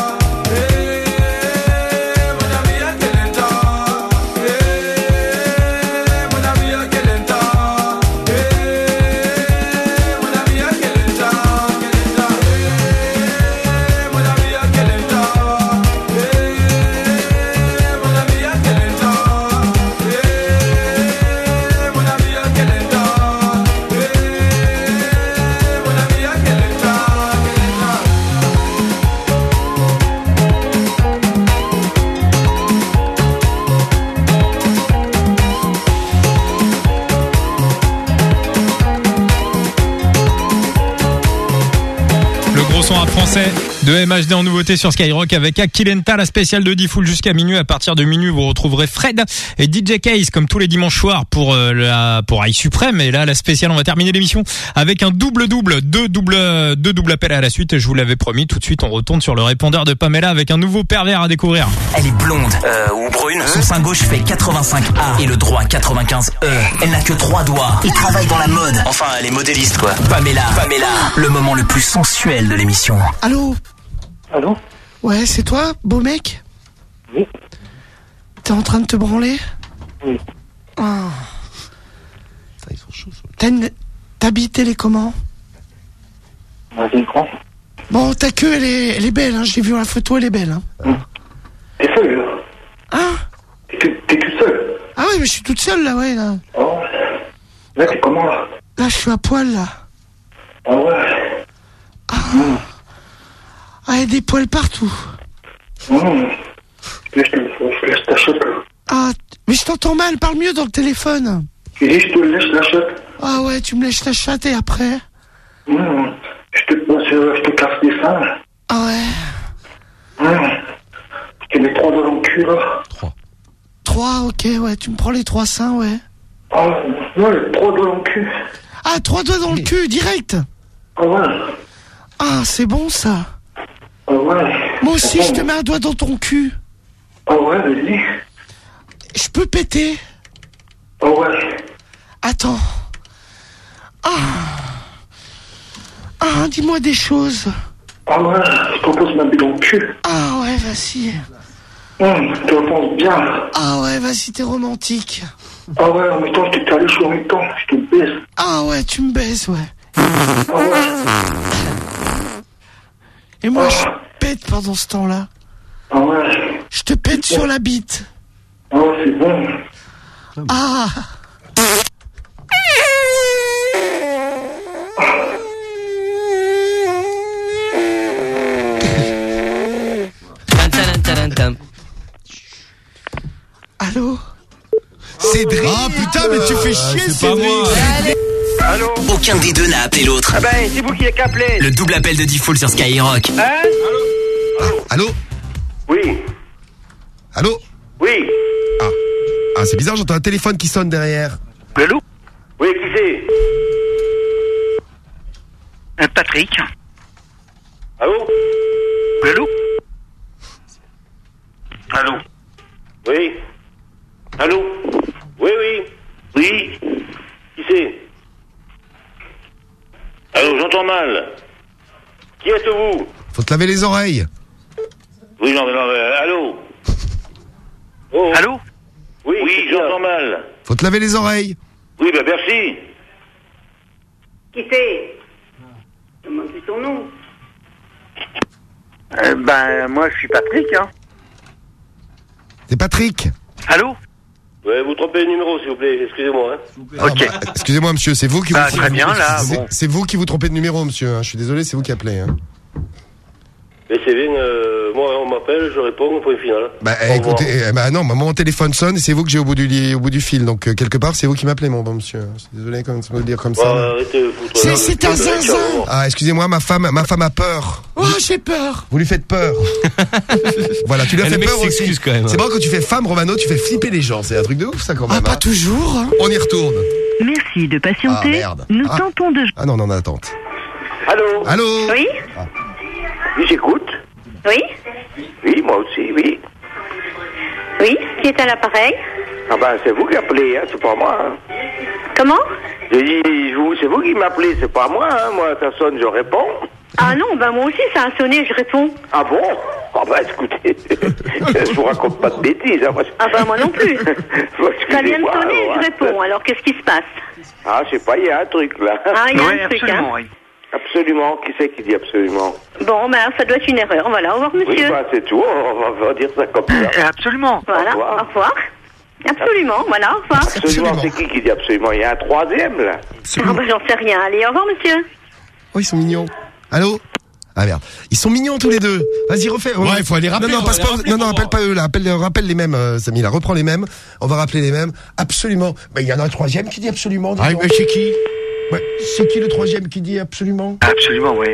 Français de M H D en nouveauté sur Skyrock avec Akilenta, la spéciale de D-Fool jusqu'à minuit. À partir de minuit, vous retrouverez Fred et D J Case comme tous les dimanches soirs pour euh, la pour High Suprême. Et là, la spéciale, on va terminer l'émission avec un double-double, deux doubles, deux doubles appels à la suite. Je vous l'avais promis. Tout de suite, on retourne sur le répondeur de Pamela avec un nouveau pervers à découvrir. Elle est blonde euh, ou brune. Son sein gauche fait quatre-vingt-cinq A et le droit quatre-vingt-quinze E. Elle n'a que trois doigts et travaille dans la mode. Enfin, elle est modéliste quoi. Pamela, Pamela, le moment le plus sensuel de l'émission. Allô? Allô? Ouais, c'est toi, beau mec? Oui. T'es en train de te branler? Oui. Oh. Ils sont chauds. T'as une... T'habites, elle est comment? Vas-y, grand. Bon, ta queue, elle est, elle est belle, hein. Je l'ai vu à la photo, elle est belle, hein. Mmh. T'es seul, là? Hein? T'es, t'es toute seule? Ah oui, mais je suis toute seule, là, ouais, là. Oh. Là, t'es comment, là? Là, je suis à poil, là. Ah ouais. Ah. Mmh. Ah, il y a des poils partout. Mmh. Je te laisse ta chatte, là. Ah, mais je t'entends mal, parle mieux dans le téléphone. Je dis, je te lèche la chatte. Ah ouais, tu me lèches la chatte et après? Mmh. Je te, je te casse des seins. Ah ouais. Mmh. Je te mets trois doigts dans le cul, là. Trois. Trois, ok, ouais, tu me prends les trois seins, ouais. Ah, ouais, trois doigts dans le cul. Ah, trois doigts dans le cul, direct. Ah ouais. Ah, c'est bon, ça. Ah ouais. Moi aussi, je te mets un doigt dans ton cul. Ah ouais, vas-y. Je peux péter? Ah ouais. Attends. Ah. Ah, dis-moi des choses. Ah ouais, je propose ma bille dans le cul. Ah ouais, vas-y. Hum, tu repenses bien. Ah ouais, vas-y, t'es romantique. Ah ouais, en même temps, je t'ai calé, je suis en même temps, je te baise. Ah ouais, tu me baises, ouais. Ah ouais. Et moi, ah. je pète pendant ce temps-là. Ah ouais. Je te pète sur la bite. Oh, c'est bon. Ah. Allô Cédric. Ah putain, mais tu fais chier, Cédric. Allô. Aucun des deux n'a appelé l'autre. Ah ben, c'est vous qui l'avez appelé. Le double appel de Diffoul sur Skyrock. Hein? Allô. Allô. Oui. Allô. Oui. Ah. Ah, c'est bizarre, j'entends un téléphone qui sonne derrière. Allô. Oui, qui c'est? Euh, Patrick. Allô. Allô. Allô. Oui. Allô. Oui, oui. Oui. Qui c'est? Allô, j'entends mal. Qui êtes-vous? Faut te laver les oreilles. Oui, non, mais non, mais, allô. Oh. Allô. Oui, oui, j'entends mal. Faut te laver les oreilles. Oui, bah merci. Qui c'est? Demande plus ton nom. Euh, ben, moi, je suis Patrick, hein. C'est Patrick. Allô? Ouais, vous trompez le numéro, s'il vous plaît. Excusez-moi, hein. Ok. Ah, bah, excusez-moi, monsieur, c'est vous qui bah, vous très bien, là. C'est, bon. c'est vous qui vous trompez de numéro, monsieur. Hein. Je suis désolé, c'est vous qui appelez. Hein. Mais c'est bien, euh, moi, on m'appelle, je réponds, point final. Bah, eh, écoutez, eh, bah non, bah, mon téléphone sonne et c'est vous que j'ai au bout du, li- au bout du fil. Donc, euh, quelque part, c'est vous qui m'appelez, mon bon monsieur. Je suis désolé quand de le dire comme Ouais, ça. arrêtez de foutre C'est, la- c'est un zinzin. Ah, excusez-moi, ma femme, ma femme a peur. Oh, j'ai peur. Vous lui faites peur. Voilà, tu lui as Et fait le mec peur aussi. s'excuse quand même. C'est vrai, quand tu fais femme, Romano, tu fais flipper les gens. C'est un truc de ouf, ça, quand même. Ah, pas hein. toujours. hein. On y retourne. Merci de Ah, patienter. merde. Nous Ah. tentons de... Ah non, non, en attente. Allô? Allô. Oui? Oui, j'écoute. Oui? Oui, moi aussi, oui. Oui? Qui est à l'appareil? Ah ben, c'est vous qui appelez, hein, c'est pas moi, hein. Comment? J'ai dit, vous, c'est vous qui m'appelez, c'est pas moi, hein. Moi, ça sonne, je réponds. Ah non, bah moi aussi ça a sonné, je réponds. Ah bon? Ah ben, écoutez, je vous raconte pas de bêtises, hein. Moi, je- Ah bah moi non plus. Bon, Ça vient de excusez-moi, sonner, alors, je hein. réponds. Alors qu'est-ce qui se passe? Ah, je sais pas, il y a un truc, là. Ah, il y a un truc, hein. oui. Absolument, qui c'est qui dit absolument? Bon, ben ça doit être une erreur. Voilà, au revoir Oui, monsieur. bah, c'est tout, on va, on va dire ça comme ça. Absolument. Voilà, Au revoir. au revoir. Absolument, voilà, au revoir. Absolument, c'est qui qui dit absolument? Il y a un troisième, là. Ah bah j'en sais rien. Allez, au revoir monsieur. Oh, ils sont mignons. Allô. Ah merde, ils sont mignons tous les deux. Vas-y, refais. Ouais, il faut aller rappeler, Non, non, on passe va pas. les rappeler Non, non, pour rappelle pas eux là. Rappelle, rappelle les mêmes, euh, Samy. Là, reprends les mêmes. On va rappeler les mêmes. Absolument. Ben, il y en a un troisième qui dit absolument. dis Ah, donc. mais c'est qui? Ouais. C'est qui le troisième qui dit absolument? Absolument, oui.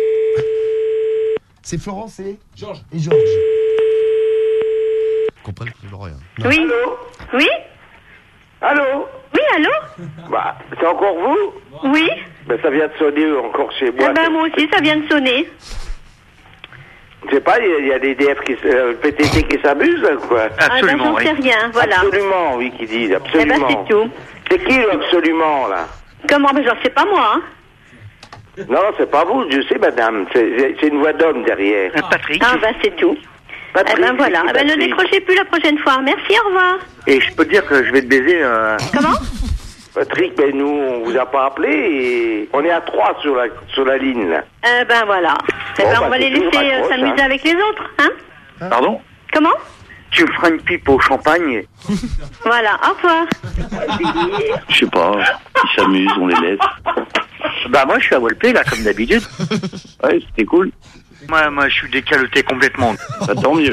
C'est Florence et Georges. Et Georges. Comprends rien. Oui. Oui. Allô? Oui, allô? Bah, c'est encore vous? Oui. Ben, ça vient de sonner encore chez moi. Ah bah moi aussi ça vient de sonner. Je sais pas, il y a- il y, a des D F qui, s- euh, P T T qui s'amusent, quoi. Ah bah j'en sais rien, voilà. Absolument, oui, qui disent, Eh absolument. ben c'est tout. C'est qui, le absolument, là? Comment? Ben j'en sais pas moi, hein. Non, c'est pas vous, je sais, madame. C'est c'est une voix d'homme derrière. Patrick. Ah bah c'est tout. Patrick, eh ben voilà. c'est Eh ben ne Patrick. décrochez plus la prochaine fois. Merci, au revoir. Et je peux te dire que je vais te baiser. Euh... Comment? Patrick, ben nous, on vous a pas appelé et on est à trois sur la, sur la ligne, là. Eh ben voilà. Eh Bon, ben bah, on va c'est les tout, laisser euh, raccroche, s'amuser hein. avec les autres, hein. Pardon? Comment? Tu me feras une pipe au champagne? Voilà, au revoir. Je sais pas, ils s'amusent, on les laisse. Bah moi je suis à Walpé là comme d'habitude. Ouais, c'était cool. Moi, moi je suis décaloté complètement. Bah, tant mieux.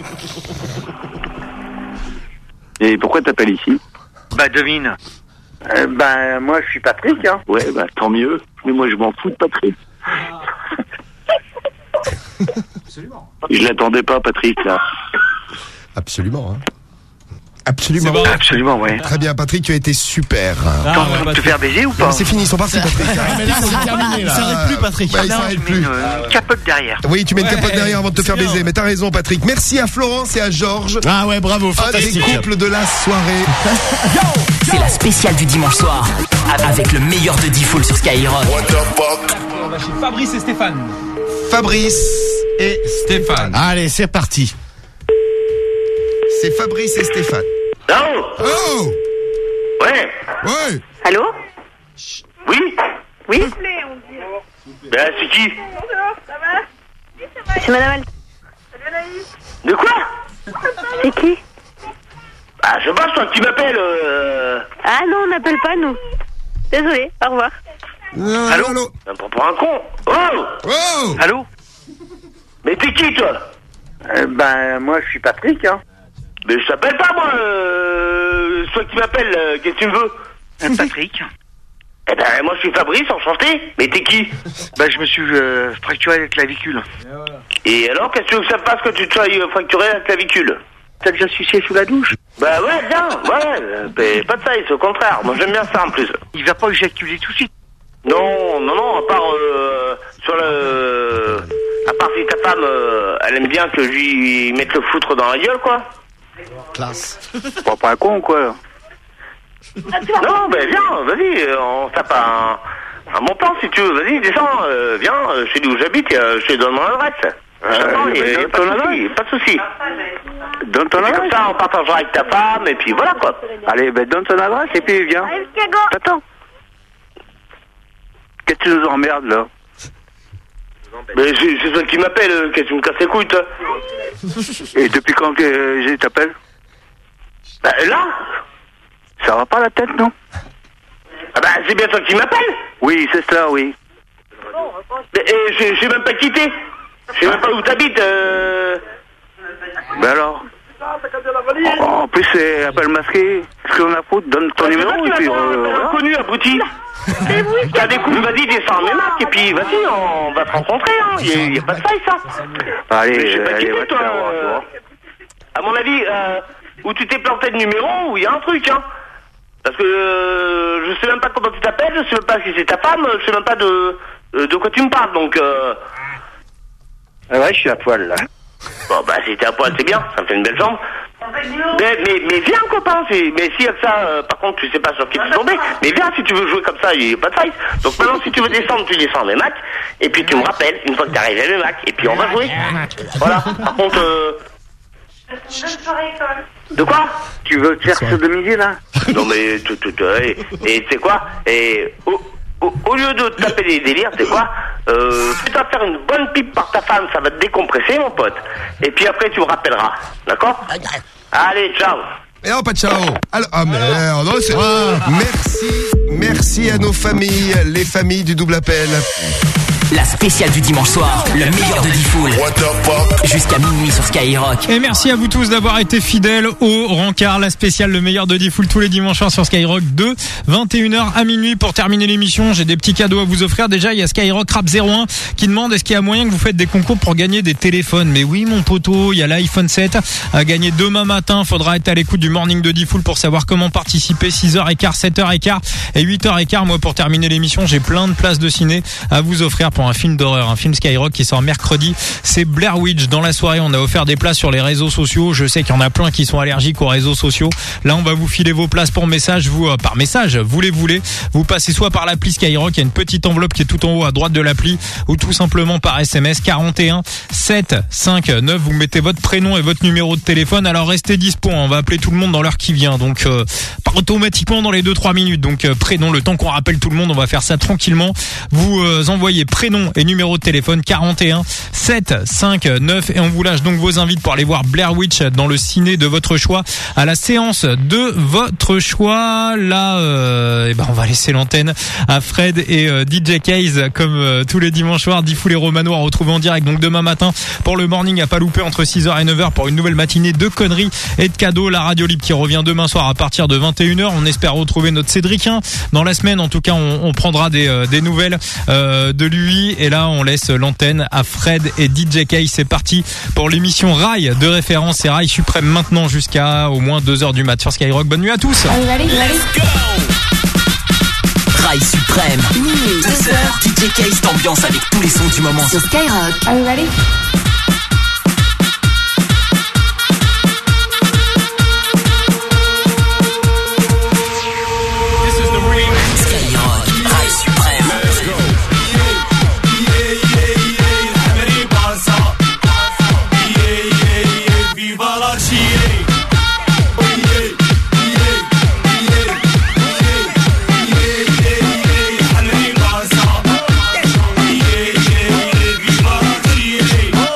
Et pourquoi t'appelles ici? Bah devine. Euh, bah moi je suis Patrick hein. Ouais bah tant mieux. Mais moi je m'en fous de Patrick. Absolument. Je l'attendais pas Patrick là. Absolument. Hein. Absolument. bon. Absolument, ouais. Très bien, Patrick, tu as été super. T'es en train de te faire baiser ou pas? Non, c'est fini, ils sont partis, Patrick. Mais là, c'est terminé, là. Il s'arrête plus, Patrick. Ouais, il s'arrête plus. Une capote derrière. Oui, tu mets une Ouais, capote derrière avant de te faire c'est bien. baiser. Mais t'as raison, Patrick. Merci à Florence et à Georges. Ah ouais, bravo, Un des fantastique. couples de la soirée. C'est la spéciale du dimanche soir. Avec le meilleur de Diffoul sur Skyrock. On va chez Fabrice et Stéphane. Fabrice et Stéphane. Allez, c'est parti. C'est Fabrice et Stéphane. Allô? Oh! Ouais. Ouais! Allô? Oui? Oui? Ben c'est qui? C'est madame Al- De quoi? C'est qui? Ah, je sais toi, tu m'appelles. Euh... Ah non, on n'appelle pas nous. Désolé, au revoir. Euh, allô? allô? Ça me prend pour un con. Oh! Oh! Allô? Mais t'es qui, toi? Euh, ben, moi, je suis Patrick, hein. Mais je t'appelle pas, moi. Euh... C'est toi qui m'appelles. Euh, Qu'est-ce que tu me veux? Euh, Patrick. Eh ben, moi, je suis Fabrice, enchanté. Mais t'es qui? Ben, je me suis euh, fracturé la clavicule. Et alors, qu'est-ce que tu veux que ça passe que tu te sois euh, fracturé la clavicule? T'as déjà sucé sous la douche? Bah ouais, bien, ouais. euh, mais pas de ça, c'est au contraire. Moi, j'aime bien ça, en plus. Il va pas éjaculer tout de suite. Non, non, non, à part euh, sur le... À part si ta femme, euh, elle aime bien que je lui mette le foutre dans la gueule, quoi. Classe. Pas pas un con, quoi. Non, ben viens, vas-y, euh, on tape un, un bon plan si tu veux. Vas-y, descends, euh, viens, euh, je sais d'où j'habite, euh, je te donne mon adresse. Euh, y a, y a pas de souci, pas de souci. Donne ton Et adresse. comme ça, on partagera avec ta femme, et puis voilà, quoi. Allez, ben donne ton adresse et puis viens. Attends. Qu'est-ce que tu nous emmerdes, là? Mais c'est c'est toi qui m'appelle, euh, qu'est-ce que tu me casses les couilles, toi? Et depuis quand que euh, je t'appelle? Bah là? Ça va pas la tête, non? Ah bah c'est bien toi qui m'appelles? Oui, c'est ça, oui. Mais eh, je je sais même pas qui t'es. Je sais même pas où t'habites, euh... Ben alors? En, en plus, c'est appel masqué. Qu'est-ce qu'on a foutu? Donne ton Ah, numéro c'est et pas puis... tu vas Euh, faire un voilà. inconnu, abruti. T'as des coups, vas-y, descends mes marques, et puis vas-y, on va te rencontrer, hein. Y a, y a pas de faille, ça. Allez, Mais je sais pas qui allez, t'es, va te toi. faire voir, euh, toi. À mon avis, euh, où tu t'es planté de numéro, où il y a un truc, hein. Parce que euh, je sais même pas comment tu t'appelles, je sais même pas si c'est ta femme, je sais même pas de euh, de quoi tu me parles, donc... Euh... Ah ouais, je suis à poil, là. Bon, bah, si t'es à poil, c'est bien, ça me fait une belle jambe. Mais, mais, mais viens, copain, c'est... mais si y a que ça, euh, par contre, tu sais pas sur qui tu es tombé, mais viens, si tu veux jouer comme ça, il n'y a pas de faille. Donc maintenant, si tu veux descendre, tu descends à mes Mac, et puis tu me rappelles, une fois que t'es arrivé à mes Mac, et puis on va jouer. Voilà, par contre... Euh... De quoi? Tu veux te faire ce de midi, là? Non, mais... tu- tu- tu- Et et tu sais quoi? Et... Au, au, au lieu de te taper des délires, tu sais quoi? Euh, tu vas faire une bonne pipe par ta femme, ça va te décompresser, mon pote. Et puis après, tu me rappelleras. D'accord? Allez, ciao. Et non, pas de ciao. Alors, ah merde, non, c'est... Merci, merci à nos familles, les familles du double appel. La spéciale du dimanche soir, le meilleur de Diffoul. Jusqu'à minuit sur Skyrock. Et merci à vous tous d'avoir été fidèles au Rencard, la spéciale le meilleur de Diffoul tous les dimanches soirs sur Skyrock de vingt et une heures à minuit. Pour terminer l'émission, j'ai des petits cadeaux à vous offrir. Déjà, il y a Skyrock Rap zéro un qui demande est-ce qu'il y a moyen que vous faites des concours pour gagner des téléphones. Mais oui, mon poteau, il y a l'iPhone sept à gagner demain matin. Faudra être à l'écoute du morning de Diffoul pour savoir comment participer. six heures quinze, sept heures quinze et huit heures quinze. Moi, pour terminer l'émission, j'ai plein de places de ciné à vous offrir pour un film d'horreur, un film Skyrock qui sort mercredi. C'est Blair Witch. Dans la soirée, on a offert des places sur les réseaux sociaux. Je sais qu'il y en a plein qui sont allergiques aux réseaux sociaux. Là, on va vous filer vos places pour message. Vous, euh, par message, vous les voulez. Vous passez soit par l'appli Skyrock, il y a une petite enveloppe qui est tout en haut à droite de l'appli, ou tout simplement par S M S quarante et un sept cinq neuf. Vous mettez votre prénom et votre numéro de téléphone. Alors restez dispo. On va appeler tout le monde dans l'heure qui vient. Donc, euh, pas automatiquement dans les deux trois minutes. Donc, euh, prénom, le temps qu'on rappelle tout le monde, on va faire ça tranquillement. Vous euh, envoyez prénom et numéro de téléphone quarante et un sept cinq neuf et on vous lâche donc vos invites pour aller voir Blair Witch dans le ciné de votre choix à la séance de votre choix. Là, euh, et ben on va laisser l'antenne à Fred et euh, D J Case comme euh, tous les dimanches soirs. Diffoul et Romano à retrouver en direct donc demain matin pour le morning à pas louper entre six heures et neuf heures pour une nouvelle matinée de conneries et de cadeaux. La radio libre qui revient demain soir à partir de vingt et une heures. On espère retrouver notre Cédricien dans la semaine. En tout cas, on, on prendra des, euh, des nouvelles euh, de lui. Et là, on laisse l'antenne à Fred et D J K. C'est parti pour l'émission Rail de référence. C'est Rail Suprême maintenant jusqu'à au moins deux heures du mat sur Skyrock. Bonne nuit à tous. Allez, allez, allez. Rail Suprême. Minuit, deux heures. D J Case t'ambiance avec tous les sons du moment. sur Skyrock. Allez, allez. Skyrock. Rail Suprême. Yeah.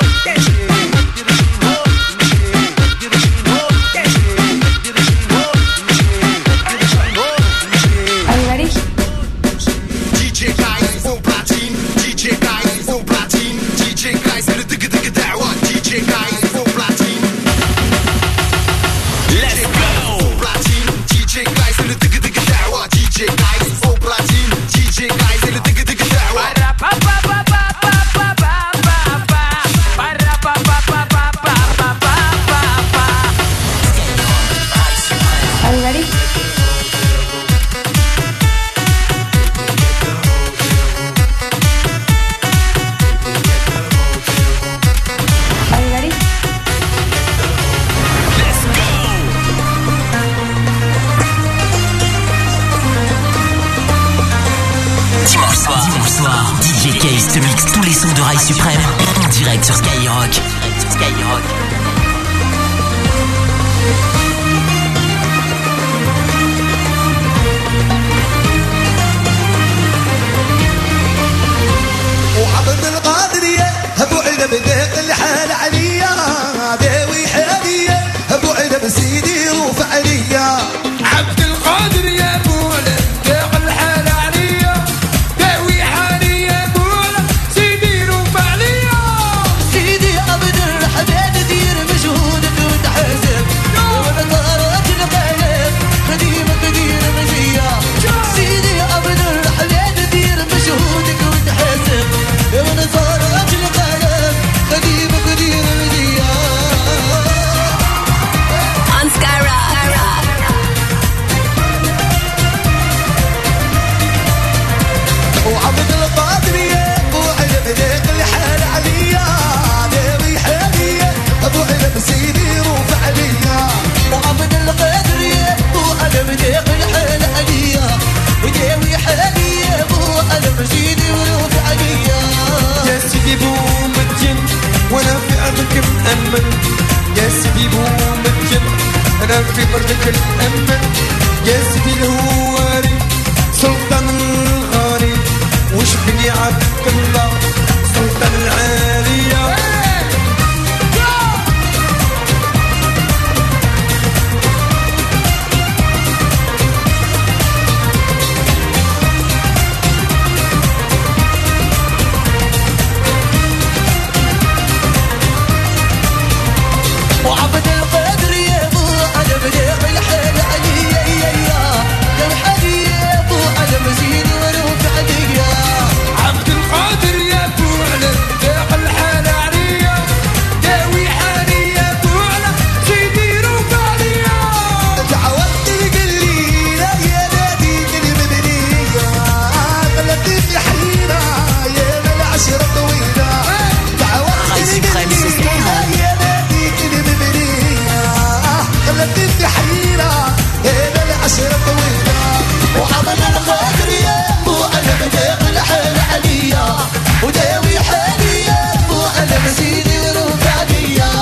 Dimanche soir, dimanche soir, D J Case te mixe tous les sons de Rail Suprême en direct sur Skyrock. Sur Skyrock. وعبد القادر يا ابو علب ذاق الحال عليا داوي حاليا ابو علب سيدي رفع عليا عبد القادر يا ابو علب ذاق الحال عليا داوي حالي يا ابو علب سيدي رفع عليا سيدي عبد الحداد دير مجهودك وتحاسب وانا طارت الغالب خديمك دير مزيا سيدي عبد الحداد دير مجهودك وتحاسب وانا طارت الغالب خديمك دير مزيا On Skyrock. وعبد القادر يا ابو علب ذاق الحال عليا داوي حاليا ابو علب سيدي رفع عليا وعبد القادر يا ابو علب ذاق الحال عليا وداوي حاليا ابو علب سيدي رفع عليا يا سيدي بو متجن وانا في ارضك مأمن يا سيدي بو متجن انا في ارضك مأمن يا سيدي الهواري سلطان الغاري وش بني عبد الله سلطان العالية وعبد القادر يا ابو علب ذاق الحال عليا يا الحالي يا ابو علب سيدي ورفع عليا عبد القادر يا ابو علب ذاق الحال عليا داوي حالي يا ابو علب سيدي رفع عليا تعودت القليلة يا نادي المدنية غلبتني في حيرة يا العشرة طويلة تعودت القليلة يا نادي المدنية غلبتني في حيرة يا العشرة طويلة وعبد القادر يا ابو علب ذاق الحال عليا وداوي حالي يا ابو علب سيدي ورفع عليا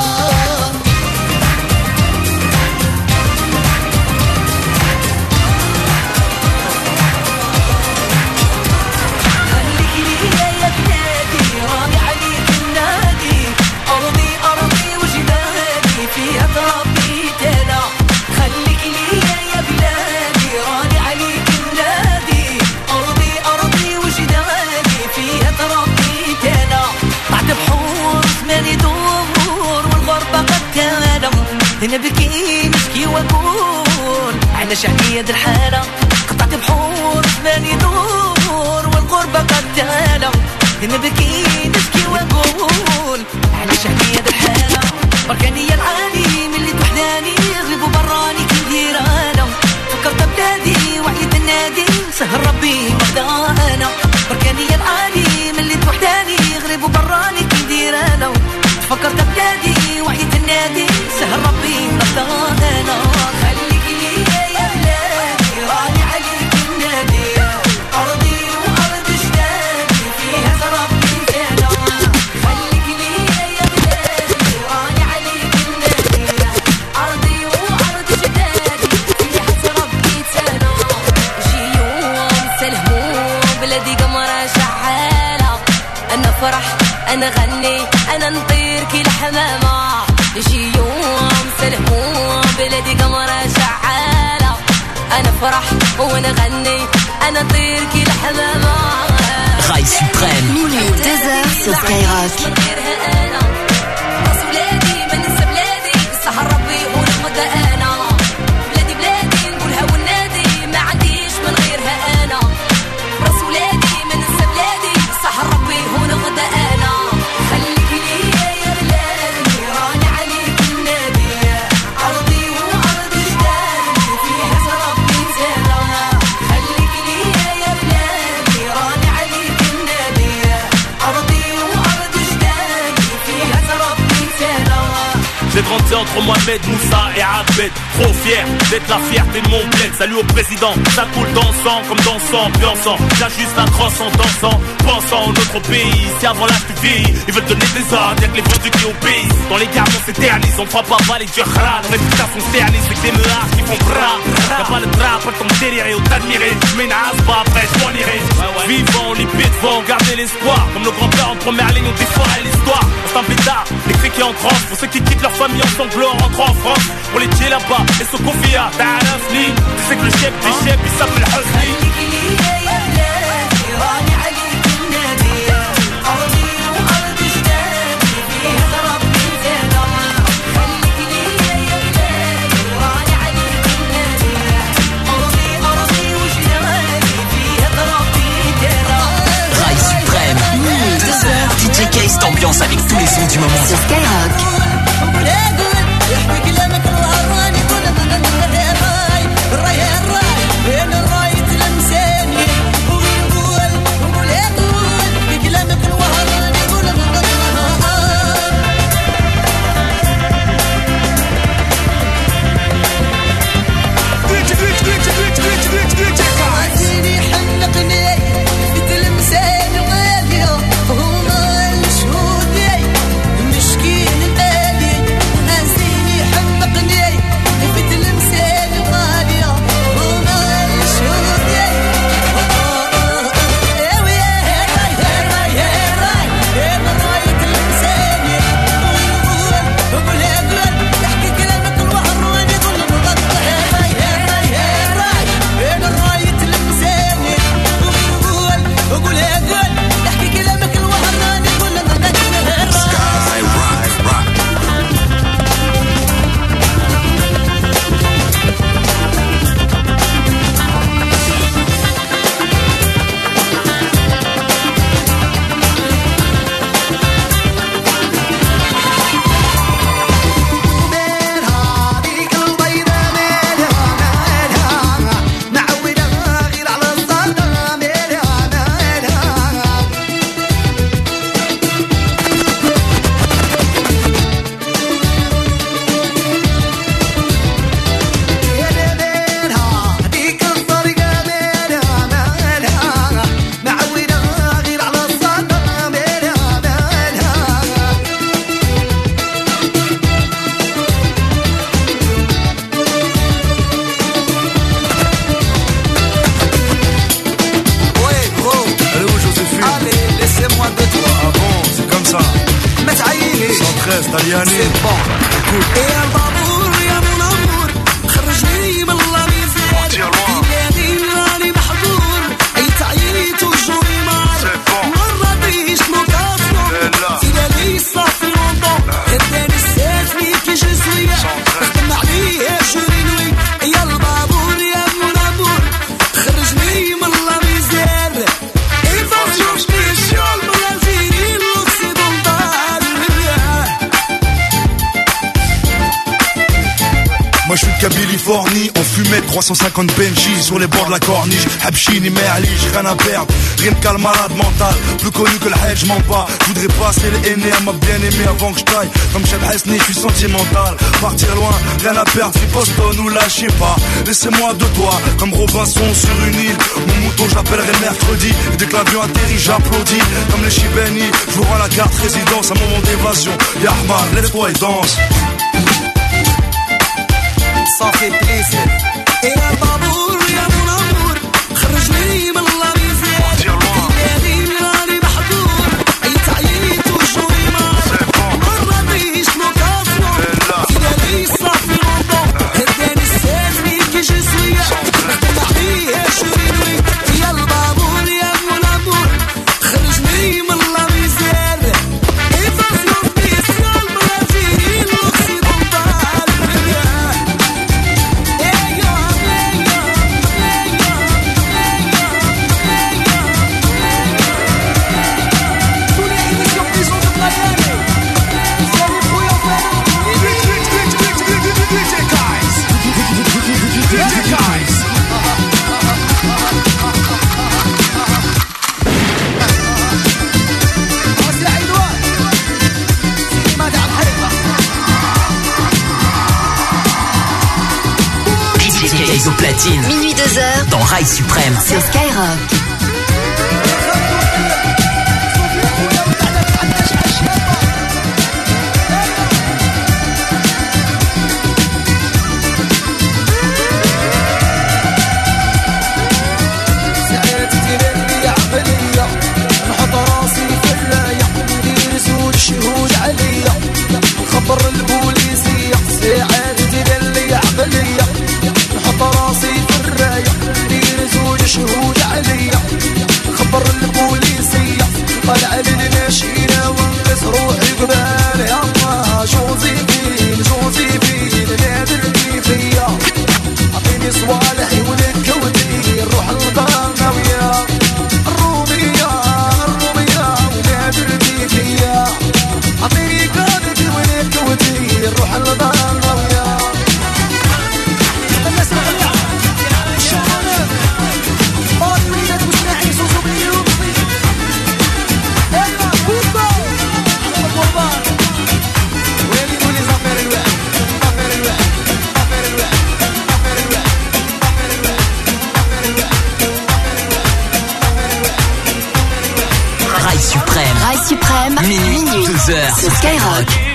خليك ليا يا بلادي راني عليك النادي أرضي أرضي وجبالي فيها تربيت أنا خليك ليا يا بلادي راني عليك النادي أرضي أرضي وجبالي فيها تربيت أنا بعد بحور ثماني دور والغربة قد تالم هنا بكي نشكي وأقول على شعبية الحالة قطعت بحور ثماني دور والغربة قد تالم هنا بكي نشكي وأقول على شعبية الحالة بركاني يا العالي من اللي توحداني غلبوا براني كي ندير أنا فكرت بلادي وعيت النادي سهر ربي وحدة أنا بركاني يا العالي من اللي توحداني غلبوا براني كي ندير أنا فكرت بلادي وعيت النادي سهر ربي وحدة أنا خليك ليا يا بلادي راني عليك النادي أرضي وأرض جدادي فيها تربيت أنا خليك ليا يا بلادي راني عليك النادي أرضي وأرض جدادي فيها تربيت أنا جي يوم سلموا بلادي قمرة شحالة أنا فرح أنا غني أنا نطير كي الحمامة يجي يوم سلموا بلادي قمرة شعالة أنا فرح وأنا غني أنا نطير كي الحمامة Rail Suprême. Minuit, deux heures sur Skyrock. راس بلادي ما ننسى بلادي سهر ربي ونغمض أنا بلادي بلادي نقولها والنادي ما عنديش من غيرها أنا راس ولادي ما ننسى بلادي سهر ربي ونغمض أنا خليك ليا يا بلادي راني عليك النادي أرضي وأرض جدادي فيها تربي entre Mohamed, Moussa et Abed. Trop fier d'être la fierté de mon bled. Salut au président, ça coule dans le sang comme dans le sang, ambiançant. J'ajuste la crosse en dansant, pensant au notre pays. Si avant l'âge tu vieillis, ils veulent donner des ordres, y'a que les vendus qui obéissent. Dans les gardes on s'éternise, on fera pas mal et Dieu khra. Nos réputations s'éternisent, c'est que des meulards qui font bras. Y'a pas le drap, après ton déliré ou t'admirer. J'mets une race pas après, j'm'en irai. Vivant, les pieds devant, garder l'espoir. Comme nos grands-pères en première ligne, on déforait l'histoire. On s'en plus tard, les cris qui entrent. Pour ceux qui quittent leur famille en sanglots, rentrent en France. Pour les tuer là-bas, et se confier à Tarafni. Tu sais que le chef des chefs, il s'appelle Husni. D J Case t'ambiance avec tous les sons du moment sur Skyrock. C'est bon. Et un babour, y'a mon amour. خرجني من الله ميزان. بلادي راني محظور. عيت عيت وجهي مار. ما راضيش نوقفو. سيدالي صافي لوندون. هداني السافلي كي جزوية. نخدم عليه جوري نوي. يا البابور يا mon amour. خرجني من الله ميزان. Évasion spéciale من l'Algérie l'Occidental. Moi je suis de Californie, en fumette trois cent cinquante Benji sur les bords de la corniche. Habchini, Merli, j'ai rien à perdre, rien de calme, malade mental. Plus connu que le Hedge, je m'en bats. Je voudrais passer les aînés à ma bien-aimée avant que je taille. Comme Cheb Hasni, je suis sentimental. Partir loin, rien à perdre, si Boston ou là, je sais pas. Laissez-moi de toi, comme Robinson sur une île. Mon mouton, j'appellerai le mercredi. Et dès que l'avion atterrit, j'applaudis. Comme les Chibeni, je vous rends la carte résidence, un moment d'évasion. Yahman, lève-toi et danse. Ça fait plaisir. Et un babour, y'a mon amour. خرجني من الله ميزان. بلادي راني محظور. عيت عيت وجهي مار. ما راضيش نوقفو. سيدالي صافي لوندون. هداني السافلي كي جزوية. نخدم عليه جوري نوي. يا البابور يا mon amour. خرجني من الله ميزان. Évasion spéciale من l'Algérie l'Occidental. platine. Minuit deux heures. Dans Rail Suprême. Sur Skyrock. شهود عليا نخبر البوليسية ساعات تقلي عقلية نحط راسي في الراية ندير زوج شهود عليا نخبر البوليسية طلع للماشينة ونقص روحي قبال يا الله جوزي فين جوزي فين نادرني فيا عطيني صوالحي ونكوتي نروح للقناة ويا الرومية الرومية ونادرني فيا عطيني كادك ونكوتي نروح للقناة ويا الناس مغلعة الشغلانة قول ميلاد وسماعي سوسو بيوم ايوا بوكو على القربان ويلي نولي زافير الوقت زافير الوقت زافير الوقت زافير الوقت زافير الوقت زافير الوقت Rail Suprême. Rail Suprême. Minuit, deux heures. Sur Skyrock.